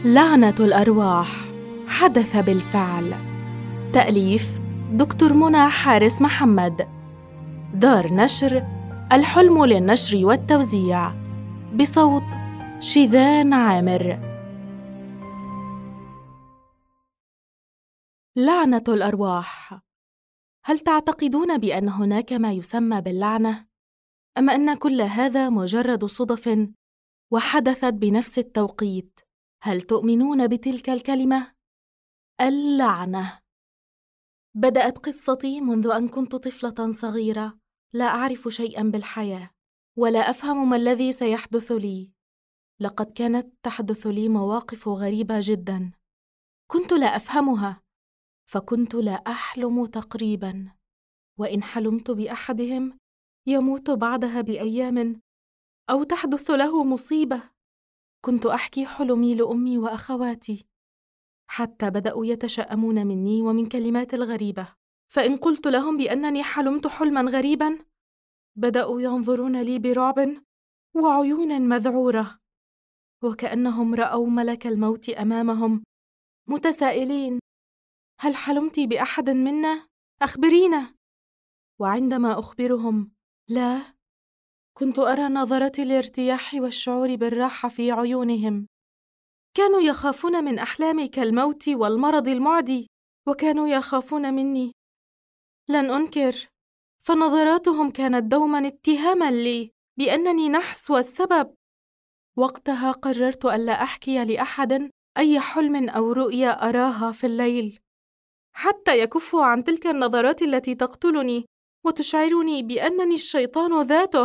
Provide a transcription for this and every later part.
لعنة الأرواح حدث بالفعل. تأليف دكتور منى حارس محمد. دار نشر الحلم للنشر والتوزيع، بصوت شيذان عامر. لعنة الأرواح. هل تعتقدون بأن هناك ما يسمى باللعنة؟ أم أن كل هذا مجرد صدف وحدثت بنفس التوقيت؟ هل تؤمنون بتلك الكلمة؟ اللعنة. بدأت قصتي منذ أن كنت طفلة صغيرة، لا أعرف شيئاً بالحياة، ولا أفهم ما الذي سيحدث لي. لقد كانت تحدث لي مواقف غريبة جداً، كنت لا أفهمها، فكنت لا أحلم تقريباً، وإن حلمت بأحدهم يموت بعدها بأيام أو تحدث له مصيبة. كنت أحكي حلمي لأمي وأخواتي، حتى بدأوا يتشائمون مني ومن كلماتي الغريبة، فإن قلت لهم بأنني حلمت حلماً غريباً بدأوا ينظرون لي برعب وعيون مذعورة، وكأنهم رأوا ملك الموت أمامهم، متسائلين: هل حلمت بأحد منا؟ أخبرينا. وعندما أخبرهم لا، كنت أرى نظرة الارتياح والشعور بالراحة في عيونهم. كانوا يخافون من أحلامي كالموت والمرض المعدي، وكانوا يخافون مني، لن أنكر، فنظراتهم كانت دوماً اتهاماً لي بأنني نحس والسبب. وقتها قررت ألا أحكي لأحد أي حلم أو رؤيا أراها في الليل، حتى يكفوا عن تلك النظرات التي تقتلني وتشعرني بأنني الشيطان ذاته.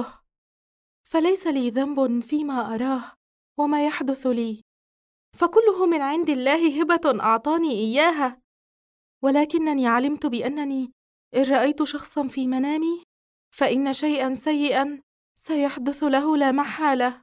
فليس لي ذنب فيما أراه وما يحدث لي، فكله من عند الله هبة أعطاني إياها. ولكنني علمت بأنني إن رأيت شخصاً في منامي فإن شيئاً سيئاً سيحدث له لا محالة،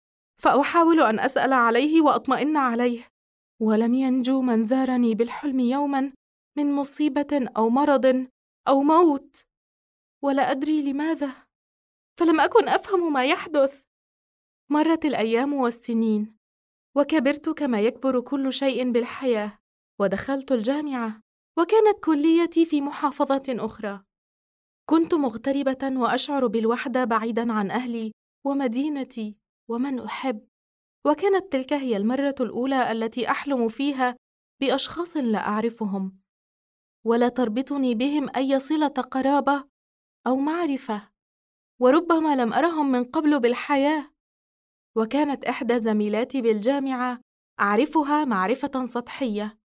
فأحاول أن أسأل عليه وأطمئن عليه، ولم ينجو من زارني بالحلم يوماً من مصيبة أو مرض أو موت، ولا أدري لماذا، فلم أكن أفهم ما يحدث. مرت الأيام والسنين، وكبرت كما يكبر كل شيء بالحياة، ودخلت الجامعة، وكانت كليتي في محافظة أخرى. كنت مغتربة وأشعر بالوحدة بعيداً عن أهلي ومدينتي ومن أحب، وكانت تلك هي المرة الأولى التي أحلم فيها بأشخاص لا أعرفهم، ولا تربطني بهم أي صلة قرابة أو معرفة، وربما لم أرهم من قبل بالحياة. وكانت إحدى زميلاتي بالجامعة أعرفها معرفة سطحية،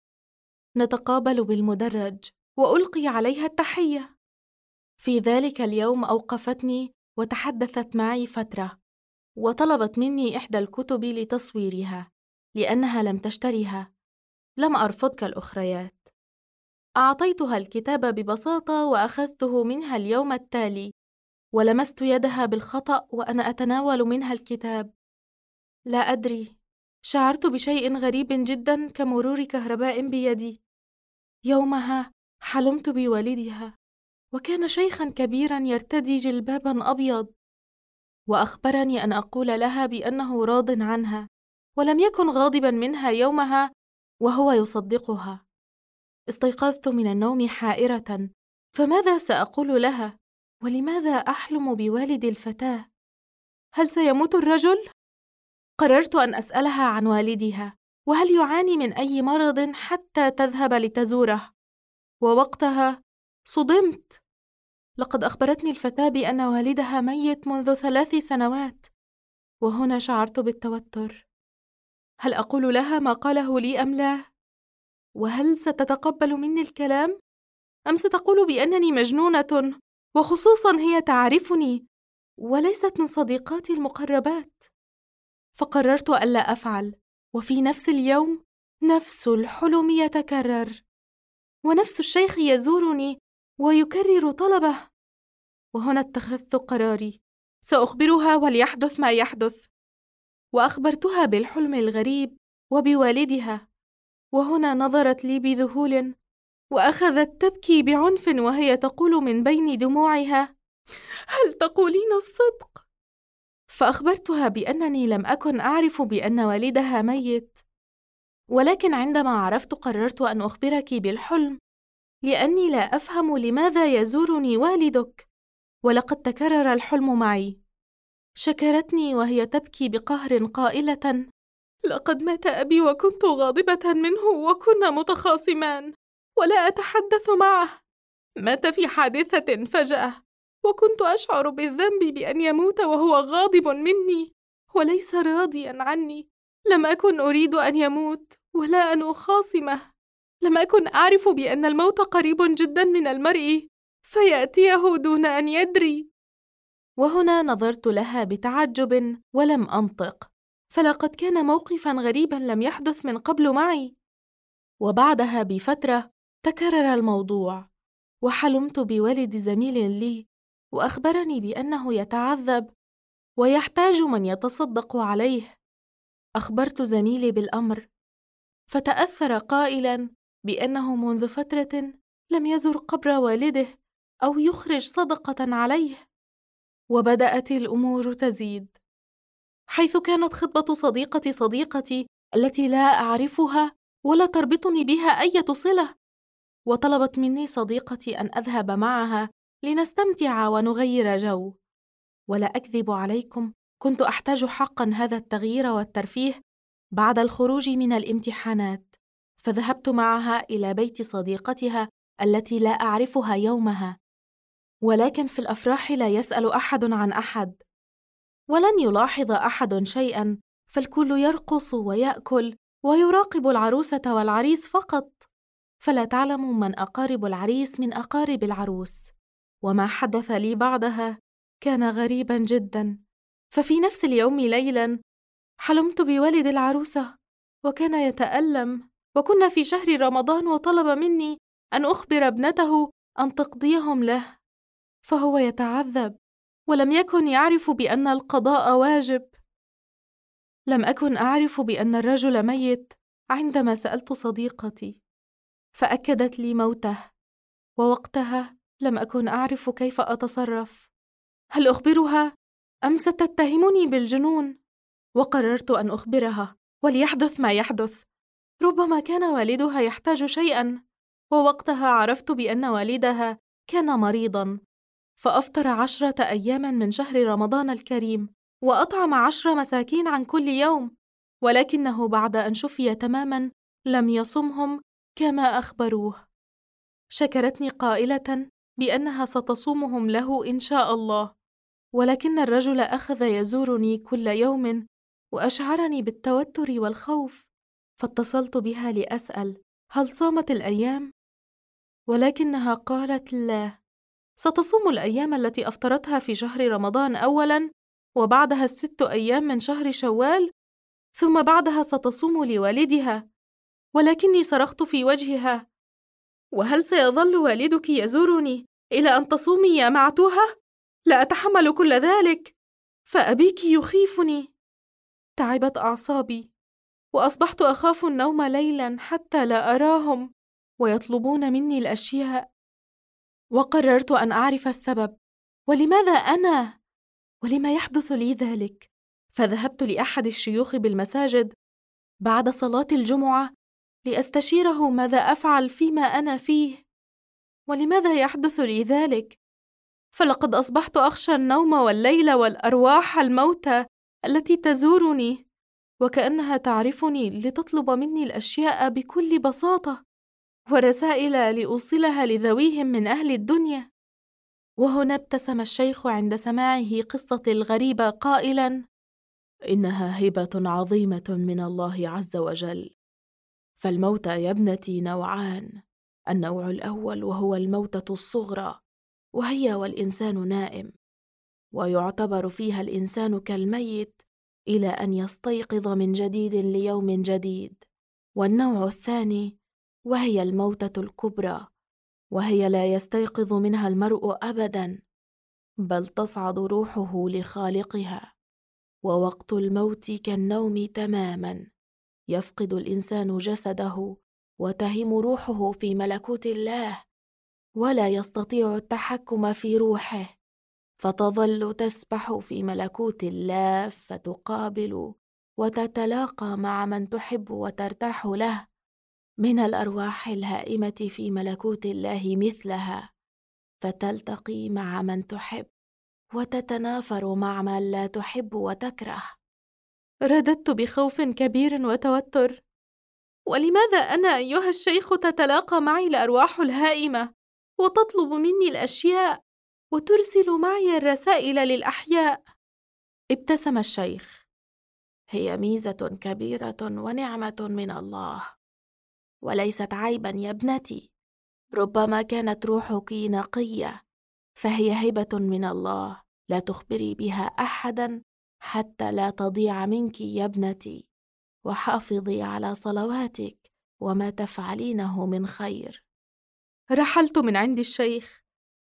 نتقابل بالمدرج وألقي عليها التحية. في ذلك اليوم أوقفتني وتحدثت معي فترة، وطلبت مني إحدى الكتب لتصويرها لأنها لم تشتريها. لم أرفض كالأخريات، أعطيتها الكتاب ببساطة وأخذته منها اليوم التالي، ولمست يدها بالخطأ وأنا أتناول منها الكتاب. لا أدري، شعرت بشيء غريب جدا كمرور كهرباء بيدي. يومها حلمت بوالدها، وكان شيخا كبيرا يرتدي جلبابا أبيض، وأخبرني أن أقول لها بأنه راض عنها، ولم يكن غاضبا منها يومها وهو يصدقها. استيقظت من النوم حائرة، فماذا سأقول لها؟ ولماذا أحلم بوالد الفتاة؟ هل سيموت الرجل؟ قررت أن أسألها عن والدها، وهل يعاني من أي مرض حتى تذهب لتزوره. ووقتها صدمت، لقد أخبرتني الفتاة بأن والدها ميت منذ 3 سنوات، وهنا شعرت بالتوتر. هل أقول لها ما قاله لي أم لا؟ وهل ستتقبل مني الكلام؟ أم ستقول بأنني مجنونة، وخصوصاً هي تعرفني وليست من صديقاتي المقربات؟ فقررت ألا أفعل، وفي نفس اليوم نفس الحلم يتكرر، ونفس الشيخ يزورني ويكرر طلبه. وهنا اتخذت قراري، سأخبرها وليحدث ما يحدث. وأخبرتها بالحلم الغريب وبوالدها، وهنا نظرت لي بذهول وأخذت تبكي بعنف وهي تقول من بين دموعها: هل تقولين الصدق؟ فأخبرتها بأنني لم أكن أعرف بأن والدها ميت، ولكن عندما عرفت قررت أن أخبرك بالحلم، لأني لا أفهم لماذا يزورني والدك، ولقد تكرر الحلم معي. شكرتني وهي تبكي بقهر قائلة: لقد مات أبي وكنت غاضبة منه وكنا متخاصمان ولا أتحدث معه. مات في حادثة فجأة وكنت أشعر بالذنب بأن يموت وهو غاضب مني وليس راضيا عني. لم أكن أريد أن يموت ولا أن أخاصمه. لم أكن أعرف بأن الموت قريب جدا من المرء فيأتيه دون أن يدري. وهنا نظرت لها بتعجب ولم أنطق، فلقد كان موقفا غريبا لم يحدث من قبل معي. وبعدها بفترة تكرر الموضوع، وحلمت بوالد زميل لي وأخبرني بأنه يتعذب ويحتاج من يتصدق عليه. أخبرت زميلي بالأمر، فتأثر قائلا بأنه منذ فترة لم يزر قبر والده أو يخرج صدقة عليه. وبدأت الأمور تزيد، حيث كانت خطبة صديقتي التي لا أعرفها ولا تربطني بها أي صلة، وطلبت مني صديقتي أن أذهب معها لنستمتع ونغير جو. ولا أكذب عليكم، كنت أحتاج حقا هذا التغيير والترفيه بعد الخروج من الامتحانات، فذهبت معها إلى بيت صديقتها التي لا أعرفها يومها. ولكن في الأفراح لا يسأل أحد عن أحد، ولن يلاحظ أحد شيئا، فالكل يرقص ويأكل ويراقب العروسة والعريس فقط، فلا تعلم من أقارب العريس من أقارب العروس. وما حدث لي بعدها كان غريبا جدا، ففي نفس اليوم ليلا حلمت بوالد العروسة وكان يتألم، وكنا في شهر رمضان وطلب مني أن أخبر ابنته أن تقضيهم له، فهو يتعذب ولم يكن يعرف بأن القضاء واجب. لم أكن أعرف بأن الرجل ميت عندما سألت صديقتي، فأكدت لي موته، ووقتها لم أكن أعرف كيف أتصرف، هل أخبرها أم ستتهمني بالجنون؟ وقررت أن أخبرها وليحدث ما يحدث، ربما كان والدها يحتاج شيئا. ووقتها عرفت بأن والدها كان مريضا، فأفطر 10 أيام من شهر رمضان الكريم، وأطعم 10 مساكين عن كل يوم، ولكنه بعد أن شفي تماما لم يصمهم كما أخبروه. شكرتني قائلة بأنها ستصومهم له إن شاء الله، ولكن الرجل أخذ يزورني كل يوم وأشعرني بالتوتر والخوف، فاتصلت بها لأسأل هل صامت الأيام؟ ولكنها قالت لا، ستصوم الأيام التي أفطرتها في شهر رمضان أولاً، وبعدها 6 أيام من شهر شوال، ثم بعدها ستصوم لوالدها. ولكني صرخت في وجهها: وهل سيظل والدك يزورني إلى أن تصومي يا معتوهة؟ لا أتحمل كل ذلك، فأبيك يخيفني. تعبت أعصابي، وأصبحت أخاف النوم ليلاً حتى لا أراهم ويطلبون مني الأشياء. وقررت أن أعرف السبب، ولماذا أنا؟ ولما يحدث لي ذلك؟ فذهبت لأحد الشيوخ بالمساجد بعد صلاة الجمعة لأستشيره ماذا أفعل فيما أنا فيه، ولماذا يحدث لي ذلك؟ فلقد أصبحت أخشى النوم والليل والأرواح الموتى التي تزورني، وكأنها تعرفني لتطلب مني الأشياء بكل بساطة، ورسائل لأوصلها لذويهم من أهل الدنيا. وهنا ابتسم الشيخ عند سماعه قصتي الغريبة قائلاً: إنها هبة عظيمة من الله عز وجل، فالموتى يا ابنتي نوعان، النوع الأول وهو الموتة الصغرى، وهي والإنسان نائم، ويعتبر فيها الإنسان كالميت إلى أن يستيقظ من جديد ليوم جديد. والنوع الثاني وهي الموتة الكبرى، وهي لا يستيقظ منها المرء أبداً، بل تصعد روحه لخالقها. ووقت الموت كالنوم تماماً، يفقد الإنسان جسده وتهم روحه في ملكوت الله، ولا يستطيع التحكم في روحه، فتظل تسبح في ملكوت الله فتقابل وتتلاقى مع من تحب وترتاح له من الأرواح الهائمة في ملكوت الله مثلها، فتلتقي مع من تحب وتتنافر مع من لا تحب وتكره. رددت بخوف كبير وتوتر: ولماذا أنا أيها الشيخ تتلاقى معي الأرواح الهائمة وتطلب مني الأشياء وترسل معي الرسائل للأحياء؟ ابتسم الشيخ: هي ميزة كبيرة ونعمة من الله، وليست عيبا يا ابنتي. ربما كانت روحك نقية، فهي هبة من الله لا تخبري بها أحدا حتى لا تضيع منك يا ابنتي. وحافظي على صلواتك وما تفعلينه من خير. رحلت من عند الشيخ،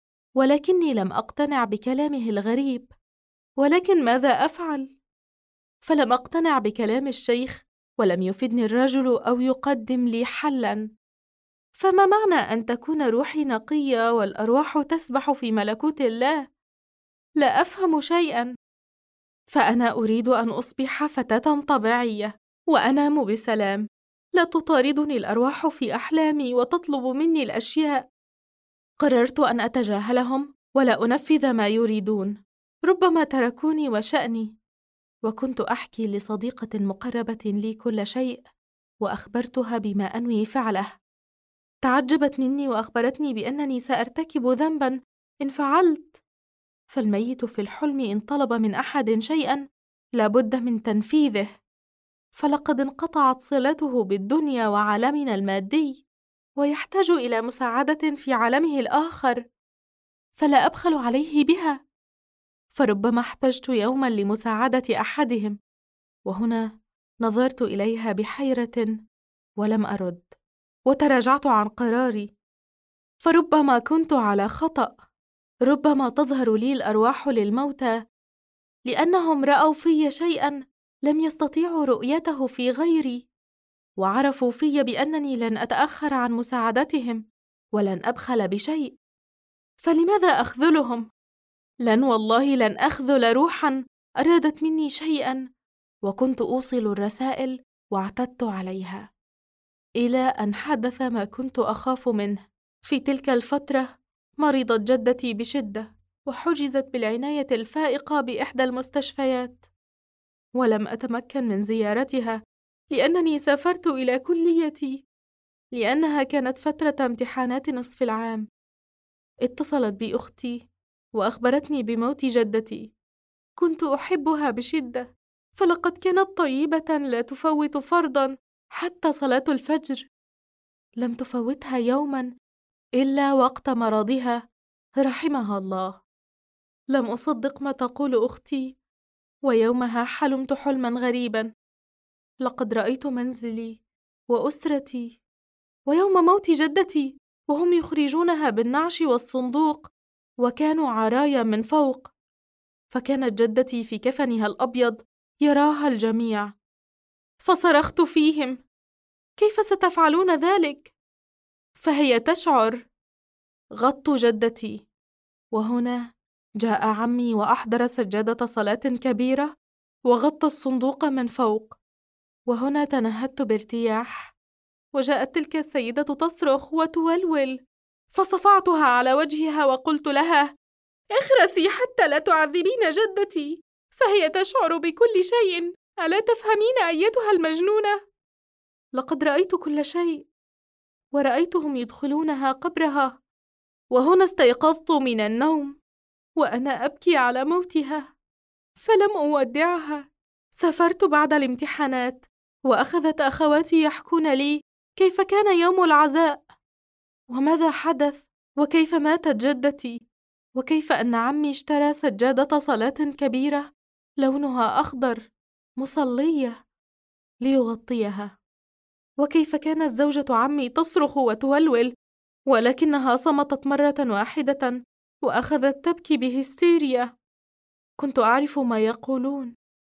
ولكني لم أقتنع بكلامه الغريب. ولكن ماذا أفعل؟ فلم أقتنع بكلام الشيخ، ولم يفدني الرجل أو يقدم لي حلاً. فما معنى أن تكون روحي نقية والأرواح تسبح في ملكوت الله؟ لا أفهم شيئاً. فأنا أريد أن أصبح فتاة طبيعية وأنام بسلام، لا تطاردني الأرواح في أحلامي وتطلب مني الأشياء. قررت أن أتجاهلهم ولا أنفذ ما يريدون، ربما تركوني وشأني. وكنت أحكي لصديقة مقربة لي كل شيء، وأخبرتها بما أنوي فعله. تعجبت مني وأخبرتني بأنني سأرتكب ذنباً إن فعلت، فالميت في الحلم إن طلب من أحد شيئاً لابد من تنفيذه، فلقد انقطعت صلته بالدنيا وعالمنا المادي، ويحتاج إلى مساعدة في عالمه الآخر، فلا أبخل عليه بها. فربما احتجت يوما لمساعدة أحدهم. وهنا نظرت إليها بحيرة ولم أرد، وتراجعت عن قراري. فربما كنت على خطأ، ربما تظهر لي الأرواح للموتى لأنهم رأوا في شيئا لم يستطيعوا رؤيته في غيري، وعرفوا في بأنني لن أتأخر عن مساعدتهم ولن أبخل بشيء. فلماذا أخذلهم؟ والله لن أخذل روحا أرادت مني شيئا، وكنت أوصل الرسائل واعتدت عليها، إلى أن حدث ما كنت أخاف منه. في تلك الفترة مرضت جدتي بشدة، وحجزت بالعناية الفائقة بإحدى المستشفيات، ولم أتمكن من زيارتها لأنني سافرت إلى كليتي، لأنها كانت فترة امتحانات نصف العام. اتصلت بي أختي وأخبرتني بموت جدتي. كنت أحبها بشدة، فلقد كانت طيبة لا تفوت فرضا حتى صلاة الفجر. لم تفوتها يوما إلا وقت مرضها رحمها الله. لم أصدق ما تقول أختي، ويومها حلمت حلما غريبا. لقد رأيت منزلي وأسرتي، ويوم موت جدتي وهم يخرجونها بالنعش والصندوق، وكانوا عرايا من فوق، فكانت جدتي في كفنها الأبيض يراها الجميع. فصرخت فيهم: كيف ستفعلون ذلك؟ فهي تشعر. غطوا جدتي، وهنا جاء عمي وأحضر سجادة صلاة كبيرة وغطى الصندوق من فوق. وهنا تنهدت بارتياح، وجاءت تلك السيدة تصرخ وتولول، فصفعتها على وجهها وقلت لها: اخرسي حتى لا تعذبين جدتي، فهي تشعر بكل شيء، ألا تفهمين أيتها المجنونة؟ لقد رأيت كل شيء، ورأيتهم يدخلونها قبرها. وهنا استيقظت من النوم وأنا أبكي على موتها، فلم أودعها. سافرت بعد الامتحانات، وأخذت أخواتي يحكون لي كيف كان يوم العزاء، وماذا حدث، وكيف ماتت جدتي، وكيف أن عمي اشترى سجادة صلاة كبيرة لونها أخضر مصلية ليغطيها، وكيف كانت زوجة عمي تصرخ وتولول، ولكنها صمتت مرة واحدة وأخذت تبكي بهستيريا. كنت أعرف ما يقولون،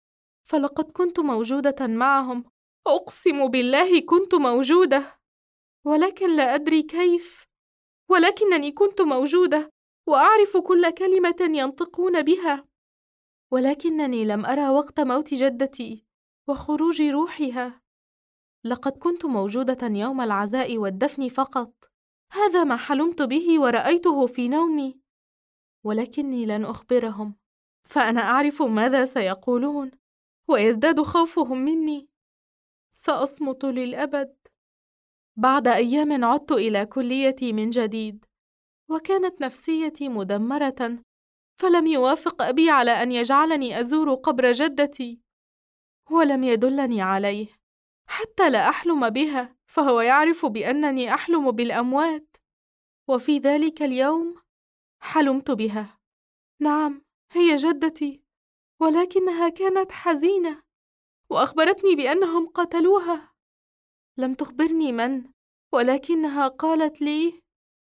فلقد كنت موجودة معهم، أقسم بالله كنت موجودة، ولكن لا أدري كيف، ولكنني كنت موجودة وأعرف كل كلمة ينطقون بها. ولكنني لم أرى وقت موت جدتي، وخروج روحها. لقد كنت موجودة يوم العزاء والدفن فقط، هذا ما حلمت به ورأيته في نومي، ولكني لن أخبرهم، فأنا أعرف ماذا سيقولون ويزداد خوفهم مني. سأصمت للأبد. بعد أيام عدت إلى كليتي من جديد، وكانت نفسيتي مدمرة، فلم يوافق أبي على أن يجعلني أزور قبر جدتي، ولم يدلني عليه حتى لا أحلم بها، فهو يعرف بأنني أحلم بالأموات. وفي ذلك اليوم حلمت بها. نعم، هي جدتي، ولكنها كانت حزينة، وأخبرتني بأنهم قتلوها. لم تخبرني من، ولكنها قالت لي: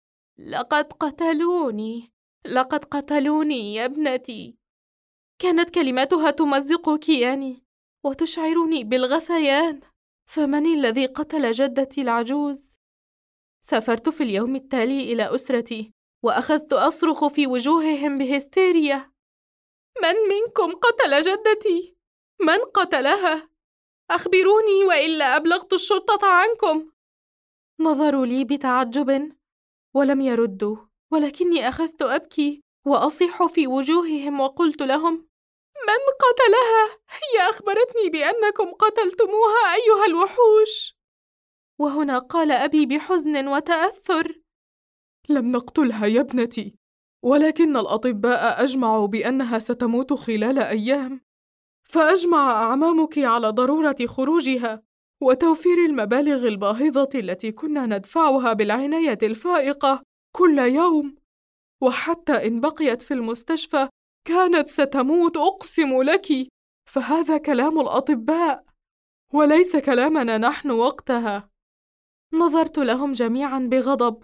لقد قتلوني يا ابنتي. كانت كلماتها تمزق كياني وتشعرني بالغثيان. فمن الذي قتل جدتي العجوز؟ سافرت في اليوم التالي إلى أسرتي، وأخذت أصرخ في وجوههم بهستيريا: من منكم قتل جدتي؟ من قتلها؟ أخبروني وإلا أبلغت الشرطة عنكم. نظروا لي بتعجب ولم يردوا، ولكني أخذت أبكي وأصيح في وجوههم وقلت لهم: من قتلها؟ هي أخبرتني بأنكم قتلتموها أيها الوحوش. وهنا قال أبي بحزن وتأثر: لم نقتلها يا ابنتي، ولكن الأطباء أجمعوا بأنها ستموت خلال أيام، فأجمع أعمامك على ضرورة خروجها وتوفير المبالغ الباهظة التي كنا ندفعها بالعناية الفائقة كل يوم، وحتى إن بقيت في المستشفى كانت ستموت، أقسم لك، فهذا كلام الأطباء وليس كلامنا نحن وقتها. نظرت لهم جميعا بغضب.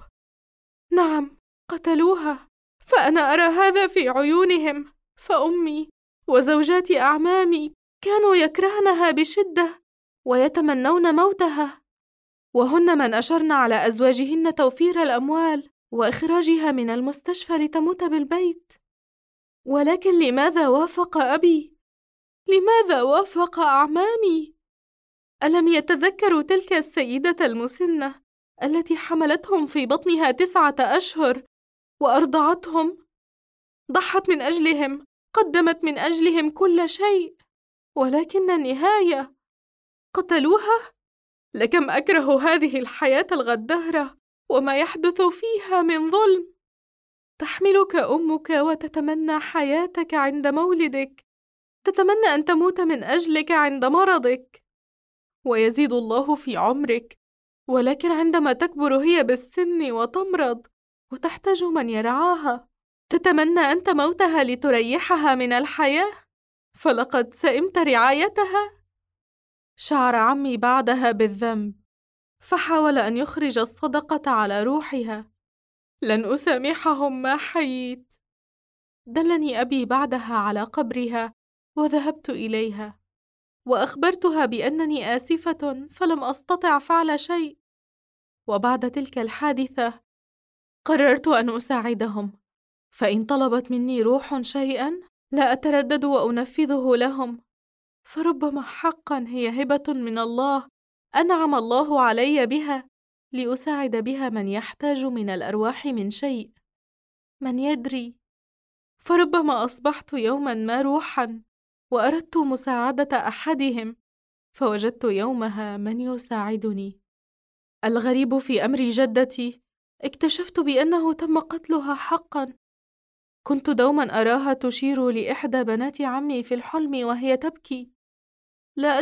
نعم، قتلوها، فأنا أرى هذا في عيونهم، فأمي وزوجات أعمامي كانوا يكرهنها بشدة ويتمنون موتها، وهن من أشرن على أزواجهن توفير الأموال وإخراجها من المستشفى لتموت بالبيت. ولكن لماذا وافق أبي؟ لماذا وافق أعمامي؟ ألم يتذكروا تلك السيدة المسنة التي حملتهم في بطنها 9 أشهر وأرضعتهم؟ ضحت من أجلهم، قدمت من أجلهم كل شيء، ولكن النهاية قتلوها. لكم أكره هذه الحياة الغدارة وما يحدث فيها من ظلم. تحملك أمك وتتمنى حياتك عند مولدك، تتمنى أن تموت من أجلك عند مرضك، ويزيد الله في عمرك، ولكن عندما تكبر هي بالسن وتمرض وتحتاج من يرعاها، تتمنى أنت موتها لتريحها من الحياة، فلقد سئمت رعايتها. شعر عمي بعدها بالذنب، فحاول أن يخرج الصدقة على روحها. لن أسامحهم ما حييت. دلني أبي بعدها على قبرها، وذهبت إليها، وأخبرتها بأنني آسفة فلم أستطع فعل شيء. وبعد تلك الحادثة قررت أن أساعدهم، فإن طلبت مني روح شيئا لا أتردد وأنفذه لهم، فربما حقا هي هبة من الله أنعم الله علي بها لأساعد بها من يحتاج من الأرواح من شيء. من يدري، فربما أصبحت يوما ما روحا وأردت مساعدة أحدهم، فوجدت يومها من يساعدني. الغريب في أمر جدتي، اكتشفت بأنه تم قتلها حقا. كنت دوما أراها تشير لإحدى بنات عمي في الحلم وهي تبكي. لا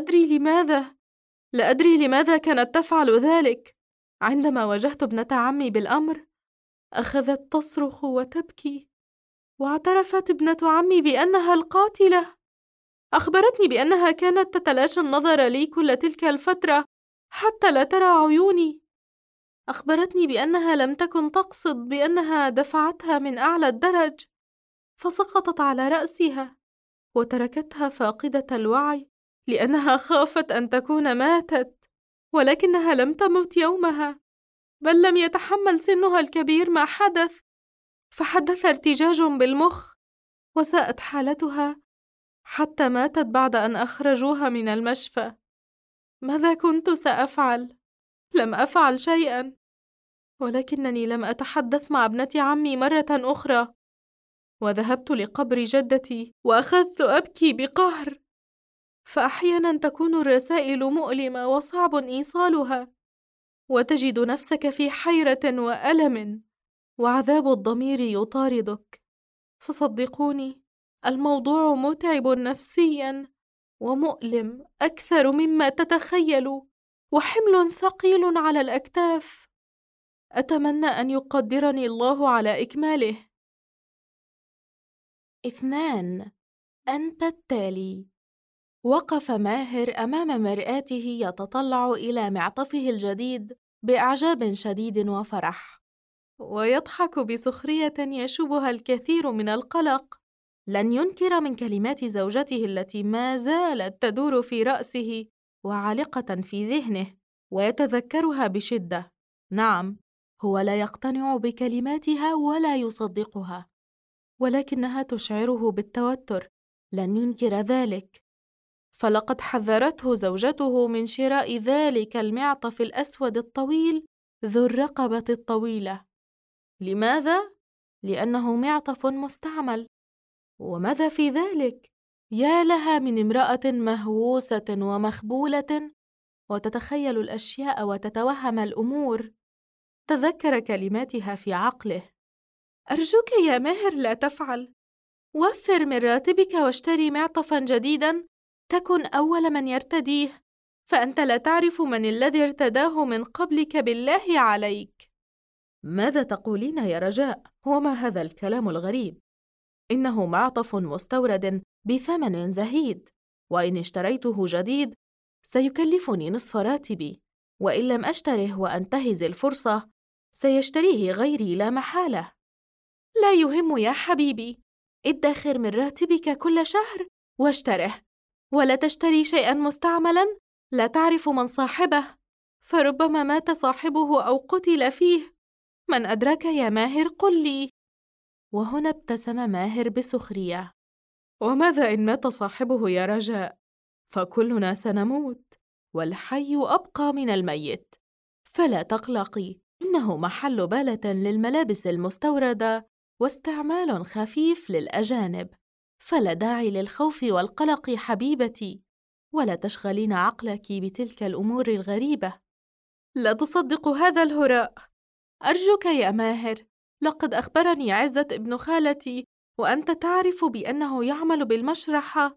أدري لماذا كانت تفعل ذلك. عندما واجهت ابنة عمي بالأمر أخذت تصرخ وتبكي، واعترفت ابنة عمي بأنها القاتلة. أخبرتني بأنها كانت تتلاشى النظر لي كل تلك الفترة حتى لا ترى عيوني. أخبرتني بأنها لم تكن تقصد، بأنها دفعتها من أعلى الدرج فسقطت على رأسها وتركتها فاقدة الوعي لأنها خافت أن تكون ماتت، ولكنها لم تمت يومها، بل لم يتحمل سنها الكبير ما حدث، فحدث ارتجاج بالمخ وساءت حالتها حتى ماتت بعد أن أخرجوها من المشفى. ماذا كنت سأفعل؟ لم أفعل شيئا، ولكنني لم أتحدث مع ابنة عمي مرة أخرى، وذهبت لقبر جدتي وأخذت أبكي بقهر. فأحيانا تكون الرسائل مؤلمة وصعب إيصالها، وتجد نفسك في حيرة وألم، وعذاب الضمير يطاردك. فصدقوني، الموضوع متعب نفسيا ومؤلم أكثر مما تتخيلوا، وحمل ثقيل على الأكتاف. أتمنى أن يقدرني الله على إكماله. 2. أنت التالي. وقف ماهر أمام مرآته يتطلع إلى معطفه الجديد بإعجاب شديد وفرح، ويضحك بسخرية يشوبها الكثير من القلق. لن ينكر من كلمات زوجته التي ما زالت تدور في رأسه وعالقة في ذهنه ويتذكرها بشدة. نعم، هو لا يقتنع بكلماتها ولا يصدقها، ولكنها تشعره بالتوتر، لن ينكر ذلك. فلقد حذرته زوجته من شراء ذلك المعطف الأسود الطويل ذو الرقبة الطويلة. لماذا؟ لأنه معطف مستعمل. وماذا في ذلك؟ يا لها من امرأة مهووسة ومخبولة وتتخيل الأشياء وتتوهم الأمور. تذكر كلماتها في عقله: أرجوك يا ماهر لا تفعل، وفر من راتبك واشتري معطفا جديدا تكن أول من يرتديه، فأنت لا تعرف من الذي ارتداه من قبلك، بالله عليك. ماذا تقولين يا رجاء؟ وما هذا الكلام الغريب؟ إنه معطف مستورد بثمن زهيد، وإن اشتريته جديد سيكلفني نصف راتبي، وإن لم أشتره وأنتهز الفرصة سيشتريه غيري لا محالة. لا يهم يا حبيبي، ادخر من راتبك كل شهر واشتره، ولا تشتري شيئا مستعملا لا تعرف من صاحبه، فربما مات صاحبه أو قتل فيه. من أدراك يا ماهر؟ قل لي. وهنا ابتسم ماهر بسخرية: وماذا إن مات صاحبه يا رجاء؟ فكلنا سنموت، والحي أبقى من الميت. فلا تقلقي، إنه محل بالة للملابس المستوردة واستعمال خفيف للأجانب، فلا داعي للخوف والقلق حبيبتي، ولا تشغلين عقلك بتلك الأمور الغريبة. لا تصدق هذا الهراء، أرجوك يا ماهر. لقد أخبرني عزة ابن خالتي، وأنت تعرف بأنه يعمل بالمشرحة،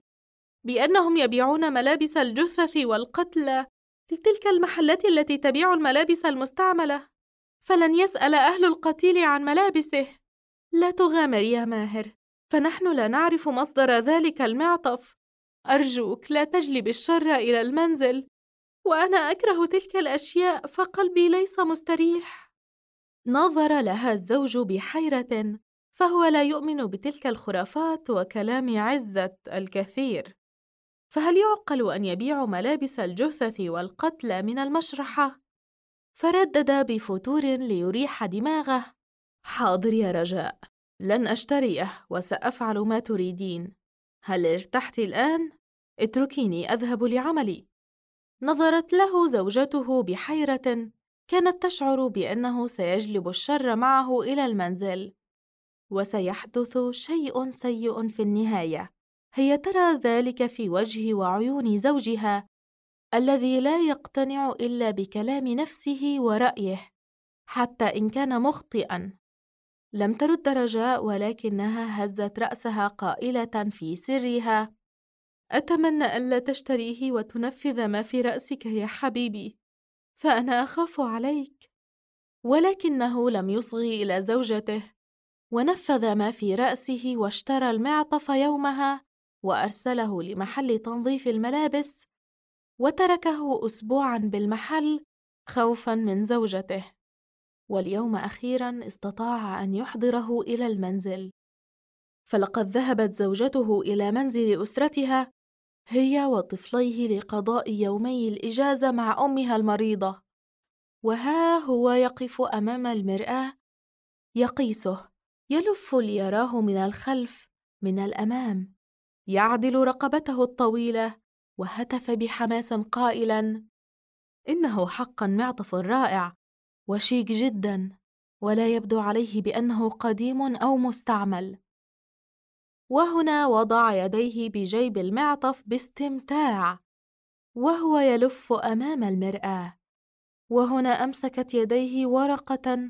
بأنهم يبيعون ملابس الجثث والقتلى لتلك المحلات التي تبيع الملابس المستعملة، فلن يسأل أهل القتيل عن ملابسه. لا تغامر يا ماهر، فنحن لا نعرف مصدر ذلك المعطف. أرجوك لا تجلب الشر إلى المنزل، وأنا أكره تلك الأشياء، فقلبي ليس مستريح. نظر لها الزوج بحيرة، فهو لا يؤمن بتلك الخرافات وكلام عزة الكثير، فهل يعقل أن يبيع ملابس الجثث والقتلى من المشرحة؟ فردد بفتور ليريح دماغه: حاضر يا رجاء، لن أشتريه وسأفعل ما تريدين. هل ارتحت الآن؟ اتركيني أذهب لعملي. نظرت له زوجته بحيرة، كانت تشعر بأنه سيجلب الشر معه إلى المنزل، وسيحدث شيء سيء في النهاية. هي ترى ذلك في وجه وعيون زوجها الذي لا يقتنع إلا بكلام نفسه ورأيه حتى إن كان مخطئا. لم ترد رجاء، ولكنها هزت رأسها قائلة في سرها: أتمنى ألا تشتريه وتنفذ ما في رأسك يا حبيبي، فأنا أخاف عليك. ولكنه لم يصغي إلى زوجته، ونفذ ما في رأسه واشترى المعطف يومها وأرسله لمحل تنظيف الملابس، وتركه أسبوعاً بالمحل خوفاً من زوجته. واليوم أخيراً استطاع أن يحضره إلى المنزل، فلقد ذهبت زوجته إلى منزل أسرتها هي وطفليه لقضاء يومي الإجازة مع أمها المريضة. وها هو يقف أمام المرآة يقيسه، يلف ليراه من الخلف من الأمام، يعدل رقبته الطويلة، وهتف بحماس قائلاً: إنه حقاً معطف رائع وشيك جداً، ولا يبدو عليه بأنه قديم أو مستعمل. وهنا وضع يديه بجيب المعطف باستمتاع وهو يلف أمام المرآة، وهنا أمسكت يديه ورقة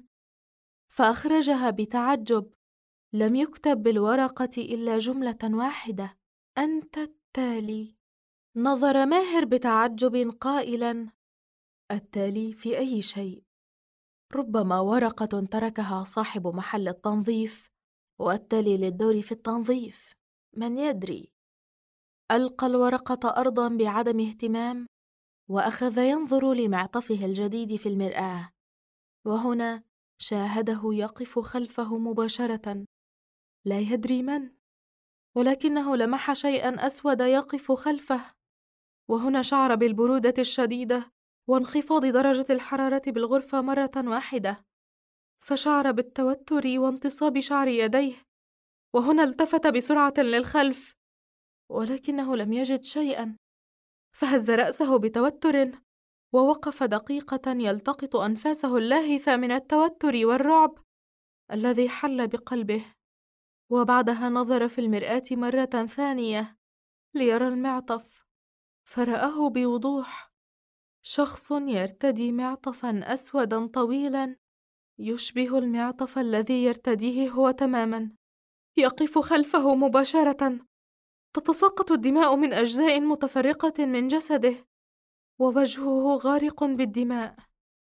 فأخرجها بتعجب. لم يكتب بالورقة إلا جملة واحدة: أنت التالي. نظر ماهر بتعجب قائلاً: التالي في أي شيء؟ ربما ورقة تركها صاحب محل التنظيف، والتالي للدور في التنظيف، من يدري؟ ألقى الورقة أرضاً بعدم اهتمام، وأخذ ينظر لمعطفه الجديد في المرآة، وهنا شاهده يقف خلفه مباشرة، لا يدري من، ولكنه لمح شيئاً أسود يقف خلفه. وهنا شعر بالبرودة الشديدة وانخفاض درجة الحرارة بالغرفة مرة واحدة، فشعر بالتوتر وانتصاب شعر يديه. وهنا التفت بسرعة للخلف، ولكنه لم يجد شيئاً، فهز رأسه بتوتر ووقف دقيقة يلتقط أنفاسه اللاهثة من التوتر والرعب الذي حل بقلبه. وبعدها نظر في المرآة مرة ثانية ليرى المعطف، فرآه بوضوح: شخص يرتدي معطفاً أسوداً طويلاً يشبه المعطف الذي يرتديه هو تماماً، يقف خلفه مباشرة. تتساقط الدماء من أجزاء متفرقة من جسده، ووجهه غارق بالدماء.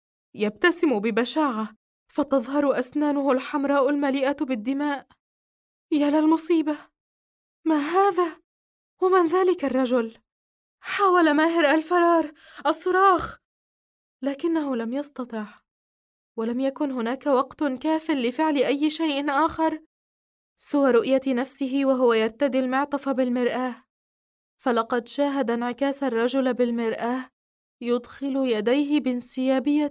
يبتسم ببشاعة، فتظهر أسنانه الحمراء المليئة بالدماء. يا للمصيبة! ما هذا؟ ومن ذلك الرجل؟ حاول ماهر الفرار، الصراخ، لكنه لم يستطع، ولم يكن هناك وقت كاف لفعل أي شيء آخر سوى رؤية نفسه وهو يرتدي المعطف بالمرآة. فلقد شاهد انعكاس الرجل بالمرآة يدخل يديه بانسيابية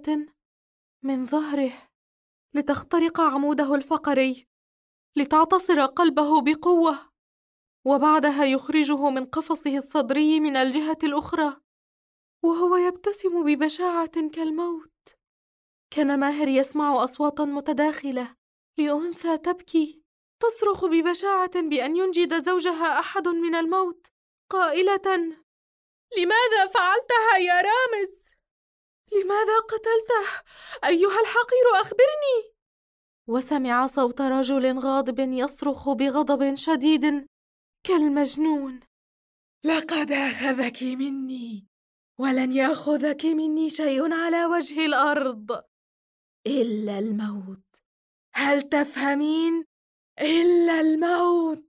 من ظهره لتخترق عموده الفقري، لتعتصر قلبه بقوة، وبعدها يخرجه من قفصه الصدري من الجهة الأخرى وهو يبتسم ببشاعة كالموت. كان ماهر يسمع أصواتاً متداخلة لأنثى تبكي، تصرخ ببشاعة بأن ينجد زوجها أحد من الموت، قائلة: لماذا فعلتها يا رامز؟ لماذا قتلته؟ أيها الحقير أخبرني! وسمع صوت رجل غاضب يصرخ بغضب شديد كالمجنون: لقد أخذك مني، ولن يأخذك مني شيء على وجه الأرض إلا الموت. هل تفهمين؟ إلا الموت.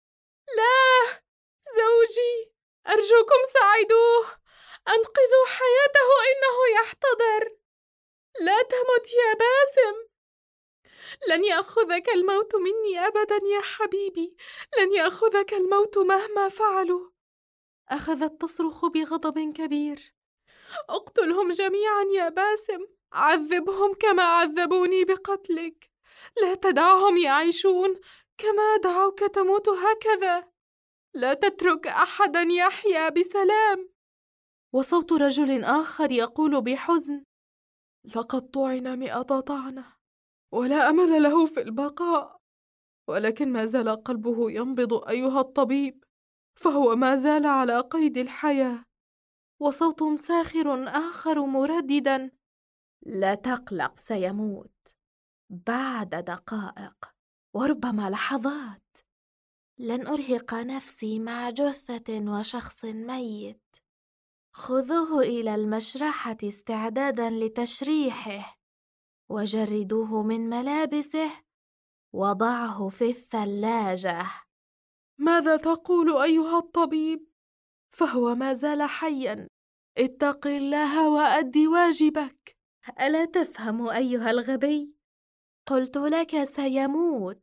لا، زوجي، أرجوكم ساعدوه، أنقذوا حياته، إنه يحتضر. لا تمت يا باسم، لن يأخذك الموت مني أبدا يا حبيبي، لن يأخذك الموت مهما فعلوا. أخذت تصرخ بغضب كبير: اقتلهم جميعا يا باسم، عذبهم كما عذبوني بقتلك، لا تدعهم يعيشون كما دعوك تموت هكذا، لا تترك أحدا يحيا بسلام. وصوت رجل آخر يقول بحزن: لقد طعن 100 طعنة، ولا أمل له في البقاء، ولكن ما زال قلبه ينبض أيها الطبيب، فهو ما زال على قيد الحياة. وصوت ساخر آخر مرددا: لا تقلق، سيموت بعد دقائق وربما لحظات. لن أرهق نفسي مع جثة وشخص ميت. خذوه إلى المشرحة استعدادا لتشريحه، وجردوه من ملابسه، وضعه في الثلاجة. ماذا تقول أيها الطبيب؟ فهو ما زال حيا. اتق الله وأد واجبك. ألا تفهم أيها الغبي؟ قلت لك سيموت،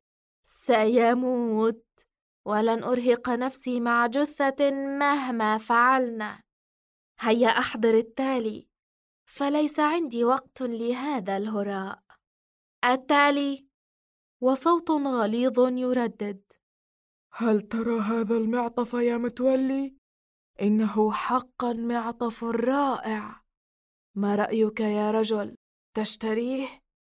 سيموت، ولن أرهق نفسي مع جثة مهما فعلنا. هيا أحضر التالي، فليس عندي وقت لهذا الهراء. التالي. وصوت غليظ يردد: هل ترى هذا المعطف يا متولي؟ إنه حقا معطف رائع. ما رأيك يا رجل؟ تشتريه؟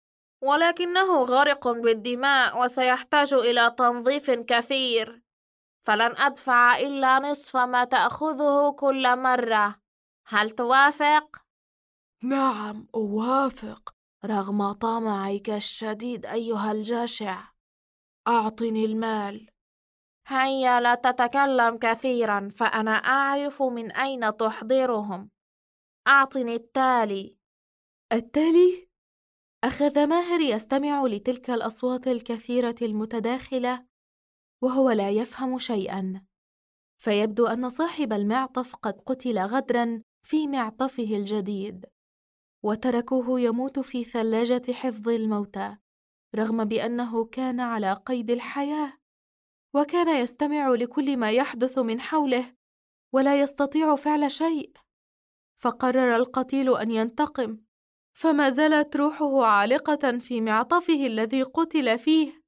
ولكنه غارق بالدماء وسيحتاج إلى تنظيف كثير، فلن أدفع إلا نصف ما تأخذه كل مرة. هل توافق؟ نعم أوافق، رغم طمعك الشديد أيها الجشع. أعطني المال. هيا لا تتكلم كثيرا، فأنا أعرف من أين تحضرهم. أعطني التالي. التالي؟ أخذ ماهر يستمع لتلك الأصوات الكثيرة المتداخلة وهو لا يفهم شيئا، فيبدو أن صاحب المعطف قد قتل غدرا في معطفه الجديد، وتركوه يموت في ثلاجة حفظ الموتى، رغم بأنه كان على قيد الحياة، وكان يستمع لكل ما يحدث من حوله ولا يستطيع فعل شيء. فقرر القتيل أن ينتقم، فما زالت روحه عالقة في معطفه الذي قتل فيه.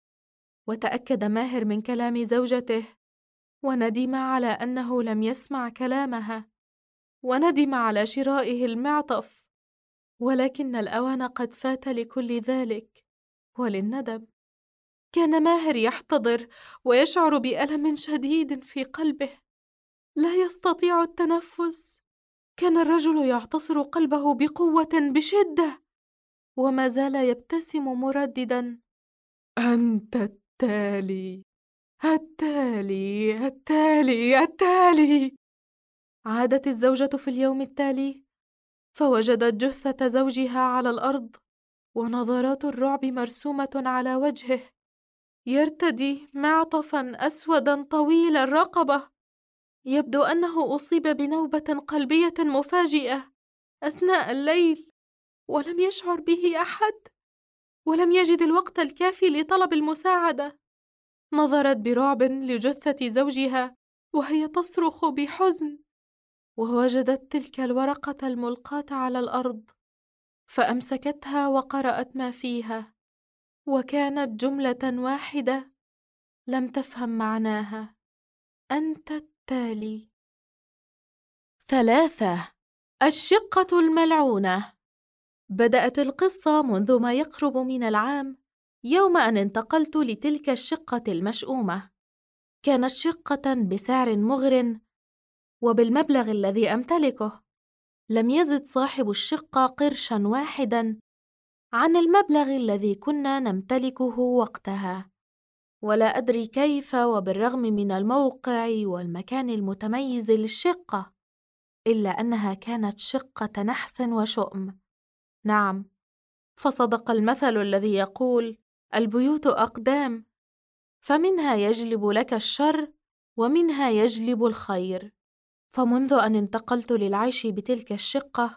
وتأكد ماهر من كلام زوجته، وندم على أنه لم يسمع كلامها، وندم على شرائه المعطف، ولكن الأوان قد فات لكل ذلك وللندم. كان ماهر يحتضر ويشعر بألم شديد في قلبه، لا يستطيع التنفس. كان الرجل يعتصر قلبه بقوة بشدة، وما زال يبتسم مرددا: أنت التالي، التالي، التالي، التالي. عادت الزوجة في اليوم التالي، فوجدت جثة زوجها على الأرض، ونظرات الرعب مرسومة على وجهه، يرتدي معطفا أسودا طويل الرقبة. يبدو أنه أصيب بنوبة قلبية مفاجئة أثناء الليل، ولم يشعر به أحد، ولم يجد الوقت الكافي لطلب المساعدة. نظرت برعب لجثة زوجها وهي تصرخ بحزن، ووجدت تلك الورقة الملقاة على الأرض، فأمسكتها وقرأت ما فيها، وكانت جملة واحدة لم تفهم معناها: أنت التالي. 3. الشقة الملعونة. بدأت القصة منذ ما يقرب من العام، يوم أن انتقلت لتلك الشقة المشؤومة. كانت شقة بسعر مغر وبالمبلغ الذي أمتلكه. لم يزد صاحب الشقة قرشا واحدا عن المبلغ الذي كنا نمتلكه وقتها، ولا أدري كيف، وبالرغم من الموقع والمكان المتميز للشقة، إلا أنها كانت شقة نحس وشؤم. نعم، فصدق المثل الذي يقول: البيوت أقدام، فمنها يجلب لك الشر ومنها يجلب الخير. فمنذ أن انتقلت للعيش بتلك الشقة،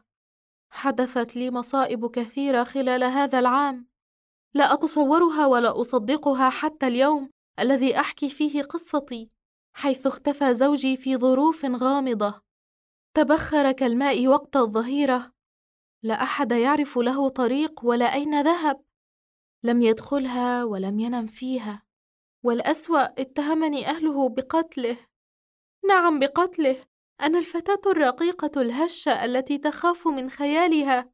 حدثت لي مصائب كثيرة خلال هذا العام، لا أتصورها ولا أصدقها حتى اليوم الذي أحكي فيه قصتي، حيث اختفى زوجي في ظروف غامضة، تبخر كالماء وقت الظهيرة، لا أحد يعرف له طريق ولا أين ذهب، لم يدخلها ولم ينم فيها، والأسوأ اتهمني أهله بقتله. نعم، بقتله. أنا الفتاة الرقيقة الهشة التي تخاف من خيالها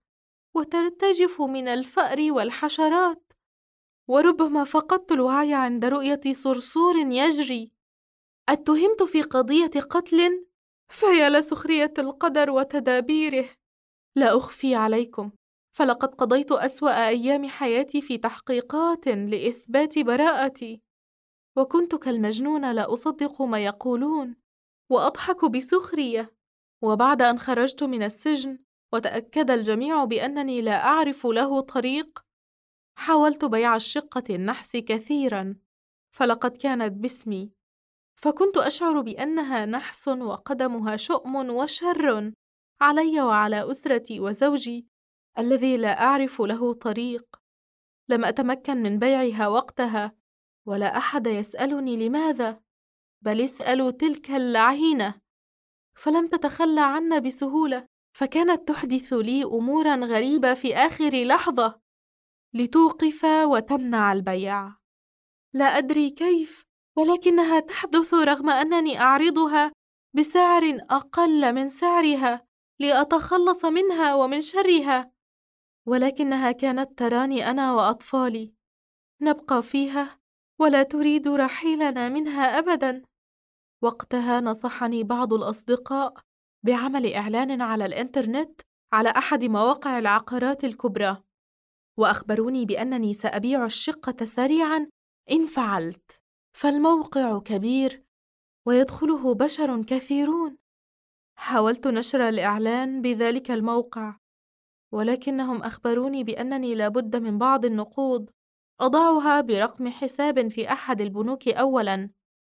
وترتجف من الفأر والحشرات، وربما فقدت الوعي عند رؤية صرصور يجري. اتهمت في قضية قتل، فيا لسخرية القدر وتدابيره. لا أخفي عليكم، فلقد قضيت أسوأ أيام حياتي في تحقيقات لإثبات براءتي، وكنت كالمجنونة لا أصدق ما يقولون وأضحك بسخرية. وبعد أن خرجت من السجن وتأكد الجميع بأنني لا أعرف له طريق، حاولت بيع الشقة النحس كثيراً، فلقد كانت باسمي، فكنت أشعر بأنها نحس وقدمها شؤم وشر علي وعلى أسرتي وزوجي الذي لا أعرف له طريق. لم أتمكن من بيعها وقتها، ولا أحد يسألني لماذا، بل اسألوا تلك اللعينة، فلم تتخلى عنا بسهولة، فكانت تحدث لي أموراً غريبة في آخر لحظة لتوقف وتمنع البيع. لا أدري كيف، ولكنها تحدث رغم أنني أعرضها بسعر أقل من سعرها لأتخلص منها ومن شرها، ولكنها كانت تراني أنا وأطفالي نبقى فيها ولا تريد رحيلنا منها أبداً. وقتها نصحني بعض الأصدقاء بعمل إعلان على الإنترنت على أحد مواقع العقارات الكبرى، وأخبروني بأنني سأبيع الشقة سريعاً إن فعلت، فالموقع كبير ويدخله بشر كثيرون. حاولت نشر الإعلان بذلك الموقع، ولكنهم أخبروني بأنني لابد من بعض النقود أضعها برقم حساب في أحد البنوك أولاً،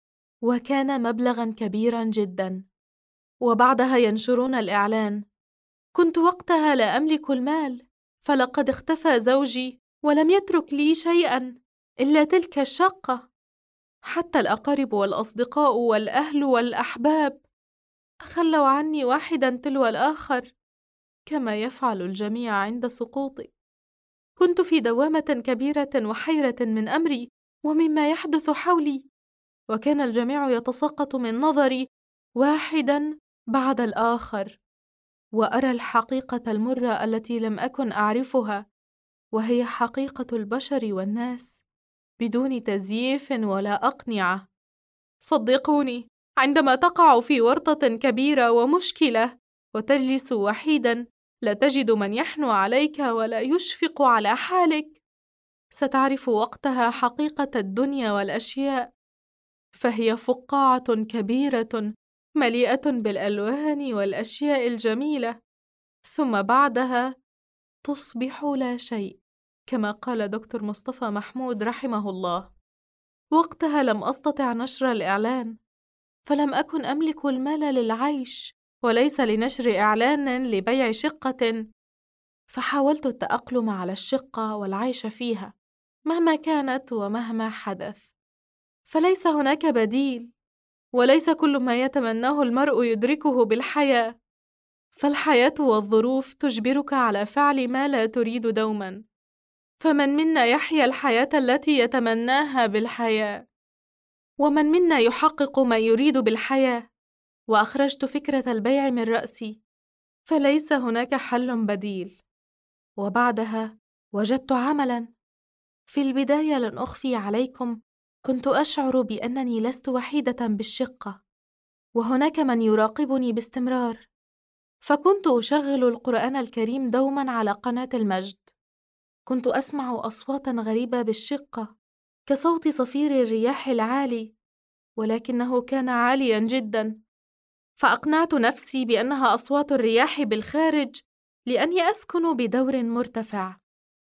وكان مبلغاً كبيراً جداً، وبعدها ينشرون الإعلان. كنت وقتها لا أملك المال، فلقد اختفى زوجي ولم يترك لي شيئاً إلا تلك الشقة. حتى الأقارب والأصدقاء والأهل والأحباب تخلوا عني واحداً تلو الآخر، كما يفعل الجميع عند سقوطي. كنت في دوامة كبيرة وحيرة من أمري ومما يحدث حولي، وكان الجميع يتساقط من نظري واحداً بعد الآخر، وأرى الحقيقة المرة التي لم أكن أعرفها، وهي حقيقة البشر والناس بدون تزييف ولا أقنعة. صدقوني، عندما تقع في ورطة كبيرة ومشكلة وتجلس وحيداً لا تجد من يحنو عليك ولا يشفق على حالك، ستعرف وقتها حقيقة الدنيا والأشياء، فهي فقاعة كبيرة مليئة بالألوان والأشياء الجميلة، ثم بعدها تصبح لا شيء، كما قال دكتور مصطفى محمود رحمه الله. وقتها لم أستطع نشر الإعلان، فلم أكن أملك المال للعيش وليس لنشر إعلان لبيع شقة، فحاولت التأقلم على الشقة والعيش فيها مهما كانت ومهما حدث، فليس هناك بديل، وليس كل ما يتمناه المرء يدركه بالحياة، فالحياة والظروف تجبرك على فعل ما لا تريد دوما، فمن منا يحيا الحياة التي يتمناها بالحياة، ومن منا يحقق ما يريد بالحياة. وأخرجت فكرة البيع من رأسي، فليس هناك حل بديل. وبعدها وجدت عملاً. في البداية لن أخفي عليكم، كنت أشعر بأنني لست وحيدة بالشقة، وهناك من يراقبني باستمرار، فكنت أشغل القرآن الكريم دوماً على قناة المجد. كنت أسمع أصواتاً غريبة بالشقة كصوت صفير الرياح العالي، ولكنه كان عالياً جداً، فأقنعت نفسي بأنها أصوات الرياح بالخارج لأني أسكن بدور مرتفع،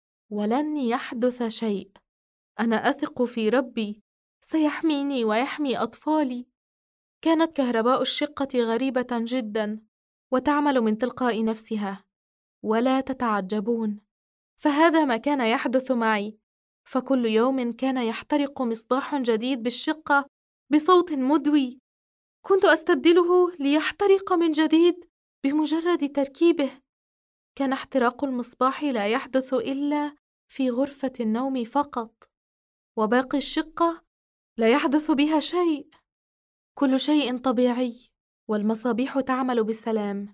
ولن يحدث شيء. أنا أثق في ربي سيحميني ويحمي أطفالي. كانت كهرباء الشقة غريبة جدا وتعمل من تلقاء نفسها، ولا تتعجبون، فهذا ما كان يحدث معي. فكل يوم كان يحترق مصباح جديد بالشقة بصوت مدوي، كنت أستبدله ليحترق من جديد بمجرد تركيبه. كان احتراق المصباح لا يحدث إلا في غرفة النوم فقط، وباقي الشقة لا يحدث بها شيء. كل شيء طبيعي والمصابيح تعمل بسلام.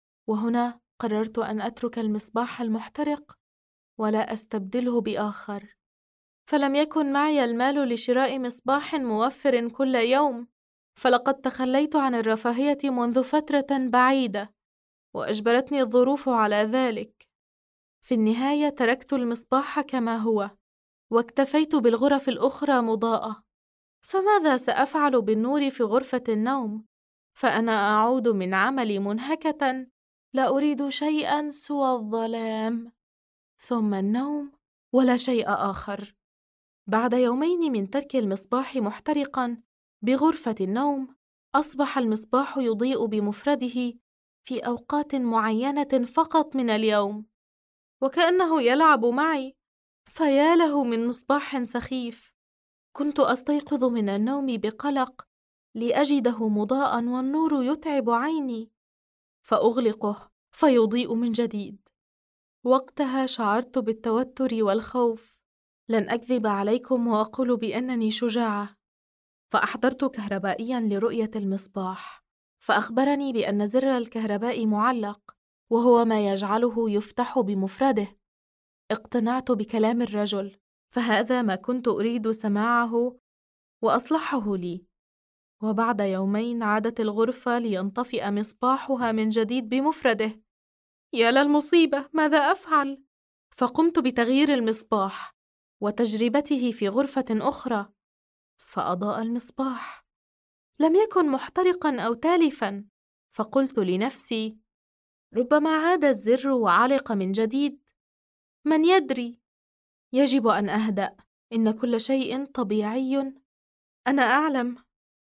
وهنا قررت أن أترك المصباح المحترق ولا أستبدله بآخر، فلم يكن معي المال لشراء مصباح موفر كل يوم، فلقد تخليت عن الرفاهية منذ فترة بعيدة، وأجبرتني الظروف على ذلك. في النهاية تركت المصباح كما هو، واكتفيت بالغرف الأخرى مضاءة. فماذا سأفعل بالنور في غرفة النوم؟ فأنا أعود من عملي منهكة، لا أريد شيئا سوى الظلام، ثم النوم، ولا شيء آخر. بعد يومين من ترك المصباح محترقا بغرفة النوم، أصبح المصباح يضيء بمفرده في أوقات معينة فقط من اليوم، وكأنه يلعب معي. فيا له من مصباح سخيف! كنت أستيقظ من النوم بقلق لأجده مضاءً والنور يتعب عيني، فأغلقه فيضيء من جديد. وقتها شعرت بالتوتر والخوف. لن أكذب عليكم وأقول بأنني شجاعة، فأحضرت كهربائياً لرؤية المصباح، فأخبرني بأن زر الكهرباء معلق، وهو ما يجعله يفتح بمفرده. اقتنعت بكلام الرجل، فهذا ما كنت أريد سماعه، وأصلحه لي. وبعد يومين عادت الغرفة لينطفئ مصباحها من جديد بمفرده. يا للمصيبة، ماذا أفعل؟ فقمت بتغيير المصباح وتجربته في غرفة أخرى، فأضاء المصباح، لم يكن محترقاً أو تالفاً. فقلت لنفسي: ربما عاد الزر وعلق من جديد، من يدري؟ يجب أن أهدأ، إن كل شيء طبيعي، أنا أعلم.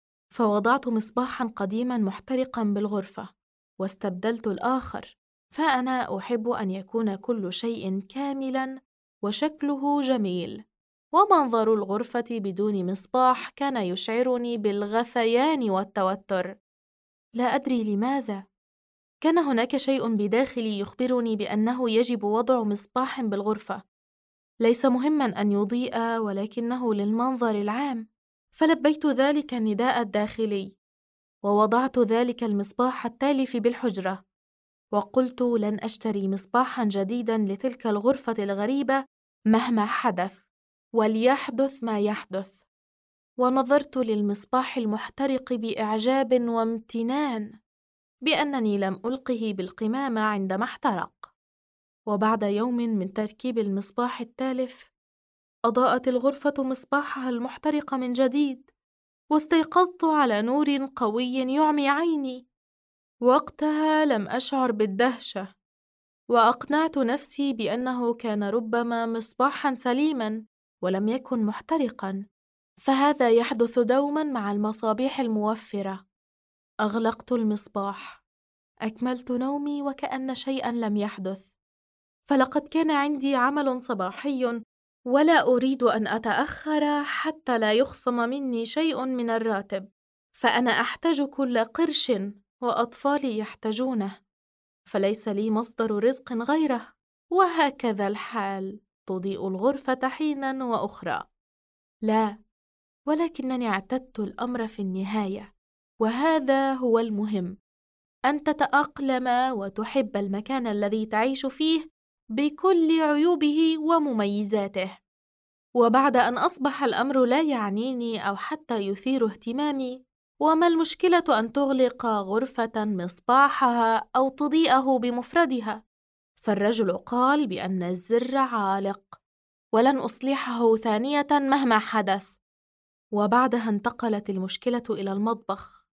فوضعت مصباحاً قديماً محترقاً بالغرفة، واستبدلت الآخر، فأنا أحب أن يكون كل شيء كاملاً وشكله جميل. ومنظر الغرفة بدون مصباح كان يشعرني بالغثيان والتوتر، لا أدري لماذا. كان هناك شيء بداخلي يخبرني بأنه يجب وضع مصباح بالغرفة، ليس مهماً أن يضيء، ولكنه للمنظر العام. فلبيت ذلك النداء الداخلي، ووضعت ذلك المصباح التالف بالحجرة، وقلت لن أشتري مصباحاً جديداً لتلك الغرفة الغريبة مهما حدث، وليحدث ما يحدث. ونظرت للمصباح المحترق بإعجاب وامتنان، بأنني لم ألقه بالقمامة عندما احترق. وبعد يوم من تركيب المصباح التالف، أضاءت الغرفة مصباحها المحترق من جديد، واستيقظت على نور قوي يعمي عيني. وقتها لم أشعر بالدهشة، وأقنعت نفسي بأنه كان ربما مصباحاً سليماً ولم يكن محترقاً، فهذا يحدث دوماً مع المصابيح الموفرة. أغلقت المصباح، أكملت نومي وكأن شيئاً لم يحدث. فلقد كان عندي عمل صباحي، ولا أريد أن أتأخر حتى لا يخصم مني شيء من الراتب، فأنا أحتاج كل قرش، وأطفالي يحتاجونه، فليس لي مصدر رزق غيره. وهكذا الحال، تضيء الغرفة حيناً وأخرى. لا، ولكنني اعتدت الأمر في النهاية، وهذا هو المهم، أن تتأقلم وتحب المكان الذي تعيش فيه بكل عيوبه ومميزاته. وبعد أن أصبح الأمر لا يعنيني أو حتى يثير اهتمامي، وما المشكلة أن تغلق غرفة مصباحها أو تضيئه بمفردها؟ فالرجل قال بأن الزر عالق، ولن أصلحه ثانية مهما حدث. وبعدها انتقلت المشكلة إلى المطبخ.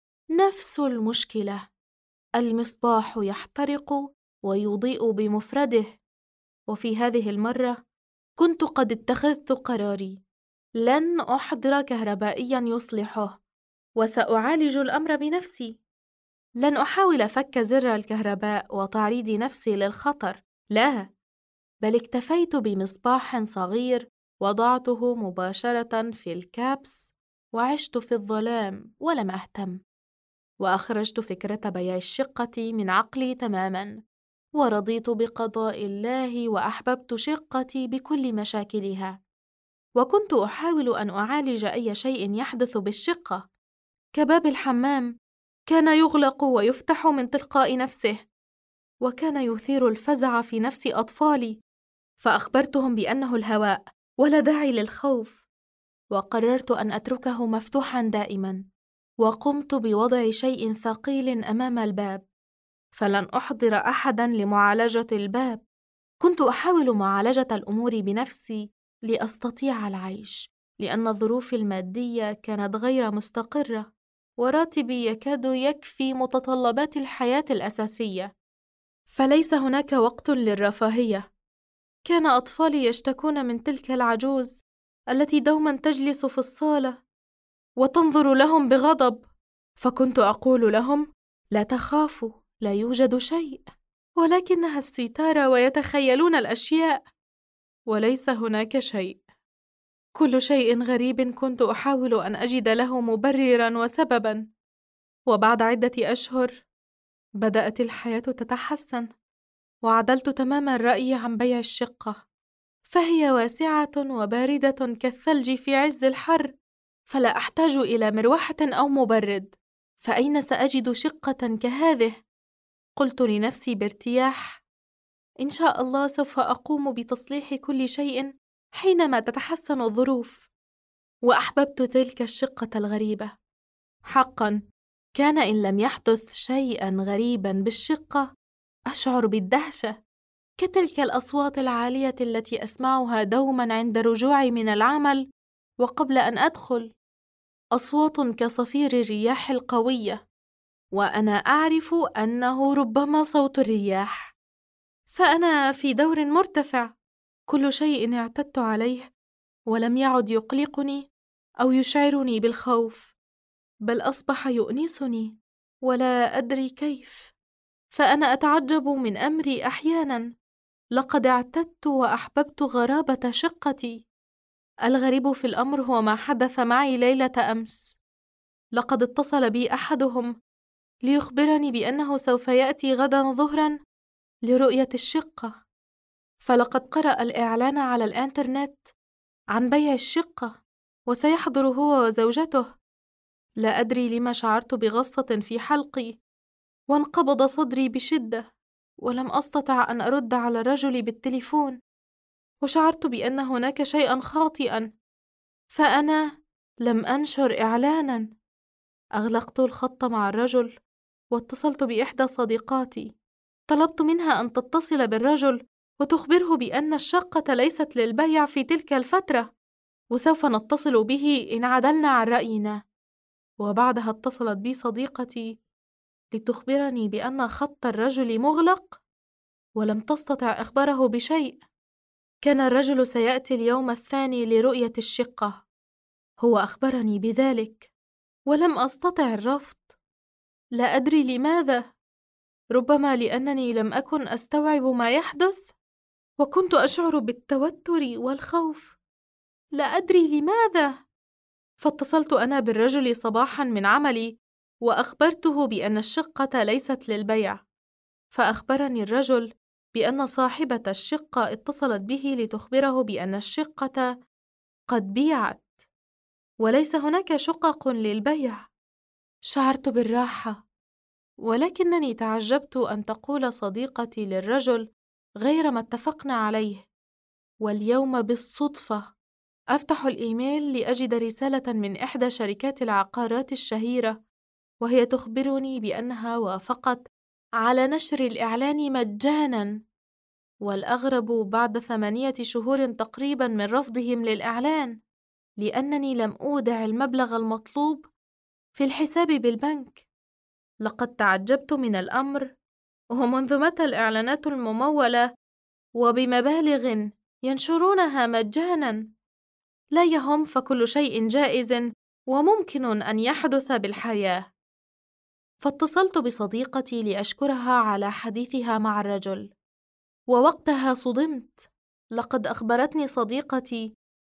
نفس المشكلة، المصباح يحترق ويضيء بمفرده. وفي هذه المرة كنت قد اتخذت قراري، لن أحضر كهربائياً يصلحه، وسأعالج الأمر بنفسي. لن أحاول فك زر الكهرباء وتعريض نفسي للخطر، لا، بل اكتفيت بمصباح صغير وضعته مباشرة في الكابس، وعشت في الظلام ولم أهتم. وأخرجت فكرة بيع الشقة من عقلي تماماً، ورضيت بقضاء الله، وأحببت شقتي بكل مشاكلها. وكنت أحاول أن أعالج أي شيء يحدث بالشقة، كباب الحمام كان يغلق ويفتح من تلقاء نفسه، وكان يثير الفزع في نفس أطفالي، فأخبرتهم بأنه الهواء ولا داعي للخوف. وقررت أن أتركه مفتوحاً دائماً، وقمت بوضع شيء ثقيل أمام الباب، فلن أحضر أحداً لمعالجة الباب. كنت أحاول معالجة الأمور بنفسي لأستطيع العيش، لأن ظروفي المادية كانت غير مستقرة، وراتبي يكاد يكفي متطلبات الحياة الأساسية، فليس هناك وقت للرفاهية. كان أطفالي يشتكون من تلك العجوز التي دوما تجلس في الصالة وتنظر لهم بغضب، فكنت أقول لهم: لا تخافوا، لا يوجد شيء، ولكنها الستارة، ويتخيلون الأشياء، وليس هناك شيء. كل شيء غريب كنت أحاول أن أجد له مبرراً وسبباً. وبعد عدة أشهر بدأت الحياة تتحسن، وعدلت تمام الرأي عن بيع الشقة، فهي واسعة وباردة كالثلج في عز الحر، فلا أحتاج إلى مروحة أو مبرد، فأين سأجد شقة كهذه؟ قلت لنفسي بارتياح: إن شاء الله سوف أقوم بتصليح كل شيء حينما تتحسن الظروف. وأحببت تلك الشقة الغريبة. حقاً كان إن لم يحدث شيئاً غريباً بالشقة أشعر بالدهشة، كتلك الأصوات العالية التي أسمعها دوماً عند رجوعي من العمل وقبل أن أدخل، أصوات كصفير الرياح القوية، وأنا أعرف أنه ربما صوت الرياح، فأنا في دور مرتفع. كل شيء اعتدت عليه ولم يعد يقلقني أو يشعرني بالخوف، بل أصبح يؤنسني ولا أدري كيف. فأنا أتعجب من أمري أحياناً، لقد اعتدت وأحببت غرابة شقتي. الغريب في الأمر هو ما حدث معي ليلة أمس. لقد اتصل بي أحدهم ليخبرني بأنه سوف يأتي غداً ظهراً لرؤية الشقة، فلقد قرأ الإعلان على الإنترنت عن بيع الشقة وسيحضر هو وزوجته. لا أدري لما شعرت بغصة في حلقي وانقبض صدري بشدة، ولم أستطع أن أرد على الرجل بالتليفون، وشعرت بأن هناك شيئاً خاطئاً، فأنا لم أنشر إعلاناً. أغلقت الخط مع الرجل واتصلت بإحدى صديقاتي، طلبت منها أن تتصل بالرجل وتخبره بأن الشقة ليست للبيع في تلك الفترة، وسوف نتصل به إن عدلنا عن رأينا. وبعدها اتصلت بي صديقتي لتخبرني بأن خط الرجل مغلق ولم تستطع إخباره بشيء. كان الرجل سيأتي اليوم الثاني لرؤية الشقة، هو أخبرني بذلك ولم أستطع الرفض. لا أدري لماذا، ربما لأنني لم أكن أستوعب ما يحدث وكنت أشعر بالتوتر والخوف، لا أدري لماذا. فاتصلت أنا بالرجل صباحاً من عملي وأخبرته بأن الشقة ليست للبيع، فأخبرني الرجل بأن صاحبة الشقة اتصلت به لتخبره بأن الشقة قد بيعت وليس هناك شقق للبيع. شعرت بالراحة، ولكنني تعجبت أن تقول صديقتي للرجل غير ما اتفقنا عليه. واليوم بالصدفة أفتح الإيميل لأجد رسالة من إحدى شركات العقارات الشهيرة، وهي تخبرني بأنها وافقت على نشر الإعلان مجاناً، والأغرب بعد 8 شهور تقريباً من رفضهم للإعلان، لأنني لم أودع المبلغ المطلوب في الحساب بالبنك. لقد تعجبت من الأمر، ومنذ متى الإعلانات الممولة وبمبالغ ينشرونها مجاناً؟ لا يهم، فكل شيء جائز وممكن أن يحدث بالحياة. فاتصلت بصديقتي لأشكرها على حديثها مع الرجل، ووقتها صدمت. لقد أخبرتني صديقتي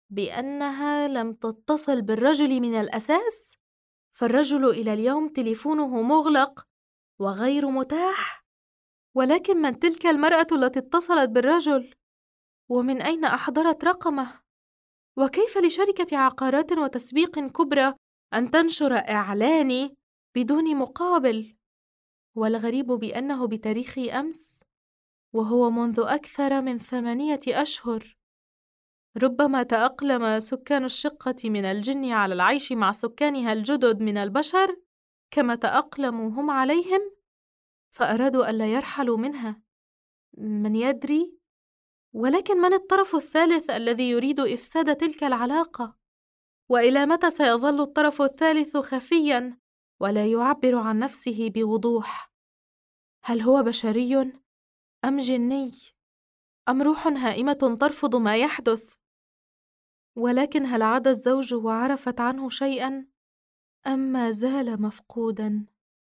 بأنها لم تتصل بالرجل من الأساس، فالرجل إلى اليوم تليفونه مغلق وغير متاح. ولكن من تلك المرأة التي اتصلت بالرجل؟ ومن أين أحضرت رقمه؟ وكيف لشركة عقارات وتسويق كبرى أن تنشر إعلاني بدون مقابل؟ والغريب بأنه بتاريخ أمس، وهو منذ أكثر من 8 أشهر. ربما تأقلم سكان الشقة من الجن على العيش مع سكانها الجدد من البشر كما تأقلموا هم عليهم، فأرادوا ألا يرحلوا منها. من يدري؟ ولكن من الطرف الثالث الذي يريد إفساد تلك العلاقة؟ وإلى متى سيظل الطرف الثالث خفياً ولا يعبر عن نفسه بوضوح؟ هل هو بشري أم جني أم روح هائمة ترفض ما يحدث؟ ولكن هل عاد الزوج وعرفت عنه شيئاً أم ما زال مفقوداً؟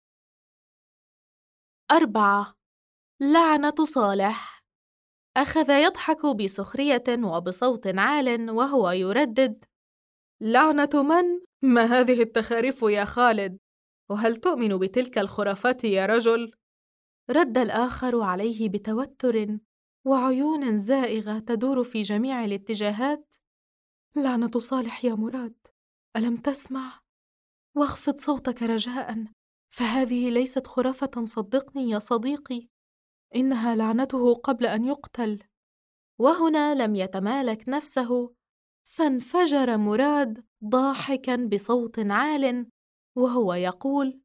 4. لعنة صالح. أخذ يضحك بسخرية وبصوت عال وهو يردد: لعنة من؟ ما هذه التخاريف يا خالد؟ وهل تؤمن بتلك الخرافات يا رجل؟ رد الآخر عليه بتوتر وعيون زائغة تدور في جميع الاتجاهات: لعنة صالح يا مراد، ألم تسمع؟ واخفض صوتك رجاءً، فهذه ليست خرافة، صدقني يا صديقي، إنها لعنته قبل أن يقتل. وهنا لم يتمالك نفسه، فانفجر مراد ضاحكاً بصوت عال وهو يقول: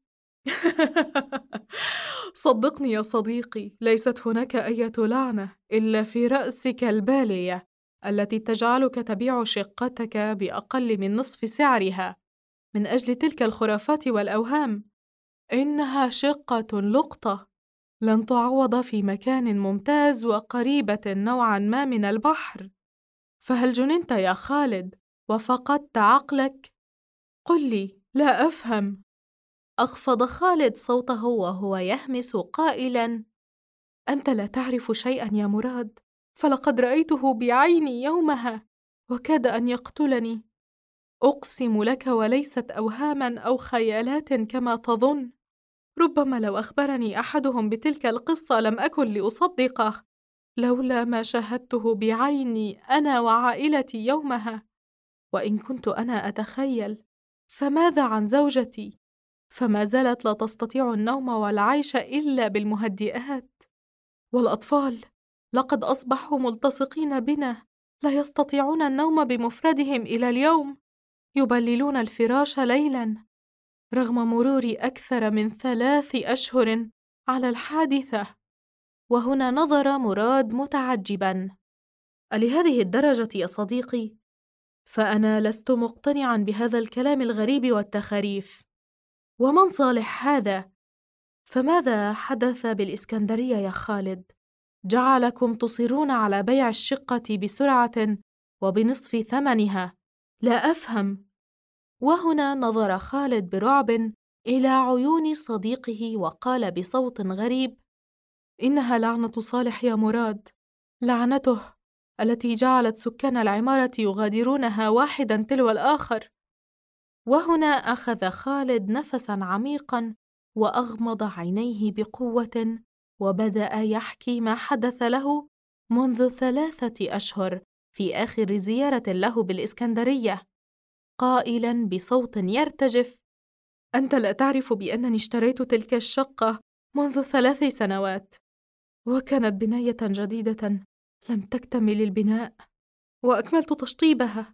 صدقني يا صديقي، ليست هناك أي لعنة إلا في رأسك البالية التي تجعلك تبيع شقتك بأقل من نصف سعرها من أجل تلك الخرافات والأوهام. إنها شقة لقطة لن تعوض في مكان ممتاز وقريبة نوعاً ما من البحر. فهل جننت يا خالد وفقدت عقلك؟ قل لي، لا أفهم. أخفض خالد صوته وهو يهمس قائلاً: أنت لا تعرف شيئاً يا مراد، فلقد رأيته بعيني يومها وكاد أن يقتلني. أقسم لك وليست أوهاماً أو خيالات كما تظن. ربما لو أخبرني أحدهم بتلك القصة لم أكن لأصدقه، لولا ما شاهدته بعيني أنا وعائلتي يومها. وإن كنت أنا أتخيل، فماذا عن زوجتي؟ فما زالت لا تستطيع النوم والعيش إلا بالمهدئات. والأطفال لقد أصبحوا ملتصقين بنا، لا يستطيعون النوم بمفردهم إلى اليوم، يبللون الفراش ليلاً رغم مرور أكثر من 3 أشهر على الحادثة. وهنا نظر مراد متعجباً: ألهذه الدرجة يا صديقي؟ فأنا لست مقتنعاً بهذا الكلام الغريب والتخاريف. ومن صالح هذا؟ فماذا حدث بالإسكندرية يا خالد؟ جعلكم تصرون على بيع الشقة بسرعة وبنصف ثمنها؟ لا أفهم. وهنا نظر خالد برعب إلى عيون صديقه وقال بصوت غريب: إنها لعنة صالح يا مراد، لعنته التي جعلت سكان العمارة يغادرونها واحداً تلو الآخر. وهنا أخذ خالد نفساً عميقاً وأغمض عينيه بقوة وبدأ يحكي ما حدث له منذ 3 أشهر في آخر زيارة له بالإسكندرية، قائلاً بصوت يرتجف: أنت لا تعرف بأنني اشتريت تلك الشقة منذ 3 سنوات، وكانت بناية جديدة لم تكتمل البناء، وأكملت تشطيبها،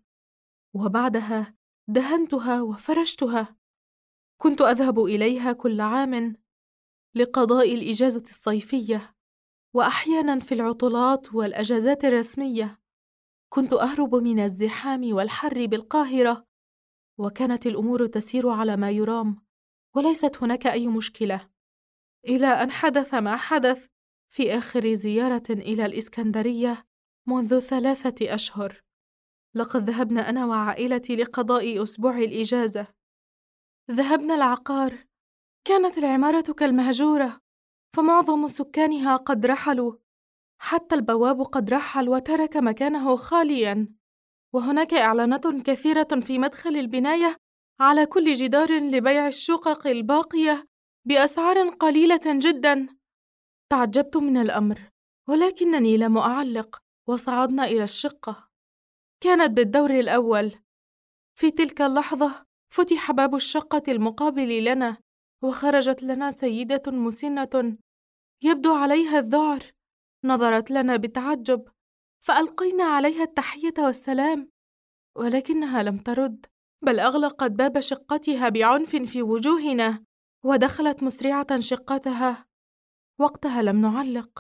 وبعدها دهنتها وفرشتها. كنت أذهب إليها كل عام لقضاء الإجازة الصيفية، وأحياناً في العطلات والأجازات الرسمية. كنت أهرب من الزحام والحر بالقاهرة، وكانت الأمور تسير على ما يرام، وليست هناك أي مشكلة، إلى أن حدث ما حدث في آخر زيارة إلى الإسكندرية منذ 3 أشهر. لقد ذهبنا أنا وعائلتي لقضاء أسبوع الإجازة. ذهبنا العقار. كانت العمارة كالمهجورة، فمعظم سكانها قد رحلوا، حتى البواب قد رحل وترك مكانه خالياً. وهناك إعلانات كثيرة في مدخل البناية على كل جدار لبيع الشقق الباقية بأسعار قليلة جداً. تعجبت من الأمر، ولكنني لم أعلق، وصعدنا إلى الشقة. كانت بالدور الأول. في تلك اللحظة فتح باب الشقة المقابل لنا، وخرجت لنا سيدة مسنة يبدو عليها الذعر. نظرت لنا بتعجب، فألقينا عليها التحية والسلام، ولكنها لم ترد، بل أغلقت باب شقتها بعنف في وجوهنا، ودخلت مسرعة شقتها. وقتها لم نعلق،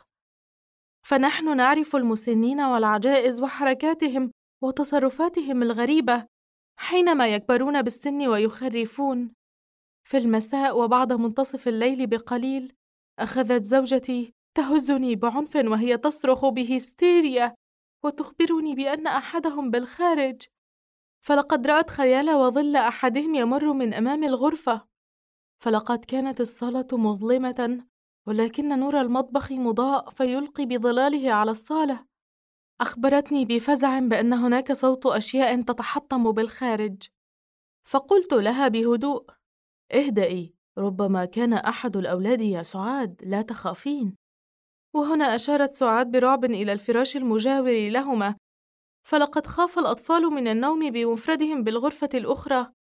فنحن نعرف المسنين والعجائز وحركاتهم وتصرفاتهم الغريبة حينما يكبرون بالسن ويخرفون. في المساء وبعد منتصف الليل بقليل أخذت زوجتي تهزني بعنف وهي تصرخ بهستيريا وتخبرني بأن أحدهم بالخارج، فلقد رأت خيال وظل أحدهم يمر من أمام الغرفة. فلقد كانت الصالة مظلمة، ولكن نور المطبخ مضاء فيلقي بظلاله على الصالة. أخبرتني بفزع بأن هناك صوت أشياء تتحطم بالخارج، فقلت لها بهدوء: اهدئي، ربما كان أحد الأولاد يا سعاد، لا تخافين. وهنا أشارت سعاد برعب إلى الفراش المجاور لهما، فلقد خاف الأطفال من النوم بمفردهم بالغرفة الأخرى،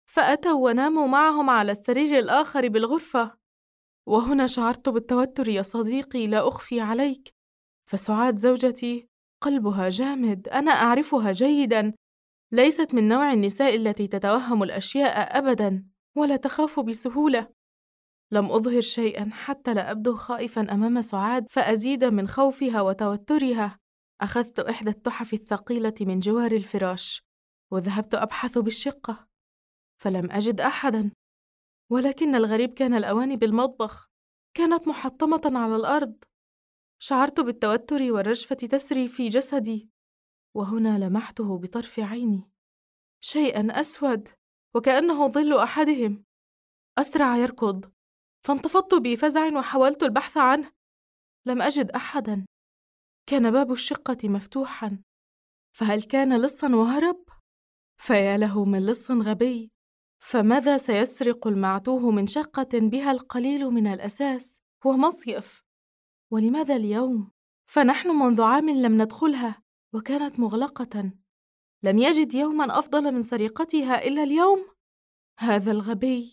فأتوا وناموا معهم على السرير الآخر بالغرفة. وهنا شعرت بالتوتر يا صديقي، لا أخفي عليك، فسعاد زوجتي قلبها جامد، أنا أعرفها جيداً، ليست من نوع النساء التي تتوهم الأشياء أبداً ولا تخاف بسهولة. لم أظهر شيئاً حتى لا أبدو خائفاً أمام سعاد فأزيد من خوفها وتوترها. أخذت إحدى التحف الثقيلة من جوار الفراش وذهبت أبحث بالشقة، فلم أجد أحداً. ولكن الغريب كان الأواني بالمطبخ كانت محطمة على الأرض. شعرت بالتوتر والرجفة تسري في جسدي، وهنا لمحته بطرف عيني، شيئاً أسود وكأنه ظل أحدهم. أسرع يركض، فانتفضت بفزع وحاولت البحث عنه، لم أجد أحداً. كان باب الشقة مفتوحاً، فهل كان لصاً وهرب؟ فيا له من لص غبي، فماذا سيسرق المعتوه من شقة بها القليل من الأساس ومصيف؟ ولماذا اليوم؟ فنحن منذ عام لم ندخلها وكانت مغلقة، لم يجد يوما أفضل من سرقتها إلا اليوم؟ هذا الغبي.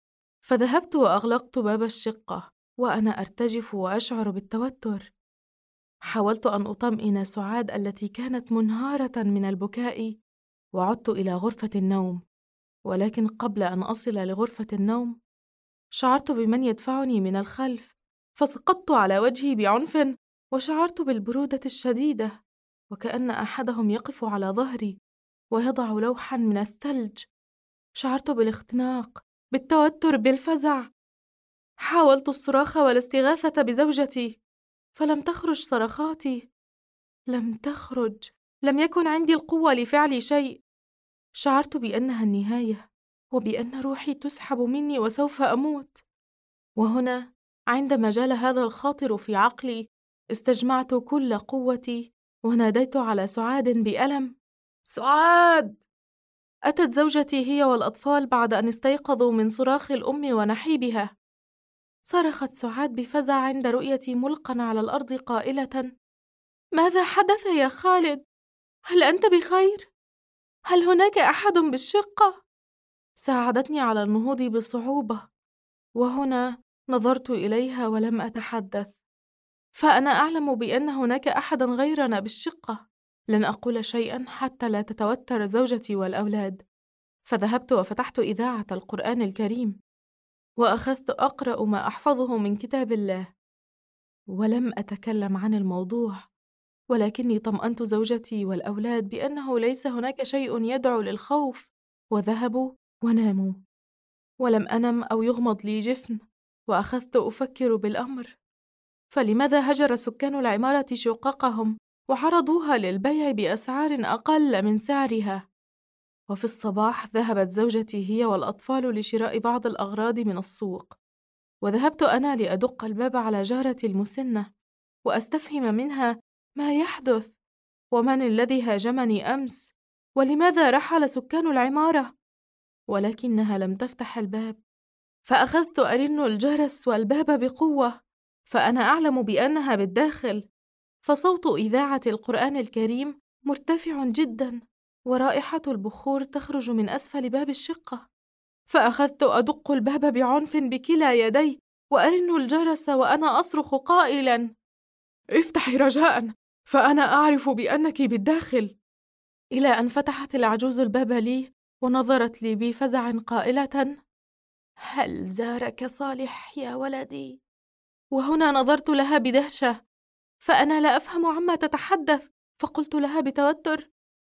فذهبت وأغلقت باب الشقة وأنا أرتجف وأشعر بالتوتر. حاولت أن أطمئن سعاد التي كانت منهارة من البكاء، وعدت إلى غرفة النوم. ولكن قبل أن أصل لغرفة النوم شعرت بمن يدفعني من الخلف، فسقطت على وجهي بعنف وشعرت بالبرودة الشديدة، وكأن أحدهم يقف على ظهري ويضع لوحاً من الثلج. شعرت بالاختناق، بالتوتر، بالفزع. حاولت الصراخ والاستغاثة بزوجتي، فلم تخرج صرخاتي، لم تخرج، لم يكن عندي القوة لفعل شيء. شعرت بأنها النهاية وبأن روحي تسحب مني وسوف أموت. وهنا عندما جال هذا الخاطر في عقلي استجمعت كل قوتي وناديت على سعاد بألم: سعاد! أتت زوجتي هي والأطفال بعد أن استيقظوا من صراخ الأم ونحيبها. صرخت سعاد بفزع عند رؤيتي ملقا على الأرض قائلة: ماذا حدث يا خالد؟ هل أنت بخير؟ هل هناك أحد بالشقة؟ ساعدتني على النهوض بصعوبة، وهنا نظرت إليها ولم أتحدث، فأنا أعلم بأن هناك أحدا غيرنا بالشقة. لن أقول شيئا حتى لا تتوتر زوجتي والأولاد، فذهبت وفتحت إذاعة القرآن الكريم وأخذت أقرأ ما أحفظه من كتاب الله، ولم أتكلم عن الموضوع، ولكني طمأنت زوجتي والأولاد بأنه ليس هناك شيء يدعو للخوف، وذهبوا وناموا. ولم أنم أو يغمض لي جفن، وأخذت أفكر بالأمر، فلماذا هجر سكان العمارة شققهم وعرضوها للبيع بأسعار أقل من سعرها؟ وفي الصباح ذهبت زوجتي هي والأطفال لشراء بعض الأغراض من السوق، وذهبت أنا لأدق الباب على جارتي المسنة وأستفهم منها ما يحدث، ومن الذي هاجمني أمس، ولماذا رحل سكان العمارة؟ ولكنها لم تفتح الباب، فأخذت أرن الجرس والباب بقوة، فأنا أعلم بأنها بالداخل، فصوت إذاعة القرآن الكريم مرتفع جدا، ورائحة البخور تخرج من أسفل باب الشقة. فأخذت أدق الباب بعنف بكلا يدي وأرن الجرس وأنا أصرخ قائلا: افتحي رجاء، فأنا أعرف بأنك بالداخل. إلى أن فتحت العجوز الباب لي ونظرت لي بفزع قائلة: هل زارك صالح يا ولدي؟ وهنا نظرت لها بدهشة، فأنا لا أفهم عما تتحدث، فقلت لها بتوتر: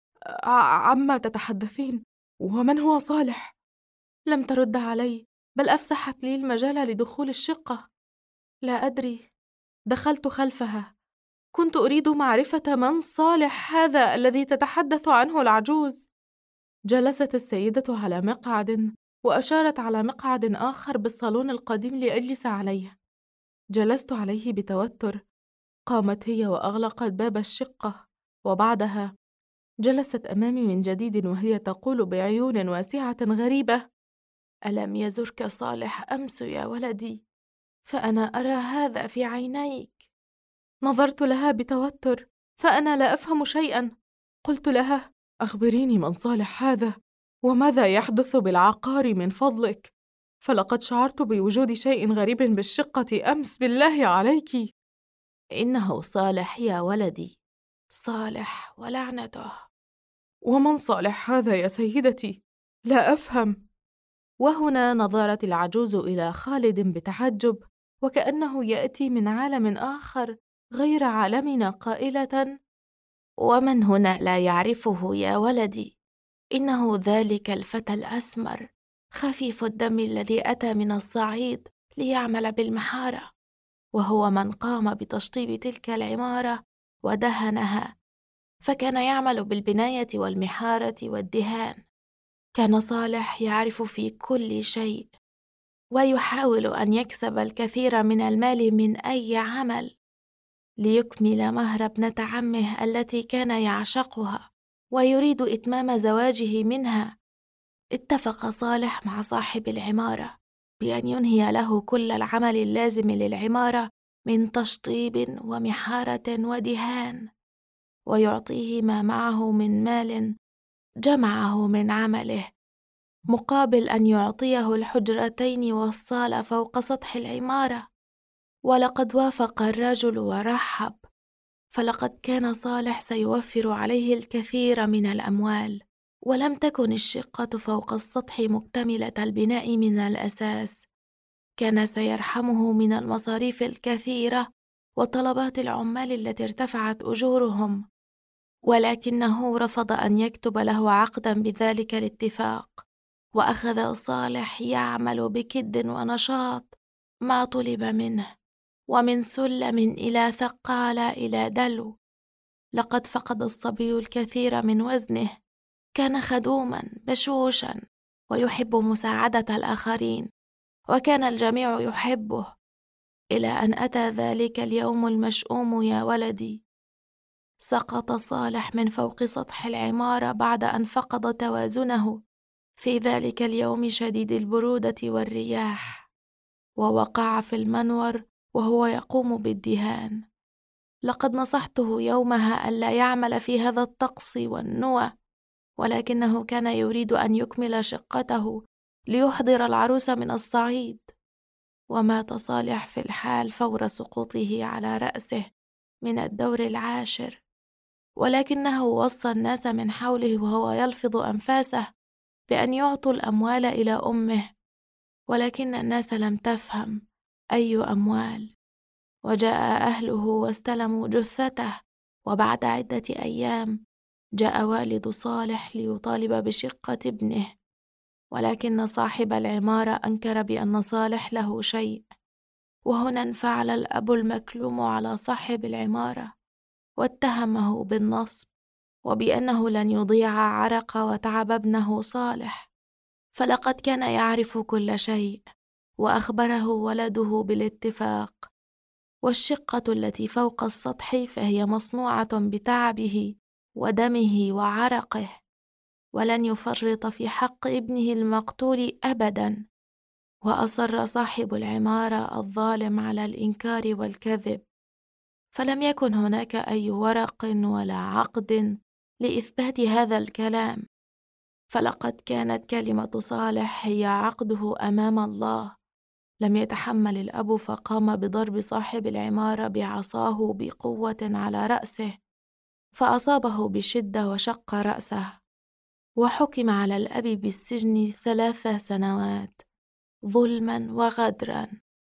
عما تتحدثين؟ ومن هو صالح؟ لم ترد علي، بل أفسحت لي المجال لدخول الشقة. لا أدري، دخلت خلفها، كنت أريد معرفة من صالح هذا الذي تتحدث عنه العجوز. جلست السيدة على مقعد وأشارت على مقعد آخر بالصالون القديم لأجلس عليه. جلست عليه بتوتر. قامت هي وأغلقت باب الشقة، وبعدها جلست أمامي من جديد وهي تقول بعيون واسعة غريبة: ألم يزرك صالح أمس يا ولدي؟ فأنا أرى هذا في عينيك. نظرت لها بتوتر، فأنا لا أفهم شيئا. قلت لها: أخبريني من صالح هذا، وماذا يحدث بالعقار من فضلك؟ فلقد شعرت بوجود شيء غريب بالشقة أمس، بالله عليك. إنه صالح يا ولدي، صالح ولعنته. ومن صالح هذا يا سيدتي؟ لا أفهم. وهنا نظرت العجوز إلى خالد بتعجب، وكأنه يأتي من عالم آخر غير عالمنا، قائلة: ومن هنا لا يعرفه يا ولدي؟ إنه ذلك الفتى الأسمر خفيف الدم الذي أتى من الصعيد ليعمل بالمحارة، وهو من قام بتشطيب تلك العمارة ودهنها، فكان يعمل بالبناية والمحارة والدهان. كان صالح يعرف في كل شيء، ويحاول أن يكسب الكثير من المال من أي عمل ليكمل مهر ابنة عمه التي كان يعشقها ويريد إتمام زواجه منها. اتفق صالح مع صاحب العمارة بأن ينهي له كل العمل اللازم للعمارة من تشطيب ومحارة ودهان، ويعطيه ما معه من مال جمعه من عمله، مقابل أن يعطيه الحجرتين والصالة فوق سطح العمارة. ولقد وافق الرجل ورحب، فلقد كان صالح سيوفر عليه الكثير من الأموال، ولم تكن الشقة فوق السطح مكتملة البناء من الأساس. كان سيرحمه من المصاريف الكثيرة وطلبات العمال التي ارتفعت أجورهم، ولكنه رفض أن يكتب له عقدا بذلك الاتفاق، وأخذ صالح يعمل بكد ونشاط ما طلب منه، ومن سلم إلى ثقالة إلى دلو. لقد فقد الصبي الكثير من وزنه، كان خدوما بشوشا ويحب مساعدة الآخرين، وكان الجميع يحبه، إلى أن أتى ذلك اليوم المشؤوم يا ولدي. سقط صالح من فوق سطح العمارة بعد أن فقد توازنه في ذلك اليوم شديد البرودة والرياح، ووقع في المنور وهو يقوم بالدهان. لقد نصحته يومها ألا يعمل في هذا الطقس والنوى، ولكنه كان يريد أن يكمل شقته ليحضر العروس من الصعيد. ومات صالح في الحال فور سقوطه على رأسه من الدور العاشر، ولكنه وصى الناس من حوله وهو يلفظ أنفاسه بأن يعطوا الأموال إلى أمه، ولكن الناس لم تفهم أي أموال. وجاء أهله واستلموا جثته، وبعد عدة أيام جاء والد صالح ليطالب بشقة ابنه، ولكن صاحب العمارة أنكر بأن صالح له شيء. وهنا انفعل الأب المكلوم على صاحب العمارة واتهمه بالنصب، وبأنه لن يضيع عرق وتعب ابنه صالح، فلقد كان يعرف كل شيء، وأخبره ولده بالاتفاق. والشقة التي فوق السطح فهي مصنوعة بتعبه ودمه وعرقه، ولن يفرط في حق ابنه المقتول أبدا. وأصر صاحب العمارة الظالم على الإنكار والكذب، فلم يكن هناك أي ورق ولا عقد لإثبات هذا الكلام، فلقد كانت كلمة صالح هي عقده أمام الله. لم يتحمل الأب فقام بضرب صاحب العمارة بعصاه بقوة على رأسه، فأصابه بشدة وشق رأسه، وحكم على الأب بالسجن 3 سنوات ظلما وغدرا.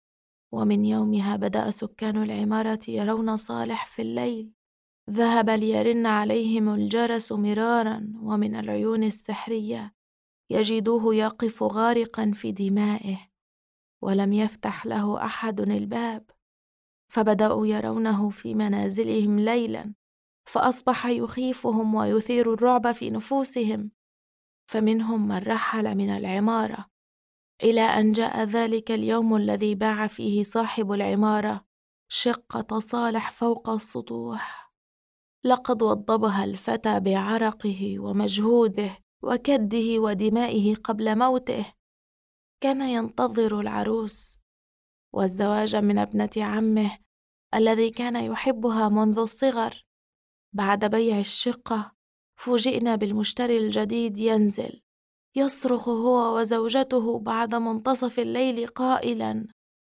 ومن يومها بدأ سكان العمارة يرون صالح في الليل، ذهب ليرن عليهم الجرس مرارا، ومن العيون السحرية يجدوه يقف غارقا في دمائه، ولم يفتح له أحد الباب، فبدأوا يرونه في منازلهم ليلا، فأصبح يخيفهم ويثير الرعب في نفوسهم، فمنهم من رحل من العمارة، إلى أن جاء ذلك اليوم الذي باع فيه صاحب العمارة شقة صالح فوق السطوح. لقد وضبها الفتى بعرقه ومجهوده وكده ودمائه قبل موته. كان ينتظر العروس والزواج من ابنة عمه الذي كان يحبها منذ الصغر. بعد بيع الشقة فوجئنا بالمشتري الجديد ينزل، يصرخ هو وزوجته بعد منتصف الليل قائلاً: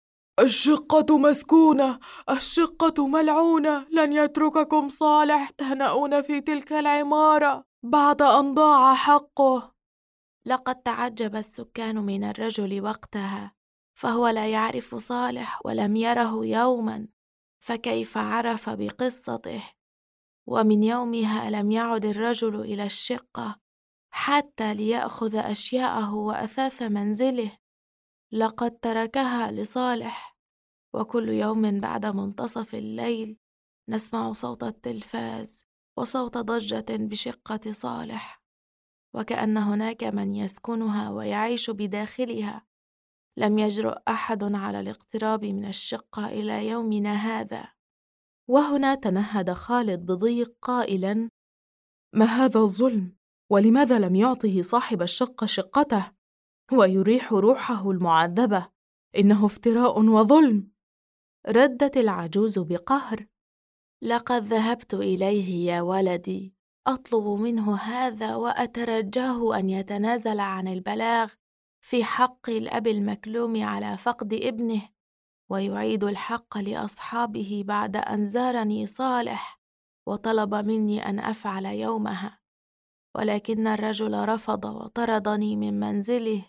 الشقة مسكونة، الشقة ملعونة، لن يترككم صالح تهنؤون في تلك العمارة بعد أن ضاع حقه. لقد تعجب السكان من الرجل وقتها، فهو لا يعرف صالح ولم يره يوما، فكيف عرف بقصته؟ ومن يومها لم يعد الرجل إلى الشقة حتى ليأخذ أشياءه وأثاث منزله، لقد تركها لصالح. وكل يوم بعد منتصف الليل نسمع صوت التلفاز وصوت ضجة بشقة صالح، وكأن هناك من يسكنها ويعيش بداخلها. لم يجرؤ أحد على الاقتراب من الشقة إلى يومنا هذا. وهنا تنهد خالد بضيق قائلاً: ما هذا الظلم؟ ولماذا لم يعطه صاحب الشقة شقته ويريح روحه المعذبة؟ إنه افتراء وظلم. ردت العجوز بقهر: لقد ذهبت إليه يا ولدي، أطلب منه هذا وأترجاه أن يتنازل عن البلاغ في حق الأب المكلوم على فقد ابنه، ويعيد الحق لأصحابه بعد أن زارني صالح وطلب مني أن أفعل يومها. ولكن الرجل رفض وطردني من منزله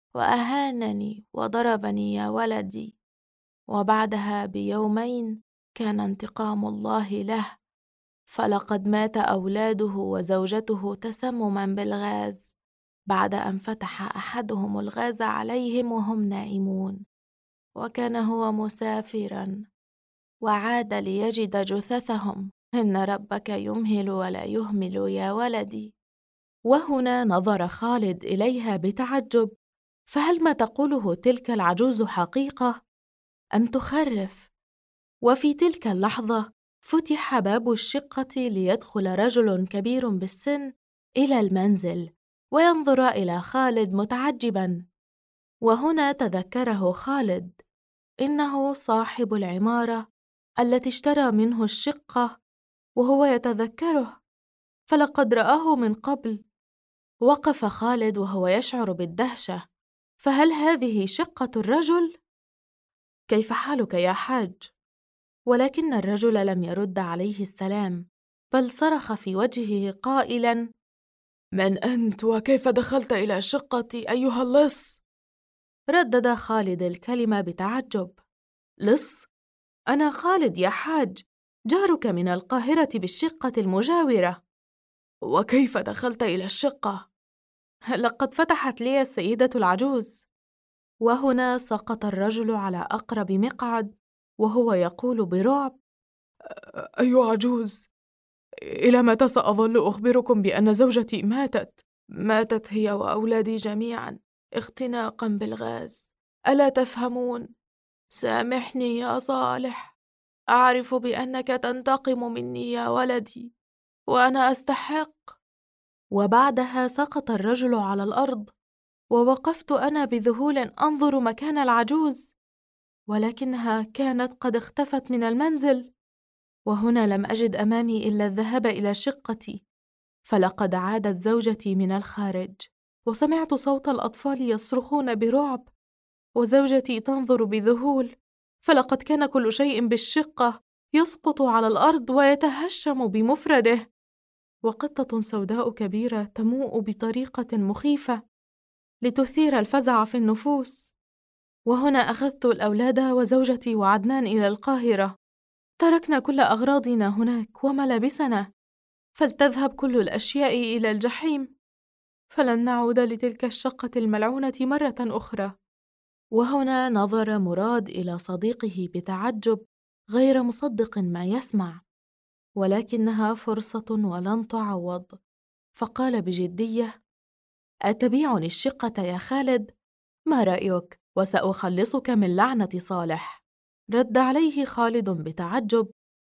وأهانني وضربني يا ولدي. وبعدها بيومين كان انتقام الله له، فلقد مات أولاده وزوجته تسمما بالغاز بعد أن فتح أحدهم الغاز عليهم وهم نائمون، وكان هو مسافرا وعاد ليجد جثثهم. إن ربك يمهل ولا يهمل يا ولدي. وهنا نظر خالد إليها بتعجب، فهل ما تقوله تلك العجوز حقيقة أم تخرف؟ وفي تلك اللحظة فتح باب الشقة ليدخل رجل كبير بالسن إلى المنزل وينظر إلى خالد متعجباً. وهنا تذكره خالد إنه صاحب العمارة التي اشترى منه الشقة، وهو يتذكره فلقد رآه من قبل. وقف خالد وهو يشعر بالدهشة، فهل هذه شقة الرجل؟ كيف حالك يا حاج؟ ولكن الرجل لم يرد عليه السلام، بل صرخ في وجهه قائلاً: من أنت وكيف دخلت إلى شقتي أيها اللص؟ ردد خالد الكلمة بتعجب: لص؟ أنا خالد يا حاج، جارك من القاهرة بالشقة المجاورة. وكيف دخلت إلى الشقة؟ لقد فتحت لي السيدة العجوز. وهنا سقط الرجل على أقرب مقعد وهو يقول برعب: أيها عجوز، إلى متى سأظل أخبركم بأن زوجتي ماتت هي وأولادي جميعاً اختناقاً بالغاز؟ ألا تفهمون؟ سامحني يا صالح، أعرف بأنك تنتقم مني يا ولدي، وأنا أستحق. وبعدها سقط الرجل على الأرض، ووقفت أنا بذهول أنظر مكان العجوز، ولكنها كانت قد اختفت من المنزل. وهنا لم أجد أمامي إلا الذهاب إلى شقتي، فلقد عادت زوجتي من الخارج، وسمعت صوت الأطفال يصرخون برعب، وزوجتي تنظر بذهول، فلقد كان كل شيء بالشقة يسقط على الأرض ويتهشم بمفرده، وقطة سوداء كبيرة تموء بطريقة مخيفة لتثير الفزع في النفوس. وهنا أخذت الأولاد وزوجتي وعدنان إلى القاهرة. تركنا كل أغراضنا هناك وملابسنا، فلتذهب كل الأشياء إلى الجحيم، فلن نعود لتلك الشقة الملعونة مرة أخرى. وهنا نظر مراد إلى صديقه بتعجب غير مصدق ما يسمع، ولكنها فرصة ولن تعوض، فقال بجدية: أتبيعني الشقة يا خالد؟ ما رأيك؟ وسأخلصك من لعنة صالح. رد عليه خالد بتعجب: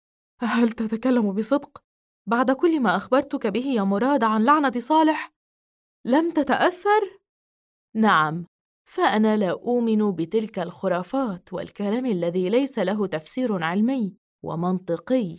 هل تتكلم بصدق؟ بعد كل ما أخبرتك به يا مراد عن لعنة صالح لم تتأثر؟ نعم، فأنا لا أؤمن بتلك الخرافات والكلام الذي ليس له تفسير علمي ومنطقي.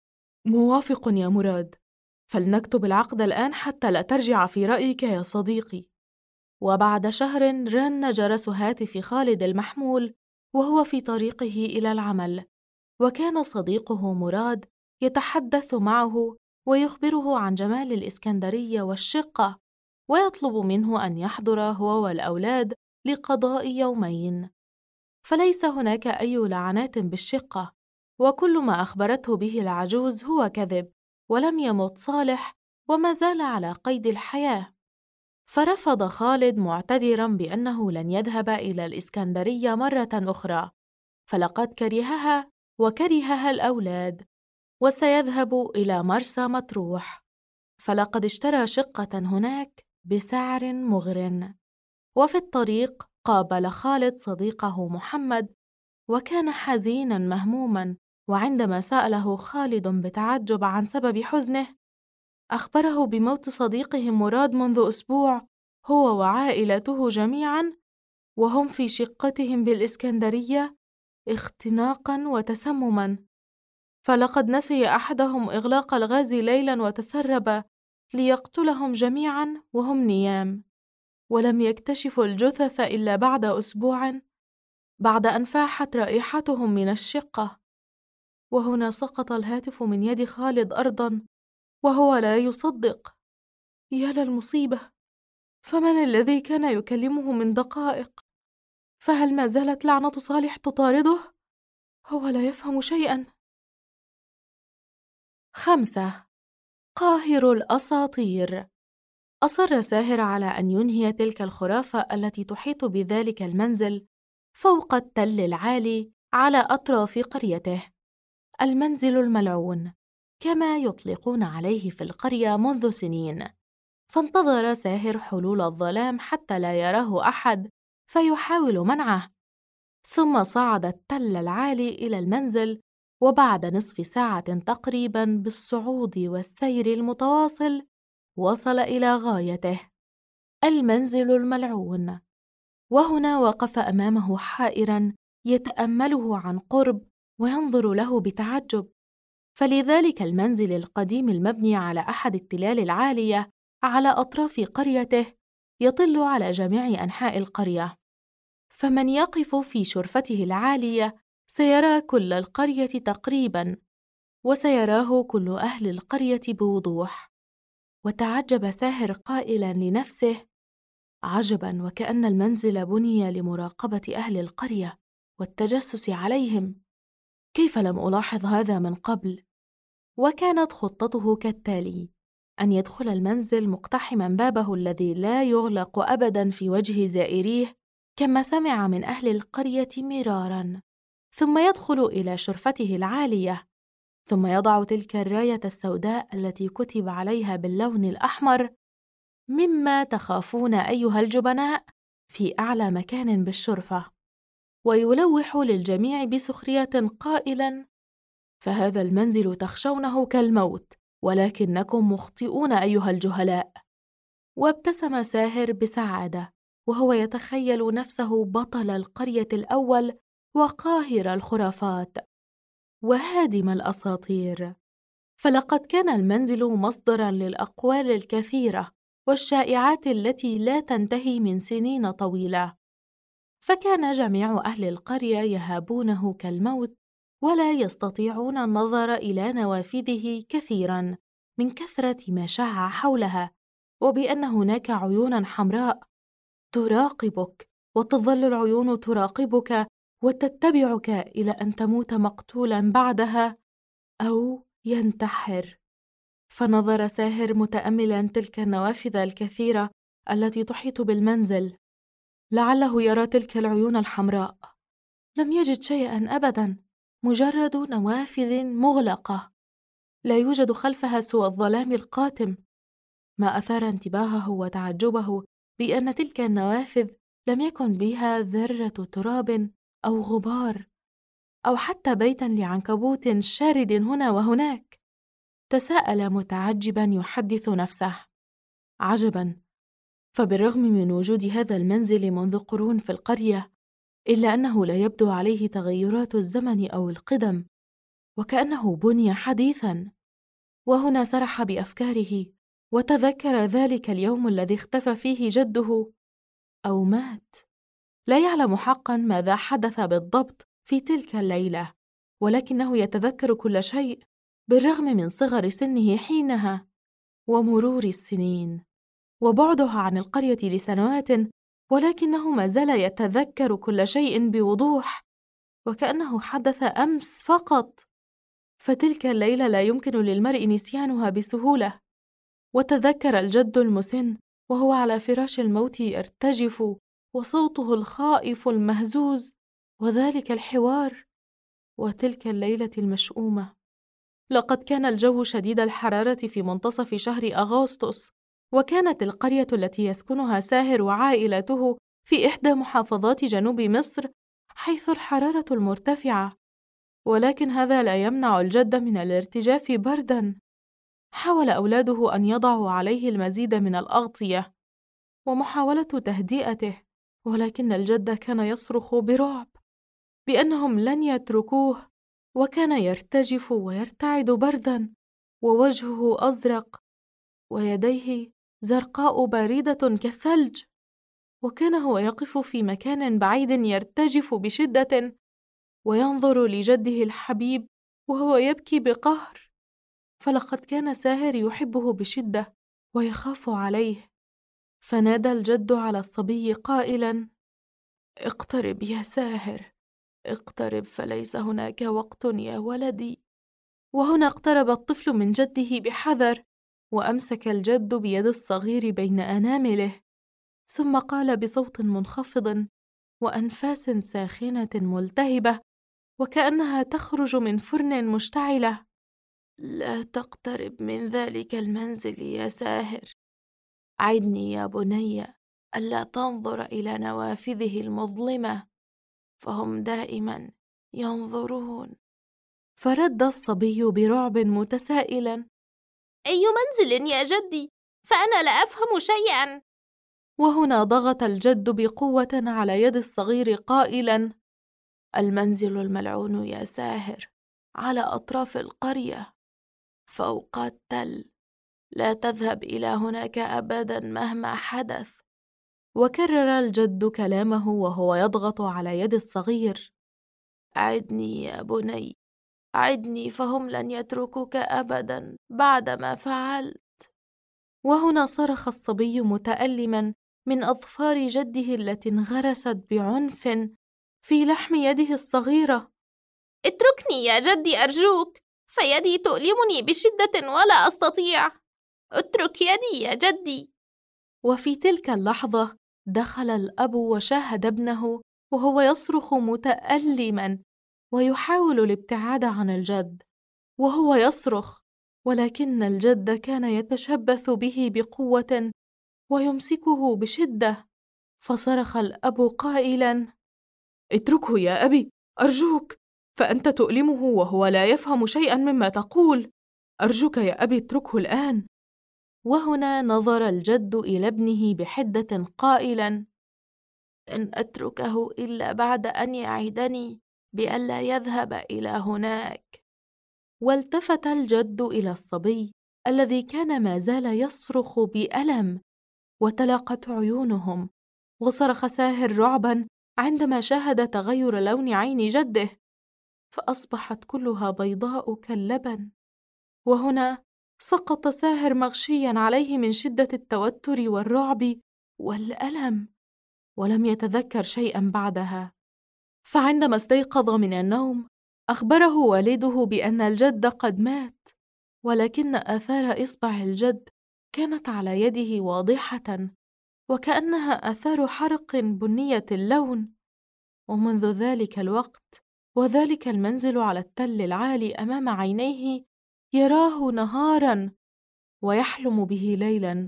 موافق يا مراد، فلنكتب العقد الآن حتى لا ترجع في رأيك يا صديقي. وبعد شهر رن جرس هاتف خالد المحمول وهو في طريقه إلى العمل، وكان صديقه مراد يتحدث معه ويخبره عن جمال الإسكندرية والشقة، ويطلب منه أن يحضر هو والأولاد لقضاء يومين. فليس هناك أي لعنات بالشقة، وكل ما أخبرته به العجوز هو كذب، ولم يمت صالح وما زال على قيد الحياة. فرفض خالد معتذراً بأنه لن يذهب إلى الإسكندرية مرة أخرى، فلقد كرهها وكرهها الأولاد، وسيذهب إلى مرسى مطروح، فلقد اشترى شقة هناك بسعر مغر. وفي الطريق قابل خالد صديقه محمد، وكان حزيناً مهموماً، وعندما سأله خالد بتعجب عن سبب حزنه أخبره بموت صديقهم مراد منذ أسبوع هو وعائلته جميعاً، وهم في شقتهم بالإسكندرية اختناقاً وتسمماً، فلقد نسي أحدهم إغلاق الغاز ليلاً وتسرب ليقتلهم جميعاً وهم نيام، ولم يكتشفوا الجثث إلا بعد أسبوع بعد أن فاحت رائحتهم من الشقة. وهنا سقط الهاتف من يد خالد أرضاً وهو لا يصدق. يا للمصيبة! فمن الذي كان يكلمه من دقائق؟ فهل ما زالت لعنة صالح تطارده؟ هو لا يفهم شيئاً. 5. قاهر الأساطير. أصر ساهر على أن ينهي تلك الخرافة التي تحيط بذلك المنزل فوق التل العالي على أطراف قريته، المنزل الملعون كما يطلقون عليه في القرية منذ سنين. فانتظر ساهر حلول الظلام حتى لا يراه أحد فيحاول منعه، ثم صعد التل العالي إلى المنزل، وبعد نصف ساعة تقريباً بالصعود والسير المتواصل وصل إلى غايته، المنزل الملعون. وهنا وقف أمامه حائراً يتأمله عن قرب وينظر له بتعجب، فلذلك المنزل القديم المبني على أحد التلال العالية على أطراف قريته يطل على جميع أنحاء القرية، فمن يقف في شرفته العالية سيرى كل القرية تقريباً، وسيراه كل أهل القرية بوضوح. وتعجب ساهر قائلاً لنفسه: عجباً، وكأن المنزل بني لمراقبة أهل القرية والتجسس عليهم، كيف لم ألاحظ هذا من قبل؟ وكانت خطته كالتالي: أن يدخل المنزل مقتحماً بابه الذي لا يغلق أبداً في وجه زائريه كما سمع من أهل القرية مراراً، ثم يدخل إلى شرفته العالية، ثم يضع تلك الراية السوداء التي كتب عليها باللون الأحمر: مما تخافون أيها الجبناء، في أعلى مكان بالشرفة، ويلوح للجميع بسخرية قائلاً: فهذا المنزل تخشونه كالموت، ولكنكم مخطئون أيها الجهلاء. وابتسم ساهر بسعادة وهو يتخيل نفسه بطل القرية الأول وقاهر الخرافات وهادم الأساطير، فلقد كان المنزل مصدراً للأقوال الكثيرة والشائعات التي لا تنتهي من سنين طويلة، فكان جميع أهل القرية يهابونه كالموت ولا يستطيعون النظر إلى نوافذه كثيراً من كثرة ما شاع حولها، وبأن هناك عيوناً حمراء تراقبك، وتظل العيون تراقبك وتتبعك إلى أن تموت مقتولاً بعدها أو ينتحر. فنظر ساهر متأملاً تلك النوافذ الكثيرة التي تحيط بالمنزل، لعله يرى تلك العيون الحمراء. لم يجد شيئاً أبداً، مجرد نوافذ مغلقة لا يوجد خلفها سوى الظلام القاتم. ما أثار انتباهه وتعجبه بأن تلك النوافذ لم يكن بها ذرة تراب أو غبار أو حتى بيتاً لعنكبوت شارد هنا وهناك. تساءل متعجباً يحدث نفسه: عجباً، فبالرغم من وجود هذا المنزل منذ قرون في القرية، إلا أنه لا يبدو عليه تغيرات الزمن أو القدم، وكأنه بني حديثاً. وهنا سرح بأفكاره وتذكر ذلك اليوم الذي اختفى فيه جده، أو مات. لا يعلم حقاً ماذا حدث بالضبط في تلك الليلة، ولكنه يتذكر كل شيء بالرغم من صغر سنه حينها ومرور السنين وبعده عن القرية لسنوات، ولكنه ما زال يتذكر كل شيء بوضوح وكأنه حدث أمس فقط. فتلك الليلة لا يمكن للمرء نسيانها بسهولة. وتذكر الجد المسن وهو على فراش الموت يرتجف وصوته الخائف المهزوز، وذلك الحوار وتلك الليلة المشؤومة. لقد كان الجو شديد الحرارة في منتصف شهر أغسطس، وكانت القرية التي يسكنها ساهر وعائلته في إحدى محافظات جنوب مصر حيث الحرارة المرتفعة، ولكن هذا لا يمنع الجد من الارتجاف برداً. حاول أولاده أن يضعوا عليه المزيد من الأغطية ومحاولة تهدئته، ولكن الجد كان يصرخ برعب بأنهم لن يتركوه، وكان يرتجف ويرتعد برداً ووجهه أزرق ويديه زرقاء باردة كالثلج. وكان هو يقف في مكان بعيد يرتجف بشدة وينظر لجده الحبيب وهو يبكي بقهر، فلقد كان ساهر يحبه بشدة ويخاف عليه. فنادى الجد على الصبي قائلاً: اقترب يا ساهر، اقترب فليس هناك وقت يا ولدي. وهنا اقترب الطفل من جده بحذر، وأمسك الجد بيد الصغير بين أنامله، ثم قال بصوت منخفض وأنفاس ساخنة ملتهبة وكأنها تخرج من فرن مشتعلة: لا تقترب من ذلك المنزل يا ساهر. عدني يا بني ألا تنظر إلى نوافذه المظلمة، فهم دائما ينظرون. فرد الصبي برعب متسائلا: أي منزل يا جدي؟ فأنا لا أفهم شيئا. وهنا ضغط الجد بقوة على يد الصغير قائلا: المنزل الملعون يا ساهر على أطراف القرية فوق التل، لا تذهب إلى هناك أبدا مهما حدث. وكرر الجد كلامه وهو يضغط على يد الصغير: عدني يا بني، عدني فهم لن يتركوك أبدا بعدما فعلت. وهنا صرخ الصبي متألما من أظفار جده التي انغرست بعنف في لحم يده الصغيرة: اتركني يا جدي أرجوك، فيدي تؤلمني بشدة ولا أستطيع. اترك يدي يا جدي. وفي تلك اللحظة دخل الأب وشاهد ابنه وهو يصرخ متألما ويحاول الابتعاد عن الجد وهو يصرخ، ولكن الجد كان يتشبث به بقوة ويمسكه بشدة. فصرخ الأب قائلا: اتركه يا أبي أرجوك، فأنت تؤلمه وهو لا يفهم شيئا مما تقول. أرجوك يا أبي اتركه الآن. وهنا نظر الجد إلى ابنه بحدة قائلا: لن أتركه إلا بعد أن يعدني بألا يذهب إلى هناك. والتفت الجد إلى الصبي الذي كان ما زال يصرخ بألم، وتلاقت عيونهم، وصرخ ساهر رعبا عندما شاهد تغير لون عين جده، فأصبحت كلها بيضاء كاللبن. وهنا سقط ساهر مغشيا عليه من شدة التوتر والرعب والألم، ولم يتذكر شيئا بعدها. فعندما استيقظ من النوم أخبره والده بأن الجد قد مات، ولكن آثار إصبع الجد كانت على يده واضحة وكأنها آثار حرق بنية اللون. ومنذ ذلك الوقت وذلك المنزل على التل العالي أمام عينيه يراه نهاراً ويحلم به ليلاً.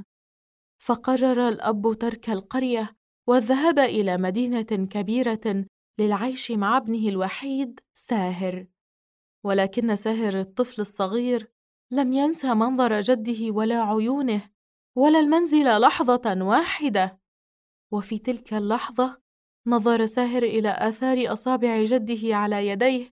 فقرر الأب ترك القرية والذهاب إلى مدينة كبيرة للعيش مع ابنه الوحيد ساهر. ولكن ساهر الطفل الصغير لم ينسى منظر جده ولا عيونه ولا المنزل لحظة واحدة. وفي تلك اللحظة نظر ساهر إلى آثار أصابع جده على يديه،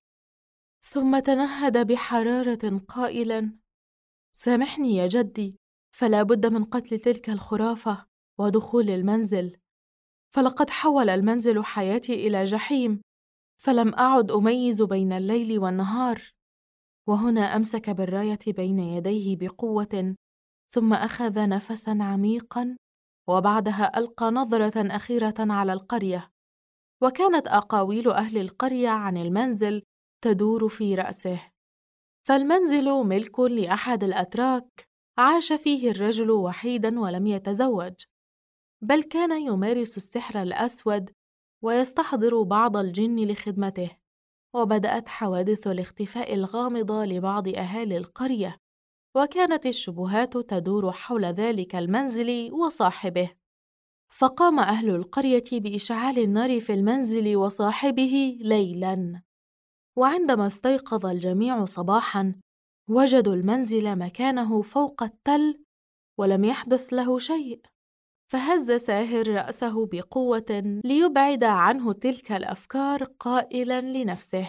ثم تنهد بحرارة قائلاً: سامحني يا جدي، فلا بد من قتل تلك الخرافة ودخول المنزل. فلقد حول المنزل حياتي إلى جحيم، فلم أعد أميز بين الليل والنهار. وهنا أمسك بالراية بين يديه بقوة، ثم أخذ نفساً عميقاً، وبعدها ألقى نظرة أخيرة على القرية. وكانت أقاويل أهل القرية عن المنزل تدور في رأسه. فالمنزل ملك لأحد الأتراك، عاش فيه الرجل وحيداً ولم يتزوج، بل كان يمارس السحر الأسود ويستحضر بعض الجن لخدمته. وبدأت حوادث الاختفاء الغامضة لبعض أهالي القرية، وكانت الشبهات تدور حول ذلك المنزل وصاحبه. فقام أهل القرية بإشعال النار في المنزل وصاحبه ليلاً. وعندما استيقظ الجميع صباحاً، وجدوا المنزل مكانه فوق التل ولم يحدث له شيء. فهز ساهر رأسه بقوة ليبعد عنه تلك الأفكار، قائلاً لنفسه: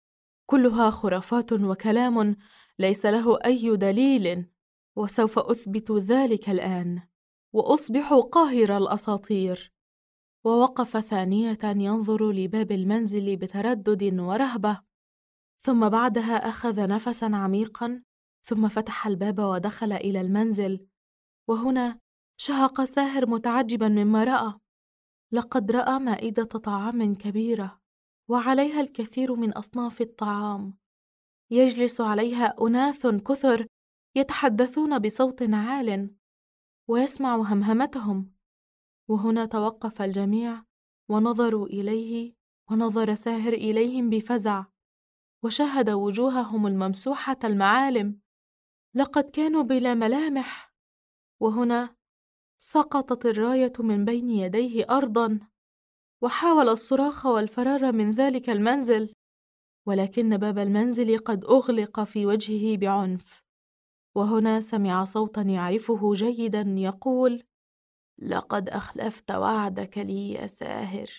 كلها خرافات وكلام ليس له أي دليل، وسوف أثبت ذلك الآن، وأصبح قاهر الأساطير. ووقف ثانية ينظر لباب المنزل بتردد ورهبة، ثم بعدها أخذ نفساً عميقاً، ثم فتح الباب ودخل إلى المنزل. وهنا شهق ساهر متعجباً مما رأى. لقد رأى مائدة طعام كبيرة، وعليها الكثير من أصناف الطعام، يجلس عليها أناث كثر يتحدثون بصوت عال، ويسمع همهمتهم. وهنا توقف الجميع ونظروا إليه، ونظر ساهر إليهم بفزع، وشاهد وجوههم الممسوحة المعالم، لقد كانوا بلا ملامح. وهنا سقطت الراية من بين يديه أرضاً، وحاول الصراخ والفرار من ذلك المنزل، ولكن باب المنزل قد أغلق في وجهه بعنف. وهنا سمع صوتاً يعرفه جيداً يقول: لقد أخلفت وعدك لي يا ساهر،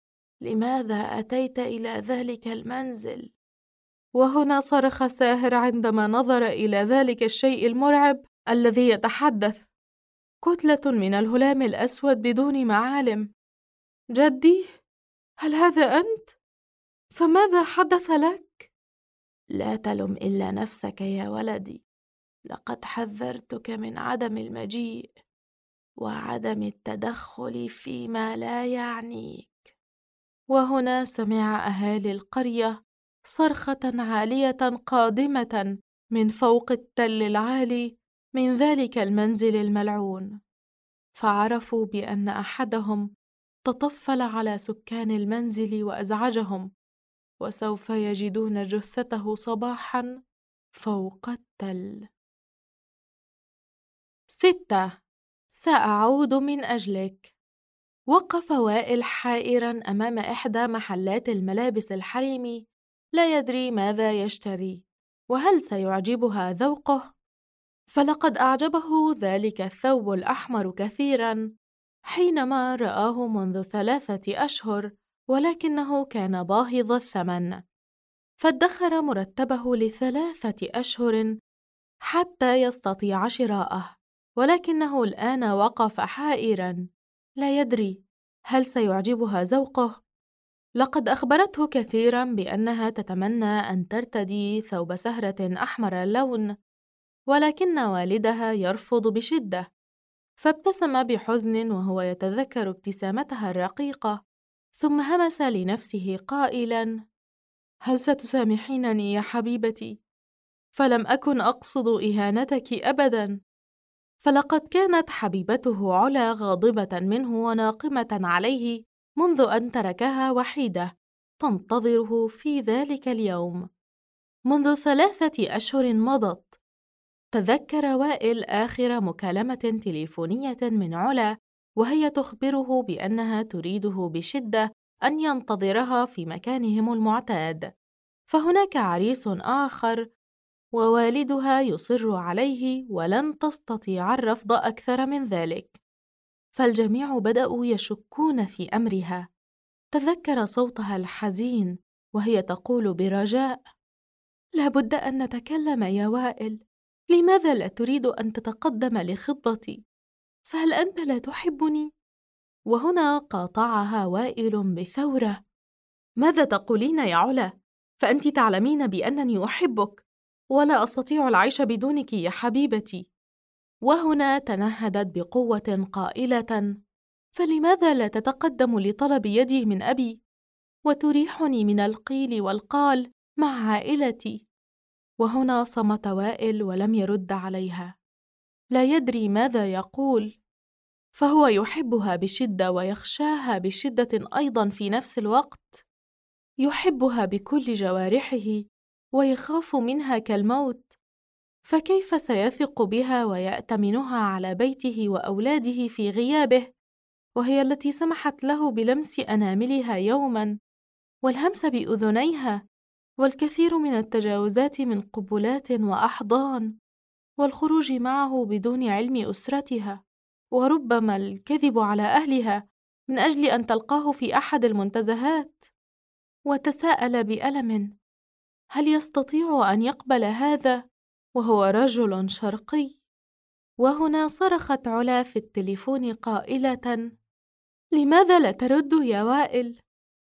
لماذا أتيت إلى ذلك المنزل؟ وهنا صرخ ساهر عندما نظر إلى ذلك الشيء المرعب الذي يتحدث، كتلة من الهلام الأسود بدون معالم. جدي، هل هذا أنت؟ فماذا حدث لك؟ لا تلم إلا نفسك يا ولدي، لقد حذرتك من عدم المجيء وعدم التدخل فيما لا يعنيك. وهنا سمع أهالي القرية صرخة عالية قادمة من فوق التل العالي من ذلك المنزل الملعون، فعرفوا بأن أحدهم تطفل على سكان المنزل وأزعجهم، وسوف يجدون جثته صباحاً فوق التل. 6. سأعود من أجلك. وقف وائل حائراً أمام إحدى محلات الملابس الحريمي، لا يدري ماذا يشتري، وهل سيعجبها ذوقه؟ فلقد أعجبه ذلك الثوب الأحمر كثيراً حينما رآه منذ 3 أشهر، ولكنه كان باهظ الثمن، فادخر مرتبه ل3 أشهر حتى يستطيع شراءه. ولكنه الآن وقف حائراً، لا يدري هل سيعجبها ذوقه. لقد أخبرته كثيراً بأنها تتمنى أن ترتدي ثوب سهرة أحمر اللون، ولكن والدها يرفض بشدة. فابتسم بحزن وهو يتذكر ابتسامتها الرقيقة، ثم همس لنفسه قائلاً: هل ستسامحينني يا حبيبتي؟ فلم أكن أقصد إهانتك أبداً. فلقد كانت حبيبته علا غاضبة منه وناقمة عليه منذ أن تركها وحيدة تنتظره في ذلك اليوم. منذ 3 أشهر مضت. تذكر وائل آخر مكالمة تليفونية من علا، وهي تخبره بأنها تريده بشدة أن ينتظرها في مكانهم المعتاد، فهناك عريس آخر ووالدها يصر عليه ولن تستطيع الرفض أكثر من ذلك. فالجميع بدأوا يشكون في أمرها. تذكر صوتها الحزين وهي تقول برجاء: لا بد أن نتكلم يا وائل، لماذا لا تريد أن تتقدم لخطبتي؟ فهل أنت لا تحبني؟ وهنا قاطعها وائل بثورة: ماذا تقولين يا علا؟ فأنت تعلمين بأنني أحبك، ولا أستطيع العيش بدونك يا حبيبتي. وهنا تنهدت بقوة قائلة: فلماذا لا تتقدم لطلب يدي من أبي وتريحني من القيل والقال مع عائلتي؟ وهنا صمت وائل ولم يرد عليها، لا يدري ماذا يقول، فهو يحبها بشدة ويخشاها بشدة أيضا في نفس الوقت. يحبها بكل جوارحه ويخاف منها كالموت، فكيف سيثق بها ويأتمنها على بيته وأولاده في غيابه، وهي التي سمحت له بلمس أناملها يوما والهمس بأذنيها والكثير من التجاوزات من قبلات وأحضان والخروج معه بدون علم أسرتها، وربما الكذب على أهلها من أجل أن تلقاه في أحد المنتزهات. وتساءل بألم: هل يستطيع أن يقبل هذا وهو رجل شرقي؟ وهنا صرخت علا في التليفون قائلة: لماذا لا ترد يا وائل؟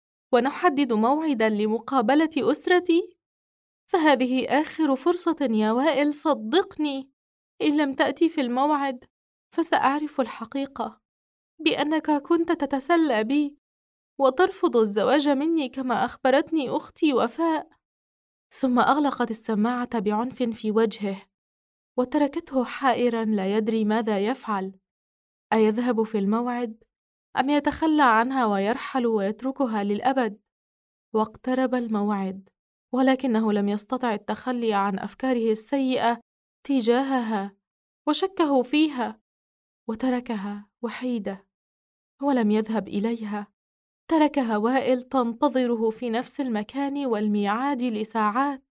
ونحدد موعدا لمقابلة أسرتي؟ فهذه آخر فرصة يا وائل، صدقني، إن لم تأتي في الموعد فسأعرف الحقيقة بأنك كنت تتسلى بي وترفض الزواج مني كما أخبرتني أختي وفاء. ثم أغلقت السماعة بعنف في وجهه وتركته حائرا لا يدري ماذا يفعل، أيذهب في الموعد أم يتخلى عنها ويرحل ويتركها للأبد؟ واقترب الموعد، ولكنه لم يستطع التخلي عن أفكاره السيئة تجاهها وشكه فيها، وتركها وحيدة ولم يذهب إليها. تركها وائل تنتظره في نفس المكان والميعاد لساعات،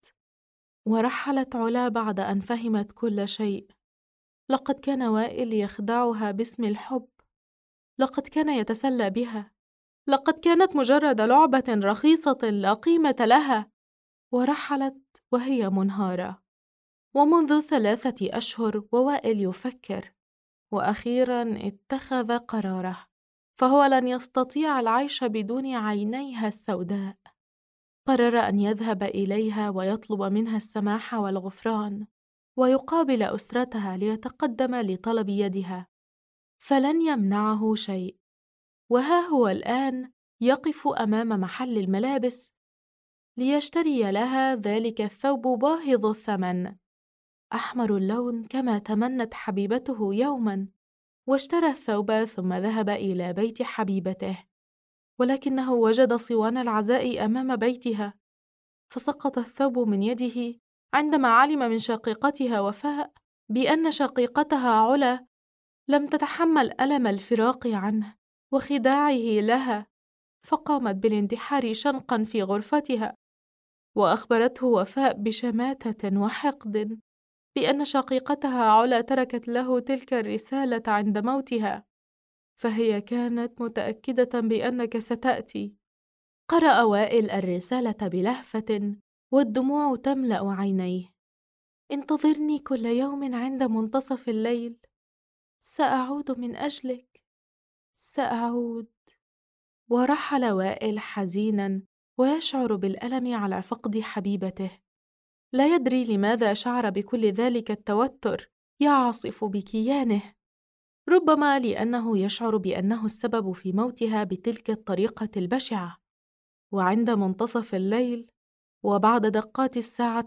ورحلت علا بعد أن فهمت كل شيء. لقد كان وائل يخدعها باسم الحب، لقد كان يتسلى بها، لقد كانت مجرد لعبة رخيصة لا قيمة لها، ورحلت وهي منهارة. ومنذ 3 أشهر ووائل يفكر، وأخيراً اتخذ قراره، فهو لن يستطيع العيش بدون عينيها السوداء. قرر أن يذهب إليها ويطلب منها السماح والغفران، ويقابل أسرتها ليتقدم لطلب يدها، فلن يمنعه شيء. وها هو الآن يقف أمام محل الملابس ليشتري لها ذلك الثوب باهظ الثمن، أحمر اللون كما تمنت حبيبته يوما، واشترى الثوب ثم ذهب إلى بيت حبيبته، ولكنه وجد صوان العزاء أمام بيتها، فسقط الثوب من يده عندما علم من شقيقتها وفاء بأن شقيقتها علا لم تتحمل ألم الفراق عنه وخداعه لها، فقامت بالانتحار شنقا في غرفتها، وأخبرته وفاء بشماتة وحقد بأن شقيقتها علا تركت له تلك الرسالة عند موتها، فهي كانت متأكدة بأنك ستأتي. قرأ وائل الرسالة بلهفة والدموع تملأ عينيه: انتظرني كل يوم عند منتصف الليل، سأعود من أجلك، سأعود. ورحل وائل حزينا ويشعر بالألم على فقد حبيبته، لا يدري لماذا شعر بكل ذلك التوتر يعصف بكيانه، ربما لأنه يشعر بأنه السبب في موتها بتلك الطريقة البشعة. وعند منتصف الليل وبعد دقات الساعة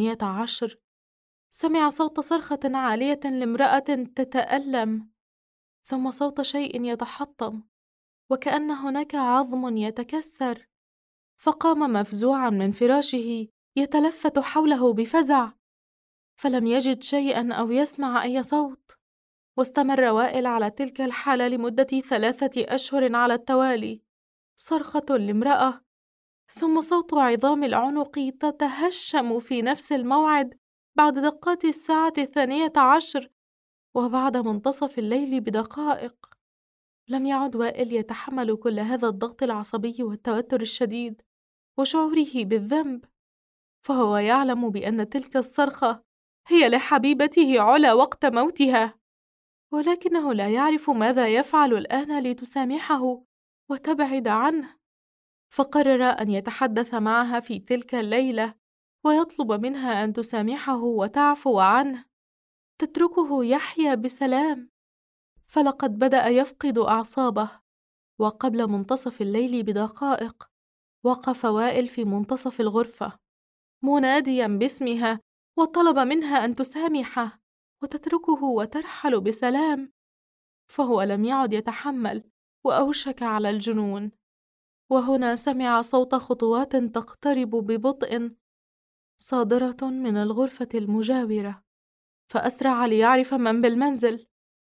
12 سمع صوت صرخة عالية لامرأة تتألم، ثم صوت شيء يتحطم وكأن هناك عظم يتكسر، فقام مفزوعا من فراشه يتلفت حوله بفزع، فلم يجد شيئا أو يسمع أي صوت. واستمر وائل على تلك الحالة لمدة 3 أشهر على التوالي، صرخة لامرأة، ثم صوت عظام العنق تتهشم في نفس الموعد بعد دقات الساعة 12 وبعد منتصف الليل بدقائق. لم يعد وائل يتحمل كل هذا الضغط العصبي والتوتر الشديد وشعوره بالذنب، فهو يعلم بأن تلك الصرخة هي لحبيبته علا وقت موتها، ولكنه لا يعرف ماذا يفعل الآن لتسامحه وتبعد عنه، فقرر أن يتحدث معها في تلك الليلة ويطلب منها أن تسامحه وتعفو عنه، تتركه يحيا بسلام. فلقد بدأ يفقد أعصابه، وقبل منتصف الليل بدقائق وقف وائل في منتصف الغرفة مناديا باسمها وطلب منها أن تسامحه وتتركه وترحل بسلام، فهو لم يعد يتحمل وأوشك على الجنون. وهنا سمع صوت خطوات تقترب ببطء صادرة من الغرفة المجاورة، فأسرع ليعرف من بالمنزل،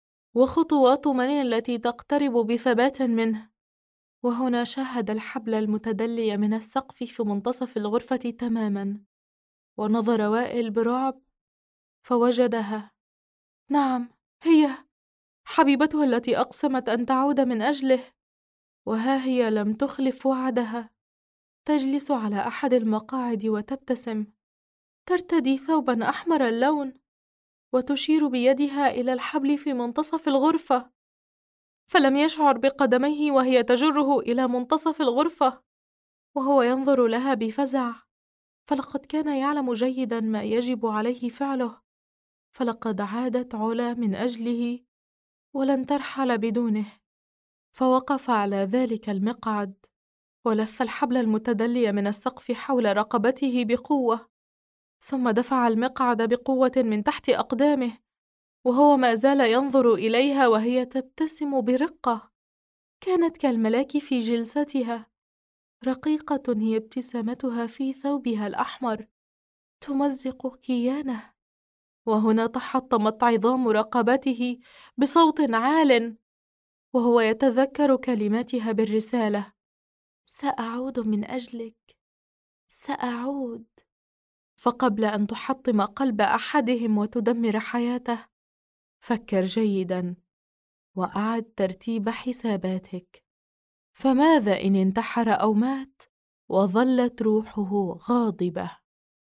وخطوات من التي تقترب بثبات منه. وهنا شاهد الحبل المتدلي من السقف في منتصف الغرفة تماما، ونظر وائل برعب فوجدها. نعم، هي حبيبته التي أقسمت أن تعود من أجله، وها هي لم تخلف وعدها، تجلس على أحد المقاعد وتبتسم، ترتدي ثوبا أحمر اللون، وتشير بيدها إلى الحبل في منتصف الغرفة، فلم يشعر بقدميه وهي تجره إلى منتصف الغرفة، وهو ينظر لها بفزع، فلقد كان يعلم جيدا ما يجب عليه فعله، فلقد عادت علا من أجله ولن ترحل بدونه. فوقف على ذلك المقعد ولف الحبل المتدلي من السقف حول رقبته بقوة، ثم دفع المقعد بقوة من تحت أقدامه، وهو ما زال ينظر إليها وهي تبتسم برقة، كانت كالملاك في جلستها، رقيقة هي ابتسامتها في ثوبها الأحمر تمزق كيانه. وهنا تحطمت عظام رقبته بصوت عال وهو يتذكر كلماتها بالرسالة: سأعود من أجلك، سأعود. فقبل أن تحطم قلب أحدهم وتدمر حياته، فكر جيداً وأعد ترتيب حساباتك، فماذا إن انتحر أو مات وظلت روحه غاضبة؟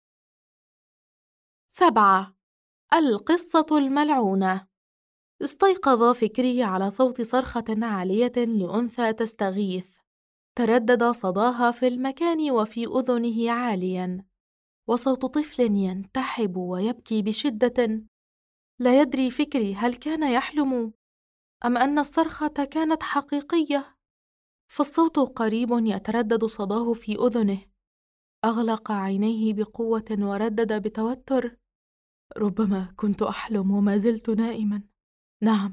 7. القصة الملعونة. استيقظ فكري على صوت صرخة عالية لأنثى تستغيث، تردد صداها في المكان وفي أذنه عالياً، وصوت طفل ينتحب ويبكي بشدة. لا يدري فكري هل كان يحلم أم أن الصرخة كانت حقيقية، فالصوت قريب يتردد صداه في أذنه. أغلق عينيه بقوة وردد بتوتر: ربما كنت أحلم وما زلت نائما. نعم.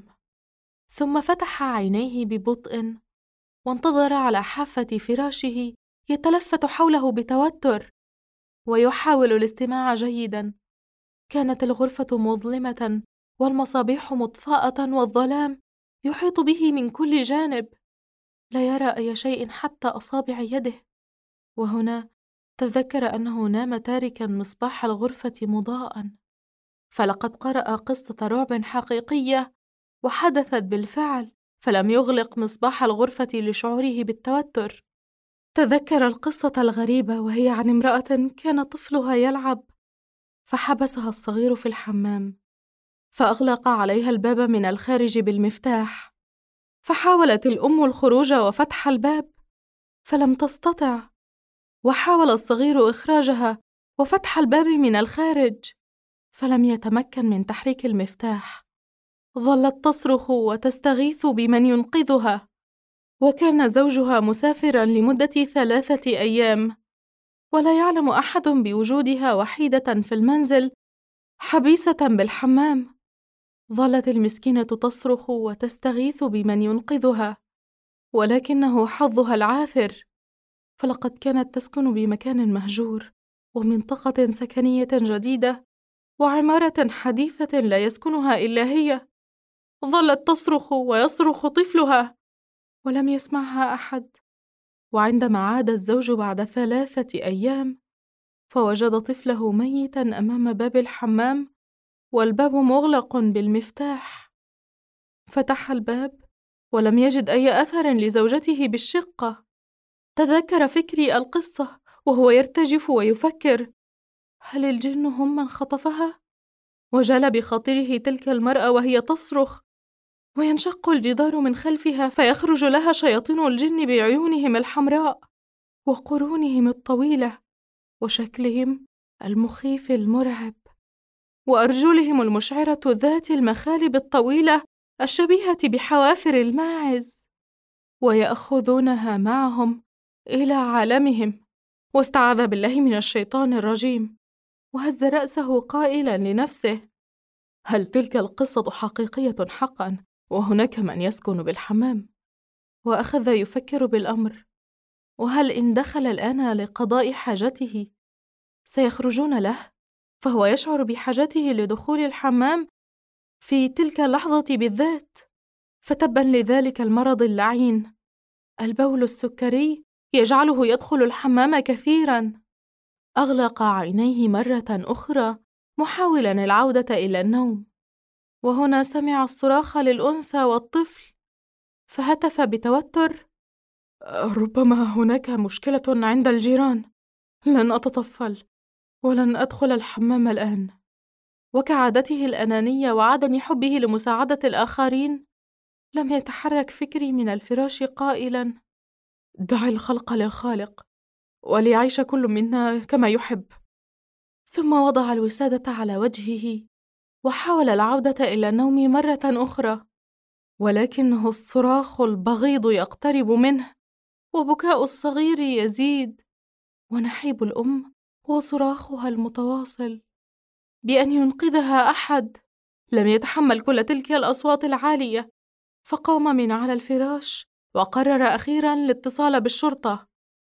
ثم فتح عينيه ببطء وانتظر على حافة فراشه يتلفت حوله بتوتر ويحاول الاستماع جيدا. كانت الغرفة مظلمة والمصابيح مطفاءة والظلام يحيط به من كل جانب، لا يرى أي شيء حتى أصابع يده. وهنا تذكر أنه نام تاركا مصباح الغرفة مضاءً، فلقد قرأ قصة رعب حقيقية وحدثت بالفعل، فلم يغلق مصباح الغرفة لشعوره بالتوتر. تذكر القصة الغريبة وهي عن امرأة كان طفلها يلعب فحبسها الصغير في الحمام، فأغلق عليها الباب من الخارج بالمفتاح، فحاولت الأم الخروج وفتح الباب فلم تستطع، وحاول الصغير إخراجها وفتح الباب من الخارج فلم يتمكن من تحريك المفتاح. ظلت تصرخ وتستغيث بمن ينقذها، وكان زوجها مسافرا لمدة 3 أيام، ولا يعلم أحد بوجودها وحيدة في المنزل حبيسة بالحمام. ظلت المسكينة تصرخ وتستغيث بمن ينقذها، ولكنه حظها العاثر، فلقد كانت تسكن بمكان مهجور ومنطقة سكنية جديدة وعمارة حديثة لا يسكنها إلا هي. ظلت تصرخ ويصرخ طفلها ولم يسمعها أحد، وعندما عاد الزوج بعد 3 أيام فوجد طفله ميتا أمام باب الحمام والباب مغلق بالمفتاح. فتح الباب ولم يجد أي أثر لزوجته بالشقة. تذكر فكري القصة وهو يرتجف ويفكر: هل الجن هم من خطفها؟ وجل بخاطره تلك المرأة وهي تصرخ وينشق الجدار من خلفها فيخرج لها شياطين الجن بعيونهم الحمراء وقرونهم الطويلة وشكلهم المخيف المرعب وأرجلهم المشعرة ذات المخالب الطويلة الشبيهة بحوافر الماعز، ويأخذونها معهم إلى عالمهم. واستعاذ بالله من الشيطان الرجيم، وهز رأسه قائلاً لنفسه: هل تلك القصة حقيقية حقاً وهناك من يسكن بالحمام؟ وأخذ يفكر بالأمر، وهل إن دخل الآن لقضاء حاجته سيخرجون له؟ فهو يشعر بحاجته لدخول الحمام في تلك اللحظة بالذات، فتباً لذلك المرض اللعين. البول السكري يجعله يدخل الحمام كثيراً. أغلق عينيه مرة أخرى محاولاً العودة إلى النوم، وهنا سمع الصراخ للأنثى والطفل، فهتف بتوتر: ربما هناك مشكلة عند الجيران، لن أتطفل ولن أدخل الحمام الآن. وكعادته الأنانية وعدم حبه لمساعدة الآخرين، لم يتحرك فكري من الفراش قائلاً: دع الخلق للخالق وليعيش كل منا كما يحب. ثم وضع الوسادة على وجهه وحاول العودة إلى النوم مرة أخرى، ولكنه الصراخ البغيض يقترب منه، وبكاء الصغير يزيد، ونحيب الأم وصراخها المتواصل بأن ينقذها أحد. لم يتحمل كل تلك الأصوات العالية، فقام من على الفراش وقرر أخيراً الاتصال بالشرطة،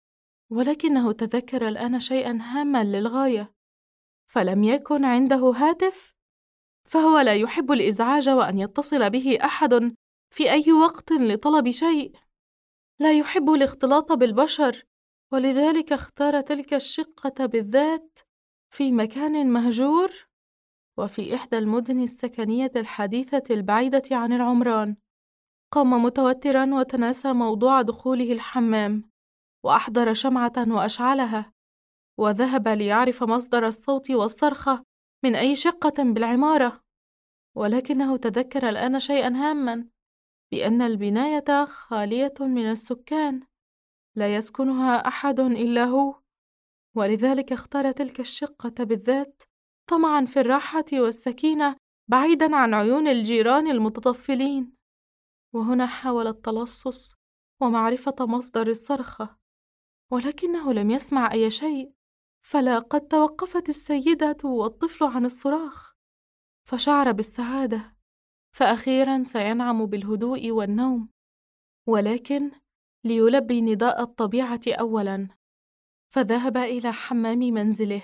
ولكنه تذكر الآن شيئاً هاماً للغاية، فلم يكن عنده هاتف، فهو لا يحب الإزعاج وأن يتصل به أحد في أي وقت لطلب شيء، لا يحب الاختلاط بالبشر، ولذلك اختار تلك الشقة بالذات في مكان مهجور وفي إحدى المدن السكنية الحديثة البعيدة عن العمران. قام متوتراً وتناسى موضوع دخوله الحمام، وأحضر شمعة وأشعلها، وذهب ليعرف مصدر الصوت والصرخة من أي شقة بالعمارة. ولكنه تذكر الآن شيئاً هاماً، بأن البناية خالية من السكان، لا يسكنها أحد إلا هو، ولذلك اختار تلك الشقة بالذات طمعاً في الراحة والسكينة بعيداً عن عيون الجيران المتطفلين. وهنا حاول التلصص ومعرفة مصدر الصرخة، ولكنه لم يسمع أي شيء، فلقد توقفت السيدة والطفل عن الصراخ، فشعر بالسعادة، فأخيراً سينعم بالهدوء والنوم. ولكن ليلبي نداء الطبيعة أولاً، فذهب إلى حمام منزله،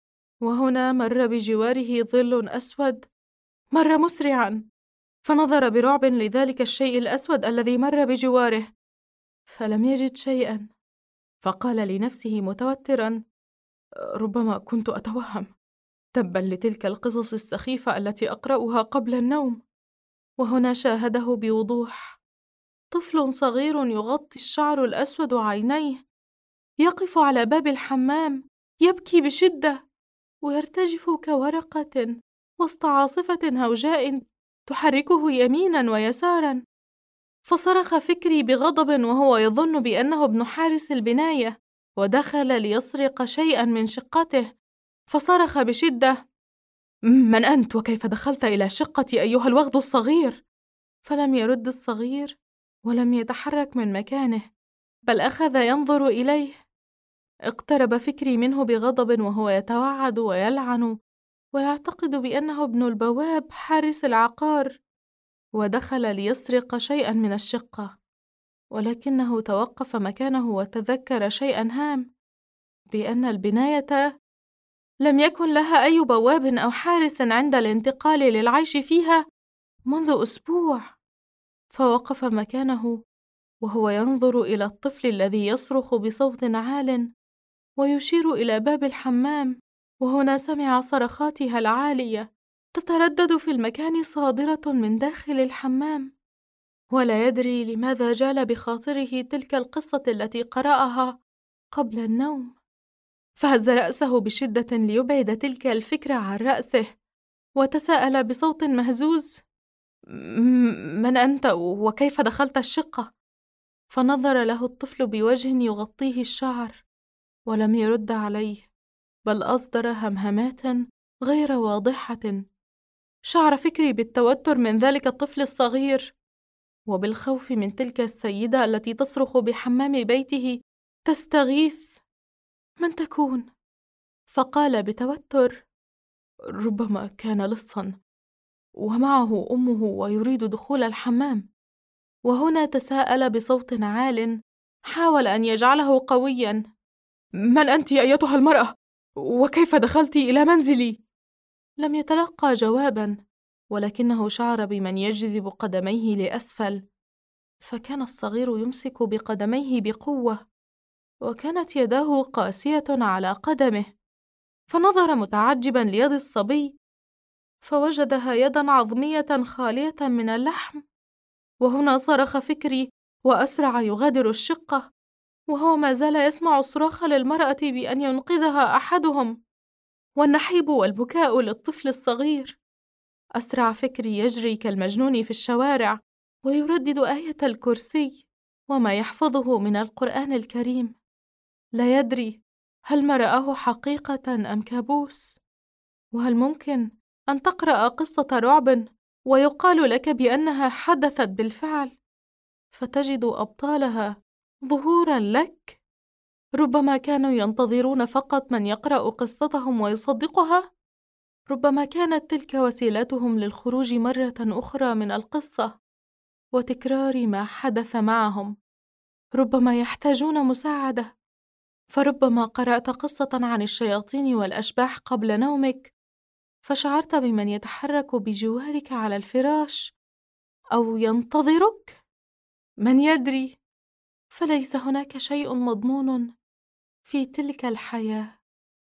وهنا مر بجواره ظل أسود، مر مسرعاً، فنظر برعب لذلك الشيء الأسود الذي مر بجواره، فلم يجد شيئاً، فقال لنفسه متوتراً: ربما كنت أتوهم، تباً لتلك القصص السخيفة التي أقرأها قبل النوم. وهنا شاهده بوضوح طفل صغير يغطي الشعر الأسود عينيه، يقف على باب الحمام يبكي بشدة ويرتجف كورقة وسط عاصفة هوجاء تحركه يميناً ويساراً. فصرخ فكري بغضب وهو يظن بأنه ابن حارس البناية، ودخل ليسرق شيئاً من شقته، فصرخ بشدة: من أنت وكيف دخلت إلى شقتي أيها الوغد الصغير؟ فلم يرد الصغير ولم يتحرك من مكانه، بل أخذ ينظر إليه. اقترب فكري منه بغضب وهو يتوعد ويلعن ويعتقد بأنه ابن البواب حارس العقار، ودخل ليسرق شيئاً من الشقة، ولكنه توقف مكانه وتذكر شيئاً هام، بأن البناية لم يكن لها أي بواب أو حارس عند الانتقال للعيش فيها منذ أسبوع. فوقف مكانه وهو ينظر إلى الطفل الذي يصرخ بصوت عال ويشير إلى باب الحمام، وهنا سمع صرخاتها العالية تتردد في المكان صادرة من داخل الحمام، ولا يدري لماذا جال بخاطره تلك القصة التي قرأها قبل النوم، فهز رأسه بشدة ليبعد تلك الفكرة عن رأسه، وتساءل بصوت مهزوز: من أنت وكيف دخلت الشقة؟ فنظر له الطفل بوجه يغطيه الشعر ولم يرد عليه، بل أصدر همهمات غير واضحة. شعر فكري بالتوتر من ذلك الطفل الصغير وبالخوف من تلك السيدة التي تصرخ بحمام بيته تستغيث. من تكون؟ فقال بتوتر: ربما كان لصاً ومعه أمه ويريد دخول الحمام. وهنا تساءل بصوت عال حاول أن يجعله قوياً: من أنت أيتها المرأة؟ وكيف دخلت إلى منزلي؟ لم يتلقى جواباً، ولكنه شعر بمن يجذب قدميه لأسفل، فكان الصغير يمسك بقدميه بقوة، وكانت يداه قاسية على قدمه. فنظر متعجباً ليد الصبي، فوجدها يداً عظمية خالية من اللحم. وهنا صرخ فكري وأسرع يغادر الشقة، وهو ما زال يسمع صراخ للمرأة بأن ينقذها أحدهم، والنحيب والبكاء للطفل الصغير. أسرع فكري يجري كالمجنون في الشوارع ويردد آية الكرسي وما يحفظه من القرآن الكريم. لا يدري هل ما رآه حقيقة أم كابوس، وهل ممكن أن تقرأ قصة رعب ويقال لك بأنها حدثت بالفعل، فتجد أبطالها ظهوراً لك؟ ربما كانوا ينتظرون فقط من يقرأ قصتهم ويصدقها. ربما كانت تلك وسيلتهم للخروج مرة أخرى من القصة وتكرار ما حدث معهم. ربما يحتاجون مساعدة، فربما قرأت قصة عن الشياطين والأشباح قبل نومك، فشعرت بمن يتحرك بجوارك على الفراش أو ينتظرك. من يدري؟ فليس هناك شيء مضمون في تلك الحياة.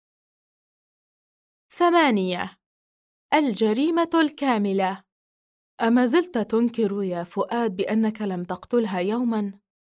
8. الجريمة الكاملة. أما زلت تنكر يا فؤاد بأنك لم تقتلها يوماً؟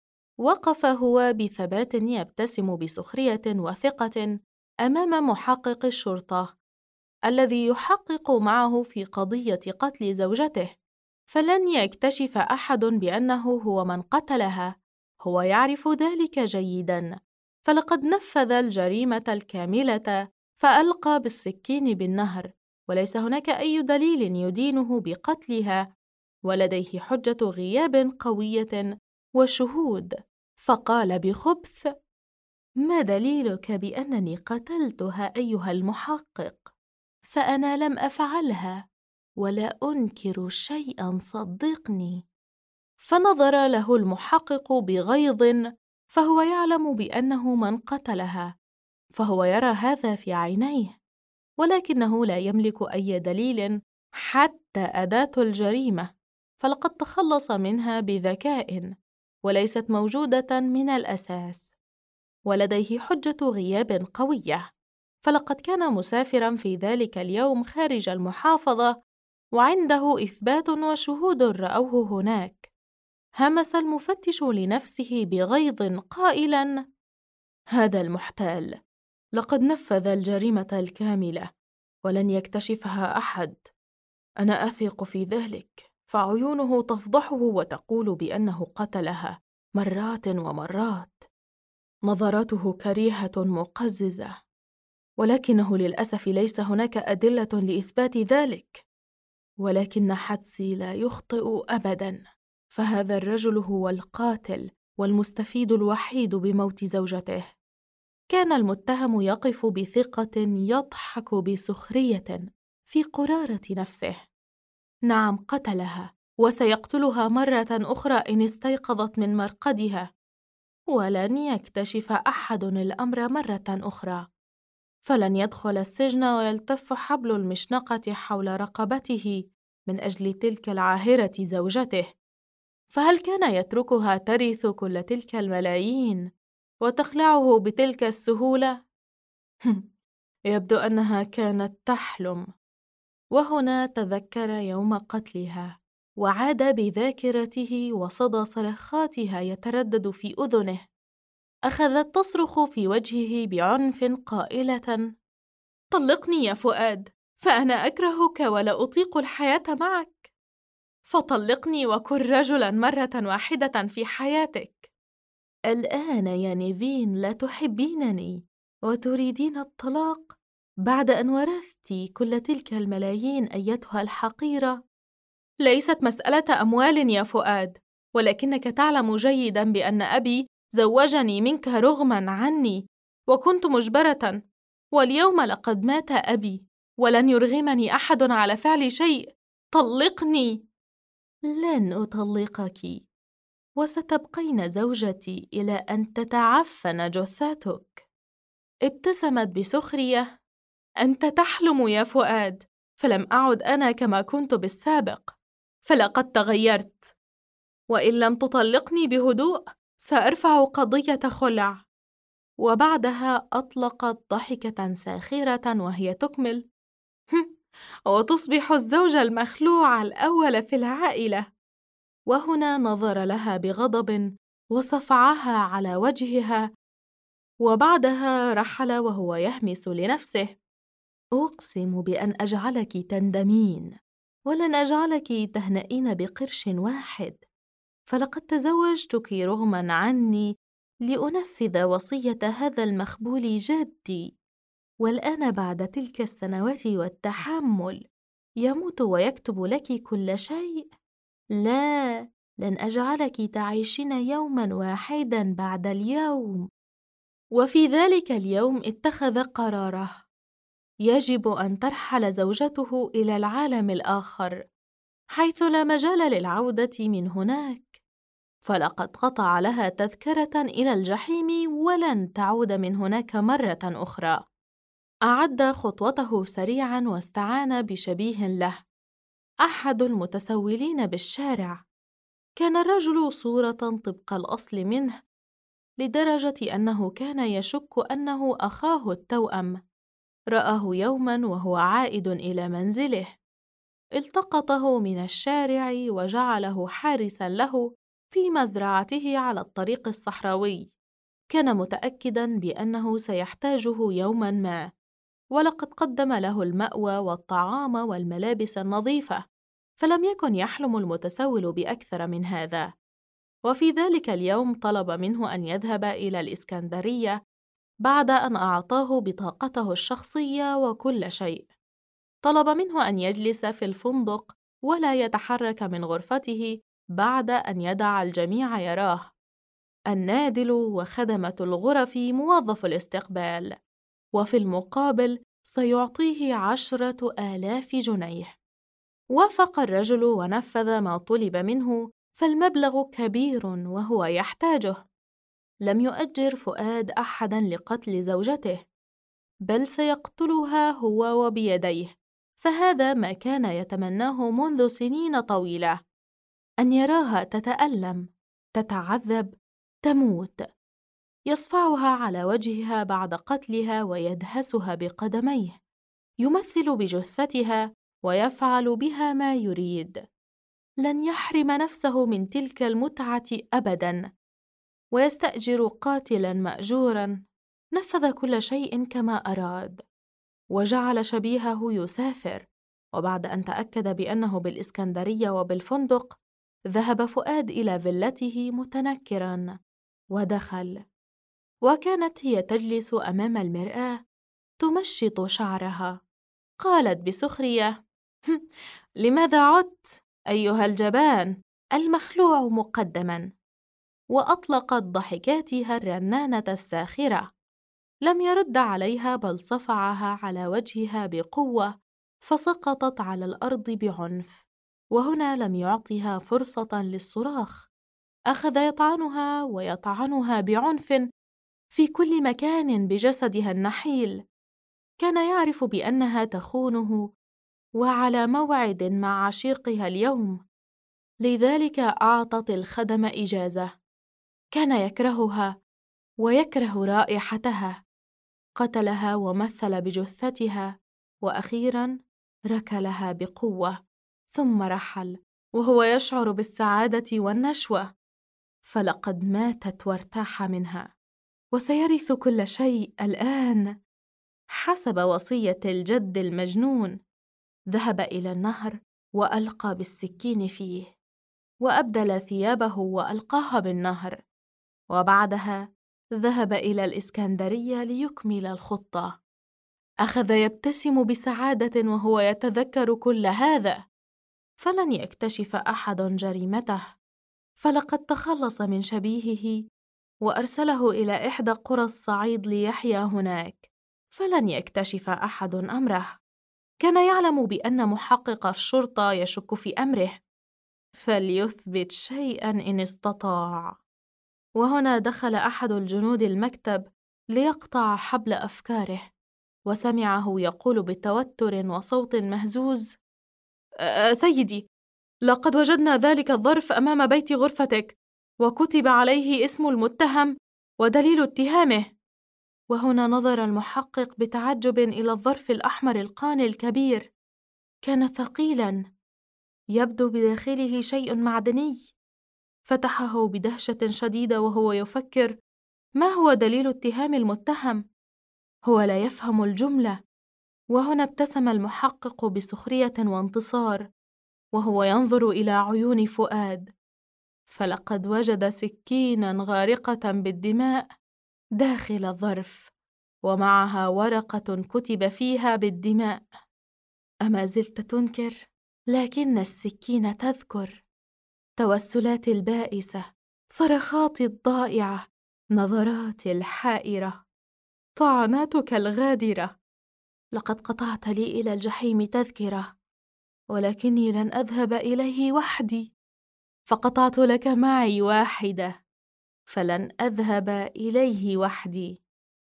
وقف هو بثبات يبتسم بسخرية وثقة أمام محقق الشرطة الذي يحقق معه في قضية قتل زوجته، فلن يكتشف أحد بأنه هو من قتلها. هو يعرف ذلك جيداً، فلقد نفذ الجريمة الكاملة فألقى بالسكين بالنهر، وليس هناك أي دليل يدينه بقتلها، ولديه حجة غياب قوية وشهود. فقال بخبث: ما دليلك بأنني قتلتها أيها المحقق؟ فأنا لم أفعلها ولا أنكر شيئاً، صدقني. فنظر له المحقق بغيظ، فهو يعلم بأنه من قتلها، فهو يرى هذا في عينيه، ولكنه لا يملك أي دليل حتى أداة الجريمة، فلقد تخلص منها بذكاء وليست موجودة من الأساس. ولديه حجة غياب قوية، فلقد كان مسافراً في ذلك اليوم خارج المحافظة وعنده إثبات وشهود رأوه هناك. همس المفتش لنفسه بغيظ قائلاً: هذا المحتال لقد نفذ الجريمة الكاملة ولن يكتشفها أحد. أنا أثق في ذلك، فعيونه تفضحه وتقول بأنه قتلها مرات ومرات. نظراته كريهة مقززة، ولكنه للأسف ليس هناك أدلة لإثبات ذلك. ولكن حدسي لا يخطئ أبداً، فهذا الرجل هو القاتل والمستفيد الوحيد بموت زوجته. كان المتهم يقف بثقة يضحك بسخرية في قرارة نفسه. نعم، قتلها وسيقتلها مرة أخرى إن استيقظت من مرقدها، ولن يكتشف أحد الأمر مرة أخرى، فلن يدخل السجن ويلتف حبل المشنقة حول رقبته من أجل تلك العاهرة زوجته. فهل كان يتركها ترث كل تلك الملايين وتخلعه بتلك السهولة؟ يبدو أنها كانت تحلم. وهنا تذكر يوم قتلها، وعاد بذاكرته وصدى صرخاتها يتردد في أذنه. أخذت تصرخ في وجهه بعنف قائلة: طلقني يا فؤاد، فأنا أكرهك ولا أطيق الحياة معك. فطلقني وكن رجلاً مرة واحدة في حياتك. الآن يا نيفين لا تحبينني وتريدين الطلاق بعد أن ورثت كل تلك الملايين أيتها الحقيرة؟ ليست مسألة أموال يا فؤاد، ولكنك تعلم جيداً بأن أبي زوجني منك رغماً عني، وكنت مجبرة، واليوم لقد مات أبي، ولن يرغمني أحد على فعل شيء. طلقني. لن أطلقك، وستبقين زوجتي إلى أن تتعفن جثتك. ابتسمت بسخرية. أنت تحلم يا فؤاد، فلم أعد أنا كما كنت بالسابق، فلقد تغيرت، وإن لم تطلقني بهدوء سأرفع قضية خلع. وبعدها أطلقت ضحكة ساخرة وهي تكمل: وتصبح الزوجة المخلوع الأول في العائلة. وهنا نظر لها بغضب وصفعها على وجهها، وبعدها رحل وهو يهمس لنفسه: أقسم بأن أجعلك تندمين، ولن أجعلك تهنئين بقرش واحد، فلقد تزوجتك رغماً عني لأنفذ وصية هذا المخبول جدي، والآن بعد تلك السنوات والتحمل يموت ويكتب لك كل شيء؟ لا، لن أجعلك تعيشين يوماً واحداً بعد اليوم. وفي ذلك اليوم اتخذ قراره: يجب أن ترحل زوجته إلى العالم الآخر، حيث لا مجال للعودة من هناك، فلقد قطع لها تذكرة إلى الجحيم ولن تعود من هناك مرة أخرى. أعد خطوته سريعاً واستعان بشبيه له، أحد المتسولين بالشارع. كان الرجل صورة طبق الأصل منه، لدرجة أنه كان يشك أنه أخاه التوأم. رآه يوماً وهو عائد إلى منزله، التقطه من الشارع وجعله حارساً له في مزرعته على الطريق الصحراوي. كان متأكداً بأنه سيحتاجه يوماً ما، ولقد قدم له المأوى والطعام والملابس النظيفة، فلم يكن يحلم المتسول بأكثر من هذا. وفي ذلك اليوم طلب منه أن يذهب إلى الإسكندرية بعد أن أعطاه بطاقته الشخصية وكل شيء. طلب منه أن يجلس في الفندق ولا يتحرك من غرفته بعد أن يدع الجميع يراه. النادل وخدمة الغرف موظف الاستقبال، وفي المقابل سيعطيه 10,000 جنيه. وافق الرجل ونفذ ما طلب منه، فالمبلغ كبير وهو يحتاجه. لم يؤجر فؤاد أحداً لقتل زوجته، بل سيقتلها هو وبيديه، فهذا ما كان يتمناه منذ سنين طويلة: أن يراها تتألم، تتعذب، تموت، يصفعها على وجهها بعد قتلها ويدهسها بقدميه، يمثل بجثتها ويفعل بها ما يريد. لن يحرم نفسه من تلك المتعة أبداً، ويستأجر قاتلاً مأجوراً. نفذ كل شيء كما أراد، وجعل شبيهه يسافر، وبعد أن تأكد بأنه بالإسكندرية وبالفندق، ذهب فؤاد إلى فيلته متنكراً ودخل، وكانت هي تجلس أمام المرآة تمشط شعرها. قالت بسخرية: لماذا عدت أيها الجبان المخلوع مقدماً؟ وأطلقت ضحكاتها الرنانة الساخرة. لم يرد عليها، بل صفعها على وجهها بقوة، فسقطت على الأرض بعنف. وهنا لم يعطها فرصة للصراخ، أخذ يطعنها ويطعنها بعنف في كل مكان بجسدها النحيل. كان يعرف بأنها تخونه وعلى موعد مع عشيقها اليوم، لذلك أعطت الخدم إجازة. كان يكرهها ويكره رائحتها. قتلها ومثل بجثتها، وأخيراً ركلها بقوة، ثم رحل وهو يشعر بالسعادة والنشوة، فلقد ماتت وارتاح منها، وسيرث كل شيء الآن حسب وصية الجد المجنون. ذهب إلى النهر وألقى بالسكين فيه، وأبدل ثيابه وألقاها بالنهر، وبعدها ذهب إلى الإسكندرية ليكمل الخطة. أخذ يبتسم بسعادة وهو يتذكر كل هذا، فلن يكتشف أحد جريمته، فلقد تخلص من شبيهه وأرسله إلى إحدى قرى الصعيد ليحيا هناك، فلن يكتشف أحد أمره. كان يعلم بأن محقق الشرطة يشك في أمره، فليثبت شيئاً إن استطاع. وهنا دخل أحد الجنود المكتب ليقطع حبل أفكاره، وسمعه يقول بتوتر وصوت مهزوز: سيدي، لقد وجدنا ذلك الظرف أمام بيت غرفتك، وكتب عليه اسم المتهم ودليل اتهامه. وهنا نظر المحقق بتعجب إلى الظرف الأحمر القاني الكبير. كان ثقيلاً، يبدو بداخله شيء معدني. فتحه بدهشة شديدة وهو يفكر: ما هو دليل اتهام المتهم؟ هو لا يفهم الجملة. وهنا ابتسم المحقق بسخرية وانتصار وهو ينظر إلى عيون فؤاد، فلقد وجد سكيناً غارقة بالدماء داخل الظرف، ومعها ورقة كتب فيها بالدماء. أما زلت تنكر؟ لكن السكين تذكر. توسلاتي البائسة، صرخاتي الضائعة، نظراتي الحائرة، طعناتك الغادرة. لقد قطعت لي إلى الجحيم تذكرة، ولكني لن أذهب إليه وحدي، فقطعت لك معي واحدة، فلن أذهب إليه وحدي،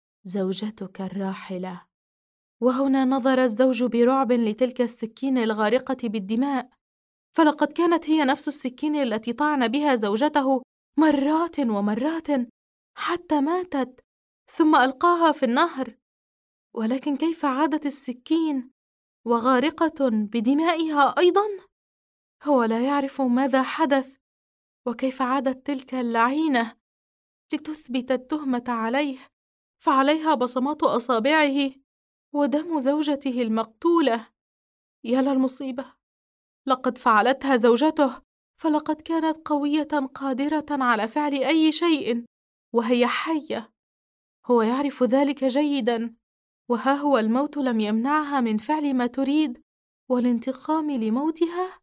زوجتك الراحلة. وهنا نظر الزوج برعب لتلك السكين الغارقة بالدماء، فلقد كانت هي نفس السكين التي طعن بها زوجته مرات ومرات حتى ماتت، ثم ألقاها في النهر. ولكن كيف عادت السكين وغارقة بدمائها أيضاً؟ هو لا يعرف ماذا حدث وكيف عادت تلك اللعينة لتثبت التهمة عليه، فعليها بصمات أصابعه ودم زوجته المقتولة. يا للمصيبة، لقد فعلتها زوجته، فلقد كانت قوية قادرة على فعل أي شيء وهي حية. هو يعرف ذلك جيداً، وها هو الموت لم يمنعها من فعل ما تريد والانتقام لموتها،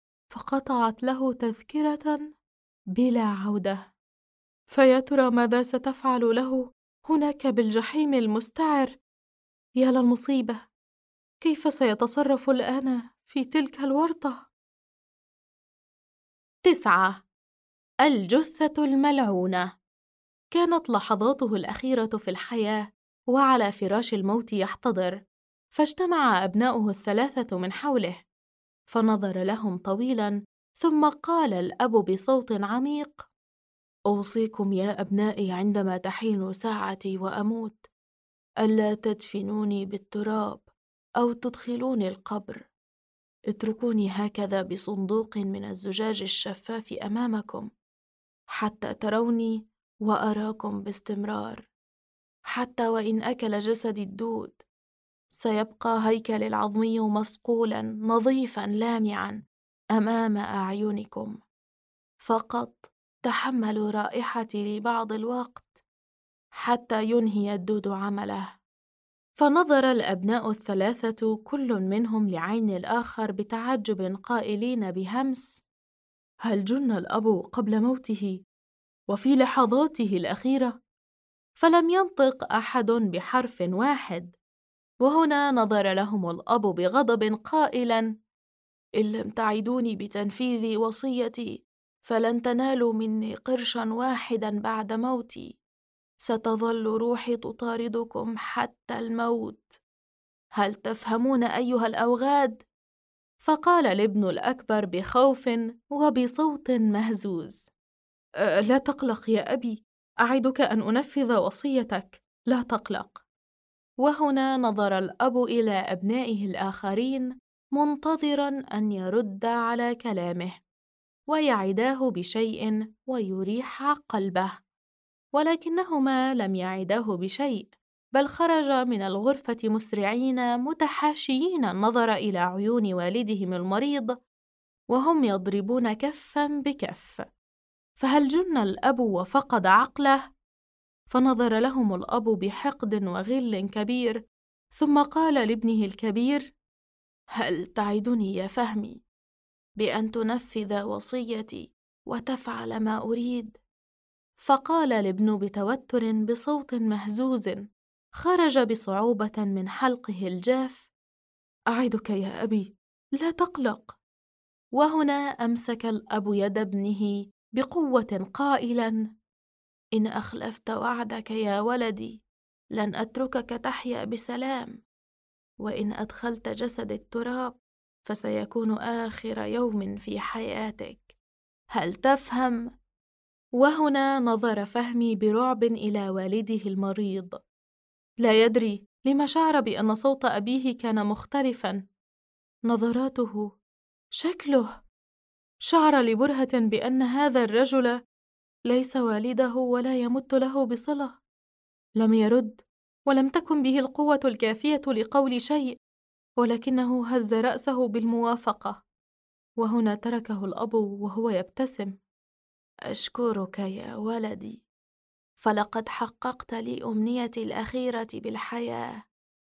فقطعت له تذكرة بلا عودة. فيا ترى ماذا ستفعل له هناك بالجحيم المستعر؟ يا للمصيبة، كيف سيتصرف الآن في تلك الورطة؟ 9. الجثة الملعونة. كانت لحظاته الأخيرة في الحياة وعلى فراش الموت يحتضر، فاجتمع أبناؤه الثلاثة من حوله، فنظر لهم طويلاً، ثم قال الأب بصوت عميق: أوصيكم يا أبنائي عندما تحين ساعتي وأموت ألا تدفنوني بالتراب أو تدخلوني القبر. اتركوني هكذا بصندوق من الزجاج الشفاف أمامكم حتى تروني وأراكم باستمرار. حتى وإن أكل جسدي الدود سيبقى هيكلي العظمي مصقولا نظيفا لامعا أمام أعينكم. فقط تحملوا رائحتي لبعض الوقت حتى ينهي الدود عمله. فنظر الأبناء الثلاثة كل منهم لعين الآخر بتعجب، قائلين بهمس: هل جن الأب قبل موته وفي لحظاته الأخيرة؟ فلم ينطق أحد بحرف واحد. وهنا نظر لهم الأب بغضب قائلاً: إن لم تعدوني بتنفيذ وصيتي فلن تنالوا مني قرشاً واحداً بعد موتي. ستظل روحي تطاردكم حتى الموت. هل تفهمون أيها الأوغاد؟ فقال الابن الأكبر بخوف وبصوت مهزوز: لا تقلق يا أبي، أعدك أن أنفذ وصيتك، لا تقلق. وهنا نظر الأب إلى أبنائه الآخرين منتظراً أن يرد على كلامه ويعداه بشيء ويريح قلبه، ولكنهما لم يعداه بشيء، بل خرج من الغرفة مسرعين متحاشيين النظر إلى عيون والدهم المريض وهم يضربون كفاً بكف. فهل جن الأب وفقد عقله؟ فنظر لهم الأب بحقد وغل كبير، ثم قال لابنه الكبير: هل تعدني يا فهمي بأن تنفذ وصيتي وتفعل ما أريد؟ فقال الابن بتوتر بصوت مهزوز خرج بصعوبة من حلقه الجاف: أعدك يا أبي، لا تقلق. وهنا أمسك الأب يد ابنه بقوة قائلاً: إن أخلفت وعدك يا ولدي لن أتركك تحيا بسلام، وإن أدخلت جسد التراب فسيكون آخر يوم في حياتك. هل تفهم؟ وهنا نظر فهمي برعب إلى والده المريض، لا يدري لما شعر بأن صوت أبيه كان مختلفاً. نظراته، شكله، شعر لبرهة بأن هذا الرجل ليس والده ولا يمت له بصلة. لم يرد، ولم تكن به القوة الكافية لقول شيء، ولكنه هز رأسه بالموافقة. وهنا تركه الأب وهو يبتسم: أشكرك يا ولدي، فلقد حققت لي أمنيتي الأخيرة بالحياة،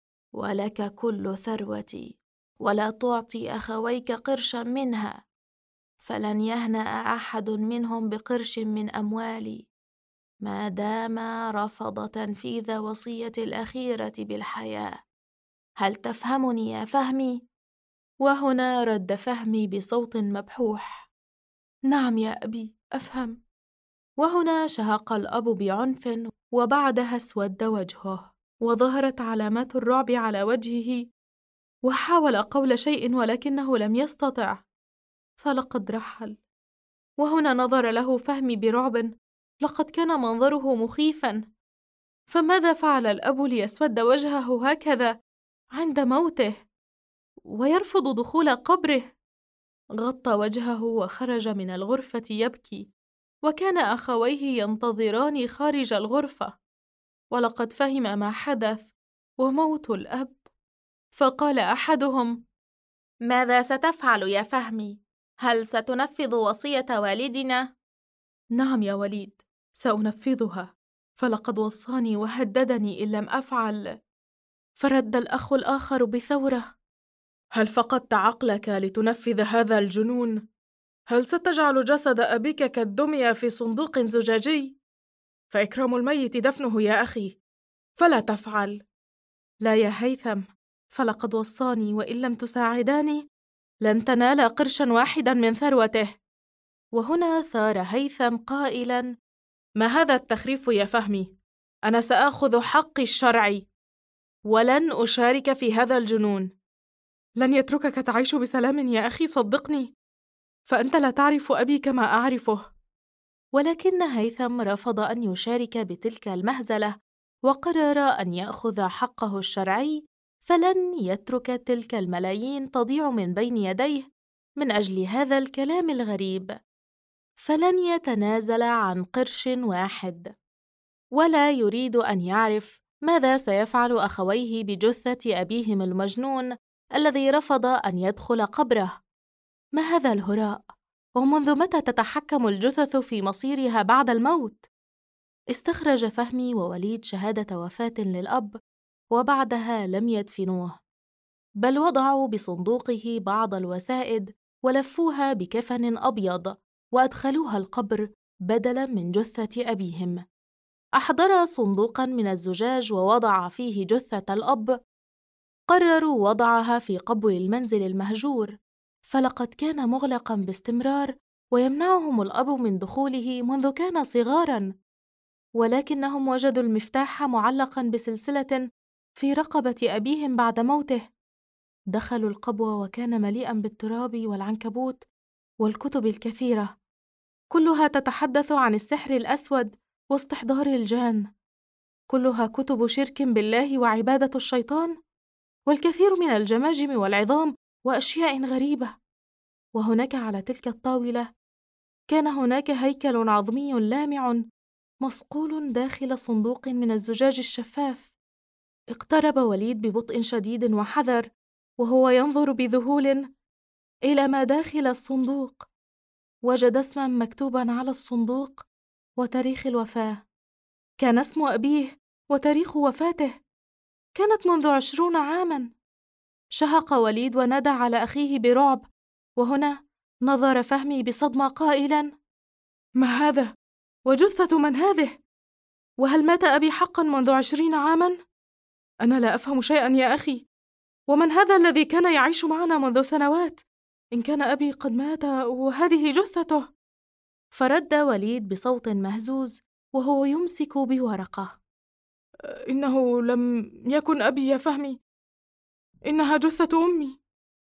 ولك كل ثروتي، ولا تعطي أخويك قرشا منها، فلن يهنأ أحد منهم بقرش من أموالي ما دام رفض تنفيذ وصيتي الأخيرة بالحياة. هل تفهمني يا فهمي؟ وهنا رد فهمي بصوت مبحوح: نعم يا أبي، أفهم. وهنا شهق الأب بعنف، وبعدها اسود وجهه، وظهرت علامات الرعب على وجهه، وحاول قول شيء ولكنه لم يستطع، فلقد رحل. وهنا نظر له فهمي برعب، لقد كان منظره مخيفاً. فماذا فعل الأب ليسود وجهه هكذا عند موته ويرفض دخول قبره؟ غطى وجهه وخرج من الغرفة يبكي، وكان أخويه ينتظران خارج الغرفة، ولقد فهم ما حدث وموت الأب. فقال أحدهم: ماذا ستفعل يا فهمي؟ هل ستنفذ وصية والدنا؟ نعم يا وليد، سأنفذها، فلقد وصاني وهددني إن لم أفعل. فرد الأخ الآخر بثورة: هل فقدت عقلك لتنفذ هذا الجنون؟ هل ستجعل جسد أبيك كالدمية في صندوق زجاجي؟ فإكرام الميت دفنه يا أخي، فلا تفعل. لا يا هيثم، فلقد وصاني وإن لم تساعداني لن تنال قرشا واحدا من ثروته. وهنا ثار هيثم قائلا: ما هذا التخريف يا فهمي؟ أنا سآخذ حقي الشرعي ولن أشارك في هذا الجنون. لن يتركك تعيش بسلام يا أخي، صدقني، فأنت لا تعرف أبي كما أعرفه. ولكن هيثم رفض أن يشارك بتلك المهزلة، وقرر أن يأخذ حقه الشرعي، فلن يترك تلك الملايين تضيع من بين يديه من أجل هذا الكلام الغريب. فلن يتنازل عن قرش واحد، ولا يريد أن يعرف ماذا سيفعل أخويه بجثة أبيهم المجنون الذي رفض أن يدخل قبره. ما هذا الهراء؟ ومنذ متى تتحكم الجثث في مصيرها بعد الموت؟ استخرج فهمي ووليد شهادة وفاة للأب، وبعدها لم يدفنوه، بل وضعوا بصندوقه بعض الوسائد ولفوها بكفن أبيض وأدخلوها القبر بدلاً من جثة أبيهم. أحضر صندوقاً من الزجاج ووضع فيه جثة الأب. قرروا وضعها في قبو المنزل المهجور، فلقد كان مغلقاً باستمرار ويمنعهم الأب من دخوله منذ كان صغاراً، ولكنهم وجدوا المفتاح معلقاً بسلسلة في رقبة أبيهم بعد موته. دخلوا القبو وكان مليئاً بالتراب والعنكبوت والكتب الكثيرة، كلها تتحدث عن السحر الأسود واستحضار الجان، كلها كتب شرك بالله وعبادة الشيطان، والكثير من الجماجم والعظام وأشياء غريبة. وهناك على تلك الطاولة كان هناك هيكل عظمي لامع مصقول داخل صندوق من الزجاج الشفاف. اقترب وليد ببطء شديد وحذر، وهو ينظر بذهول إلى ما داخل الصندوق. وجد اسماً مكتوباً على الصندوق وتاريخ الوفاة. كان اسم أبيه وتاريخ وفاته كانت منذ 20 عاماً. شهق وليد ونادى على أخيه برعب، وهنا نظر فهمي بصدمة قائلاً: ما هذا؟ وجثة من هذه؟ وهل مات أبي حقاً منذ 20 عاماً؟ أنا لا أفهم شيئاً يا أخي. ومن هذا الذي كان يعيش معنا منذ سنوات؟ إن كان أبي قد مات وهذه جثته. فرد وليد بصوت مهزوز وهو يمسك بورقة: إنه لم يكن أبي يا فهمي، إنها جثة أمي.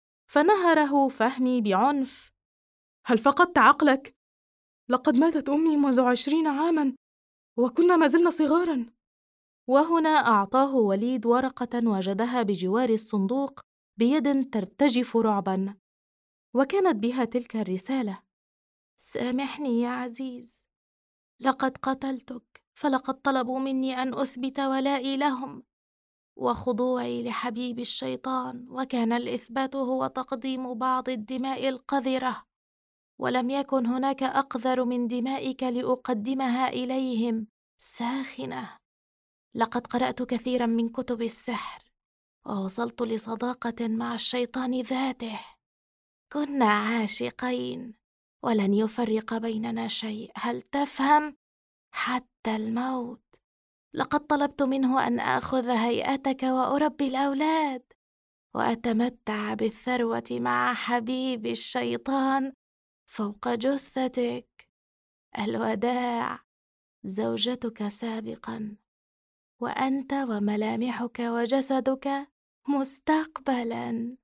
فنهره فهمي بعنف: هل فقدت عقلك؟ لقد ماتت أمي منذ 20 عاماً وكنا ما زلنا صغاراً. وهنا أعطاه وليد ورقة وجدها بجوار الصندوق بيد ترتجف رعباً، وكانت بها تلك الرسالة: سامحني يا عزيز، لقد قتلتك، فلقد طلبوا مني أن أثبت ولائي لهم وخضوعي لحبيب الشيطان، وكان الإثبات هو تقديم بعض الدماء القذرة، ولم يكن هناك أقذر من دمائك لأقدمها إليهم ساخنة. لقد قرأت كثيرا من كتب السحر ووصلت لصداقة مع الشيطان ذاته. كنا عاشقين ولن يفرق بيننا شيء، هل تفهم؟ حتى الموت. لقد طلبت منه أن آخذ هيئتك وأربي الأولاد وأتمتع بالثروة مع حبيب الشيطان فوق جثتك. الوداع، زوجتك سابقاً، وأنت وملامحك وجسدك مستقبلاً.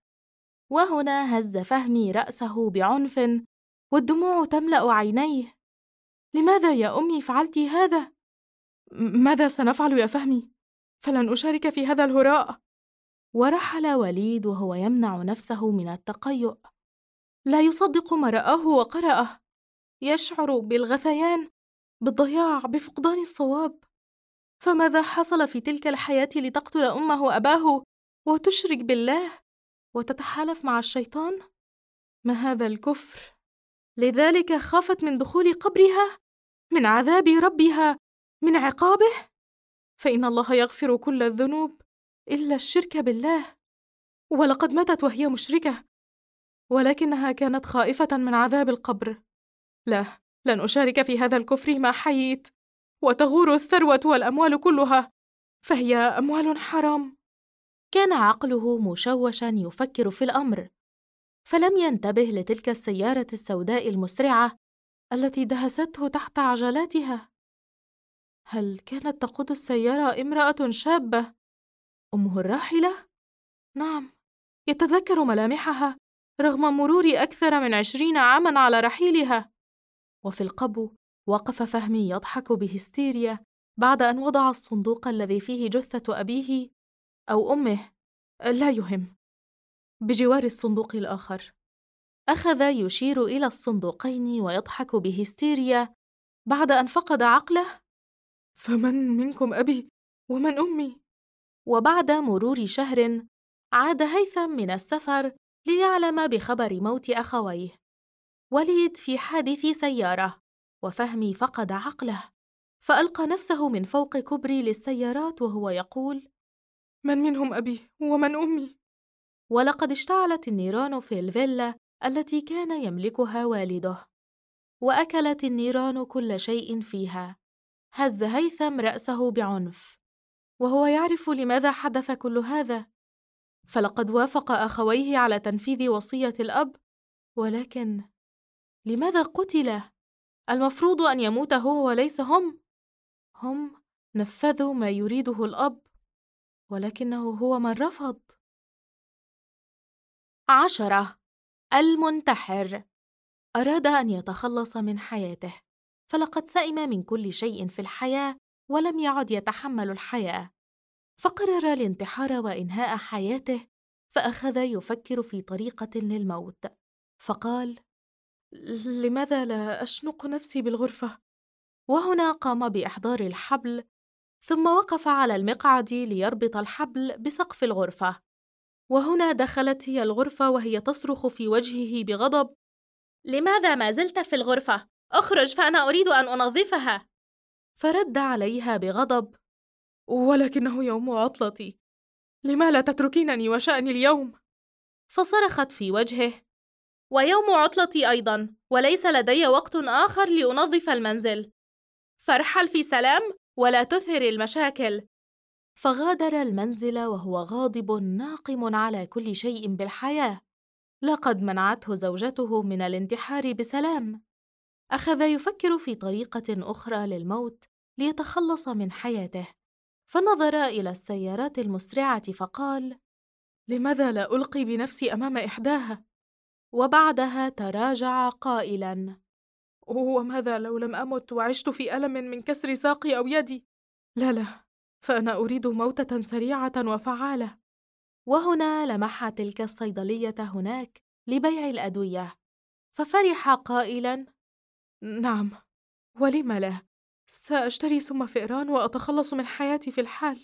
وهنا هز فهمي رأسه بعنف والدموع تملأ عينيه. لماذا يا أمي فعلت هذا؟ ماذا سنفعل يا فهمي؟ فلن أشارك في هذا الهراء. ورحل وليد وهو يمنع نفسه من التقيؤ. لا يصدق ما رآه وقرأه، يشعر بالغثيان، بالضياع، بفقدان الصواب. فماذا حصل في تلك الحياة لتقتل أمه وأباه وتشرك بالله وتتحالف مع الشيطان؟ ما هذا الكفر؟ لذلك خافت من دخول قبرها، من عذاب ربها، من عقابه، فإن الله يغفر كل الذنوب إلا الشرك بالله. ولقد ماتت وهي مشركة، ولكنها كانت خائفة من عذاب القبر. لا، لن أشارك في هذا الكفر ما حييت. وتغور الثروة والأموال كلها، فهي أموال حرام. كان عقله مشوشا يفكر في الأمر، فلم ينتبه لتلك السيارة السوداء المسرعة التي دهسته تحت عجلاتها. هل كانت تقود السيارة امرأة شابة؟ أمه الراحلة؟ نعم، يتذكر ملامحها رغم مرور أكثر من 20 عاماً على رحيلها. وفي القبو وقف فهمي يضحك بهستيريا بعد أن وضع الصندوق الذي فيه جثة أبيه أو أمه، لا يهم، بجوار الصندوق الآخر. أخذ يشير إلى الصندوقين ويضحك بهستيريا بعد أن فقد عقله. فمن منكم أبي ومن أمي؟ وبعد مرور شهر عاد هيثم من السفر ليعلم بخبر موت أخويه. وليد في حادث سيارة، وفهمي فقد عقله، فألقى نفسه من فوق كوبري للسيارات وهو يقول: من منهم أبي ومن أمي؟ ولقد اشتعلت النيران في الفيلا التي كان يملكها والده، وأكلت النيران كل شيء فيها. هز هيثم رأسه بعنف وهو يعرف لماذا حدث كل هذا، فلقد وافق أخويه على تنفيذ وصية الأب، ولكن لماذا قتل؟ المفروض أن يموت هو وليس هم. هم نفذوا ما يريده الأب، ولكنه هو من رفض. 10. المنتحر. أراد أن يتخلص من حياته، فلقد سئم من كل شيء في الحياة ولم يعد يتحمل الحياة، فقرر الانتحار وإنهاء حياته. فأخذ يفكر في طريقة للموت، فقال: لماذا لا أشنق نفسي بالغرفة؟ وهنا قام بإحضار الحبل، ثم وقف على المقعد ليربط الحبل بسقف الغرفة، وهنا دخلت هي الغرفة وهي تصرخ في وجهه بغضب: لماذا ما زلت في الغرفة؟ اخرج فأنا أريد أن أنظفها. فرد عليها بغضب: ولكنه يوم عطلتي، لما لا تتركينني وشأني اليوم؟ فصرخت في وجهه: ويوم عطلتي أيضا، وليس لدي وقت آخر لأنظف المنزل، فارحل في سلام ولا تثر المشاكل. فغادر المنزل وهو غاضب ناقم على كل شيء بالحياة. لقد منعته زوجته من الانتحار بسلام. أخذ يفكر في طريقة أخرى للموت ليتخلص من حياته، فنظر إلى السيارات المسرعة فقال: لماذا لا ألقي بنفسي أمام إحداها؟ وبعدها تراجع قائلاً: وماذا لو لم أمت وعشت في ألم من كسر ساقي أو يدي؟ لا، فأنا أريد موتة سريعة وفعالة. وهنا لمح تلك الصيدلية هناك لبيع الأدوية، ففرح قائلاً: نعم، ولم لا؟ سأشتري سم فئران وأتخلص من حياتي في الحال.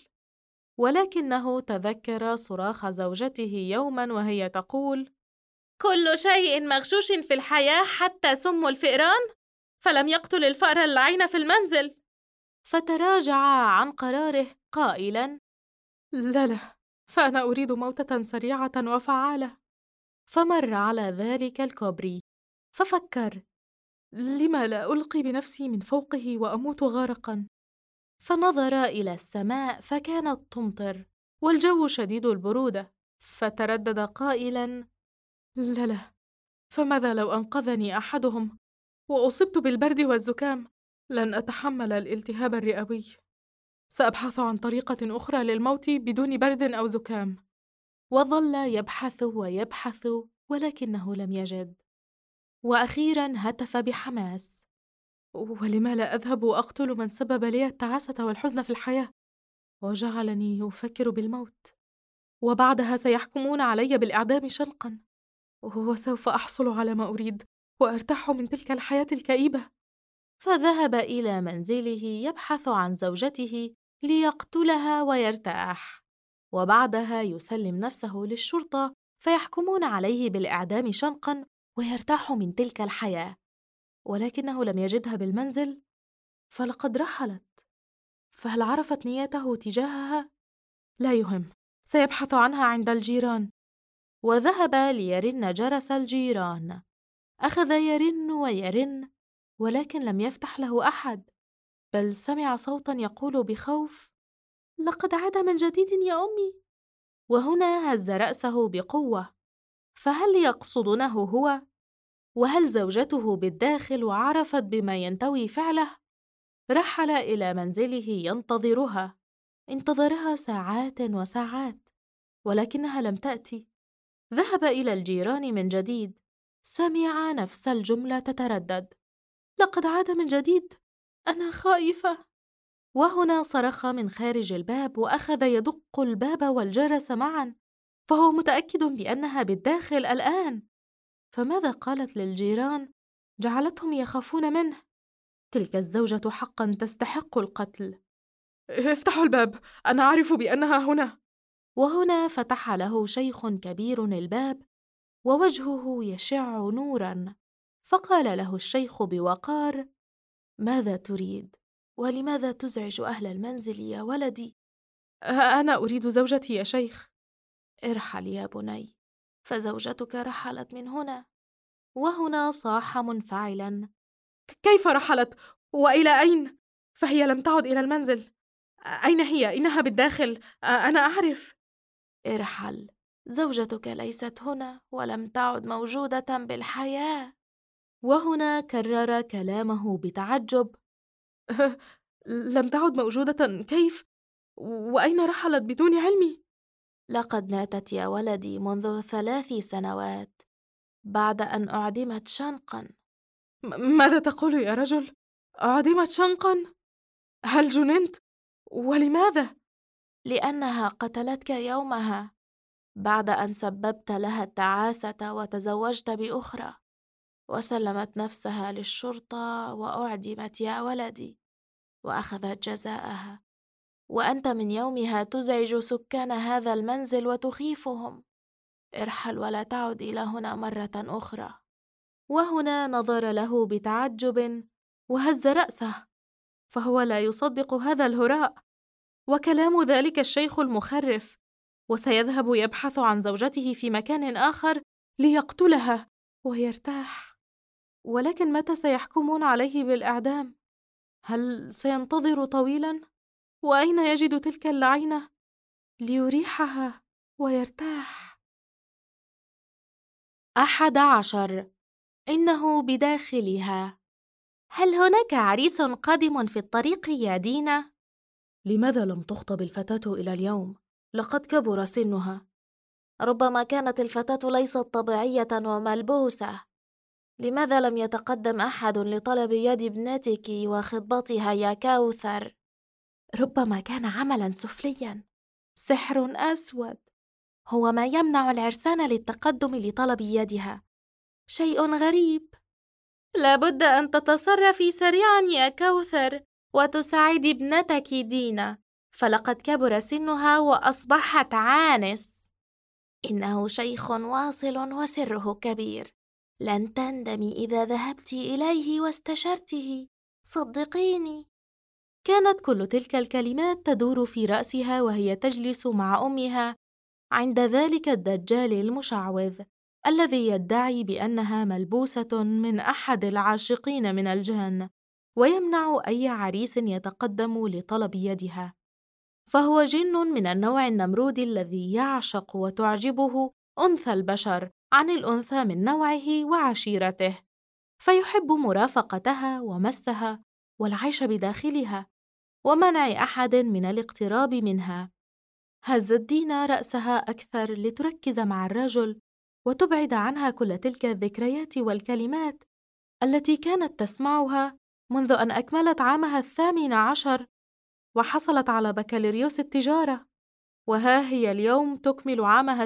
ولكنه تذكر صراخ زوجته يوماً وهي تقول: كل شيء مغشوش في الحياة حتى سم الفئران، فلم يقتل الفأر اللعين في المنزل. فتراجع عن قراره قائلاً: لا، فأنا أريد موتة سريعة وفعالة. فمر على ذلك الكوبري، ففكر: لما لا ألقي بنفسي من فوقه وأموت غارقاً؟ فنظر إلى السماء فكانت تمطر والجو شديد البرودة، فتردد قائلاً: لا، فماذا لو أنقذني أحدهم وأصبت بالبرد والزكام؟ لن أتحمل الالتهاب الرئوي. سأبحث عن طريقة أخرى للموت بدون برد أو زكام. وظل يبحث ويبحث ولكنه لم يجد. وأخيراً هتف بحماس: ولما لا أذهب وأقتل من سبب لي التعاسة والحزن في الحياة؟ وجعلني أفكر بالموت، وبعدها سيحكمون علي بالإعدام شنقاً، وسوف أحصل على ما أريد وأرتاح من تلك الحياة الكئيبة. فذهب إلى منزله يبحث عن زوجته ليقتلها ويرتاح، وبعدها يسلم نفسه للشرطة فيحكمون عليه بالإعدام شنقاً ويرتاح من تلك الحياة. ولكنه لم يجدها بالمنزل، فلقد رحلت. فهل عرفت نيته تجاهها؟ لا يهم، سيبحث عنها عند الجيران. وذهب ليرن جرس الجيران. أخذ يرن ويرن، ولكن لم يفتح له أحد، بل سمع صوتاً يقول بخوف: لقد عاد من جديد يا أمي. وهنا هز رأسه بقوة، فهل يقصدونه هو؟ وهل زوجته بالداخل وعرفت بما ينتوي فعله؟ رحل إلى منزله ينتظرها. انتظرها ساعات وساعات ولكنها لم تأتي. ذهب إلى الجيران من جديد، سمع نفس الجملة تتردد: لقد عاد من جديد، أنا خائفة. وهنا صرخ من خارج الباب وأخذ يدق الباب والجرس معا، فهو متأكد بأنها بالداخل الآن. فماذا قالت للجيران جعلتهم يخافون منه؟ تلك الزوجة حقا تستحق القتل. افتحوا الباب، أنا أعرف بأنها هنا. وهنا فتح له شيخ كبير الباب ووجهه يشع نورا، فقال له الشيخ بوقار: ماذا تريد؟ ولماذا تزعج أهل المنزل يا ولدي؟ أنا أريد زوجتي يا شيخ. ارحل يا بني، فزوجتك رحلت من هنا. وهنا صاح منفعلا: كيف رحلت؟ وإلى أين؟ فهي لم تعد إلى المنزل. أين هي؟ إنها بالداخل، أنا أعرف. ارحل، زوجتك ليست هنا ولم تعد موجودة بالحياة. وهنا كرر كلامه بتعجب: لم تعد موجودة كيف؟ وأين رحلت بدون علمي؟ لقد ماتت يا ولدي منذ 3 سنوات بعد أن أعدمت شنقاً. ماذا تقول يا رجل؟ أعدمت شنقاً؟ هل جننت؟ ولماذا؟ لأنها قتلتك يومها بعد أن سببت لها التعاسة وتزوجت بأخرى، وسلمت نفسها للشرطة وأعدمت يا ولدي، وأخذت جزاءها، وأنت من يومها تزعج سكان هذا المنزل وتخيفهم. ارحل ولا تعد إلى هنا مرة أخرى. وهنا نظر له بتعجب وهز رأسه، فهو لا يصدق هذا الهراء وكلام ذلك الشيخ المخرف، وسيذهب يبحث عن زوجته في مكان آخر ليقتلها ويرتاح. ولكن متى سيحكمون عليه بالإعدام؟ هل سينتظر طويلاً؟ وأين يجد تلك اللعينة ليريحها ويرتاح؟ 11. إنه بداخلها. هل هناك عريس قادم في الطريق يا دينا؟ لماذا لم تخطب الفتاة إلى اليوم؟ لقد كبر سنها. ربما كانت الفتاة ليست طبيعية وملبوسة. لماذا لم يتقدم أحد لطلب يد ابنتك وخطبتها يا كوثر؟ ربما كان عملا سفليا، سحر أسود هو ما يمنع العرسان للتقدم لطلب يدها. شيء غريب. لابد أن تتصرفي سريعا يا كوثر وتساعدي ابنتك دينا، فلقد كبر سنها وأصبحت عانس. إنه شيخ واصل وسره كبير، لن تندمي إذا ذهبت إليه واستشرته، صدقيني. كانت كل تلك الكلمات تدور في رأسها وهي تجلس مع أمها عند ذلك الدجال المشعوذ الذي يدعي بأنها ملبوسة من أحد العاشقين من الجن، ويمنع أي عريس يتقدم لطلب يدها، فهو جن من النوع النمرودي الذي يعشق وتعجبه أنثى البشر عن الأنثى من نوعه وعشيرته، فيحب مرافقتها ومسها والعيش بداخلها ومنع أحد من الاقتراب منها. هزت دينا رأسها أكثر لتركز مع الرجل وتبعد عنها كل تلك الذكريات والكلمات التي كانت تسمعها منذ أن أكملت عامها 18 وحصلت على بكالوريوس التجارة، وها هي اليوم تكمل عامها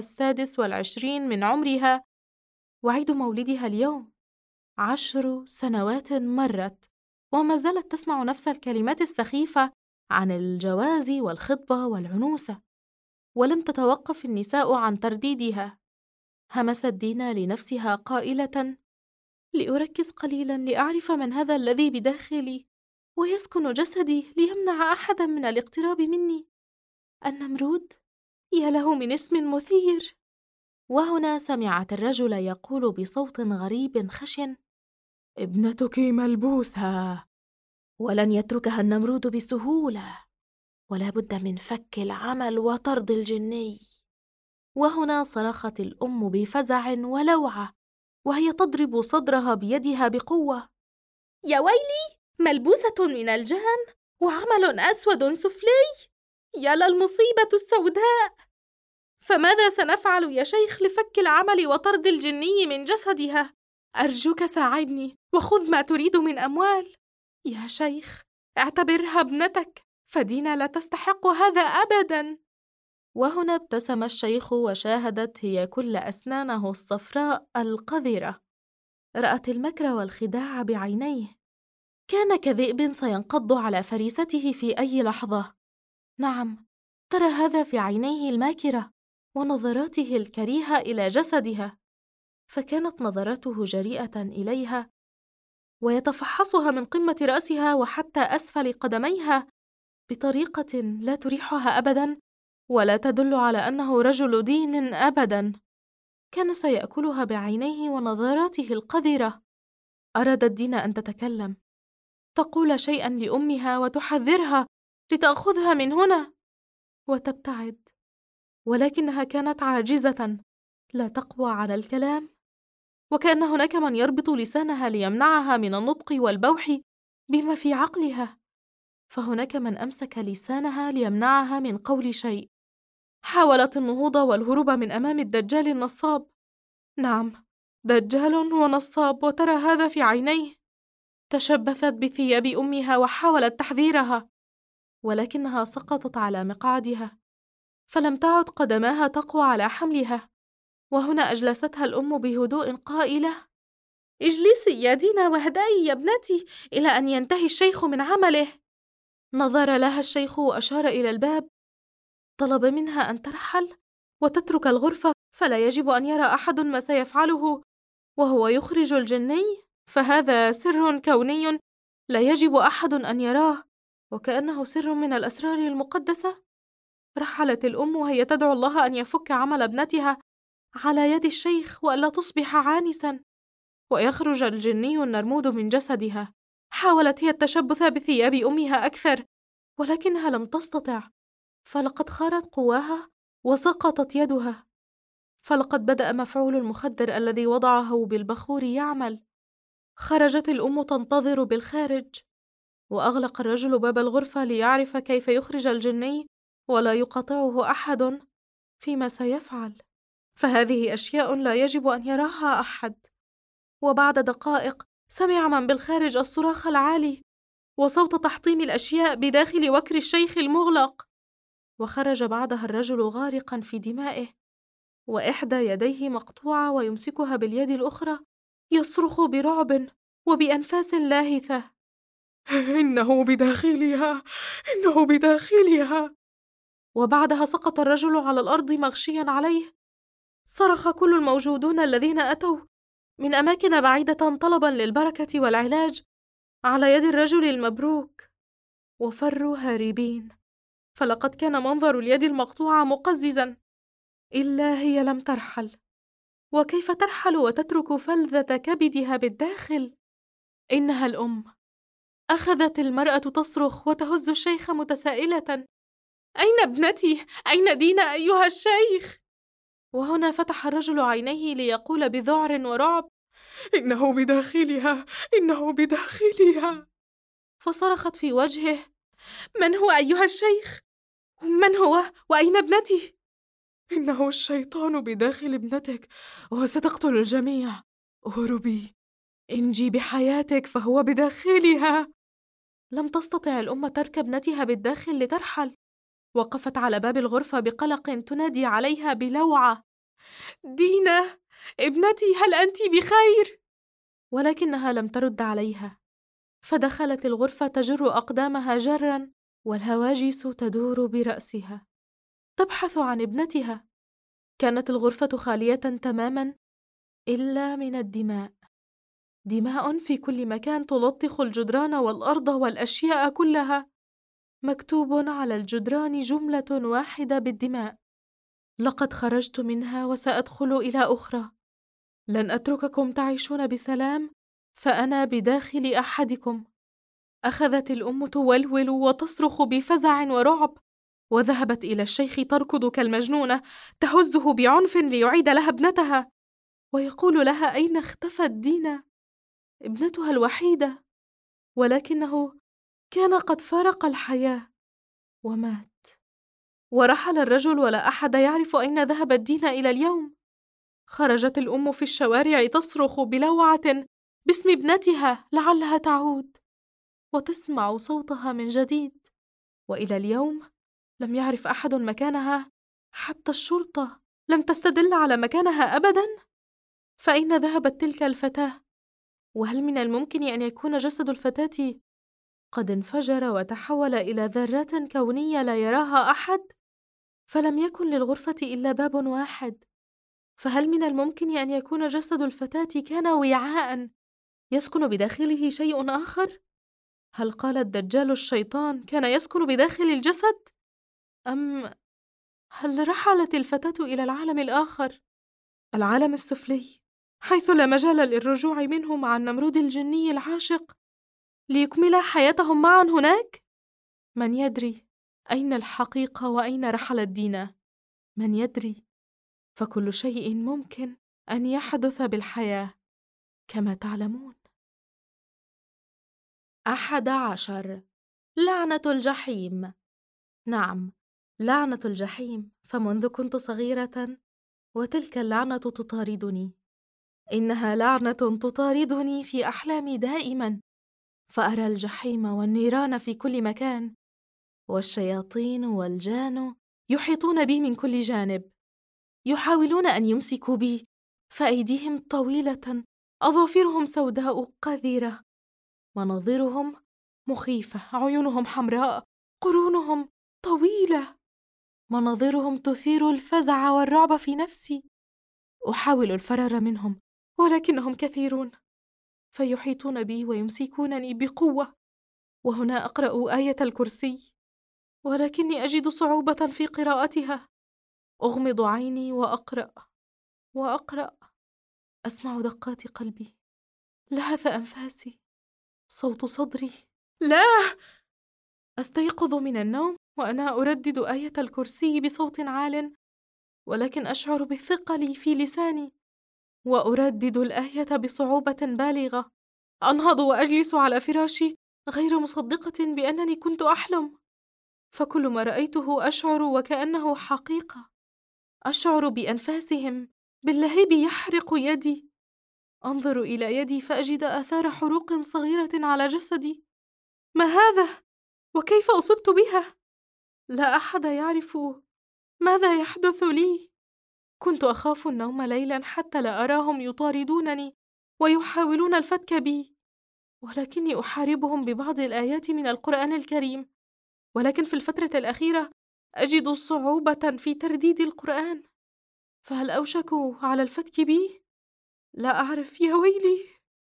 26 من عمرها، وعيد مولدها اليوم. 10 سنوات مرت وما زالت تسمع نفس الكلمات السخيفة عن الجواز والخطبة والعنوسة، ولم تتوقف النساء عن ترديدها. همست دينا لنفسها قائلة: لأركز قليلا لأعرف من هذا الذي بداخلي ويسكن جسدي ليمنع أحدا من الاقتراب مني. النمرود؟ يا له من اسم مثير. وهنا سمعت الرجل يقول بصوت غريب خشن: ابنتك ملبوسة، ولن يتركها النمرود بسهولة، ولا بد من فك العمل وطرد الجني. وهنا صرخت الأم بفزع ولوعة وهي تضرب صدرها بيدها بقوة: يا ويلي، ملبوسة من الجن وعمل أسود سفلي! يا للمصيبة السوداء! فماذا سنفعل يا شيخ لفك العمل وطرد الجني من جسدها؟ أرجوك ساعدني وخذ ما تريد من أموال. يا شيخ، اعتبرها ابنتك، فدينا لا تستحق هذا أبداً. وهنا ابتسم الشيخ وشاهدت هي كل أسنانه الصفراء القذرة. رأت المكر والخداع بعينيه، كان كذئب سينقض على فريسته في أي لحظة. نعم، ترى هذا في عينيه الماكرة ونظراته الكريهة إلى جسدها، فكانت نظراته جريئة إليها ويتفحصها من قمة رأسها وحتى أسفل قدميها بطريقة لا تريحها أبداً ولا تدل على أنه رجل دين أبداً. كان سيأكلها بعينيه ونظراته القذرة. أرادت دينا أن تتكلم، تقول شيئاً لأمها وتحذرها لتأخذها من هنا وتبتعد، ولكنها كانت عاجزة لا تقوى على الكلام، وكأن هناك من يربط لسانها ليمنعها من النطق والبوح بما في عقلها، فهناك من أمسك لسانها ليمنعها من قول شيء. حاولت النهوض والهروب من أمام الدجال النصاب. نعم، دجال ونصاب، وترى هذا في عينيه. تشبثت بثياب أمها وحاولت تحذيرها، ولكنها سقطت على مقعدها، فلم تعد قدماها تقوى على حملها. وهنا أجلستها الأم بهدوء قائلة: اجلسي يا دينا واهدئي يا ابنتي إلى أن ينتهي الشيخ من عمله. نظر لها الشيخ وأشار إلى الباب، طلب منها أن ترحل وتترك الغرفة، فلا يجب أن يرى أحد ما سيفعله وهو يخرج الجني، فهذا سر كوني لا يجب أحد أن يراه، وكأنه سر من الأسرار المقدسة. رحلت الأم وهي تدعو الله أن يفك عمل ابنتها على يد الشيخ وألا تصبح عانسا ويخرج الجني النرمود من جسدها. حاولت هي التشبث بثياب أمها أكثر، ولكنها لم تستطع، فلقد خارت قواها وسقطت يدها. فلقد بدأ مفعول المخدر الذي وضعه بالبخور يعمل. خرجت الأم تنتظر بالخارج، وأغلق الرجل باب الغرفة ليعرف كيف يخرج الجني ولا يقاطعه أحد فيما سيفعل، فهذه أشياء لا يجب أن يراها أحد. وبعد دقائق سمع من بالخارج الصراخ العالي وصوت تحطيم الأشياء بداخل وكر الشيخ المغلق، وخرج بعدها الرجل غارقا في دمائه وإحدى يديه مقطوعة ويمسكها باليد الأخرى يصرخ برعب وبأنفاس لاهثة: إنه بداخلها، إنه بداخلها. وبعدها سقط الرجل على الأرض مغشيا عليه. صرخ كل الموجودون الذين أتوا من أماكن بعيدة طلبا للبركة والعلاج على يد الرجل المبروك، وفروا هاربين، فلقد كان منظر اليد المقطوعة مقززا، إلا هي لم ترحل. وكيف ترحل وتترك فلذة كبدها بالداخل؟ إنها الأم. أخذت المرأة تصرخ وتهز الشيخ متسائلة: أين ابنتي؟ أين دينا أيها الشيخ؟ وهنا فتح الرجل عينيه ليقول بذعر ورعب: إنه بداخلها، إنه بداخلها. فصرخت في وجهه: من هو أيها الشيخ؟ من هو؟ وأين ابنتي؟ إنه الشيطان بداخل ابنتك وستقتل الجميع. اهربي، انجي بحياتك، فهو بداخلها. لم تستطع الأم ترك ابنتها بالداخل لترحل. وقفت على باب الغرفة بقلق تنادي عليها بلوعة: دينا ابنتي، هل أنت بخير؟ ولكنها لم ترد عليها، فدخلت الغرفة تجر أقدامها جرا والهواجس تدور برأسها تبحث عن ابنتها. كانت الغرفة خالية تماما إلا من الدماء، دماء في كل مكان تلطخ الجدران والأرض والأشياء كلها. مكتوب على الجدران جملة واحدة بالدماء: لقد خرجت منها وسأدخل إلى أخرى، لن أترككم تعيشون بسلام، فأنا بداخل أحدكم. أخذت الأم تولول وتصرخ بفزع ورعب، وذهبت إلى الشيخ تركض كالمجنونة، تهزه بعنف ليعيد لها ابنتها، ويقول لها: أين اختفت دينا ابنتها الوحيدة؟ ولكنه كان قد فارق الحياة ومات. ورحل الرجل ولا أحد يعرف أين ذهبت دينا إلى اليوم. خرجت الأم في الشوارع تصرخ بلوعة باسم ابنتها لعلها تعود، وتسمع صوتها من جديد، وإلى اليوم لم يعرف أحد مكانها، حتى الشرطة لم تستدل على مكانها أبدا. فأين ذهبت تلك الفتاة؟ وهل من الممكن أن يكون جسد الفتاة قد انفجر وتحول إلى ذرات كونية لا يراها أحد؟ فلم يكن للغرفة إلا باب واحد، فهل من الممكن أن يكون جسد الفتاة كان وعاء يسكن بداخله شيء آخر؟ هل قال الدجال الشيطان كان يسكن بداخل الجسد؟ أم هل رحلت الفتاة إلى العالم الآخر، العالم السفلي، حيث لا مجال للرجوع منه مع النمرود الجني العاشق ليكملا حياتهم معا هناك؟ من يدري أين الحقيقة وأين رحلت دينا؟ من يدري؟ فكل شيء ممكن أن يحدث بالحياة كما تعلمون. 11. لعنة الجحيم. نعم، لعنة الجحيم، فمنذ كنت صغيرة وتلك اللعنة تطاردني. إنها لعنة تطاردني في أحلامي دائما، فأرى الجحيم والنيران في كل مكان، والشياطين والجان يحيطون بي من كل جانب، يحاولون أن يمسكوا بي، فأيديهم طويلة، أظافرهم سوداء قذرة، مناظرهم مخيفة، عيونهم حمراء، قرونهم طويلة، مناظرهم تثير الفزع والرعب في نفسي. أحاول الفرار منهم ولكنهم كثيرون، فيحيطون بي ويمسكونني بقوة. وهنا أقرأ آية الكرسي ولكني أجد صعوبة في قراءتها. أغمض عيني وأقرأ وأقرأ. أسمع دقات قلبي، لهث أنفاسي، صوت صدري. لا! أستيقظ من النوم وأنا أردد آية الكرسي بصوت عال، ولكن أشعر بالثقل في لساني وأردد الآية بصعوبة بالغة. أنهض وأجلس على فراشي غير مصدقة بأنني كنت أحلم، فكل ما رأيته أشعر وكأنه حقيقة. أشعر بأنفاسهم، باللهيب يحرق يدي. أنظر إلى يدي فأجد آثار حروق صغيرة على جسدي. ما هذا؟ وكيف أصبت بها؟ لا أحد يعرف ماذا يحدث لي. كنت أخاف النوم ليلا حتى لا أراهم يطاردونني ويحاولون الفتك بي، ولكني أحاربهم ببعض الآيات من القرآن الكريم. ولكن في الفترة الأخيرة أجد صعوبة في ترديد القرآن، فهل أوشكوا على الفتك بي؟ لا أعرف، يا ويلي.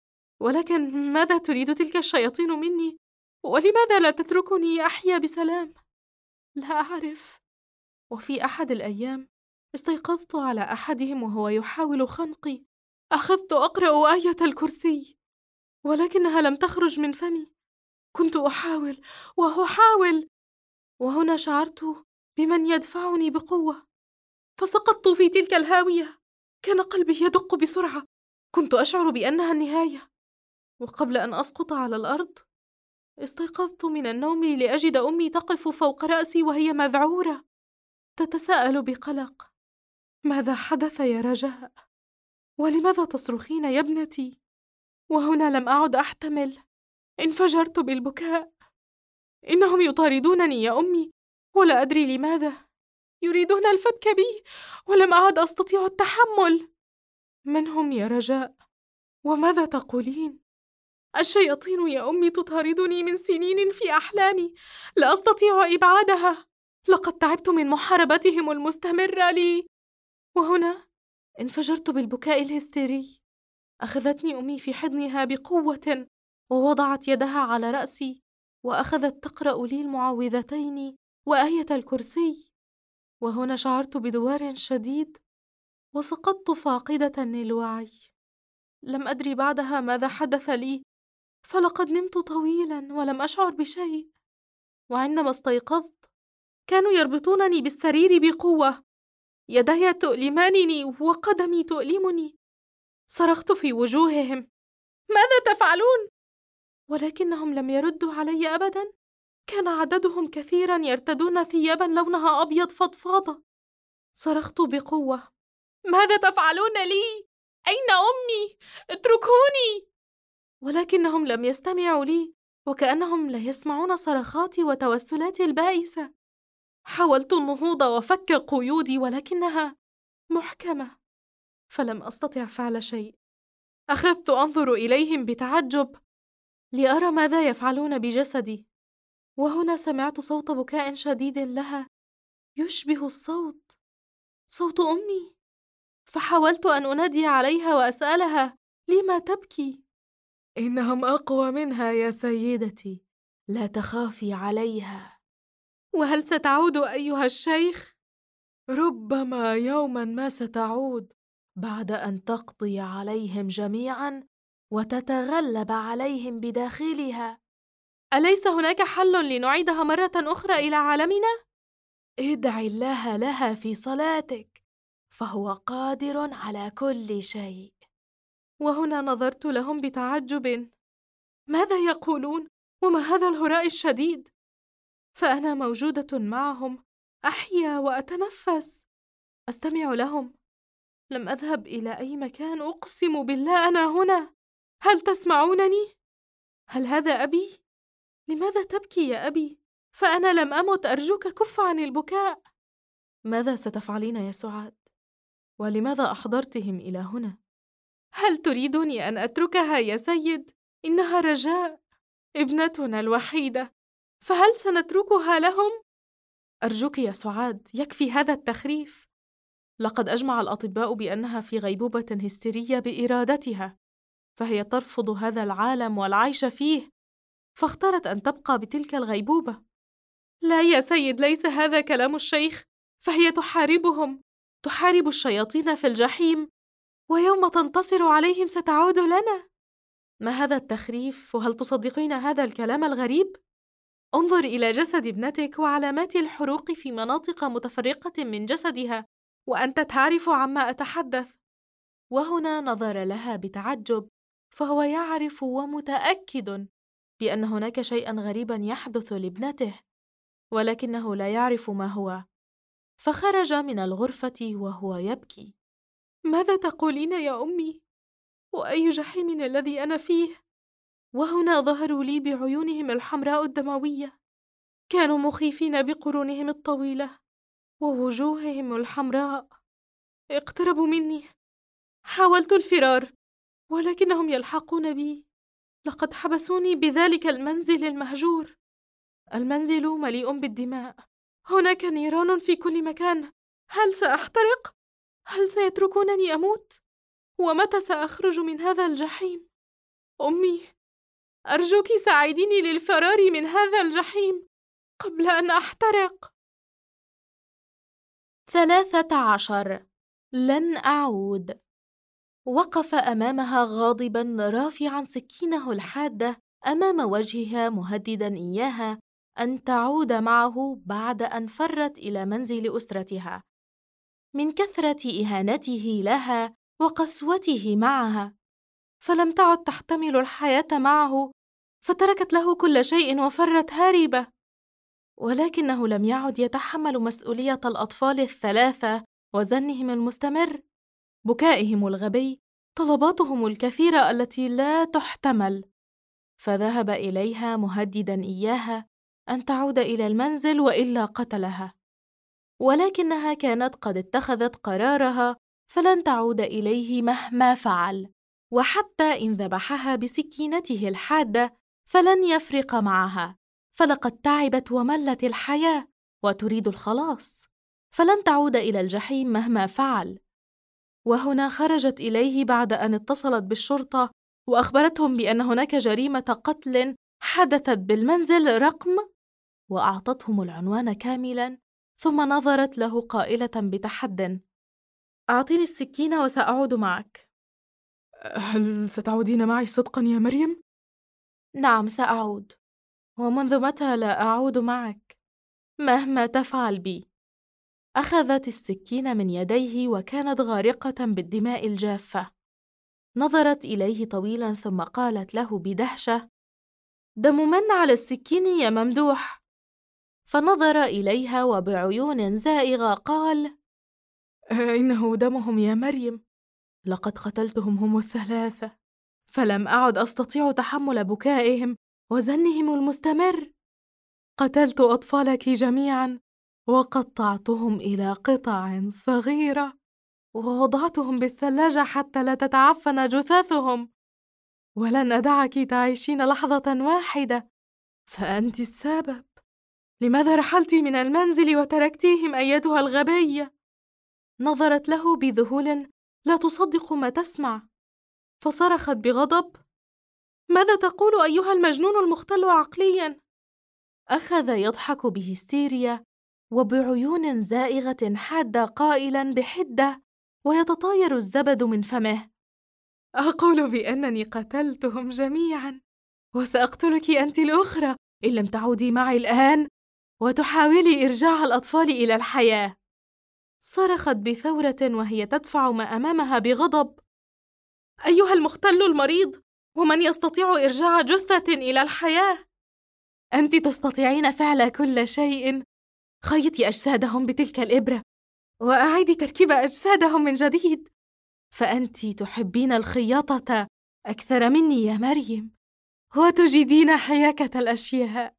ولكن ماذا تريد تلك الشياطين مني؟ ولماذا لا تتركني أحيا بسلام؟ لا أعرف. وفي أحد الأيام استيقظت على أحدهم وهو يحاول خنقي. أخذت أقرأ آية الكرسي ولكنها لم تخرج من فمي. كنت أحاول وأحاول، وهنا شعرت بمن يدفعني بقوة، فسقطت في تلك الهاوية. كان قلبي يدق بسرعة، كنت أشعر بأنها النهاية. وقبل أن أسقط على الأرض استيقظت من النوم لأجد أمي تقف فوق رأسي وهي مذعورة، تتساءل بقلق: ماذا حدث يا رجاء؟ ولماذا تصرخين يا ابنتي؟ وهنا لم أعد أحتمل، انفجرت بالبكاء. إنهم يطاردونني يا أمي، ولا أدري لماذا. يريدون الفتك بي ولم أعد أستطيع التحمل. من هم يا رجاء؟ وماذا تقولين؟ الشياطين يا أمي تطاردني من سنين في أحلامي، لا أستطيع إبعادها. لقد تعبت من محاربتهم المستمرة لي. وهنا انفجرت بالبكاء الهستيري. أخذتني أمي في حضنها بقوة ووضعت يدها على رأسي وأخذت تقرأ لي المعوذتين وآية الكرسي. وهنا شعرت بدوار شديد وسقطت فاقدة للوعي. لم أدري بعدها ماذا حدث لي، فلقد نمت طويلا ولم أشعر بشيء. وعندما استيقظت كانوا يربطونني بالسرير بقوة، يدي تؤلمانني وقدمي تؤلمني. صرخت في وجوههم: ماذا تفعلون؟ ولكنهم لم يردوا علي أبدا. كان عددهم كثيرا يرتدون ثيابا لونها أبيض فضفاضة. صرخت بقوة: ماذا تفعلون لي؟ أين أمي؟ اتركوني! ولكنهم لم يستمعوا لي، وكأنهم لا يسمعون صرخاتي وتوسلاتي البائسة. حاولت النهوض وفك قيودي ولكنها محكمة، فلم أستطع فعل شيء. أخذت أنظر إليهم بتعجب لأرى ماذا يفعلون بجسدي. وهنا سمعت صوت بكاء شديد لها يشبه صوت أمي، فحاولت أن أنادي عليها وأسألها: لما تبكي؟ إنهم أقوى منها يا سيدتي، لا تخافي عليها. وهل ستعود أيها الشيخ؟ ربما يوما ما ستعود، بعد أن تقضي عليهم جميعا وتتغلب عليهم بداخلها. أليس هناك حل لنعيدها مرة أخرى إلى عالمنا؟ ادعي الله لها في صلاتك، فهو قادر على كل شيء. وهنا نظرت لهم بتعجب. ماذا يقولون؟ وما هذا الهراء الشديد؟ فأنا موجودة معهم، أحيا وأتنفس، أستمع لهم. لم أذهب إلى أي مكان، أقسم بالله أنا هنا. هل تسمعونني؟ هل هذا أبي؟ لماذا تبكي يا أبي؟ فأنا لم أمت، أرجوك كف عن البكاء. ماذا ستفعلين يا سعاد؟ ولماذا أحضرتهم إلى هنا؟ هل تريدني أن أتركها يا سيد؟ إنها رجاء، ابنتنا الوحيدة، فهل سنتركها لهم؟ أرجوك يا سعاد، يكفي هذا التخريف. لقد أجمع الأطباء بأنها في غيبوبة هستيرية بإرادتها، فهي ترفض هذا العالم والعيش فيه، فاختارت أن تبقى بتلك الغيبوبة. لا يا سيد، ليس هذا كلام الشيخ، فهي تحاربهم، تحارب الشياطين في الجحيم، ويوم تنتصر عليهم ستعود لنا. ما هذا التخريف؟ وهل تصدقين هذا الكلام الغريب؟ انظر إلى جسد ابنتك وعلامات الحروق في مناطق متفرقة من جسدها، وأنت تعرف عما أتحدث. وهنا نظر لها بتعجب، فهو يعرف ومتأكد بأن هناك شيئا غريبا يحدث لابنته، ولكنه لا يعرف ما هو، فخرج من الغرفة وهو يبكي. ماذا تقولين يا أمي؟ وأي جحيم الذي أنا فيه؟ وهنا ظهروا لي بعيونهم الحمراء الدموية، كانوا مخيفين بقرونهم الطويلة ووجوههم الحمراء. اقتربوا مني، حاولت الفرار ولكنهم يلحقون بي. لقد حبسوني بذلك المنزل المهجور. المنزل مليء بالدماء، هناك نيران في كل مكان. هل سأحترق؟ هل سيتركونني أموت؟ ومتى سأخرج من هذا الجحيم؟ أمي، أرجوك ساعديني للفرار من هذا الجحيم قبل أن أحترق. 13. لن أعود. وقف أمامها غاضباً رافعاً سكينه الحادة أمام وجهها، مهدداً إياها أن تعود معه بعد أن فرت إلى منزل أسرتها من كثرة إهانته لها وقسوته معها، فلم تعد تحتمل الحياة معه، فتركت له كل شيء وفرت هاربة. ولكنه لم يعد يتحمل مسؤولية الأطفال الثلاثة وزنهم المستمر، بكائهم الغبي، طلباتهم الكثيرة التي لا تحتمل، فذهب إليها مهدداً إياها أن تعود إلى المنزل وإلا قتلها. ولكنها كانت قد اتخذت قرارها، فلن تعود إليه مهما فعل، وحتى إن ذبحها بسكينته الحادة فلن يفرق معها، فلقد تعبت وملت الحياة وتريد الخلاص، فلن تعود إلى الجحيم مهما فعل. وهنا خرجت إليه بعد أن اتصلت بالشرطة وأخبرتهم بأن هناك جريمة قتل حدثت بالمنزل رقم، وأعطتهم العنوان كاملاً، ثم نظرت له قائلة بتحد: أعطيني السكينة وسأعود معك. هل ستعودين معي صدقاً يا مريم؟ نعم سأعود. ومنذ متى لا أعود معك؟ مهما تفعل بي. أخذت السكين من يديه وكانت غارقة بالدماء الجافة. نظرت إليه طويلاً ثم قالت له بدهشة: دم من على السكين يا ممدوح؟ فنظر إليها وبعيون زائغة قال: إنه دمهم يا مريم، لقد قتلتهم هم الثلاثة، فلم أعد أستطيع تحمل بكائهم وزنهم المستمر. قتلت أطفالك جميعاً وقطعتهم إلى قطع صغيرة ووضعتهم بالثلاجة حتى لا تتعفن جثثهم، ولن أدعك تعيشين لحظة واحدة، فأنت السبب. لماذا رحلت من المنزل وتركتيهم أيتها الغبية؟ نظرت له بذهول لا تصدق ما تسمع، فصرخت بغضب: ماذا تقول أيها المجنون المختل عقلياً؟ أخذ يضحك بهستيريا وبعيون زائغة حادة قائلاً بحدة ويتطاير الزبد من فمه: أقول بأنني قتلتهم جميعاً، وسأقتلك أنت الأخرى إن لم تعودي معي الآن وتحاولي إرجاع الأطفال إلى الحياة. صرخت بثورة وهي تدفع ما أمامها بغضب: أيها المختل المريض، ومن يستطيع إرجاع جثة إلى الحياة؟ أنت تستطيعين فعل كل شيء. خيطي أجسادهم بتلك الإبرة وأعيدي تركيب أجسادهم من جديد، فأنت تحبين الخياطة أكثر مني يا مريم، وتجيدين حياكة الأشياء.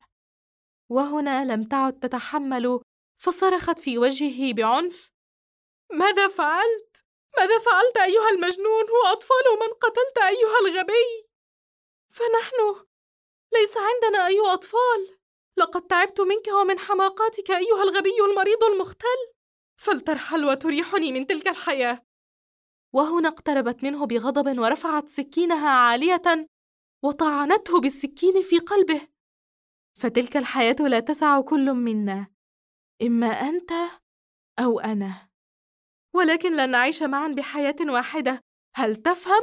وهنا لم تعد تتحمل، فصرخت في وجهه بعنف: ماذا فعلت؟ ماذا فعلت أيها المجنون؟ وأطفال من قتلت أيها الغبي؟ فنحن ليس عندنا أي أطفال. لقد تعبت منك ومن حماقاتك أيها الغبي المريض المختل، فلترحل وتريحني من تلك الحياة. وهنا اقتربت منه بغضب ورفعت سكينها عالية وطعنته بالسكين في قلبه. فتلك الحياة لا تسع كل منا، إما أنت أو أنا، ولكن لن نعيش معا بحياة واحدة، هل تفهم؟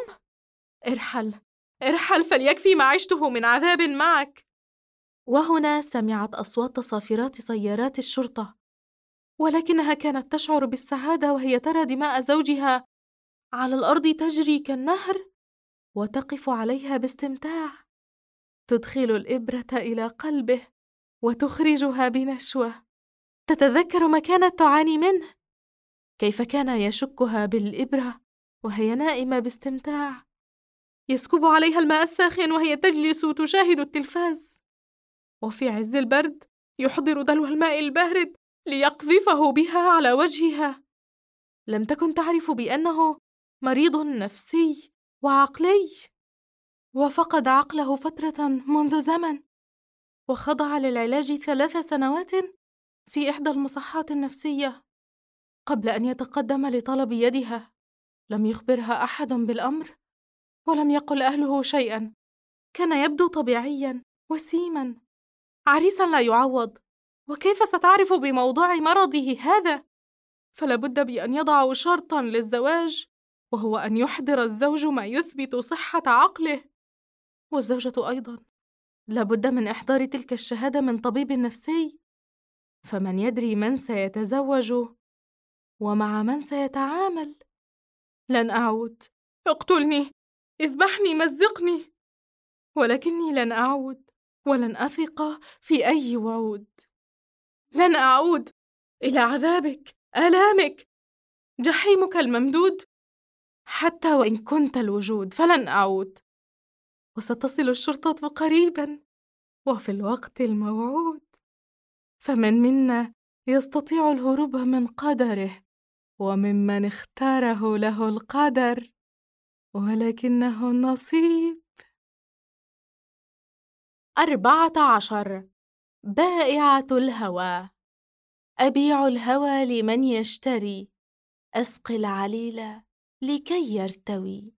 ارحل فليكفي ما عشته من عذاب معك. وهنا سمعت أصوات صافرات سيارات الشرطة، ولكنها كانت تشعر بالسعادة وهي ترى دماء زوجها على الأرض تجري كالنهر وتقف عليها باستمتاع، تدخل الإبرة إلى قلبه وتخرجها بنشوة. تتذكر ما كانت تعاني منه، كيف كان يشكها بالإبرة وهي نائمة باستمتاع، يسكب عليها الماء الساخن وهي تجلس تشاهد التلفاز، وفي عز البرد يحضر دلو الماء البارد ليقذفه بها على وجهها. لم تكن تعرف بأنه مريض نفسي وعقلي، وفقد عقله فترة منذ زمن، وخضع للعلاج 3 سنوات في إحدى المصحات النفسية قبل أن يتقدم لطلب يدها. لم يخبرها أحد بالأمر، ولم يقل أهله شيئا. كان يبدو طبيعيا وسيما، عريسا لا يعوض، وكيف ستعرف بموضوع مرضه هذا؟ فلا بد بأن يضعوا شرطا للزواج، وهو أن يحضر الزوج ما يثبت صحة عقله، والزوجة أيضا لا بد من إحضار تلك الشهادة من طبيب نفسي. فمن يدري من سيتزوج ومع من سيتعامل. لن أعود، اقتلني، اذبحني، مزقني، ولكني لن أعود ولن أثق في أي وعود. لن أعود إلى عذابك، آلامك، جحيمك الممدود، حتى وإن كنت الوجود فلن أعود. وستصل الشرطة قريبا وفي الوقت الموعود. فمن منا يستطيع الهروب من قدره وممن اختاره له القدر، ولكنه النصيب. 14. بائعة الهوى. أبيع الهوى لمن يشتري، أسقي العليل لكي يرتوي.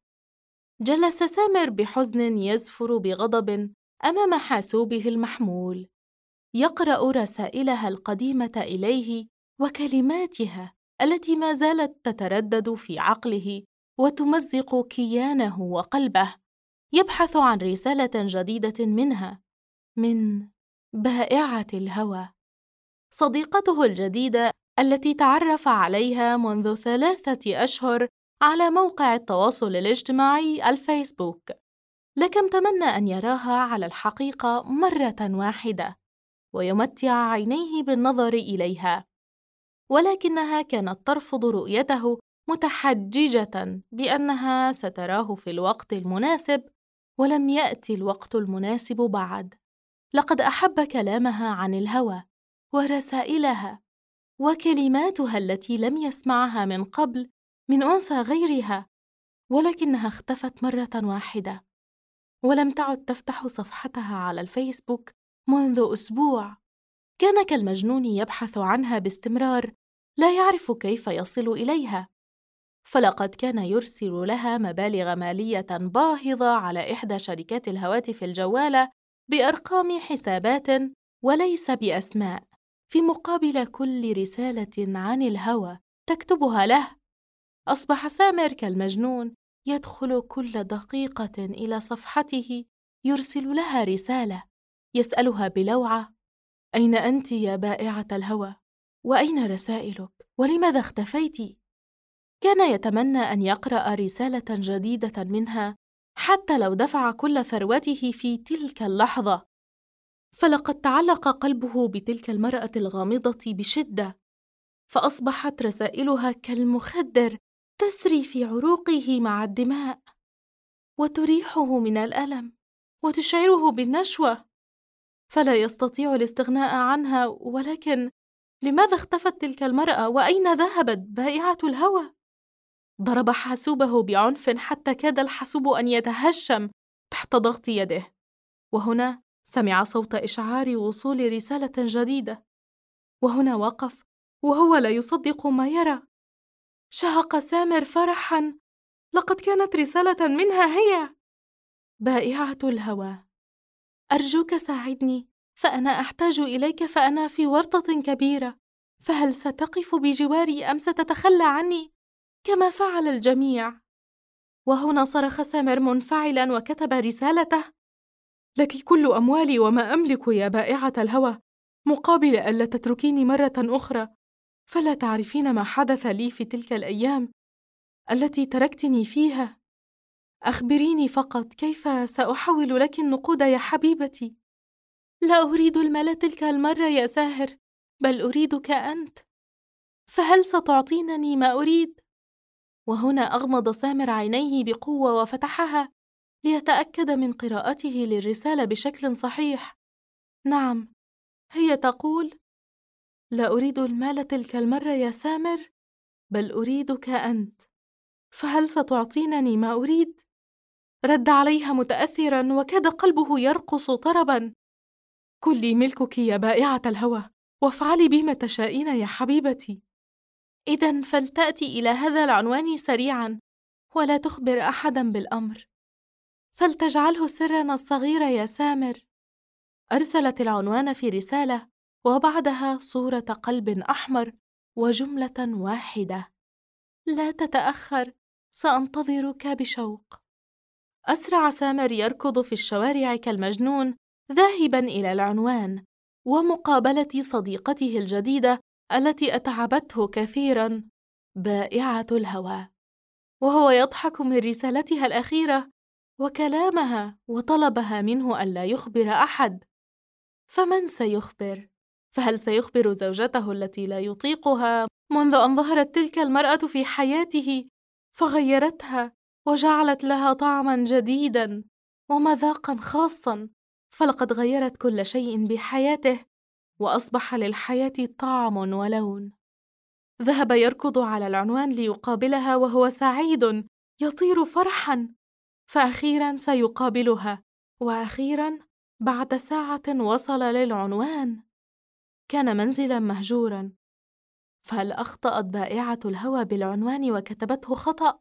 جلس سامر بحزن يزفر بغضب أمام حاسوبه المحمول، يقرأ رسائلها القديمة إليه وكلماتها التي ما زالت تتردد في عقله وتمزق كيانه وقلبه. يبحث عن رسالة جديدة منها، من بائعة الهوى، صديقته الجديدة التي تعرف عليها منذ 3 أشهر على موقع التواصل الاجتماعي الفيسبوك. لكم تمنى أن يراها على الحقيقة مرة واحدة ويمتع عينيه بالنظر إليها، ولكنها كانت ترفض رؤيته متحججة بأنها ستراه في الوقت المناسب، ولم يأتي الوقت المناسب بعد. لقد أحب كلامها عن الهوى ورسائلها وكلماتها التي لم يسمعها من قبل من أنثى غيرها، ولكنها اختفت مرة واحدة ولم تعد تفتح صفحتها على الفيسبوك منذ أسبوع. كان كالمجنون يبحث عنها باستمرار، لا يعرف كيف يصل إليها، فلقد كان يرسل لها مبالغ مالية باهظة على إحدى شركات الهواتف الجوالة بأرقام حسابات وليس بأسماء، في مقابل كل رسالة عن الهوى تكتبها له. أصبح سامر كالمجنون يدخل كل دقيقة إلى صفحته، يرسل لها رسالة يسألها بلوعة: أين أنت يا بائعة الهوى؟ وأين رسائلك؟ ولماذا اختفيت؟ كان يتمنى أن يقرأ رسالة جديدة منها حتى لو دفع كل ثروته في تلك اللحظة، فلقد تعلق قلبه بتلك المرأة الغامضة بشدة، فأصبحت رسائلها كالمخدر تسري في عروقه مع الدماء وتريحه من الألم وتشعره بالنشوة، فلا يستطيع الاستغناء عنها. ولكن لماذا اختفت تلك المرأة؟ وأين ذهبت بائعة الهوى؟ ضرب حاسوبه بعنف حتى كاد الحاسوب أن يتهشم تحت ضغط يده، وهنا سمع صوت إشعار وصول رسالة جديدة، وهنا وقف وهو لا يصدق ما يرى. شهق سامر فرحاً، لقد كانت رسالة منها هي. بائعة الهوى: أرجوك ساعدني، فأنا أحتاج إليك، فأنا في ورطة كبيرة، فهل ستقف بجواري أم ستتخلى عني كما فعل الجميع؟ وهنا صرخ سامر منفعلاً وكتب رسالته: لك كل أموالي وما أملك يا بائعة الهوى، مقابل ألا تتركيني مرة أخرى، فلا تعرفين ما حدث لي في تلك الأيام التي تركتني فيها. أخبريني فقط كيف سأحول لك النقود يا حبيبتي. لا أريد المال تلك المرة يا ساهر، بل أريدك أنت، فهل ستعطينني ما أريد؟ وهنا أغمض سامر عينيه بقوة وفتحها ليتأكد من قراءته للرسالة بشكل صحيح. نعم، هي تقول: لا أريد المال تلك المرة يا سامر، بل أريدك أنت، فهل ستعطينني ما أريد؟ رد عليها متأثراً وكاد قلبه يرقص طرباً: كلي ملكك يا بائعة الهوى، وافعلي بي ما تشائين يا حبيبتي. إذن فلتأتي إلى هذا العنوان سريعاً، ولا تخبر أحداً بالأمر، فلتجعله سرنا الصغير يا سامر. أرسلت العنوان في رسالة، وبعدها صورة قلب أحمر وجملة واحدة: لا تتأخر، سأنتظرك بشوق. أسرع سامر يركض في الشوارع كالمجنون ذاهباً إلى العنوان ومقابلة صديقته الجديدة التي أتعبته كثيراً، بائعة الهوى، وهو يضحك من رسالتها الأخيرة وكلامها وطلبها منه ألا يخبر أحد. فمن سيخبر؟ فهل سيخبر زوجته التي لا يطيقها منذ أن ظهرت تلك المرأة في حياته فغيرتها وجعلت لها طعماً جديداً ومذاقاً خاصاً، فلقد غيرت كل شيء بحياته وأصبح للحياة طعم ولون. ذهب يركض على العنوان ليقابلها وهو سعيد يطير فرحاً، فأخيراً سيقابلها، وأخيراً بعد ساعة وصل للعنوان. كان منزلاً مهجوراً، فهل أخطأت بائعة الهوى بالعنوان وكتبته خطأ؟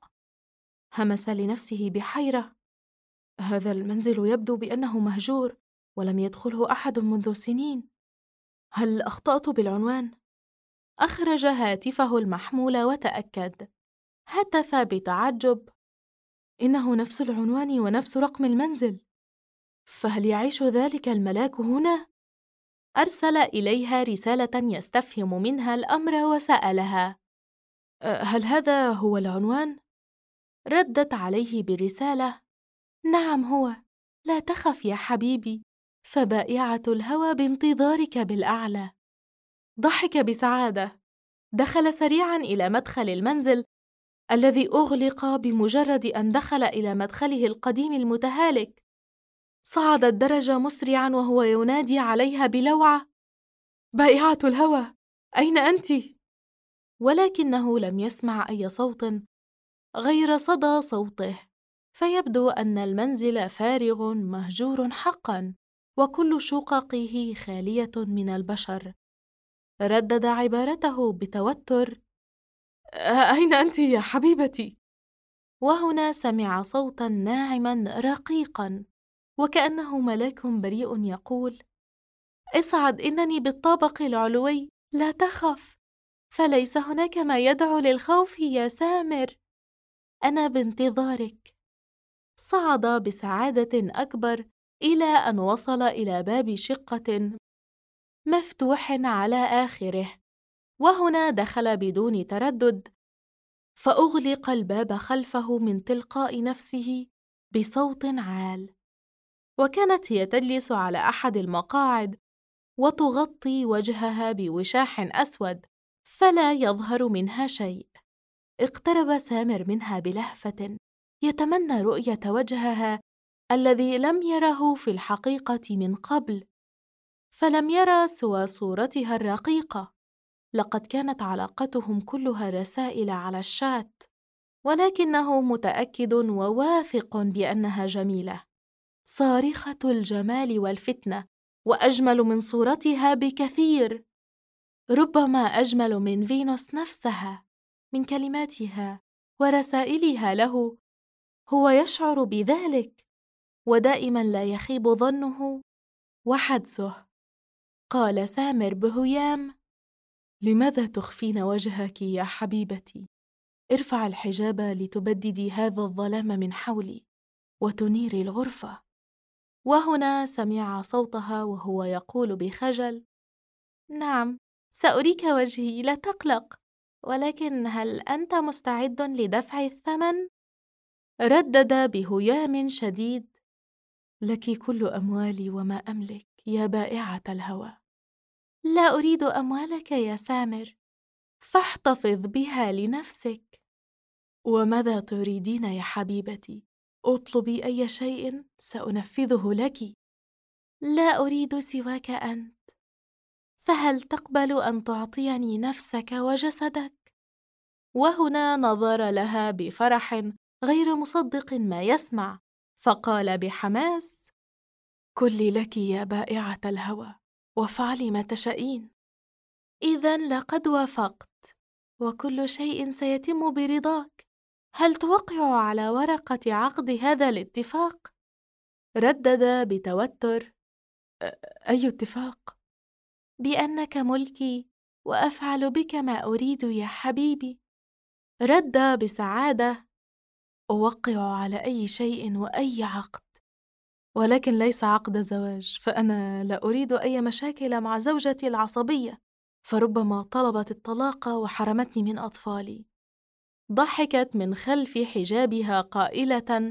همس لنفسه بحيرة: هذا المنزل يبدو بأنه مهجور ولم يدخله أحد منذ سنين، هل أخطأت بالعنوان؟ أخرج هاتفه المحمول وتأكد. هتف بتعجب: إنه نفس العنوان ونفس رقم المنزل، فهل يعيش ذلك الملاك هنا؟ أرسل إليها رسالة يستفهم منها الأمر وسألها: هل هذا هو العنوان؟ ردت عليه برسالة: نعم هو، لا تخف يا حبيبي، فبائعة الهوى بانتظارك بالأعلى. ضحك بسعادة، دخل سريعاً إلى مدخل المنزل الذي أغلق بمجرد أن دخل إلى مدخله القديم المتهالك. صعد الدرج مسرعاً وهو ينادي عليها بلوعة: بائعة الهوى، أين أنتِ؟ ولكنه لم يسمع أي صوت غير صدى صوته، فيبدو أن المنزل فارغ مهجور حقاً، وكل شققه خالية من البشر. ردد عبارته بتوتر: أين أنتِ يا حبيبتي؟ وهنا سمع صوتاً ناعماً رقيقاً وكأنه ملاك بريء يقول: اصعد، إنني بالطابق العلوي، لا تخف، فليس هناك ما يدعو للخوف يا سامر، أنا بانتظارك. صعد بسعادة أكبر إلى أن وصل إلى باب شقة مفتوح على آخره، وهنا دخل بدون تردد، فأغلق الباب خلفه من تلقاء نفسه بصوت عال. وكانت هي تجلس على أحد المقاعد وتغطي وجهها بوشاح أسود فلا يظهر منها شيء. اقترب سامر منها بلهفة يتمنى رؤية وجهها الذي لم يره في الحقيقة من قبل، فلم يرى سوى صورتها الرقيقة. لقد كانت علاقتهم كلها رسائل على الشات، ولكنه متأكد وواثق بأنها جميلة، صارخة الجمال والفتنة، وأجمل من صورتها بكثير. ربما أجمل من فينوس نفسها، من كلماتها ورسائلها له. هو يشعر بذلك، ودائما لا يخيب ظنه وحدسه. قال سامر بهيام: لماذا تخفين وجهك يا حبيبتي؟ ارفع الحجاب لتبددي هذا الظلام من حولي وتنيري الغرفة. وهنا سمع صوتها وهو يقول بخجل: نعم، سأريك وجهي، لا تقلق، ولكن هل أنت مستعد لدفع الثمن؟ ردد بهيام شديد: لك كل أموالي وما أملك يا بائعة الهوى. لا أريد أموالك يا سامر، فاحتفظ بها لنفسك. وماذا تريدين يا حبيبتي؟ اطلبي أي شيء سأنفذه لك. لا أريد سواك أنت، فهل تقبل أن تعطيني نفسك وجسدك؟ وهنا نظر لها بفرح غير مصدق ما يسمع، فقال بحماس: كلي لك يا بائعة الهوى، وافعلي ما تشائين. إذن لقد وافقت، وكل شيء سيتم برضاك. هل توقع على ورقة عقد هذا الاتفاق؟ ردد بتوتر: أي اتفاق؟ بأنك ملكي وأفعل بك ما أريد يا حبيبي. رد بسعادة: أوقع على أي شيء وأي عقد، ولكن ليس عقد زواج، فأنا لا أريد أي مشاكل مع زوجتي العصبية، فربما طلبت الطلاق وحرمتني من أطفالي. ضحكت من خلف حجابها قائلة: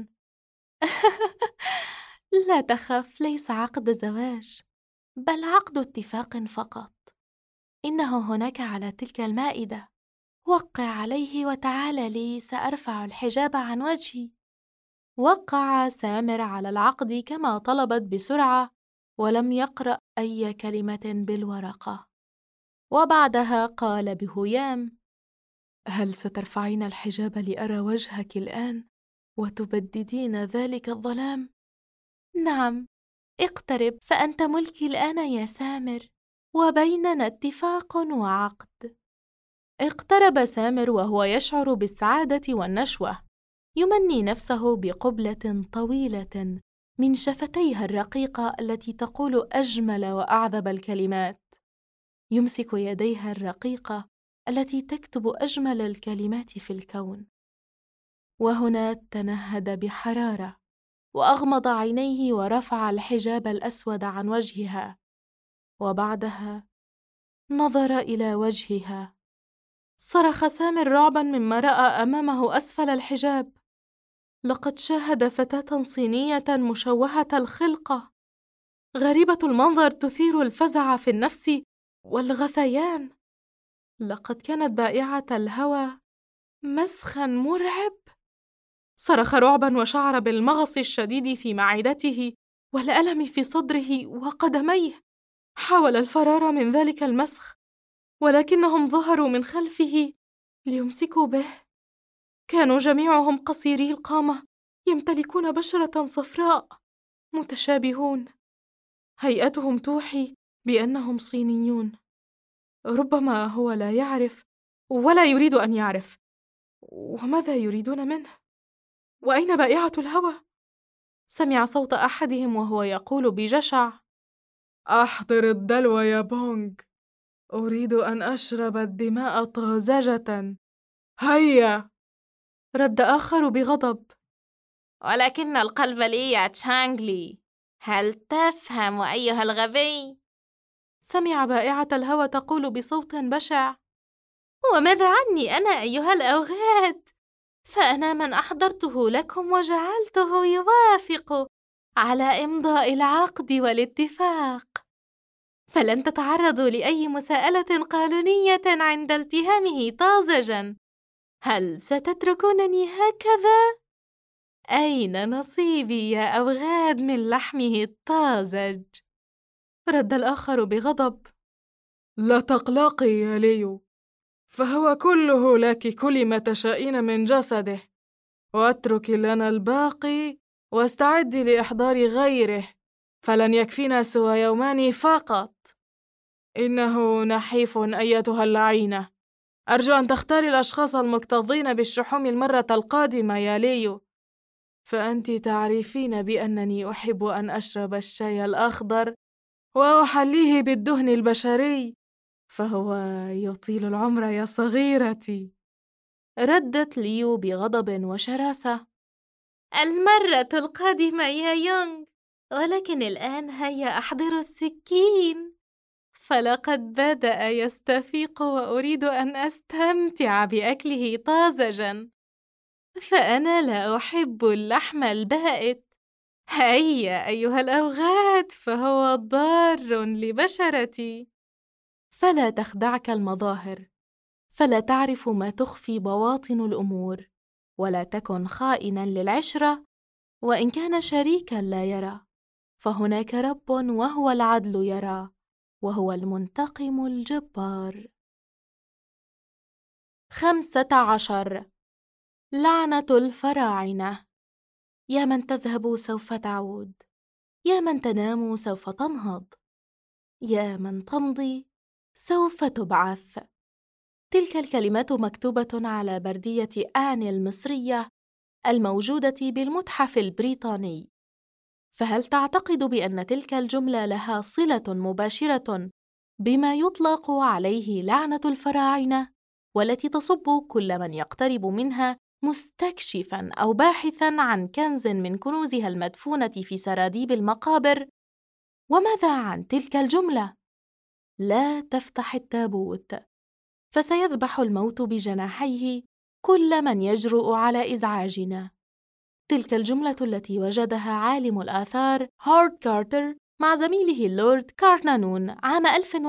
لا تخف، ليس عقد زواج، بل عقد اتفاق فقط. إنه هناك على تلك المائدة، وقع عليه وتعال لي، سأرفع الحجاب عن وجهي. وقع سامر على العقد كما طلبت بسرعة، ولم يقرأ أي كلمة بالورقة. وبعدها قال بهيام: هل سترفعين الحجاب لأرى وجهك الآن وتبددين ذلك الظلام؟ نعم، اقترب، فأنت ملكي الآن يا سامر، وبيننا اتفاق وعقد. اقترب سامر وهو يشعر بالسعادة والنشوة، يمني نفسه بقبلة طويلة من شفتيها الرقيقة التي تقول أجمل وأعذب الكلمات. يمسك يديها الرقيقة التي تكتب أجمل الكلمات في الكون. وهنا تنهد بحرارة وأغمض عينيه ورفع الحجاب الأسود عن وجهها، وبعدها نظر إلى وجهها. صرخ سامر رعباً مما رأى أمامه أسفل الحجاب. لقد شاهد فتاة صينية مشوهة الخلقة، غريبة المنظر، تثير الفزع في النفس والغثيان. لقد كانت بائعة الهوى مسخاً مرعب. صرخ رعباً وشعر بالمغص الشديد في معدته والألم في صدره وقدميه. حاول الفرار من ذلك المسخ، ولكنهم ظهروا من خلفه ليمسكوا به. كانوا جميعهم قصيري القامة، يمتلكون بشرة صفراء، متشابهون. هيئتهم توحي بأنهم صينيون. ربما هو لا يعرف ولا يريد أن يعرف. وماذا يريدون منه؟ وأين بائعة الهوى؟ سمع صوت أحدهم وهو يقول بجشع: أحضر الدلو يا بونغ، أريد أن أشرب الدماء طازجة، هيا. رد آخر بغضب: ولكن القلب لي يا تشانغلي، هل تفهم أيها الغبي؟ سمع بائعة الهوى تقول بصوت بشع: وماذا عني أنا أيها الأوغاد؟ فأنا من أحضرته لكم وجعلته يوافق على إمضاء العقد والاتفاق، فلن تتعرضوا لأي مساءلة قانونية عند التهامه طازجاً. هل ستتركونني هكذا؟ أين نصيبي يا أوغاد من لحمه الطازج؟ رد الآخر بغضب: لا تقلقي يا ليو، فهو كله لك، كل ما تشائين من جسده، واتركي لنا الباقي واستعدي لإحضار غيره، فلن يكفينا سوى يومان فقط. إنه نحيف أيتها اللعينة. أرجو أن تختاري الأشخاص المكتظين بالشحوم المرة القادمة يا ليو، فأنت تعرفين بأنني أحب أن أشرب الشاي الأخضر وأحليه بالدهن البشري، فهو يطيل العمر يا صغيرتي. ردت ليو بغضب وشراسة. المرة القادمة يا يونغ، ولكن الآن هيا أحضر السكين، فلقد بدأ يستفيق وأريد أن أستمتع بأكله طازجاً، فأنا لا أحب اللحم البائت. هيا أيها الأوغاد، فهو ضار لبشرتي. فلا تخدعك المظاهر، فلا تعرف ما تخفي بواطن الأمور، ولا تكن خائناً للعشرة، وإن كان شريكاً لا يرى، فهناك رب وهو العدل يرى، وهو المنتقم الجبار. 15. لعنة الفراعنة. يا من تذهب سوف تعود، يا من تنام سوف تنهض، يا من تمضي سوف تبعث. تلك الكلمات مكتوبة على بردية آن المصرية الموجودة بالمتحف البريطاني. فهل تعتقد بأن تلك الجملة لها صلة مباشرة بما يطلق عليه لعنة الفراعنة، والتي تصب كل من يقترب منها مستكشفاً أو باحثاً عن كنز من كنوزها المدفونة في سراديب المقابر؟ وماذا عن تلك الجملة؟ لا تفتح التابوت، فسيذبح الموت بجناحيه كل من يجرؤ على إزعاجنا. تلك الجملة التي وجدها عالم الآثار هوارد كارتر مع زميله اللورد كارنانون عام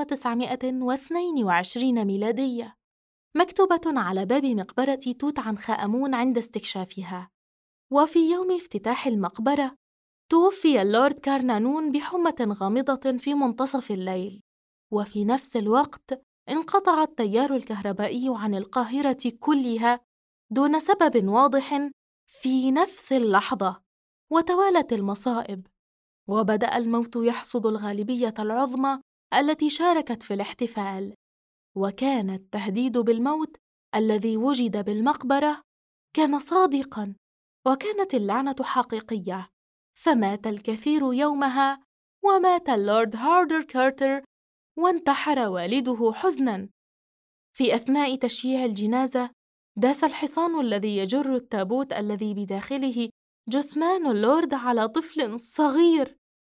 1922 ميلادية، مكتوبة على باب مقبرة توت عنخ آمون عند استكشافها. وفي يوم افتتاح المقبرة توفي اللورد كارنانون بحمى غامضة في منتصف الليل، وفي نفس الوقت انقطع التيار الكهربائي عن القاهرة كلها دون سبب واضح في نفس اللحظة، وتوالت المصائب، وبدأ الموت يحصد الغالبية العظمى التي شاركت في الاحتفال. وكان التهديد بالموت الذي وجد بالمقبرة كان صادقاً، وكانت اللعنة حقيقية، فمات الكثير يومها، ومات اللورد هاردر كارتر، وانتحر والده حزناً. في أثناء تشييع الجنازة داس الحصان الذي يجر التابوت الذي بداخله جثمان اللورد على طفل صغير،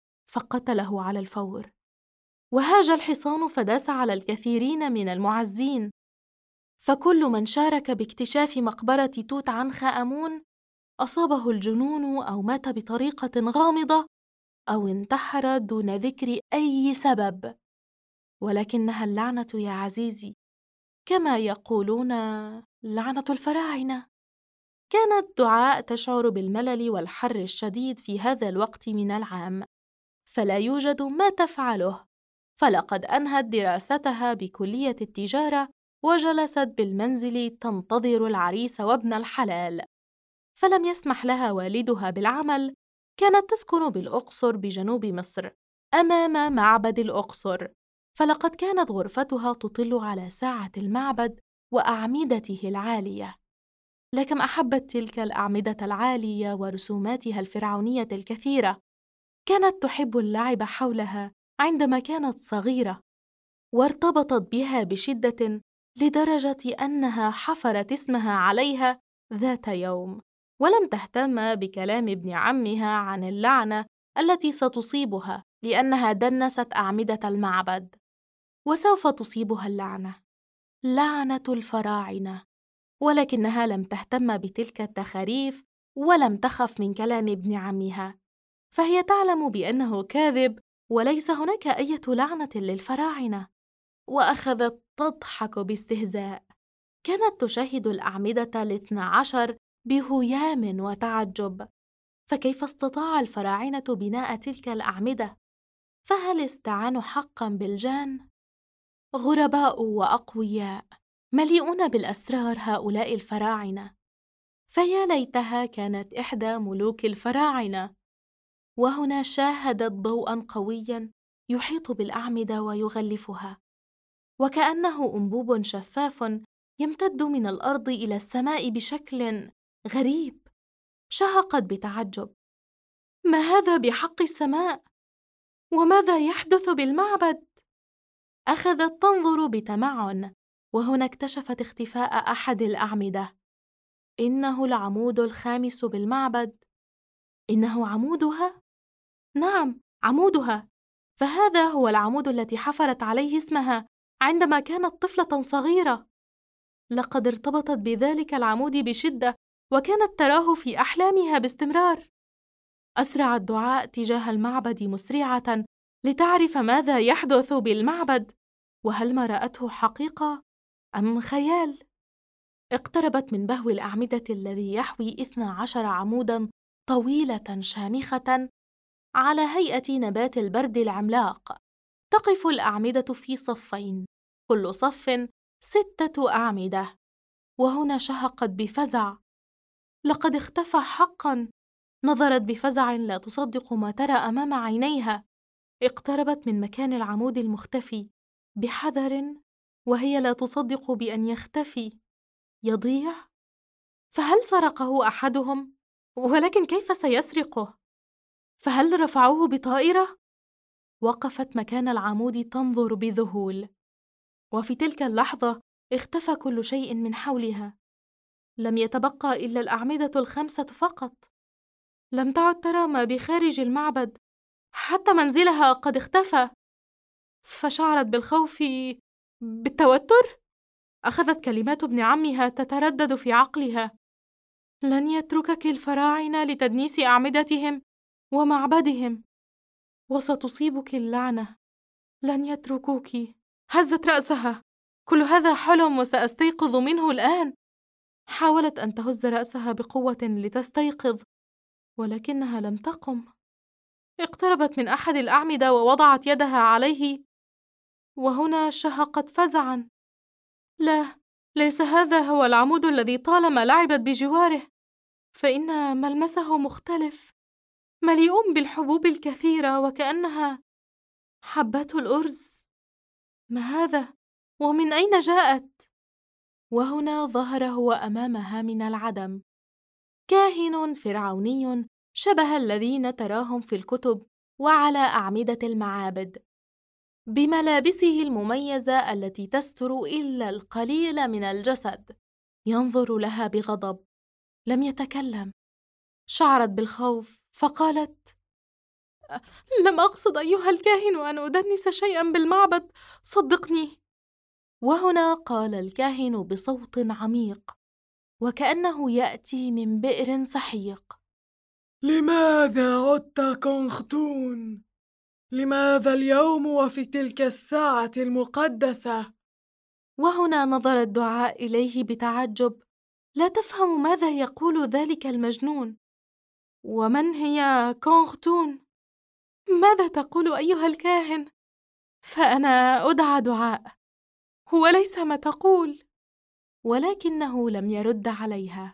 فقتله على الفور. وهاج الحصان فداس على الكثيرين من المعزين، فكل من شارك باكتشاف مقبرة توت عنخ آمون أصابه الجنون أو مات بطريقة غامضة أو انتحر دون ذكر أي سبب. ولكنها اللعنة يا عزيزي، كما يقولون لعنة الفراعنة. كانت دعاء تشعر بالملل والحر الشديد في هذا الوقت من العام، فلا يوجد ما تفعله، فلقد أنهت دراستها بكلية التجارة وجلست بالمنزل تنتظر العريس وابن الحلال، فلم يسمح لها والدها بالعمل. كانت تسكن بالأقصر بجنوب مصر أمام معبد الأقصر، فلقد كانت غرفتها تطل على ساعة المعبد وأعمدته العالية. لكم أحبت تلك الأعمدة العالية ورسوماتها الفرعونية الكثيرة. كانت تحب اللعب حولها عندما كانت صغيرة، وارتبطت بها بشدة لدرجة أنها حفرت اسمها عليها ذات يوم، ولم تهتم بكلام ابن عمها عن اللعنة التي ستصيبها لأنها دنست أعمدة المعبد. وسوف تصيبها اللعنة، لعنة الفراعنة، ولكنها لم تهتم بتلك التخاريف ولم تخف من كلام ابن عمها، فهي تعلم بأنه كاذب وليس هناك أي لعنة للفراعنة. وأخذت تضحك باستهزاء. كانت تشاهد الأعمدة 12 بهيام وتعجب، فكيف استطاع الفراعنة بناء تلك الأعمدة؟ فهل استعانوا حقاً بالجان؟ غرباء وأقوياء، مليئون بالأسرار هؤلاء الفراعنة، فيا ليتها كانت إحدى ملوك الفراعنة. وهنا شاهدت ضوءاً قوياً يحيط بالأعمدة ويغلفها، وكأنه أنبوب شفاف يمتد من الأرض إلى السماء بشكل غريب. شهقت بتعجب: ما هذا بحق السماء؟ وماذا يحدث بالمعبد؟ أخذت تنظر بتمعن، وهنا اكتشفت اختفاء أحد الأعمدة. إنه العمود الخامس بالمعبد. إنه عمودها؟ نعم، عمودها. فهذا هو العمود التي حفرت عليه اسمها عندما كانت طفلة صغيرة. لقد ارتبطت بذلك العمود بشدة، وكانت تراه في أحلامها باستمرار. أسرعت دعاء تجاه المعبد مسرعة لتعرف ماذا يحدث بالمعبد، وهل ما رأته حقيقة أم خيال؟ اقتربت من بهو الأعمدة الذي يحوي 12 عموداً طويلة شامخة على هيئة نبات البرد العملاق. تقف الأعمدة في صفين، كل صف 6 أعمدة. وهنا شهقت بفزع: لقد اختفى حقاً. نظرت بفزع لا تصدق ما ترى أمام عينيها. اقتربت من مكان العمود المختفي بحذر، وهي لا تصدق بأن يختفي، يضيع. فهل سرقه أحدهم؟ ولكن كيف سيسرقه؟ فهل رفعوه بطائرة؟ وقفت مكان العمود تنظر بذهول، وفي تلك اللحظة اختفى كل شيء من حولها. لم يتبقى إلا الأعمدة ال5 فقط. لم تعد ترى ما بخارج المعبد، حتى منزلها قد اختفى. فشعرت بالخوف، بالتوتر. أخذت كلمات ابن عمها تتردد في عقلها: لن يتركك الفراعنة لتدنيس أعمدتهم ومعبدهم، وستصيبك اللعنة. لن يتركوك. هزت رأسها: كل هذا حلم وسأستيقظ منه الآن. حاولت أن تهز رأسها بقوة لتستيقظ، ولكنها لم تقم. اقتربت من أحد الأعمدة ووضعت يدها عليه، وهنا شهقت فزعاً: لا، ليس هذا هو العمود الذي طالما لعبت بجواره، فإن ملمسه مختلف، مليء بالحبوب الكثيرة وكأنها حبات الأرز. ما هذا؟ ومن أين جاءت؟ وهنا ظهر هو أمامها من العدم، كاهن فرعوني شبه الذين تراهم في الكتب وعلى أعمدة المعابد، بملابسه المميزة التي تستر إلا القليل من الجسد. ينظر لها بغضب، لم يتكلم. شعرت بالخوف فقالت: لم أقصد أيها الكاهن أن أدنس شيئا بالمعبد، صدقني. وهنا قال الكاهن بصوت عميق وكأنه يأتي من بئر سحيق: لماذا عدت كونغتون؟ لماذا اليوم وفي تلك الساعة المقدسة؟ وهنا نظرت دعاء إليه بتعجب، لا تفهم ماذا يقول ذلك المجنون. ومن هي كونغتون؟ ماذا تقول أيها الكاهن؟ فأنا أدعى دعاء، هو ليس ما تقول. ولكنه لم يرد عليها.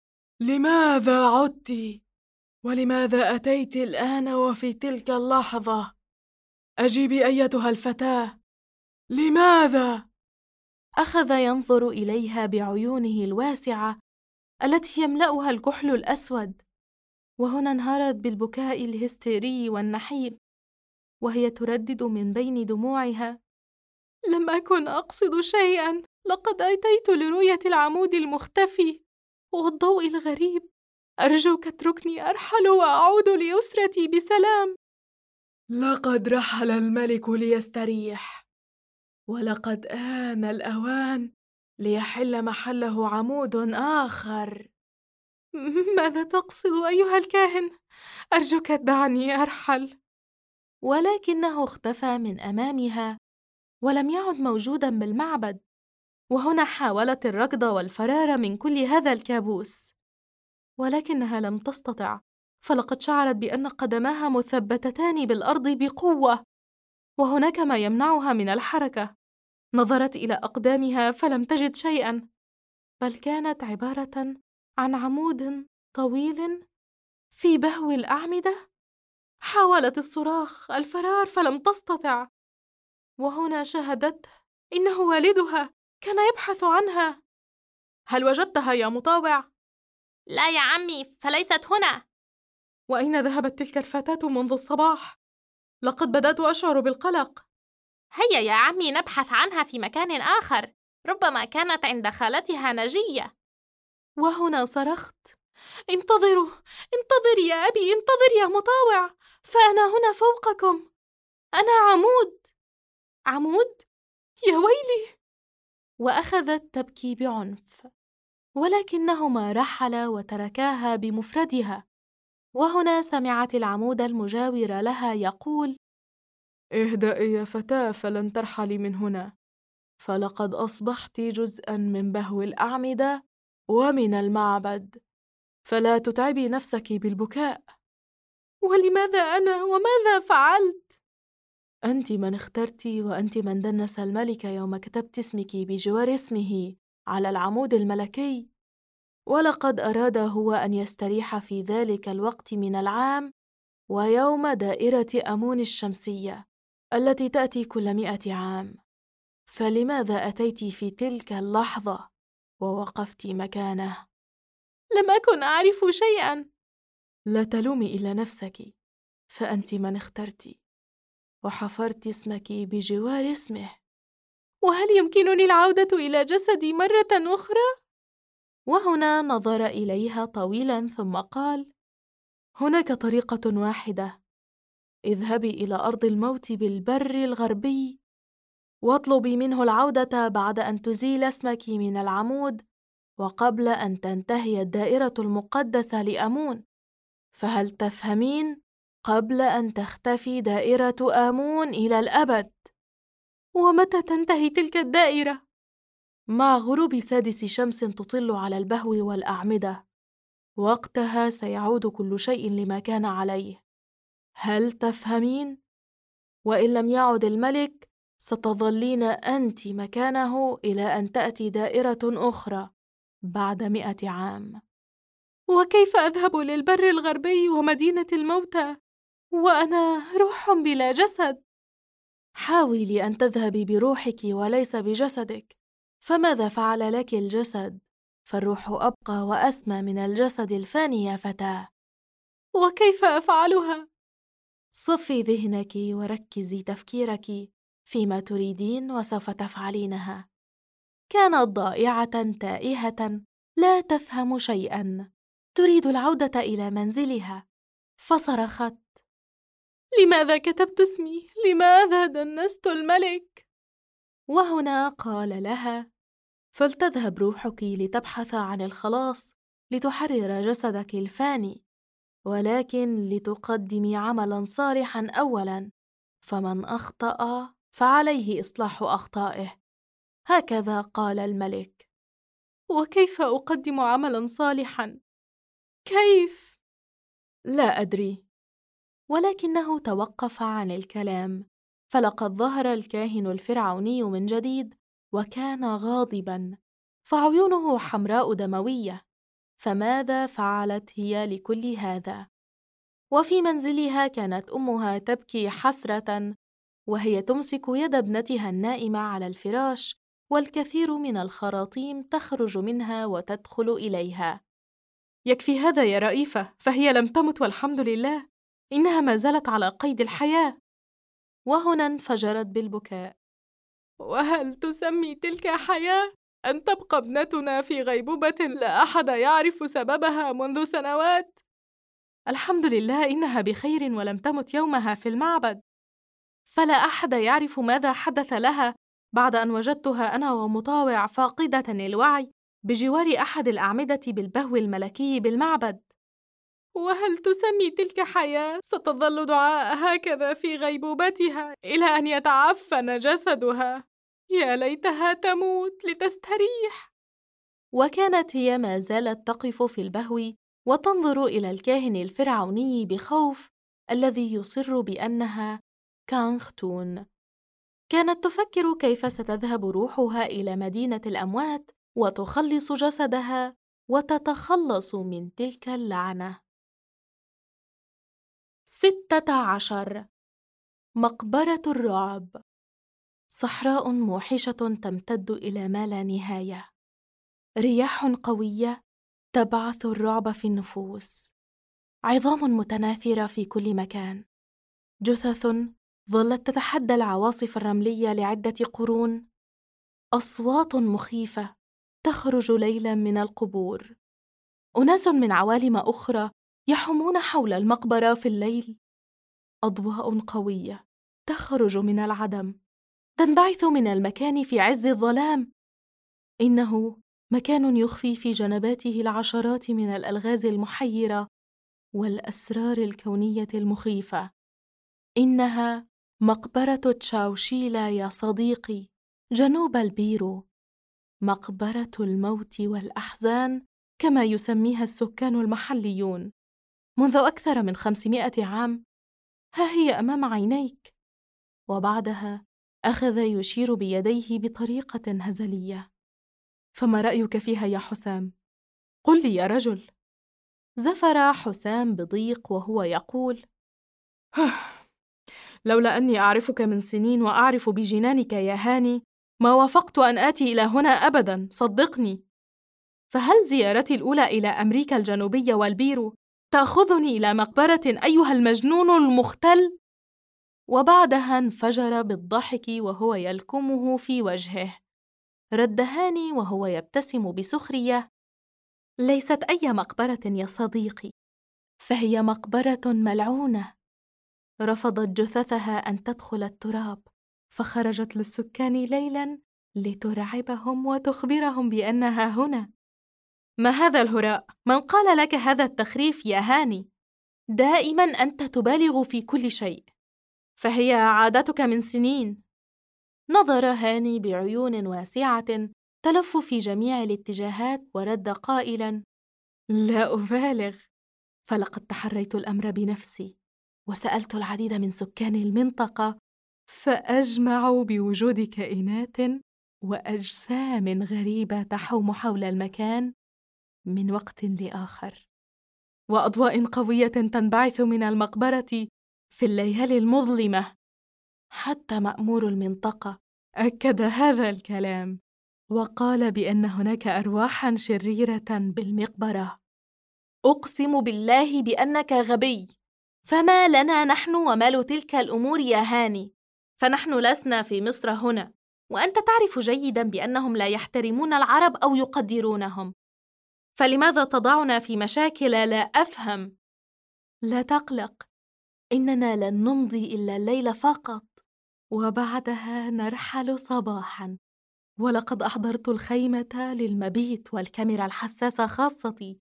لماذا عدت؟ ولماذا أتيت الآن وفي تلك اللحظة؟ أجيبي أيتها الفتاة، لماذا؟ أخذ ينظر إليها بعيونه الواسعة التي يملأها الكحل الأسود، وهنا انهارت بالبكاء الهستيري والنحيب، وهي تردد من بين دموعها: لم أكن أقصد شيئا، لقد أتيت لرؤية العمود المختفي والضوء الغريب. أرجوك اتركني أرحل وأعود لأسرتي بسلام. لقد رحل الملك ليستريح، ولقد آن الأوان ليحل محله عمود آخر. ماذا تقصد أيها الكاهن؟ أرجوك دعني أرحل. ولكنه اختفى من أمامها ولم يعد موجوداً بالمعبد. وهنا حاولت الركض والفرار من كل هذا الكابوس، ولكنها لم تستطع، فلقد شعرت بأن قدماها مثبتتان بالأرض بقوة، وهناك ما يمنعها من الحركة. نظرت إلى أقدامها فلم تجد شيئاً، بل كانت عبارة عن عمود طويل في بهو الأعمدة. حاولت الصراخ الفرار فلم تستطع، وهنا شاهدته إنه والدها كان يبحث عنها. هل وجدتها يا مطاوع؟ لا يا عمي، فليست هنا. وأين ذهبت تلك الفتاة منذ الصباح؟ لقد بدأت أشعر بالقلق. هيا يا عمي نبحث عنها في مكان آخر، ربما كانت عند خالتها نجية. وهنا صرخت: انتظروا، انتظر يا أبي، انتظر يا مطاوع، فأنا هنا فوقكم، أنا عمود. عمود؟ يا ويلي! وأخذت تبكي بعنف، ولكنهما رحلا وتركاها بمفردها. وهنا سمعت العمود المجاور لها يقول: اهدئي يا فتاة، فلن ترحلي من هنا، فلقد أصبحت جزءاً من بهو الأعمدة ومن المعبد، فلا تتعبي نفسك بالبكاء. ولماذا أنا؟ وماذا فعلت؟ أنت من اخترت، وأنت من دنس الملك يوم كتبت اسمك بجوار اسمه على العمود الملكي، ولقد أراد هو أن يستريح في ذلك الوقت من العام ويوم دائرة آمون الشمسية التي تأتي كل 100 عام. فلماذا أتيت في تلك اللحظة ووقفت مكانه؟ لم أكن أعرف شيئاً. لا تلومي إلا نفسك، فأنت من اخترت وحفرت اسمك بجوار اسمه. وهل يمكنني العودة إلى جسدي مرة أخرى؟ وهنا نظر إليها طويلاً ثم قال: هناك طريقة واحدة، اذهبي إلى أرض الموت بالبر الغربي واطلبي منه العودة بعد أن تزيل اسمك من العمود وقبل أن تنتهي الدائرة المقدسة لآمون. فهل تفهمين؟ قبل أن تختفي دائرة آمون إلى الأبد. ومتى تنتهي تلك الدائرة؟ مع غروب 6 شمس تطل على البهو والأعمدة، وقتها سيعود كل شيء لما كان عليه. هل تفهمين؟ وإن لم يعد الملك ستظلين أنت مكانه إلى أن تأتي دائرة أخرى بعد 100 عام. وكيف أذهب للبر الغربي ومدينة الموتى وأنا روح بلا جسد؟ حاولي أن تذهبي بروحك وليس بجسدك، فماذا فعل لك الجسد؟ فالروح أبقى وأسمى من الجسد الفاني يا فتاة. وكيف أفعلها؟ صفي ذهنك وركزي تفكيرك فيما تريدين وسوف تفعلينها. كانت ضائعة تائهة لا تفهم شيئا، تريد العودة إلى منزلها، فصرخت: لماذا كتبت اسمي؟ لماذا دنست الملك؟ وهنا قال لها: فلتذهب روحك لتبحث عن الخلاص لتحرر جسدك الفاني، ولكن لتقدمي عملا صالحا أولا، فمن أخطأ فعليه إصلاح أخطائه. هكذا قال الملك. وكيف أقدم عملا صالحا؟ كيف؟ لا أدري. ولكنه توقف عن الكلام، فلقد ظهر الكاهن الفرعوني من جديد، وكان غاضبا، فعيونه حمراء دموية. فماذا فعلت هي لكل هذا؟ وفي منزلها كانت أمها تبكي حسرة وهي تمسك يد ابنتها النائمة على الفراش، والكثير من الخراطيم تخرج منها وتدخل إليها. يكفي هذا يا رئيفة، فهي لم تمت والحمد لله، إنها ما زالت على قيد الحياة. وهنا انفجرت بالبكاء. وهل تسمي تلك حياة؟ أن تبقى ابنتنا في غيبوبة لا أحد يعرف سببها منذ سنوات؟ الحمد لله إنها بخير ولم تمت يومها في المعبد، فلا أحد يعرف ماذا حدث لها بعد أن وجدتها أنا ومطاوع فاقدة الوعي بجوار أحد الأعمدة بالبهو الملكي بالمعبد. وهل تسمي تلك حياة؟ ستظل دعاء هكذا في غيبوبتها إلى أن يتعفن جسدها. يا ليتها تموت لتستريح. وكانت هي ما زالت تقف في البهو وتنظر إلى الكاهن الفرعوني بخوف الذي يصر بأنها كانختون. كانت تفكر كيف ستذهب روحها إلى مدينة الأموات وتخلص جسدها وتتخلص من تلك اللعنة. 16. مقبرة الرعب. صحراء موحشة تمتد إلى ما لا نهاية. رياح قوية تبعث الرعب في النفوس. عظام متناثرة في كل مكان. جثث ظلت تتحدى العواصف الرملية لعدة قرون. أصوات مخيفة تخرج ليلاً من القبور. أناس من عوالم أخرى يحومون حول المقبرة في الليل. أضواء قوية تخرج من العدم، تنبعث من المكان في عز الظلام. إنه مكان يخفي في جنباته العشرات من الألغاز المحيرة والأسرار الكونية المخيفة. إنها مقبرة تشاوشيلا يا صديقي، جنوب البيرو. مقبرة الموت والأحزان كما يسميها السكان المحليون. منذ أكثر من 500 عام ها هي أمام عينيك. وبعدها أخذ يشير بيديه بطريقة هزلية. فما رأيك فيها يا حسام؟ قل لي يا رجل. زفر حسام بضيق وهو يقول: لولا أني أعرفك من سنين وأعرف بجنانك يا هاني ما وافقت أن آتي إلى هنا أبداً، صدقني. فهل زيارتي الأولى إلى أمريكا الجنوبية والبيرو تأخذني إلى مقبرة أيها المجنون المختل؟ وبعدها انفجر بالضحك وهو يلكمه في وجهه. رد هاني وهو يبتسم بسخرية: ليست أي مقبرة يا صديقي، فهي مقبرة ملعونة. رفضت جثثها أن تدخل التراب، فخرجت للسكان ليلاً لترعبهم وتخبرهم بأنها هنا. ما هذا الهراء؟ من قال لك هذا التخريف يا هاني؟ دائماً أنت تبالغ في كل شيء، فهي عادتك من سنين. نظر هاني بعيون واسعة تلف في جميع الاتجاهات ورد قائلاً: لا أبالغ، فلقد تحريت الأمر بنفسي وسألت العديد من سكان المنطقة فأجمعوا بوجود كائنات وأجسام غريبة تحوم حول المكان من وقت لآخر، وأضواء قوية تنبعث من المقبرة في الليالي المظلمة. حتى مأمور المنطقة أكد هذا الكلام وقال بأن هناك أرواحاً شريرة بالمقبرة. أقسم بالله بأنك غبي، فما لنا نحن ومال تلك الأمور يا هاني؟ فنحن لسنا في مصر هنا، وأنت تعرف جيداً بأنهم لا يحترمون العرب أو يقدرونهم، فلماذا تضعنا في مشاكل لا أفهم؟ لا تقلق، إننا لن نمضي إلا الليل فقط، وبعدها نرحل صباحاً. ولقد أحضرت الخيمة للمبيت والكاميرا الحساسة خاصتي،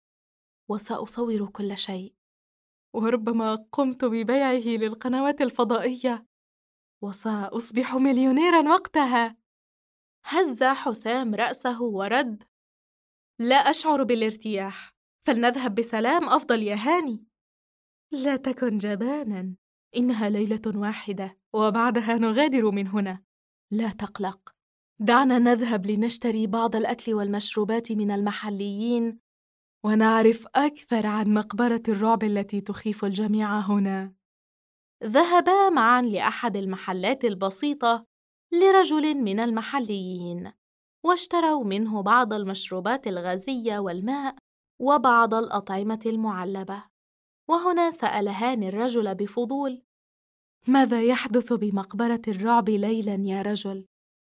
وسأصور كل شيء، وربما قمت ببيعه للقنوات الفضائية، وسأصبح مليونيراً وقتها. هز حسام رأسه ورد: لا أشعر بالارتياح، فلنذهب بسلام أفضل يا هاني. لا تكن جباناً، إنها ليلة واحدة وبعدها نغادر من هنا. لا تقلق، دعنا نذهب لنشتري بعض الأكل والمشروبات من المحليين ونعرف أكثر عن مقبرة الرعب التي تخيف الجميع هنا. ذهبا معاً لأحد المحلات البسيطة لرجل من المحليين، واشتروا منه بعض المشروبات الغازية والماء وبعض الأطعمة المعلبة. وهنا سأل هاني الرجل بفضول: ماذا يحدث بمقبرة الرعب ليلاً يا رجل؟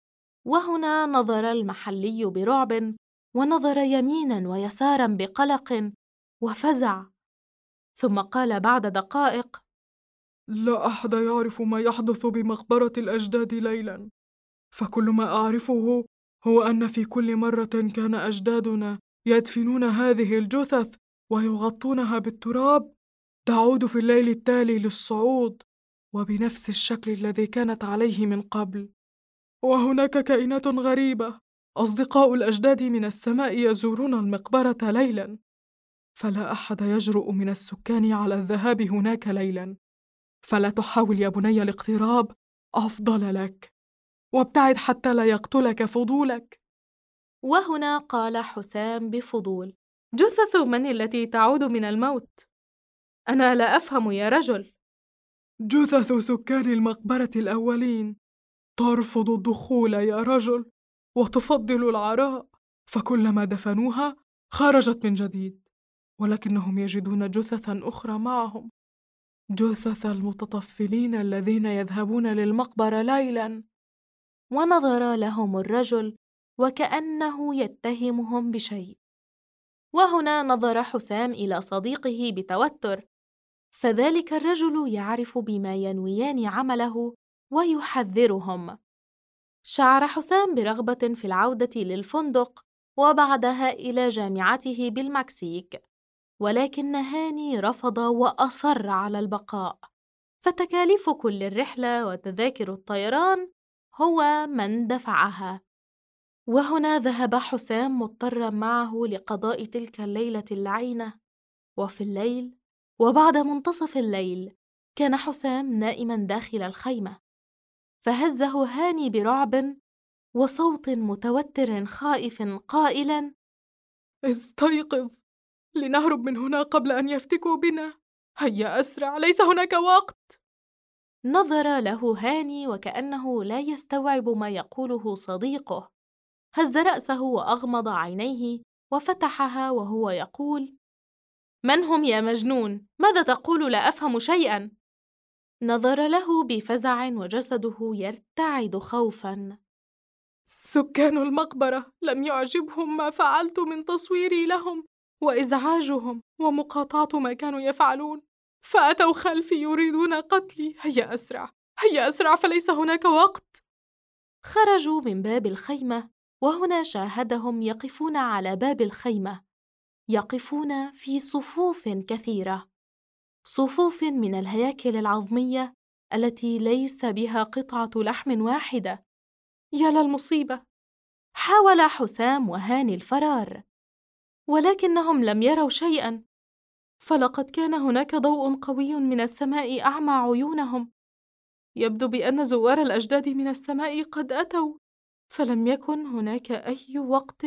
وهنا نظر المحلي برعب، ونظر يميناً ويساراً بقلق وفزع، ثم قال بعد دقائق: لا أحد يعرف ما يحدث بمقبرة الأجداد ليلاً، فكل ما أعرفه هو أن في كل مرة كان أجدادنا يدفنون هذه الجثث ويغطونها بالتراب، تعود في الليل التالي للصعود وبنفس الشكل الذي كانت عليه من قبل. وهناك كائنات غريبة، أصدقاء الأجداد من السماء يزورون المقبرة ليلاً، فلا أحد يجرؤ من السكان على الذهاب هناك ليلاً، فلا تحاول يا بني الاقتراب، أفضل لك، وابتعد حتى لا يقتلك فضولك. وهنا قال حسام بفضول: جثث من التي تعود من الموت؟ أنا لا أفهم يا رجل، جثث سكان المقبرة الأولين ترفض الدخول يا رجل، وتفضل العراء، فكلما دفنوها خرجت من جديد، ولكنهم يجدون جثثا أخرى معهم، جثث المتطفلين الذين يذهبون للمقبرة ليلاً. ونظر لهم الرجل وكأنه يتهمهم بشيء. وهنا نظر حسام إلى صديقه بتوتر، فذلك الرجل يعرف بما ينويان عمله ويحذرهم. شعر حسام برغبة في العودة للفندق وبعدها إلى جامعته بالمكسيك، ولكن هاني رفض وأصر على البقاء، فتكاليف كل الرحلة وتذاكر الطيران هو من دفعها. وهنا ذهب حسام مضطرا معه لقضاء تلك الليلة اللعينة. وفي الليل وبعد منتصف الليل كان حسام نائما داخل الخيمة، فهزه هاني برعب وصوت متوتر خائف قائلا: استيقظ، لنهرب من هنا قبل أن يفتكوا بنا، هيا أسرع، ليس هناك وقت. نظر له هاني وكأنه لا يستوعب ما يقوله صديقه، هز رأسه وأغمض عينيه وفتحها وهو يقول: من هم يا مجنون؟ ماذا تقول؟ لا أفهم شيئا. نظر له بفزع وجسده يرتعد خوفا. سكان المقبرة لم يعجبهم ما فعلت من تصويري لهم وإزعاجهم ومقاطعة ما كانوا يفعلون، فأتوا خلفي يريدون قتلي، هيا أسرع، هيا أسرع، فليس هناك وقت. خرجوا من باب الخيمة، وهنا شاهدهم يقفون على باب الخيمة، يقفون في صفوف كثيرة، صفوف من الهياكل العظمية التي ليس بها قطعة لحم واحدة. يا للمصيبة! حاول حسام وهاني الفرار، ولكنهم لم يروا شيئا، فلقد كان هناك ضوء قوي من السماء أعمى عيونهم. يبدو بأن زوار الأجداد من السماء قد أتوا، فلم يكن هناك أي وقت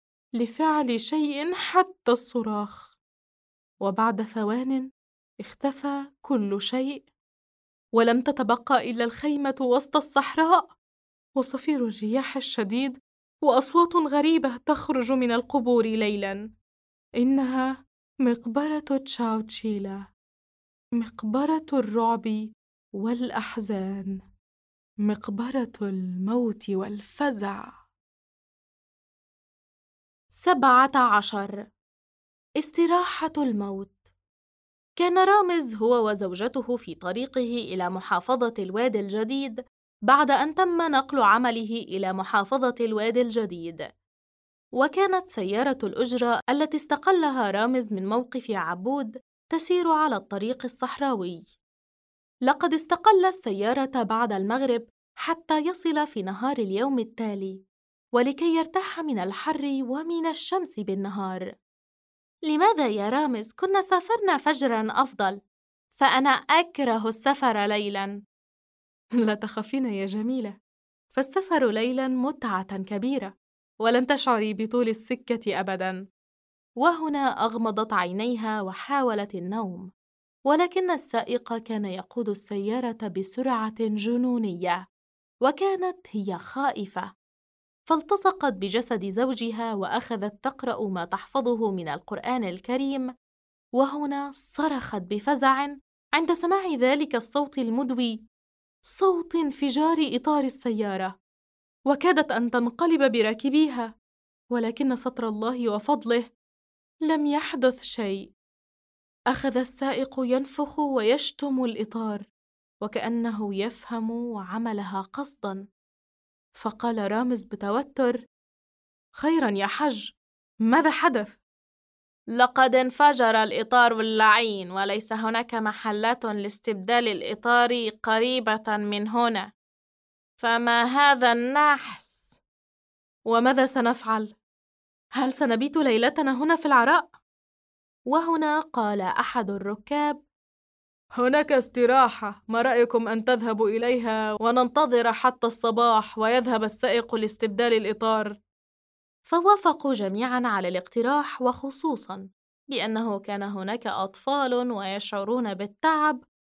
لفعل شيء حتى الصراخ. وبعد ثوان اختفى كل شيء، ولم تتبقى إلا الخيمة وسط الصحراء، وصفير الرياح الشديد، وأصوات غريبة تخرج من القبور ليلاً. إنها مقبرة تشاوتشيلا، مقبرة الرعب والأحزان، مقبرة الموت والفزع. 17. استراحة الموت. كان رامز هو وزوجته في طريقه إلى محافظة الوادي الجديد بعد أن تم نقل عمله إلى محافظة الوادي الجديد، وكانت سيارة الأجرة التي استقلها رامز من موقف عبود تسير على الطريق الصحراوي. لقد استقل السيارة بعد المغرب حتى يصل في نهار اليوم التالي، ولكي يرتاح من الحر ومن الشمس بالنهار. لماذا يا رامز؟ كنا سافرنا فجراً أفضل، فأنا أكره السفر ليلاً. لا تخافين يا جميلة، فالسفر ليلاً متعة كبيرة، ولن تشعري بطول السكة أبداً. وهنا أغمضت عينيها وحاولت النوم، ولكن السائق كان يقود السيارة بسرعة جنونية، وكانت هي خائفة، فالتصقت بجسد زوجها وأخذت تقرأ ما تحفظه من القرآن الكريم. وهنا صرخت بفزع عند سماع ذلك الصوت المدوي، صوت انفجار إطار السيارة، وكادت أن تنقلب براكبيها، ولكن ستر الله وفضله لم يحدث شيء. أخذ السائق ينفخ ويشتم الإطار وكأنه يفهم وعملها قصداً، فقال رامز بتوتر: خيراً يا حج، ماذا حدث؟ لقد انفجر الإطار اللعين، وليس هناك محلات لاستبدال الإطار قريبة من هنا، فما هذا النحس؟ وماذا سنفعل؟ هل سنبيت ليلتنا هنا في العراء؟ وهنا قال أحد الركاب: هناك استراحة، ما رأيكم أن تذهبوا إليها وننتظر حتى الصباح ويذهب السائق لاستبدال الإطار؟ فوافقوا جميعاً على الاقتراح، وخصوصاً بأنه كان هناك أطفال ويشعرون بالتعب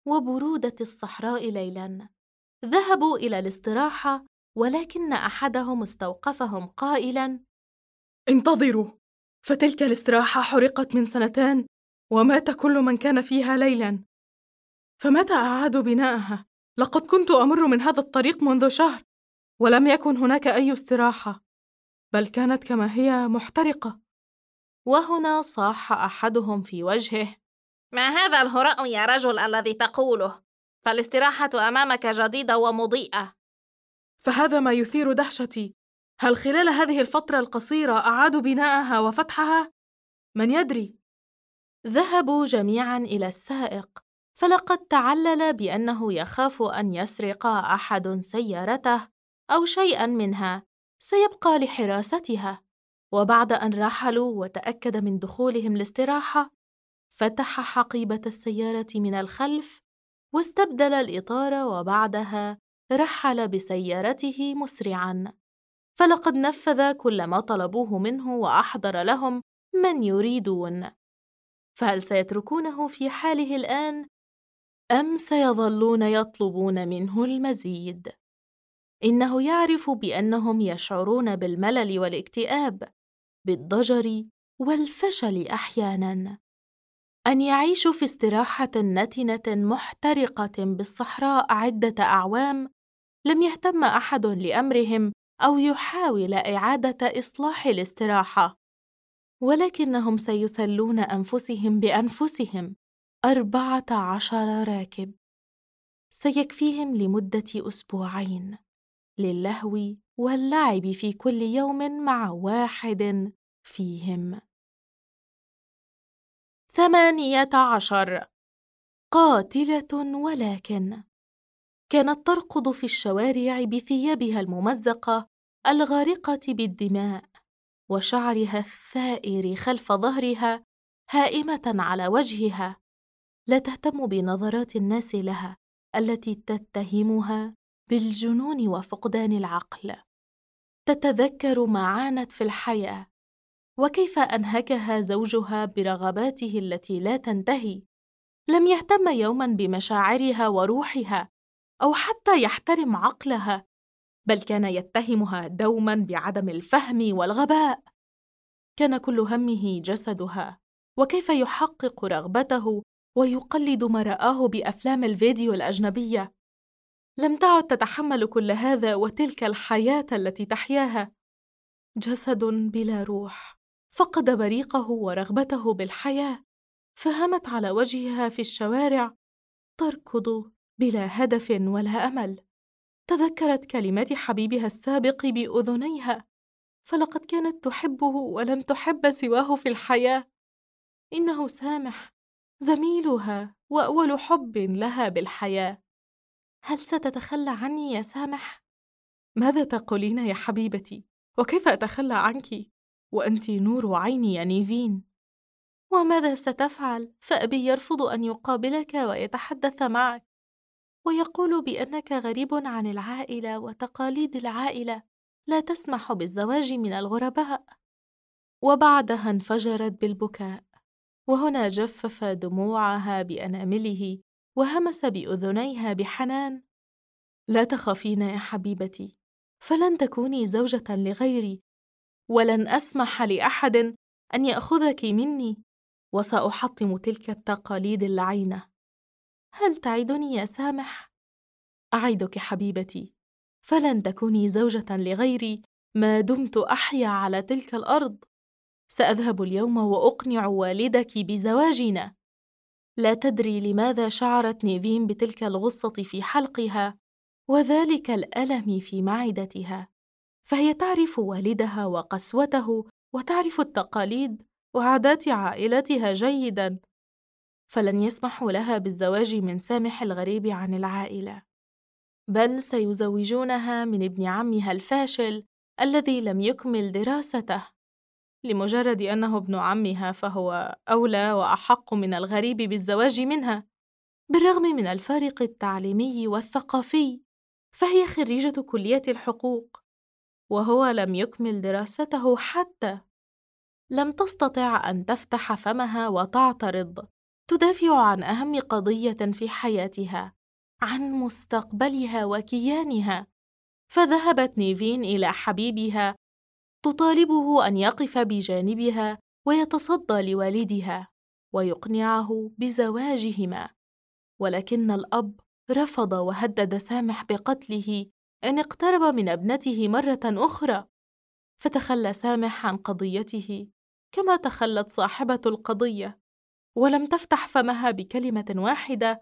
وبرودة الصحراء ليلاً. ذهبوا إلى الاستراحة، ولكن أحدهم استوقفهم قائلاً: انتظروا، فتلك الاستراحة حرقت من 2 سنين ومات كل من كان فيها ليلاً، فمتى أعادوا بناءها؟ لقد كنت أمر من هذا الطريق منذ شهر ولم يكن هناك أي استراحة، بل كانت كما هي محترقة. وهنا صاح أحدهم في وجهه: ما هذا الهراء يا رجل الذي تقوله؟ فالاستراحة أمامك جديدة ومضيئة. فهذا ما يثير دهشتي، هل خلال هذه الفترة القصيرة أعادوا بناءها وفتحها؟ من يدري؟ ذهبوا جميعاً إلى السائق، فلقد تعلل بأنه يخاف أن يسرق أحد سيارته أو شيئاً منها، سيبقى لحراستها. وبعد أن رحلوا وتأكد من دخولهم الاستراحة، فتح حقيبة السيارة من الخلف واستبدل الإطار، وبعدها رحل بسيارته مسرعاً. فلقد نفذ كل ما طلبوه منه وأحضر لهم من يريدون. فهل سيتركونه في حاله الآن أم سيظلون يطلبون منه المزيد؟ إنه يعرف بأنهم يشعرون بالملل والاكتئاب، بالضجر والفشل أحياناً. أن يعيشوا في استراحة نتنة محترقة بالصحراء عدة أعوام، لم يهتم أحد لأمرهم أو يحاول إعادة إصلاح الاستراحة، ولكنهم سيسلون أنفسهم بأنفسهم. 14 راكب سيكفيهم لمدة أسبوعين للهو واللعب في كل يوم مع واحد فيهم. 18 قاتلة ولكن كانت تركض في الشوارع بثيابها الممزقة الغارقة بالدماء، وشعرها الثائر خلف ظهرها هائمة على وجهها، لا تهتم بنظرات الناس لها التي تتهمها بالجنون وفقدان العقل. تتذكر ما عانت في الحياة وكيف أنهكها زوجها برغباته التي لا تنتهي. لم يهتم يوماً بمشاعرها وروحها أو حتى يحترم عقلها، بل كان يتهمها دوماً بعدم الفهم والغباء. كان كل همه جسدها وكيف يحقق رغبته ويقلد ما رآه بأفلام الفيديو الأجنبية. لم تعد تتحمل كل هذا وتلك الحياة التي تحياها. جسد بلا روح فقد بريقه ورغبته بالحياة، فهمت على وجهها في الشوارع تركض بلا هدف ولا أمل. تذكرت كلمات حبيبها السابق بأذنيها، فلقد كانت تحبه ولم تحب سواه في الحياة. إنه سامح، زميلها وأول حب لها بالحياة. هل ستتخلى عني يا سامح؟ ماذا تقولين يا حبيبتي؟ وكيف أتخلى عنك وأنت نور عيني يا نيفين؟ وماذا ستفعل؟ فأبي يرفض أن يقابلك ويتحدث معك، ويقول بأنك غريب عن العائلة وتقاليد العائلة لا تسمح بالزواج من الغرباء. وبعدها انفجرت بالبكاء، وهنا جفف دموعها بأنامله وهمس بأذنيها بحنان: لا تخافين يا حبيبتي، فلن تكوني زوجة لغيري، ولن أسمح لأحد أن يأخذك مني، وسأحطم تلك التقاليد اللعينة. هل تعدني يا سامح؟ أعدك حبيبتي، فلن تكوني زوجة لغيري ما دمت أحيا على تلك الأرض. سأذهب اليوم وأقنع والدك بزواجنا. لا تدري لماذا شعرت نيفين بتلك الغصة في حلقها وذلك الألم في معدتها، فهي تعرف والدها وقسوته، وتعرف التقاليد وعادات عائلتها جيداً، فلن يسمحوا لها بالزواج من سامح الغريب عن العائلة، بل سيزوجونها من ابن عمها الفاشل الذي لم يكمل دراسته. لمجرد أنه ابن عمها فهو أولى وأحق من الغريب بالزواج منها، بالرغم من الفارق التعليمي والثقافي، فهي خريجة كلية الحقوق وهو لم يكمل دراسته حتى. لم تستطع أن تفتح فمها وتعترض، تدافع عن أهم قضية في حياتها، عن مستقبلها وكيانها. فذهبت نيفين إلى حبيبها تطالبه أن يقف بجانبها ويتصدى لوالدها ويقنعه بزواجهما، ولكن الأب رفض وهدد سامح بقتله إن اقترب من ابنته مرة أخرى. فتخلى سامح عن قضيته كما تخلت صاحبة القضية، ولم تفتح فمها بكلمة واحدة.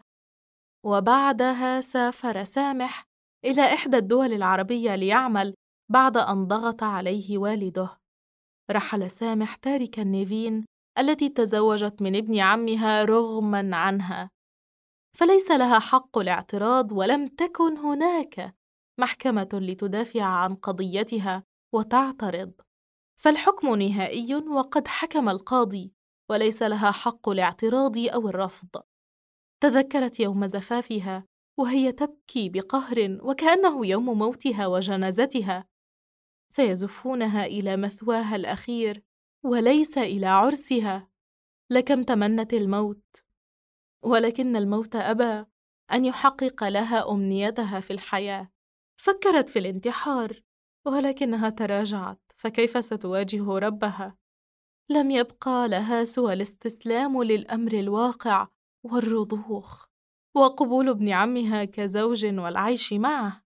وبعدها سافر سامح إلى إحدى الدول العربية ليعمل بعد أن ضغط عليه والده. رحل سامح تاركا نيفين التي تزوجت من ابن عمها رغما عنها، فليس لها حق الاعتراض، ولم تكن هناك محكمة لتدافع عن قضيتها وتعترض، فالحكم نهائي وقد حكم القاضي، وليس لها حق الاعتراض أو الرفض. تذكرت يوم زفافها وهي تبكي بقهر وكأنه يوم موتها وجنازتها. سيزفونها إلى مثواها الأخير وليس إلى عرسها. لكم تمنت الموت، ولكن الموت أبى أن يحقق لها أمنيتها في الحياة. فكرت في الانتحار، ولكنها تراجعت، فكيف ستواجه ربها؟ لم يبقى لها سوى الاستسلام للأمر الواقع والرضوخ وقبول ابن عمها كزوج والعيش معه.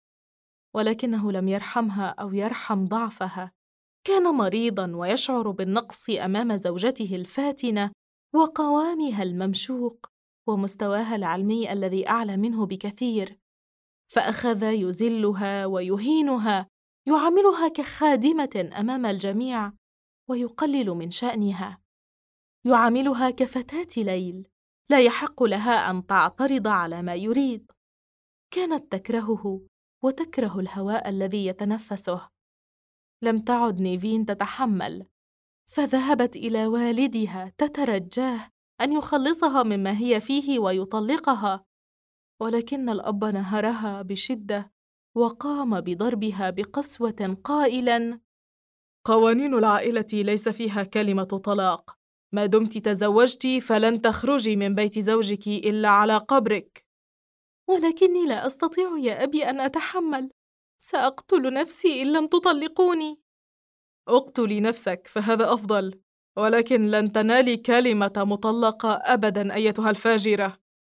ولكنه لم يرحمها أو يرحم ضعفها. كان مريضاً ويشعر بالنقص أمام زوجته الفاتنة وقوامها الممشوق ومستواها العلمي الذي أعلى منه بكثير، فأخذ يذلها ويهينها، يعاملها كخادمة أمام الجميع ويقلل من شأنها، يعاملها كفتاة ليل لا يحق لها أن تعترض على ما يريد. كانت تكرهه وتكره الهواء الذي يتنفسه. لم تعد نيفين تتحمل، فذهبت إلى والدها تترجاه أن يخلصها مما هي فيه ويطلقها، ولكن الأب نهرها بشدة وقام بضربها بقسوة قائلاً: قوانين العائلة ليس فيها كلمة طلاق، ما دمت تزوجت فلن تخرجي من بيت زوجك إلا على قبرك. ولكني لا أستطيع يا أبي أن أتحمل، سأقتل نفسي إن لم تطلقوني. اقتلي نفسك فهذا أفضل، ولكن لن تنالي كلمة مطلقة أبداً أيتها الفاجرة.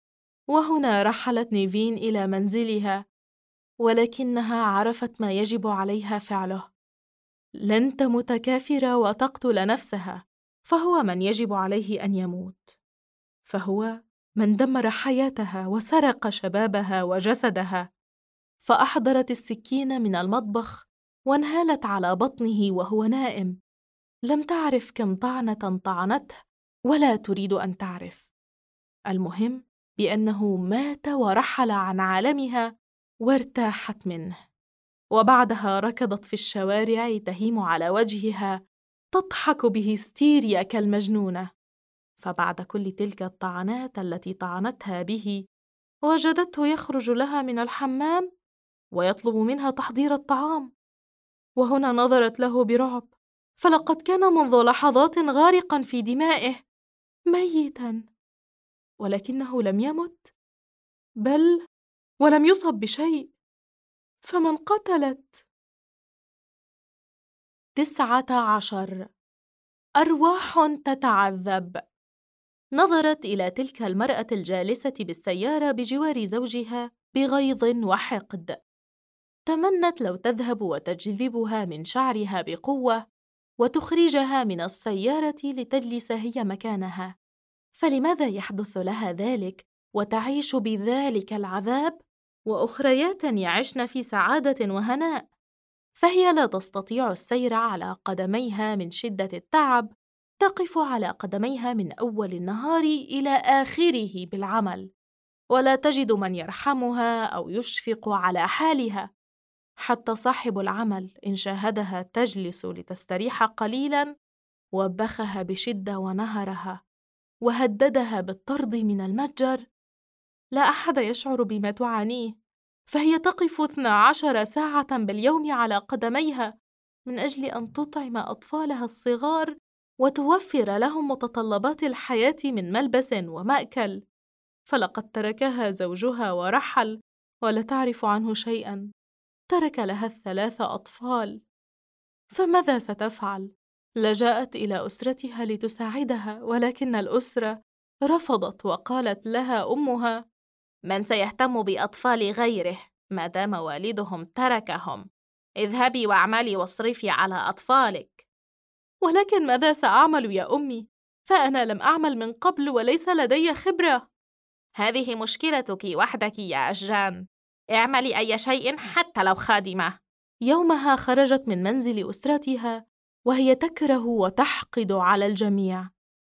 وهنا رحلت نيفين إلى منزلها، ولكنها عرفت ما يجب عليها فعله. لن تمت كافرة وتقتل نفسها، فهو من يجب عليه أن يموت، فهو من دمر حياتها وسرق شبابها وجسدها. فأحضرت السكين من المطبخ وانهالت على بطنه وهو نائم. لم تعرف كم طعنة طعنته ولا تريد أن تعرف. المهم بأنه مات ورحل عن عالمها وارتاحت منه. وبعدها ركضت في الشوارع تهيم على وجهها، تضحك بهستيريا كالمجنونة. فبعد كل تلك الطعنات التي طعنتها به، وجدته يخرج لها من الحمام ويطلب منها تحضير الطعام. وهنا نظرت له برعب، فلقد كان منذ لحظات غارقاً في دمائه، ميتاً. ولكنه لم يمت، بل ولم يصب بشيء. فمن قتلت؟ 19. أرواح تتعذب. نظرت إلى تلك المرأة الجالسة بالسيارة بجوار زوجها بغيظ وحقد. تمنت لو تذهب وتجذبها من شعرها بقوة وتخرجها من السيارة لتجلس هي مكانها. فلماذا يحدث لها ذلك وتعيش بذلك العذاب، وأخريات يعشن في سعادة وهناء؟ فهي لا تستطيع السير على قدميها من شدة التعب، تقف على قدميها من أول النهار إلى آخره بالعمل، ولا تجد من يرحمها أو يشفق على حالها. حتى صاحب العمل إن شاهدها تجلس لتستريح قليلاً وبخها بشدة ونهرها وهددها بالطرد من المتجر. لا أحد يشعر بما تعانيه، فهي تقف 12 ساعة باليوم على قدميها من أجل أن تطعم أطفالها الصغار وتوفر لهم متطلبات الحياة من ملبس ومأكل، فلقد تركها زوجها ورحل ولا تعرف عنه شيئا. ترك لها 3 أطفال، فماذا ستفعل؟ لجأت إلى أسرتها لتساعدها، ولكن الأسرة رفضت وقالت لها أمها: من سيهتم بأطفال غيره ما دام والدهم تركهم؟ اذهبي واعملي واصرفي على أطفالك. ولكن ماذا سأعمل يا أمي؟ فأنا لم أعمل من قبل وليس لدي خبرة. هذه مشكلتك وحدك يا أشجان، اعملي أي شيء حتى لو خادمة. يومها خرجت من منزل أسرتها وهي تكره وتحقد على الجميع.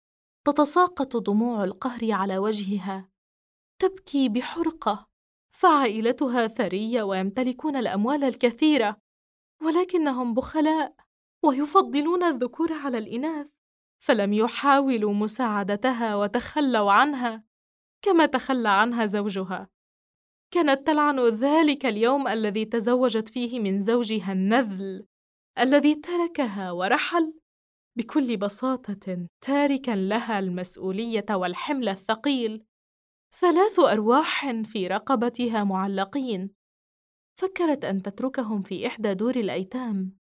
تتساقط دموع القهر على وجهها، تبكي بحرقة، فعائلتها ثرية ويمتلكون الأموال الكثيرة، ولكنهم بخلاء ويفضلون الذكور على الإناث، فلم يحاولوا مساعدتها وتخلوا عنها كما تخلى عنها زوجها. كانت تلعن ذلك اليوم الذي تزوجت فيه من زوجها النذل الذي تركها ورحل بكل بساطة، تاركا لها المسؤولية والحمل الثقيل. 3 أرواح في رقبتها معلقين. فكرت أن تتركهم في إحدى دور الأيتام،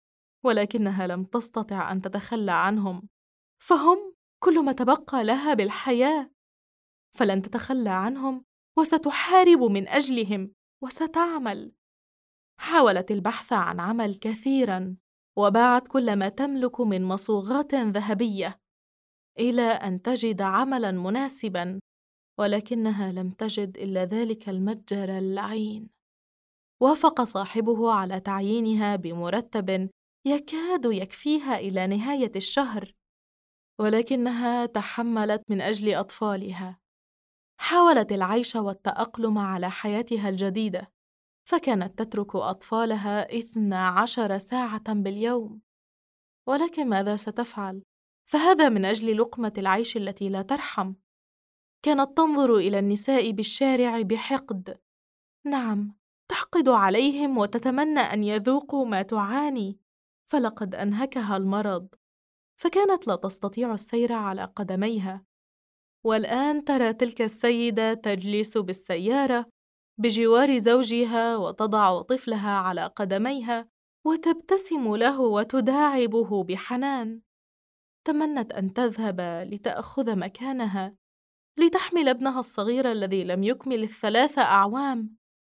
ولكنها لم تستطع أن تتخلى عنهم، فهم كل ما تبقى لها بالحياة، فلن تتخلى عنهم وستحارب من أجلهم وستعمل. حاولت البحث عن عمل كثيراً، وباعت كل ما تملك من مصوغات ذهبية إلى أن تجد عملاً مناسباً، ولكنها لم تجد إلا ذلك المتجر اللعين. وافق صاحبه على تعيينها بمرتب يكاد يكفيها إلى نهاية الشهر، ولكنها تحملت من أجل أطفالها. حاولت العيش والتأقلم على حياتها الجديدة، فكانت تترك أطفالها 12 ساعة باليوم. ولكن ماذا ستفعل؟ فهذا من أجل لقمة العيش التي لا ترحم. كانت تنظر إلى النساء بالشارع بحقد، نعم، تحقد عليهم وتتمنى أن يذوقوا ما تعاني، فلقد أنهكها المرض، فكانت لا تستطيع السير على قدميها. والآن ترى تلك السيدة تجلس بالسيارة بجوار زوجها وتضع طفلها على قدميها وتبتسم له وتداعبه بحنان. تمنت أن تذهب لتأخذ مكانها، لتحمل ابنها الصغير الذي لم يكمل 3 أعوام،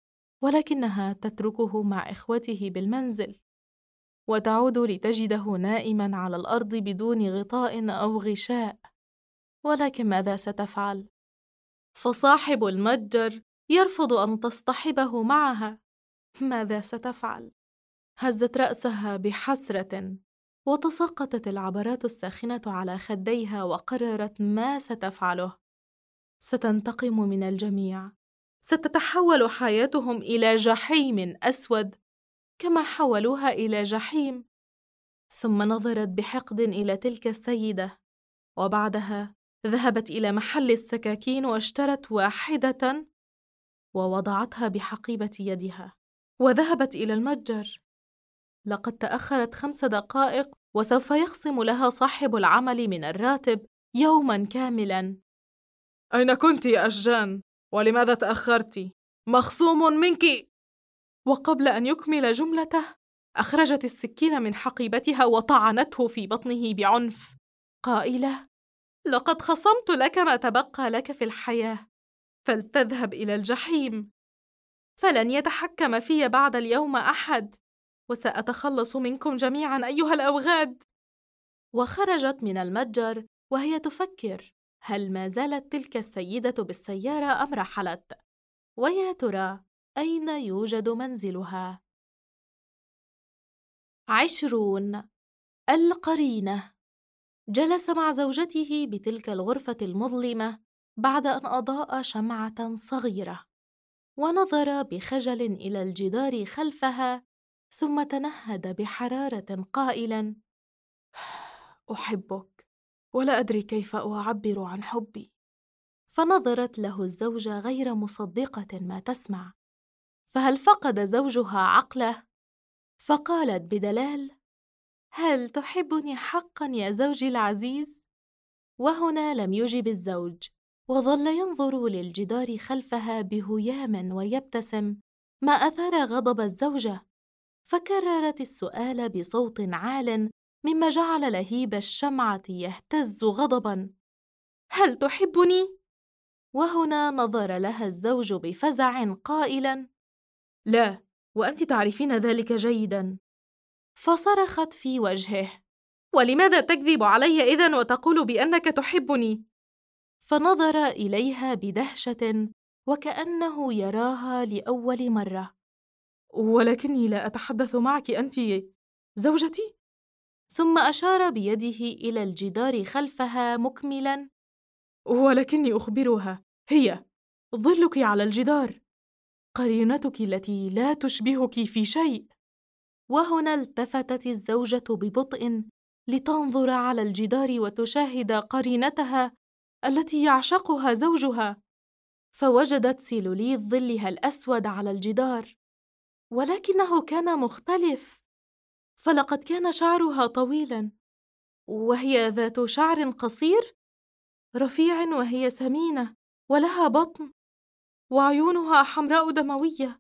ولكنها تتركه مع إخوته بالمنزل وتعود لتجده نائماً على الأرض بدون غطاء أو غشاء. ولكن ماذا ستفعل؟ فصاحب المتجر يرفض أن تصطحبه معها. ماذا ستفعل؟ هزت رأسها بحسرة وتساقطت العبرات الساخنة على خديها وقررت ما ستفعله. ستنتقم من الجميع، ستتحول حياتهم إلى جحيم أسود كما حولوها إلى جحيم. ثم نظرت بحقد إلى تلك السيدة، وبعدها ذهبت إلى محل السكاكين واشترت واحدة ووضعتها بحقيبة يدها، وذهبت إلى المتجر. لقد تأخرت 5 دقائق وسوف يخصم لها صاحب العمل من الراتب يوماً كاملاً. أين كنت يا أشجان؟ ولماذا تأخرت؟ مخصوم منك! وقبل أن يكمل جملته أخرجت السكين من حقيبتها وطعنته في بطنه بعنف، قائلة: لقد خصمت لك ما تبقى لك في الحياة، فلتذهب إلى الجحيم، فلن يتحكم في بعد اليوم أحد، وسأتخلص منكم جميعاً أيها الأوغاد. وخرجت من المتجر وهي تفكر: هل ما زالت تلك السيدة بالسيارة أم رحلت؟ ويا ترى أين يوجد منزلها؟ 20. القرينة. جلس مع زوجته بتلك الغرفة المظلمة بعد أن أضاء شمعة صغيرة، ونظر بخجل إلى الجدار خلفها، ثم تنهد بحرارة قائلاً: أحبك، ولا أدري كيف أعبر عن حبي. فنظرت له الزوجة غير مصدقة ما تسمع، فهل فقد زوجها عقله؟ فقالت بدلال: هل تحبني حقاً يا زوجي العزيز؟ وهنا لم يجب الزوج، وظل ينظر للجدار خلفها بهيام ويبتسم، ما أثار غضب الزوجة، فكررت السؤال بصوت عال مما جعل لهيب الشمعة يهتز غضباً: هل تحبني؟ وهنا نظر لها الزوج بفزع قائلاً: لا، وأنت تعرفين ذلك جيداً. فصرخت في وجهه: ولماذا تكذب علي إذن وتقول بأنك تحبني؟ فنظر إليها بدهشة وكأنه يراها لأول مرة. ولكني لا أتحدث معك، أنت زوجتي؟ ثم أشار بيده إلى الجدار خلفها مكملاً: ولكني أخبرها، هي ظلك على الجدار، قرينتك التي لا تشبهك في شيء. وهنا التفتت الزوجة ببطء لتنظر على الجدار وتشاهد قرينتها التي يعشقها زوجها، فوجدت سيلوليت ظلها الأسود على الجدار، ولكنه كان مختلف، فلقد كان شعرها طويلاً، وهي ذات شعر قصير رفيع، وهي سمينة ولها بطن، وعيونها حمراء دموية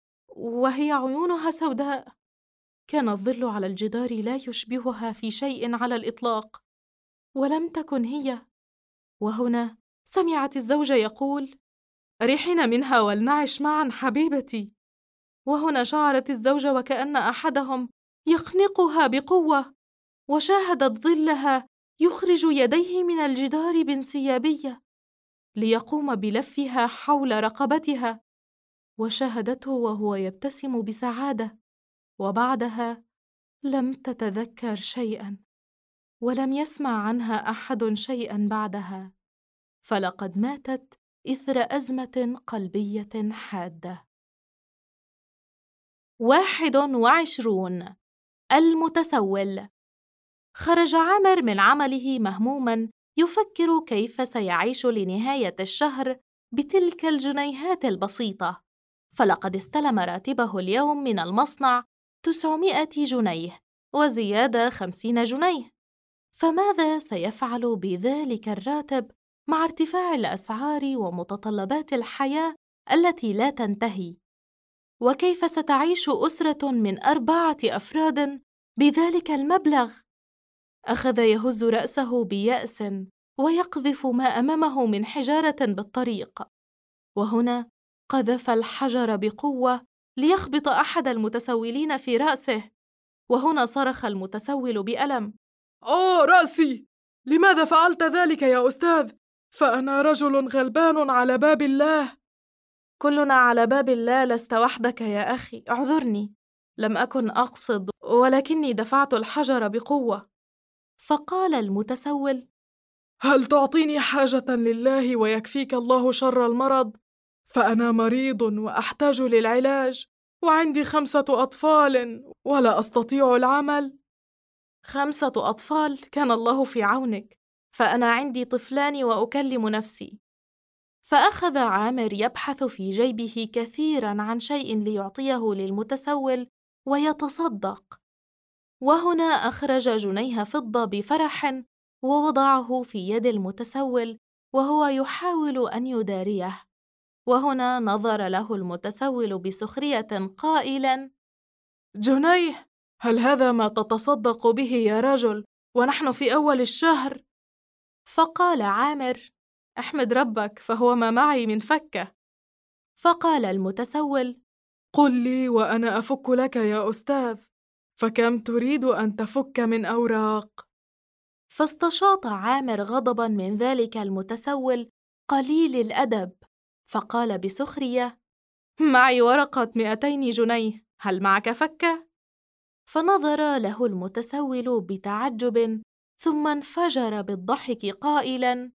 وهي عيونها سوداء. كان الظل على الجدار لا يشبهها في شيء على الإطلاق، ولم تكن هي. وهنا سمعت الزوج يقول: أريحنا منها ولنعش معا حبيبتي. وهنا شعرت الزوجة وكأن أحدهم يخنقها بقوة، وشاهدت ظلها يخرج يديه من الجدار بانسيابية ليقوم بلفها حول رقبتها، وشاهدته وهو يبتسم بسعادة، وبعدها لم تتذكر شيئاً، ولم يسمع عنها أحد شيئاً بعدها، فلقد ماتت إثر أزمة قلبية حادة. 21. المتسول. خرج عامر من عمله مهموماً يفكر كيف سيعيش لنهاية الشهر بتلك الجنيهات البسيطة، فلقد استلم راتبه اليوم من المصنع 900 جنيه وزيادة 50 جنيه، فماذا سيفعل بذلك الراتب مع ارتفاع الأسعار ومتطلبات الحياة التي لا تنتهي؟ وكيف ستعيش أسرة من 4 أفراد بذلك المبلغ؟ أخذ يهز رأسه بيأس ويقذف ما أمامه من حجارة بالطريق، وهنا قذف الحجر بقوة ليخبط أحد المتسولين في رأسه، وهنا صرخ المتسول بألم: رأسي! لماذا فعلت ذلك يا أستاذ؟ فأنا رجل غلبان على باب الله. كلنا على باب الله، لست وحدك يا أخي، اعذرني، لم أكن أقصد، ولكني دفعت الحجر بقوة. فقال المتسول: هل تعطيني حاجة لله ويكفيك الله شر المرض؟ فأنا مريض وأحتاج للعلاج، وعندي 5 أطفال ولا أستطيع العمل. 5 أطفال؟ كان الله في عونك، فأنا عندي طفلان وأكلم نفسي. فأخذ عامر يبحث في جيبه كثيراً عن شيء ليعطيه للمتسول ويتصدق، وهنا أخرج جنيه فضة بفرح ووضعه في يد المتسول وهو يحاول أن يداريه، وهنا نظر له المتسول بسخرية قائلاً: جنيه؟ هل هذا ما تتصدق به يا رجل ونحن في أول الشهر؟ فقال عامر: احمد ربك، فهو ما معي من فكة. فقال المتسول: قل لي وأنا أفك لك يا أستاذ، فكم تريد أن تفك من أوراق؟ فاستشاط عامر غضباً من ذلك المتسول قليل الأدب، فقال بسخرية: معي ورقة 200 جنيه، هل معك فكة؟ فنظر له المتسول بتعجب، ثم انفجر بالضحك قائلاً: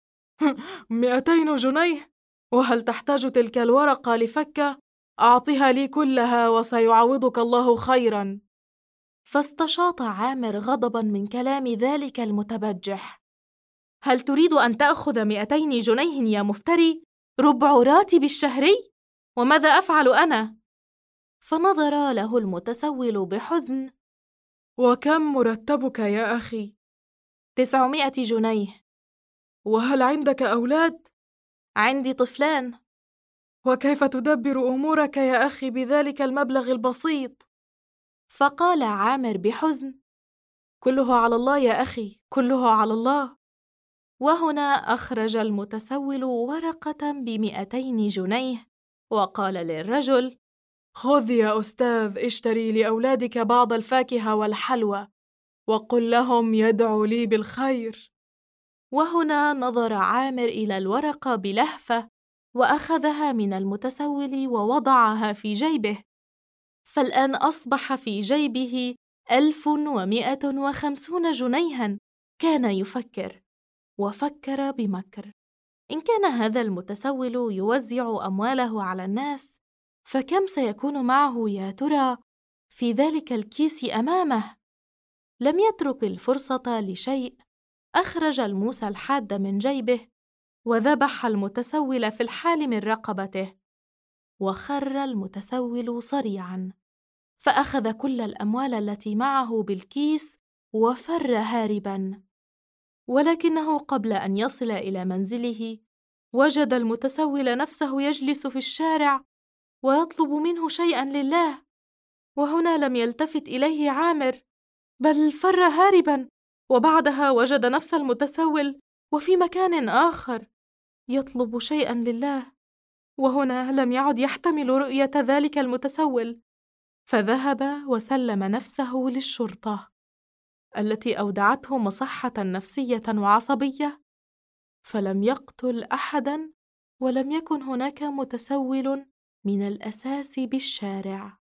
200 جنيه؟ وهل تحتاج تلك الورقة لفكة؟ أعطها لي كلها وسيعوضك الله خيراً. فاستشاط عامر غضباً من كلام ذلك المتبجح: هل تريد أن تأخذ 200 جنيه يا مفتري؟ ربع راتبي الشهري؟ وماذا أفعل أنا؟ فنظر له المتسول بحزن: وكم مرتبك يا أخي؟ 900 جنيه. وهل عندك أولاد؟ عندي طفلان. وكيف تدبر أمورك يا أخي بذلك المبلغ البسيط؟ فقال عامر بحزن: كله على الله يا أخي، كله على الله. وهنا أخرج المتسول ورقة ب200 جنيه وقال للرجل: خذ يا أستاذ، اشتري لأولادك بعض الفاكهة والحلوى، وقل لهم يدعوا لي بالخير. وهنا نظر عامر إلى الورقة بلهفة وأخذها من المتسول ووضعها في جيبه، فالآن أصبح في جيبه 1150 جنيها. كان يفكر وفكر بمكر. إن كان هذا المتسول يوزع أمواله على الناس، فكم سيكون معه يا ترى في ذلك الكيس أمامه؟ لم يترك الفرصة لشيء، أخرج الموس الحاد من جيبه وذبح المتسول في الحال من رقبته، وخر المتسول صريعاً، فأخذ كل الأموال التي معه بالكيس وفر هارباً. ولكنه قبل أن يصل إلى منزله وجد المتسول نفسه يجلس في الشارع ويطلب منه شيئاً لله، وهنا لم يلتفت إليه عامر بل فر هارباً. وبعدها وجد نفس المتسول وفي مكان آخر يطلب شيئاً لله، وهنا لم يعد يحتمل رؤية ذلك المتسول، فذهب وسلم نفسه للشرطة التي أودعته مصحة نفسية وعصبية، فلم يقتل أحداً ولم يكن هناك متسول من الأساس بالشارع.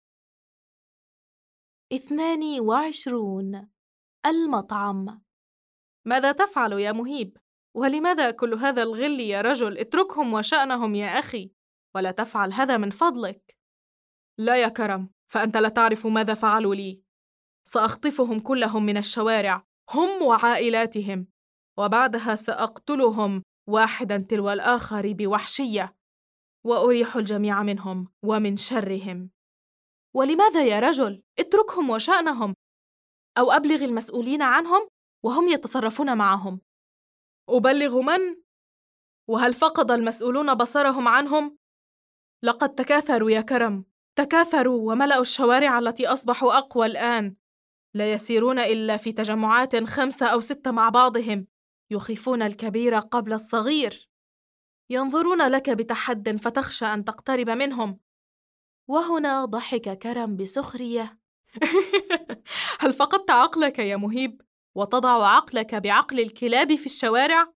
22. المطعم. ماذا تفعل يا مهيب؟ ولماذا كل هذا الغل يا رجل؟ اتركهم وشأنهم يا أخي، ولا تفعل هذا من فضلك. لا يا كرم، فأنت لا تعرف ماذا فعلوا لي. سأخطفهم كلهم من الشوارع، هم وعائلاتهم، وبعدها سأقتلهم واحداً تلو الآخر بوحشية، وأريح الجميع منهم ومن شرهم. ولماذا يا رجل؟ اتركهم وشأنهم، أو أبلغ المسؤولين عنهم وهم يتصرفون معهم. أبلغ من؟ وهل فقد المسؤولون بصرهم عنهم؟ لقد تكاثروا يا كرم، تكاثروا وملأوا الشوارع التي أصبحوا أقوى الآن، لا يسيرون إلا في تجمعات 5 أو 6 مع بعضهم، يخيفون الكبير قبل الصغير، ينظرون لك بتحد فتخشى أن تقترب منهم. وهنا ضحك كرم بسخرية: هل فقدت عقلك يا مهيب وتضع عقلك بعقل الكلاب في الشوارع؟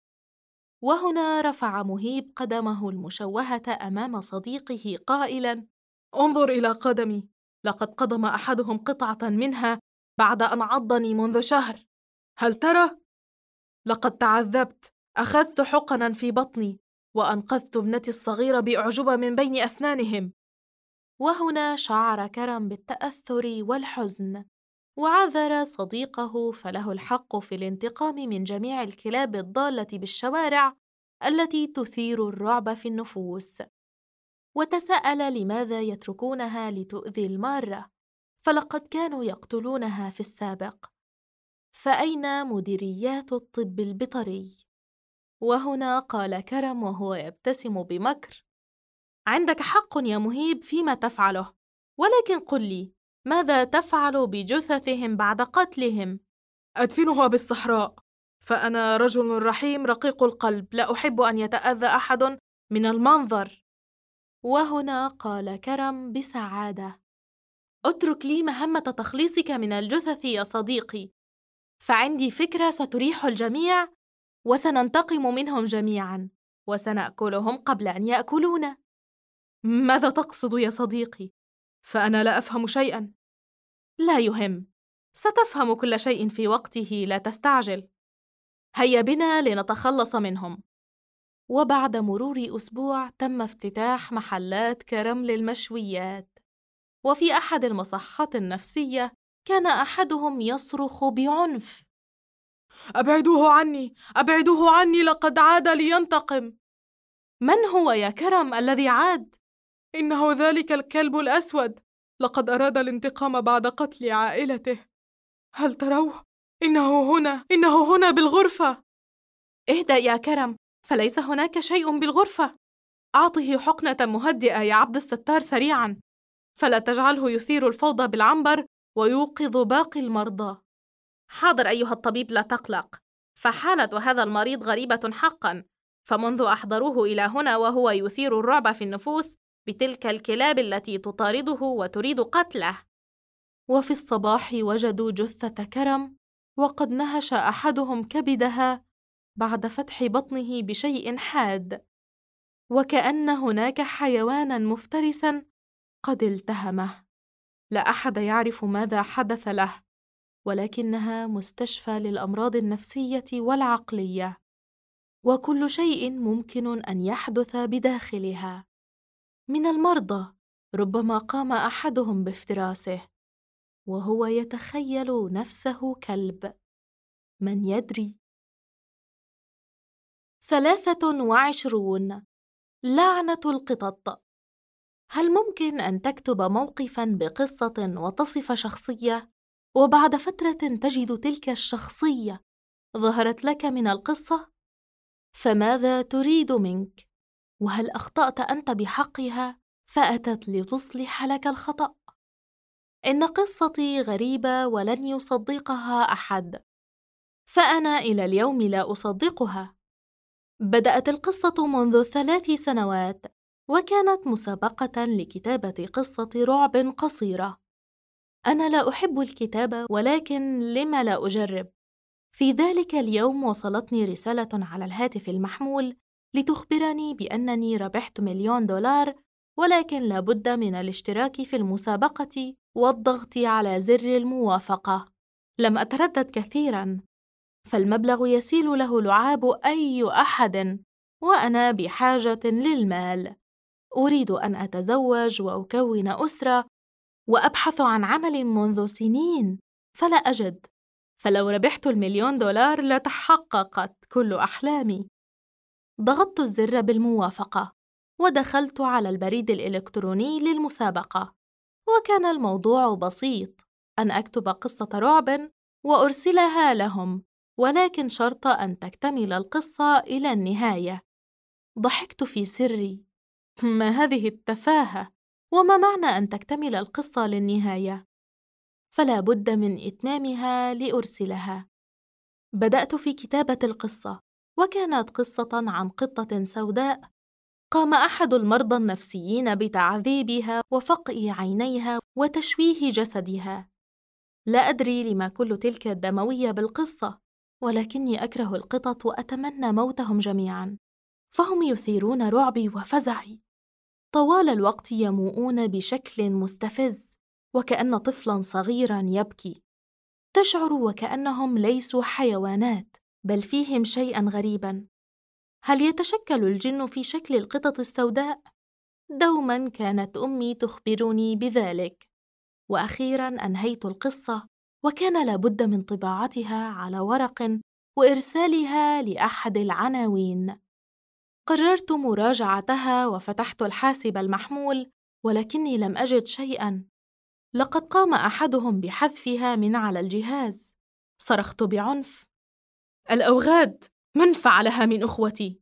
وهنا رفع مهيب قدمه المشوهة أمام صديقه قائلاً: انظر إلى قدمي، لقد قضم أحدهم قطعة منها بعد أن عضني منذ شهر. هل ترى؟ لقد تعذبت، أخذت حقناً في بطني وأنقذت ابنتي الصغيرة بأعجوبة من بين أسنانهم. وهنا شعر كرم بالتأثر والحزن، وعذر صديقه، فله الحق في الانتقام من جميع الكلاب الضالة بالشوارع التي تثير الرعب في النفوس. وتساءل لماذا يتركونها لتؤذي المارة، فلقد كانوا يقتلونها في السابق، فأين مديريات الطب البيطري؟ وهنا قال كرم وهو يبتسم بمكر: عندك حق يا مهيب فيما تفعله، ولكن قل لي، ماذا تفعل بجثثهم بعد قتلهم؟ أدفنها بالصحراء، فأنا رجل رحيم رقيق القلب، لا أحب أن يتأذى أحد من المنظر. وهنا قال كرم بسعادة: اترك لي مهمة تخليصك من الجثث يا صديقي، فعندي فكرة ستريح الجميع، وسننتقم منهم جميعاً، وسنأكلهم قبل أن يأكلونا. ماذا تقصد يا صديقي؟ فأنا لا أفهم شيئاً. لا يهم، ستفهم كل شيء في وقته، لا تستعجل. هيا بنا لنتخلص منهم. وبعد مرور أسبوع تم افتتاح محلات كرم للمشويات، وفي أحد المصحات النفسية كان أحدهم يصرخ بعنف: أبعدوه عني، أبعدوه عني، لقد عاد لينتقم. من هو يا كرم الذي عاد؟ إنه ذلك الكلب الأسود، لقد أراد الانتقام بعد قتل عائلته. هل تروه؟ إنه هنا بالغرفة. اهدأ يا كرم، فليس هناك شيء بالغرفة. أعطه حقنة مهدئة يا عبد الستار سريعاً، فلا تجعله يثير الفوضى بالعنبر ويوقظ باقي المرضى. حاضر أيها الطبيب، لا تقلق. فحالة هذا المريض غريبة حقاً، فمنذ أحضروه إلى هنا وهو يثير الرعب في النفوس بتلك الكلاب التي تطارده وتريد قتله. وفي الصباح وجدوا جثة كرم، وقد نهش أحدهم كبدها بعد فتح بطنه بشيء حاد، وكأن هناك حيواناً مفترساً قد التهمه. لا أحد يعرف ماذا حدث له، ولكنها مستشفى للأمراض النفسية والعقلية، وكل شيء ممكن أن يحدث بداخلها. من المرضى ربما قام أحدهم بافتراسه وهو يتخيل نفسه كلب، من يدري؟ 23. لعنة القطط. هل ممكن أن تكتب موقفاً بقصة وتصف شخصية، وبعد فترة تجد تلك الشخصية ظهرت لك من القصة؟ فماذا تريد منك؟ وهل أخطأت أنت بحقها فأتت لتصلح لك الخطأ؟ إن قصتي غريبة ولن يصدقها أحد، فأنا إلى اليوم لا أصدقها. بدأت القصة منذ 3 سنوات، وكانت مسابقة لكتابة قصة رعب قصيرة. أنا لا أحب الكتابة، ولكن لم لا أجرب؟ في ذلك اليوم وصلتني رسالة على الهاتف المحمول لتخبرني بأنني ربحت $1,000,000، ولكن لا بد من الاشتراك في المسابقة والضغط على زر الموافقة. لم أتردد كثيراً، فالمبلغ يسيل له لعاب أي أحد، وأنا بحاجة للمال. أريد أن أتزوج وأكون أسرة، وأبحث عن عمل منذ سنين فلا أجد. فلو ربحت $1,000,000 لتحققت كل أحلامي. ضغطت الزر بالموافقة، ودخلت على البريد الإلكتروني للمسابقة. وكان الموضوع بسيط، أن أكتب قصة رعب وأرسلها لهم، ولكن شرط أن تكتمل القصة إلى النهاية. ضحكت في سري، ما هذه التفاهة؟ وما معنى أن تكتمل القصة للنهاية؟ فلا بد من إتمامها لأرسلها. بدأت في كتابة القصة، وكانت قصة عن قطة سوداء قام أحد المرضى النفسيين بتعذيبها وفقئ عينيها وتشويه جسدها. لا أدري لما كل تلك الدموية بالقصة، ولكني أكره القطط وأتمنى موتهم جميعاً، فهم يثيرون رعبي وفزعي. طوال الوقت يموؤون بشكل مستفز، وكأن طفلاً صغيراً يبكي. تشعر وكأنهم ليسوا حيوانات، بل فيهم شيئاً غريباً. هل يتشكل الجن في شكل القطط السوداء؟ دوماً كانت أمي تخبرني بذلك. وأخيراً أنهيت القصة، وكان لابد من طباعتها على ورق وإرسالها لأحد العناوين. قررت مراجعتها وفتحت الحاسب المحمول، ولكني لم أجد شيئاً. لقد قام أحدهم بحذفها من على الجهاز. صرخت بعنف: الأوغاد! من فعلها من أخوتي؟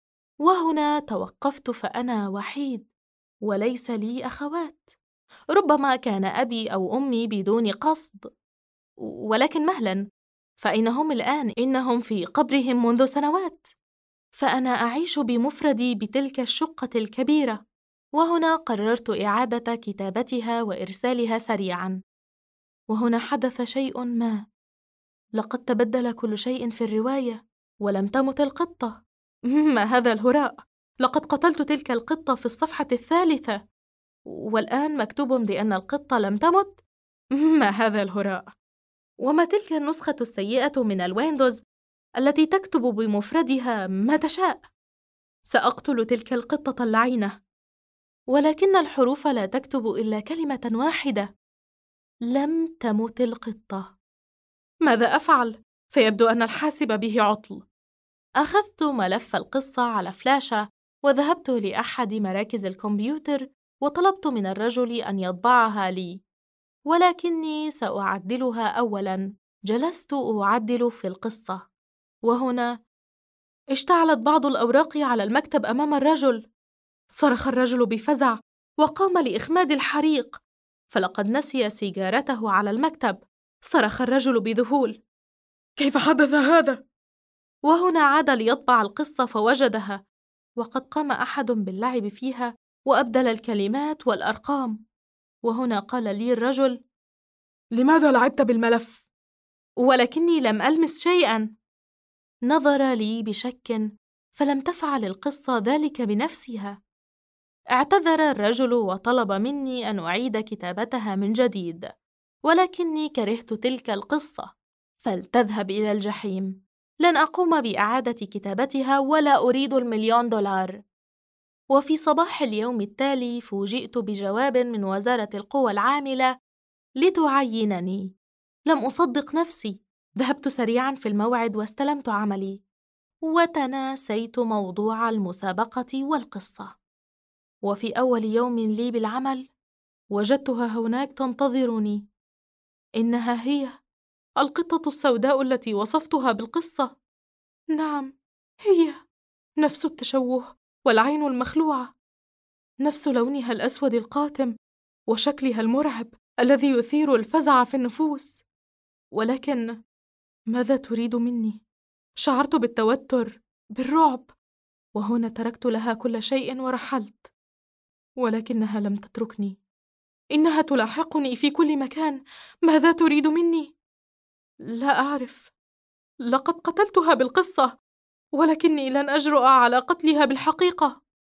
وهنا توقفت، فأنا وحيد وليس لي أخوات. ربما كان أبي أو أمي بدون قصد، ولكن مهلاً، فأين هم الآن؟ إنهم في قبرهم منذ سنوات. فأنا أعيش بمفردي بتلك الشقة الكبيرة. وهنا قررت إعادة كتابتها وإرسالها سريعاً. وهنا حدث شيء ما. لقد تبدل كل شيء في الرواية، ولم تمت القطة. ما هذا الهراء؟ لقد قتلت تلك القطة في الصفحة 3، والآن مكتوب بأن القطة لم تمت؟ ما هذا الهراء؟ وما تلك النسخة السيئة من الويندوز التي تكتب بمفردها ما تشاء؟ سأقتل تلك القطة اللعينة. ولكن الحروف لا تكتب إلا كلمة واحدة: لم تمت القطة. ماذا أفعل؟ فيبدو أن الحاسب به عطل. أخذت ملف القصة على فلاشة وذهبت لأحد مراكز الكمبيوتر وطلبت من الرجل أن يطبعها لي، ولكني سأعدلها أولاً جلست أعدل في القصة، وهنا اشتعلت بعض الأوراق على المكتب أمام الرجل. صرخ الرجل بفزع وقام لإخماد الحريق، فلقد نسي سيجارته على المكتب. صرخ الرجل بذهول: كيف حدث هذا؟ وهنا عاد ليطبع القصة فوجدها، وقد قام أحد باللعب فيها وأبدل الكلمات والأرقام. وهنا قال لي الرجل: لماذا لعبت بالملف؟ ولكني لم ألمس شيئاً. نظر لي بشك، فلم تفعل القصة ذلك بنفسها. اعتذر الرجل وطلب مني أن أعيد كتابتها من جديد، ولكني كرهت تلك القصة، فلتذهب إلى الجحيم. لن أقوم بإعادة كتابتها ولا أريد $1,000,000. وفي صباح اليوم التالي فوجئت بجواب من وزارة القوى العاملة لتعينني. لم أصدق نفسي. ذهبت سريعاً في الموعد واستلمت عملي، وتناسيت موضوع المسابقة والقصة. وفي أول يوم لي بالعمل وجدتها هناك تنتظرني. إنها هي القطة السوداء التي وصفتها بالقصة. نعم، هي نفس التشوه والعين المخلوعة، نفس لونها الأسود القاتم وشكلها المرعب الذي يثير الفزع في النفوس. ولكن ماذا تريد مني؟ شعرت بالتوتر، بالرعب، وهنا تركت لها كل شيء ورحلت. ولكنها لم تتركني، إنها تلاحقني في كل مكان. ماذا تريد مني؟ لا أعرف. لقد قتلتها بالقصة، ولكني لن أجرؤ على قتلها بالحقيقة.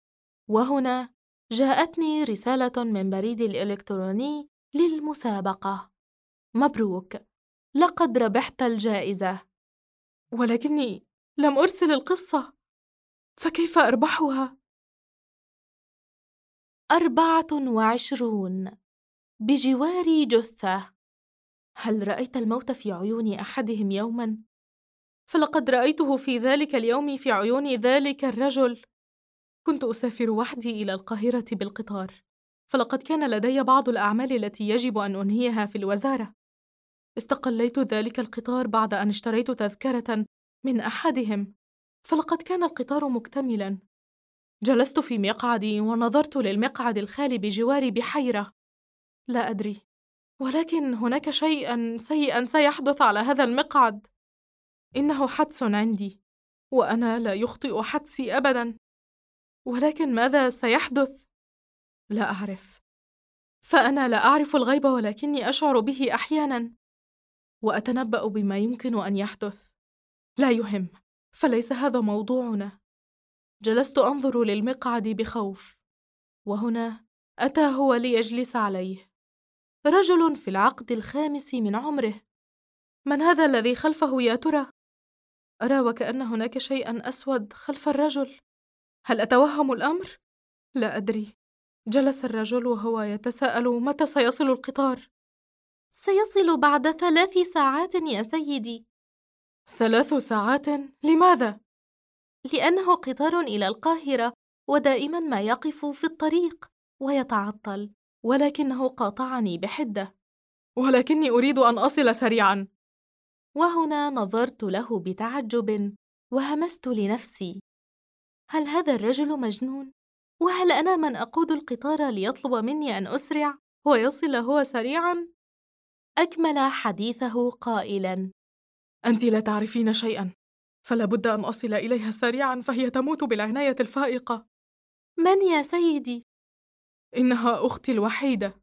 وهنا جاءتني رسالة من بريدي الإلكتروني للمسابقة: مبروك، لقد ربحت الجائزة. ولكني لم أرسل القصة، فكيف أربحها؟ 24 بجوار جثة. هل رأيت الموت في عيون أحدهم يوماً؟ فلقد رأيته في ذلك اليوم في عيون ذلك الرجل. كنت أسافر وحدي إلى القاهرة بالقطار، فلقد كان لدي بعض الأعمال التي يجب أن أنهيها في الوزارة. استقليت ذلك القطار بعد أن اشتريت تذكرة من أحدهم، فلقد كان القطار مكتملاً. جلست في مقعدي ونظرت للمقعد الخالي بجواري بحيرة. لا أدري، ولكن هناك شيئاً سيئاً سيحدث على هذا المقعد. إنه حدس عندي، وأنا لا يخطئ حدسي أبداً. ولكن ماذا سيحدث؟ لا أعرف. فأنا لا أعرف الغيب، ولكني أشعر به أحياناً، وأتنبأ بما يمكن أن يحدث. لا يهم، فليس هذا موضوعنا. جلست أنظر للمقعد بخوف، وهنا أتى هو ليجلس عليه رجل في العقد الخامس من عمره. من هذا الذي خلفه يا ترى؟ أرى وكأن هناك شيئاً أسود خلف الرجل. هل أتوهم الأمر؟ لا أدري. جلس الرجل وهو يتساءل متى سيصل القطار. سيصل بعد 3 ساعات يا سيدي. 3 ساعات؟ لماذا؟ لأنه قطار إلى القاهرة، ودائما ما يقف في الطريق ويتعطل، ولكنه قاطعني بحدة. ولكني أريد أن أصل سريعا. وهنا نظرت له بتعجب وهمست لنفسي: هل هذا الرجل مجنون؟ وهل أنا من أقود القطار ليطلب مني أن أسرع ويصل هو سريعا؟ أكمل حديثه قائلا: أنت لا تعرفين شيئا، فلا بد أن أصل إليها سريعا، فهي تموت بالعناية الفائقة. من يا سيدي؟ إنها أختي الوحيدة.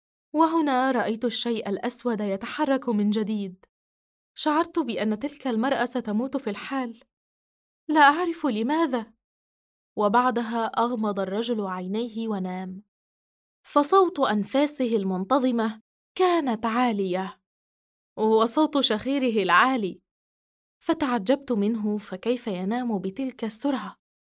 وهنا رأيت الشيء الأسود يتحرك من جديد. شعرت بأن تلك المرأة ستموت في الحال، لا أعرف لماذا. وبعدها أغمض الرجل عينيه ونام، فصوت أنفاسه المنتظمة كانت عالية، وصوت شخيره العالي، فتعجبت منه، فكيف ينام بتلك السرعة؟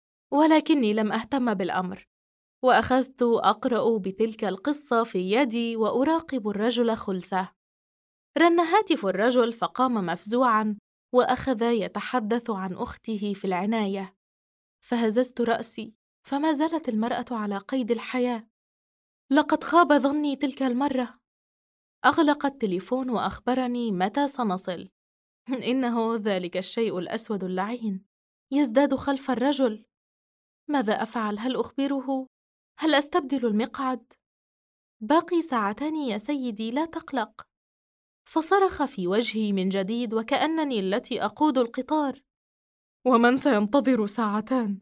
ولكني لم أهتم بالأمر، وأخذت أقرأ بتلك القصة في يدي وأراقب الرجل خلسه. رن هاتف الرجل فقام مفزوعاً وأخذ يتحدث عن أخته في العناية، فهززت رأسي، فما زالت المرأة على قيد الحياة. لقد خاب ظني تلك المرة. أغلق التليفون وأخبرني متى سنصل. إنه ذلك الشيء الأسود اللعين يزداد خلف الرجل. ماذا أفعل؟ هل أخبره؟ هل أستبدل المقعد؟ باقي ساعتان يا سيدي، لا تقلق. فصرخ في وجهي من جديد وكأنني التي أقود القطار. ومن سينتظر ساعتان؟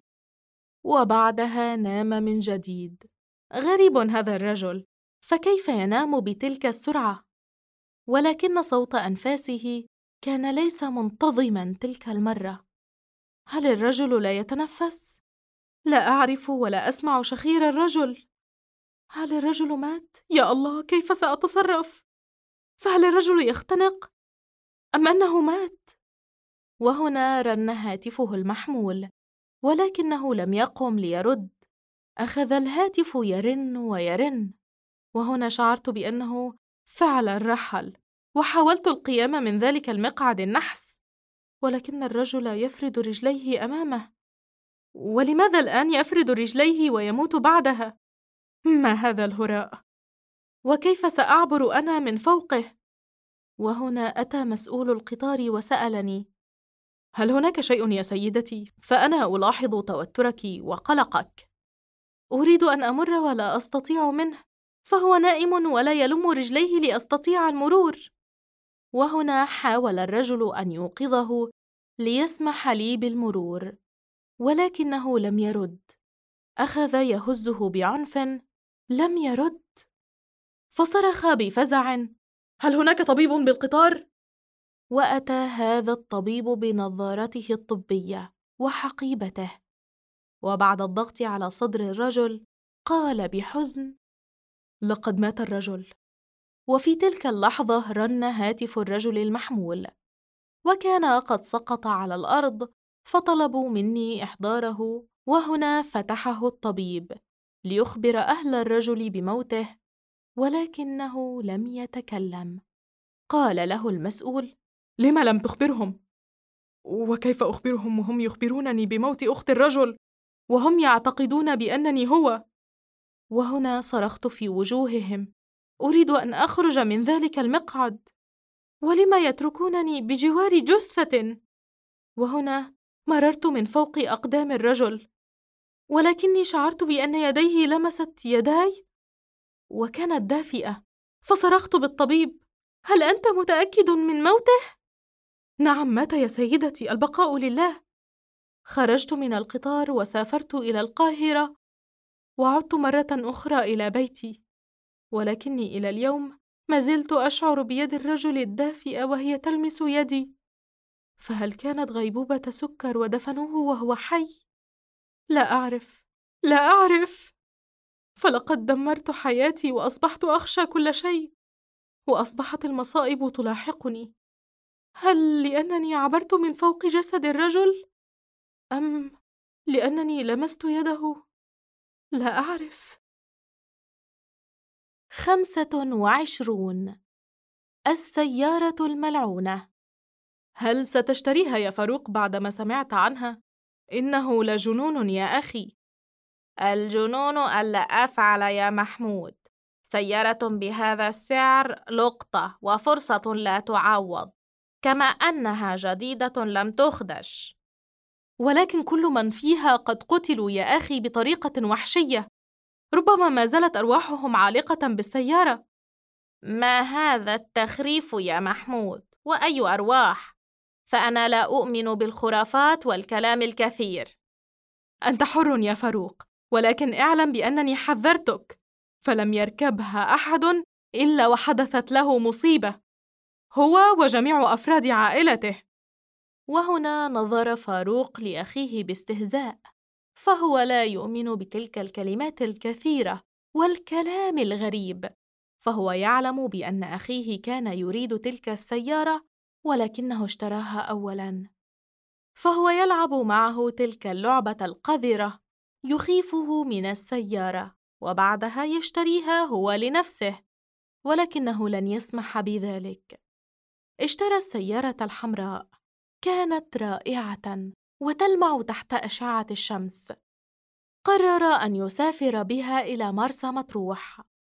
وبعدها نام من جديد. غريب هذا الرجل، فكيف ينام بتلك السرعة؟ ولكن صوت أنفاسه كان ليس منتظماً تلك المرة. هل الرجل لا يتنفس؟ لا أعرف ولا أسمع شخير الرجل. هل الرجل مات؟ يا الله، كيف سأتصرف؟ فهل الرجل يختنق؟ أم أنه مات؟ وهنا رن هاتفه المحمول، ولكنه لم يقم ليرد. أخذ الهاتف يرن ويرن، وهنا شعرت بأنه فعلاً رحل، وحاولت القيام من ذلك المقعد النحس، ولكن الرجل يفرد رجليه أمامه. ولماذا الآن يفرد رجليه ويموت بعدها؟ ما هذا الهراء؟ وكيف سأعبر أنا من فوقه؟ وهنا أتى مسؤول القطار وسألني: هل هناك شيء يا سيدتي؟ فأنا ألاحظ توترك وقلقك. أريد أن أمر ولا أستطيع منه، فهو نائم ولا يلم رجليه لأستطيع المرور. وهنا حاول الرجل أن يوقظه ليسمح لي بالمرور، ولكنه لم يرد. أخذ يهزه بعنف، لم يرد. فصرخ بفزع: هل هناك طبيب بالقطار؟ وأتى هذا الطبيب بنظارته الطبية وحقيبته، وبعد الضغط على صدر الرجل قال بحزن: لقد مات الرجل. وفي تلك اللحظة رن هاتف الرجل المحمول، وكان قد سقط على الأرض، فطلبوا مني إحضاره. وهنا فتحه الطبيب ليخبر أهل الرجل بموته، ولكنه لم يتكلم. قال له المسؤول: لم لم تخبرهم؟ وكيف أخبرهم وهم يخبرونني بموت أخت الرجل، وهم يعتقدون بأنني هو؟ وهنا صرخت في وجوههم: أريد أن أخرج من ذلك المقعد، ولما يتركونني بجوار جثة؟ وهنا مررت من فوق أقدام الرجل، ولكني شعرت بأن يديه لمست يداي وكانت دافئة، فصرخت بالطبيب: هل أنت متأكد من موته؟ نعم، مات يا سيدتي، البقاء لله. خرجت من القطار وسافرت إلى القاهرة، وعدت مرة أخرى إلى بيتي، ولكني إلى اليوم ما زلت أشعر بيد الرجل الدافئة وهي تلمس يدي. فهل كانت غيبوبة سكر ودفنوه وهو حي؟ لا أعرف، لا أعرف. فلقد دمرت حياتي وأصبحت أخشى كل شيء، وأصبحت المصائب تلاحقني. هل لأنني عبرت من فوق جسد الرجل؟ أم لأنني لمست يده؟ لا أعرف. 25. السيارة الملعونة. هل ستشتريها يا فاروق بعدما سمعت عنها؟ إنه لجنون يا أخي. الجنون ألا أفعل يا محمود. سيارة بهذا السعر لقطة وفرصة لا تعوض، كما أنها جديدة لم تخدش. ولكن كل من فيها قد قتلوا يا أخي بطريقة وحشية، ربما ما زالت أرواحهم عالقة بالسيارة. ما هذا التخريف يا محمود؟ وأي أرواح؟ فأنا لا أؤمن بالخرافات والكلام الكثير. أنت حر يا فاروق، ولكن اعلم بأنني حذرتك، فلم يركبها أحد إلا وحدثت له مصيبة، هو وجميع أفراد عائلته. وهنا نظر فاروق لأخيه باستهزاء، فهو لا يؤمن بتلك الكلمات الكثيرة والكلام الغريب، فهو يعلم بأن أخيه كان يريد تلك السيارة ولكنه اشتراها أولاً، فهو يلعب معه تلك اللعبة القذرة، يخيفه من السيارة وبعدها يشتريها هو لنفسه، ولكنه لن يسمح بذلك. اشترى السيارة الحمراء، كانت رائعة وتلمع تحت أشعة الشمس. قرر أن يسافر بها إلى مرسى مطروح.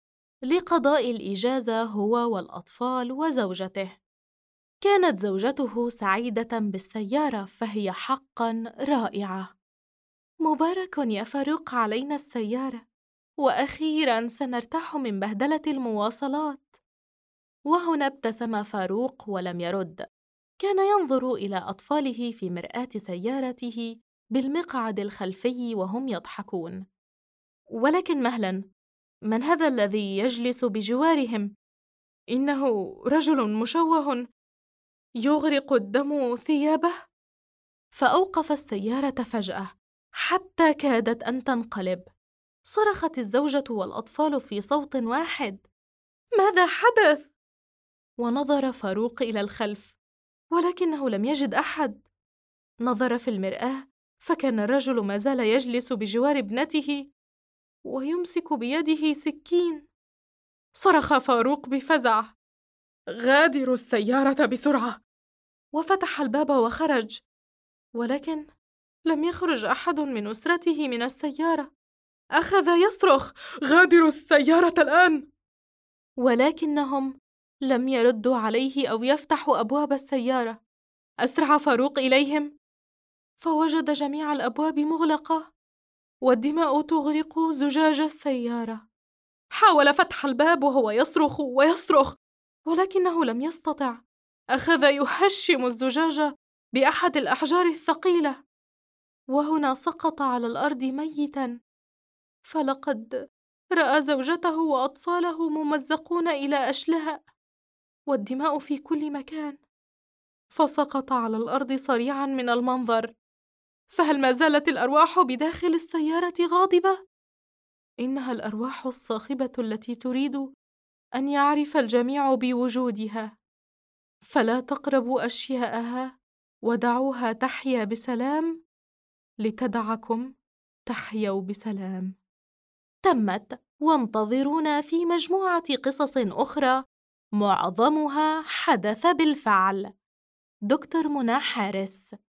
لقضاء الإجازة هو والأطفال وزوجته. كانت زوجته سعيدة بالسيارة، فهي حقاً رائعة. مبارك يا فاروق علينا السيارة، وأخيراً سنرتاح من بهدلة المواصلات. وهنا ابتسم فاروق ولم يرد. كان ينظر إلى أطفاله في مرآة سيارته بالمقعد الخلفي وهم يضحكون. ولكن مهلاً، من هذا الذي يجلس بجوارهم؟ إنه رجل مشوه يغرق الدم ثيابه. فأوقف السيارة فجأة حتى كادت أن تنقلب. صرخت الزوجة والأطفال في صوت واحد: ماذا حدث؟ ونظر فاروق إلى الخلف ولكنه لم يجد أحد. نظر في المرآة فكان الرجل ما زال يجلس بجوار ابنته ويمسك بيده سكين. صرخ فاروق بفزع: غادروا السيارة بسرعة! وفتح الباب وخرج، ولكن لم يخرج أحد من أسرته من السيارة. أخذ يصرخ: غادروا السيارة الآن! ولكنهم لم يردوا عليه أو يفتحوا أبواب السيارة. أسرع فاروق إليهم فوجد جميع الأبواب مغلقة والدماء تغرق زجاج السيارة. حاول فتح الباب وهو يصرخ ويصرخ ولكنه لم يستطع. أخذ يهشم الزجاج بأحد الأحجار الثقيلة، وهنا سقط على الأرض ميتاً، فلقد رأى زوجته وأطفاله ممزقون إلى أشلاء والدماء في كل مكان، فسقط على الأرض صريعاً من المنظر. فهل ما زالت الأرواح بداخل السيارة غاضبة؟ إنها الأرواح الصاخبة التي تريد أن يعرف الجميع بوجودها، فلا تقربوا أشياءها ودعوها تحيا بسلام لتدعكم تحيوا بسلام. تمت، وانتظرونا في مجموعة قصص أخرى معظمها حدث بالفعل. دكتور منى حارس.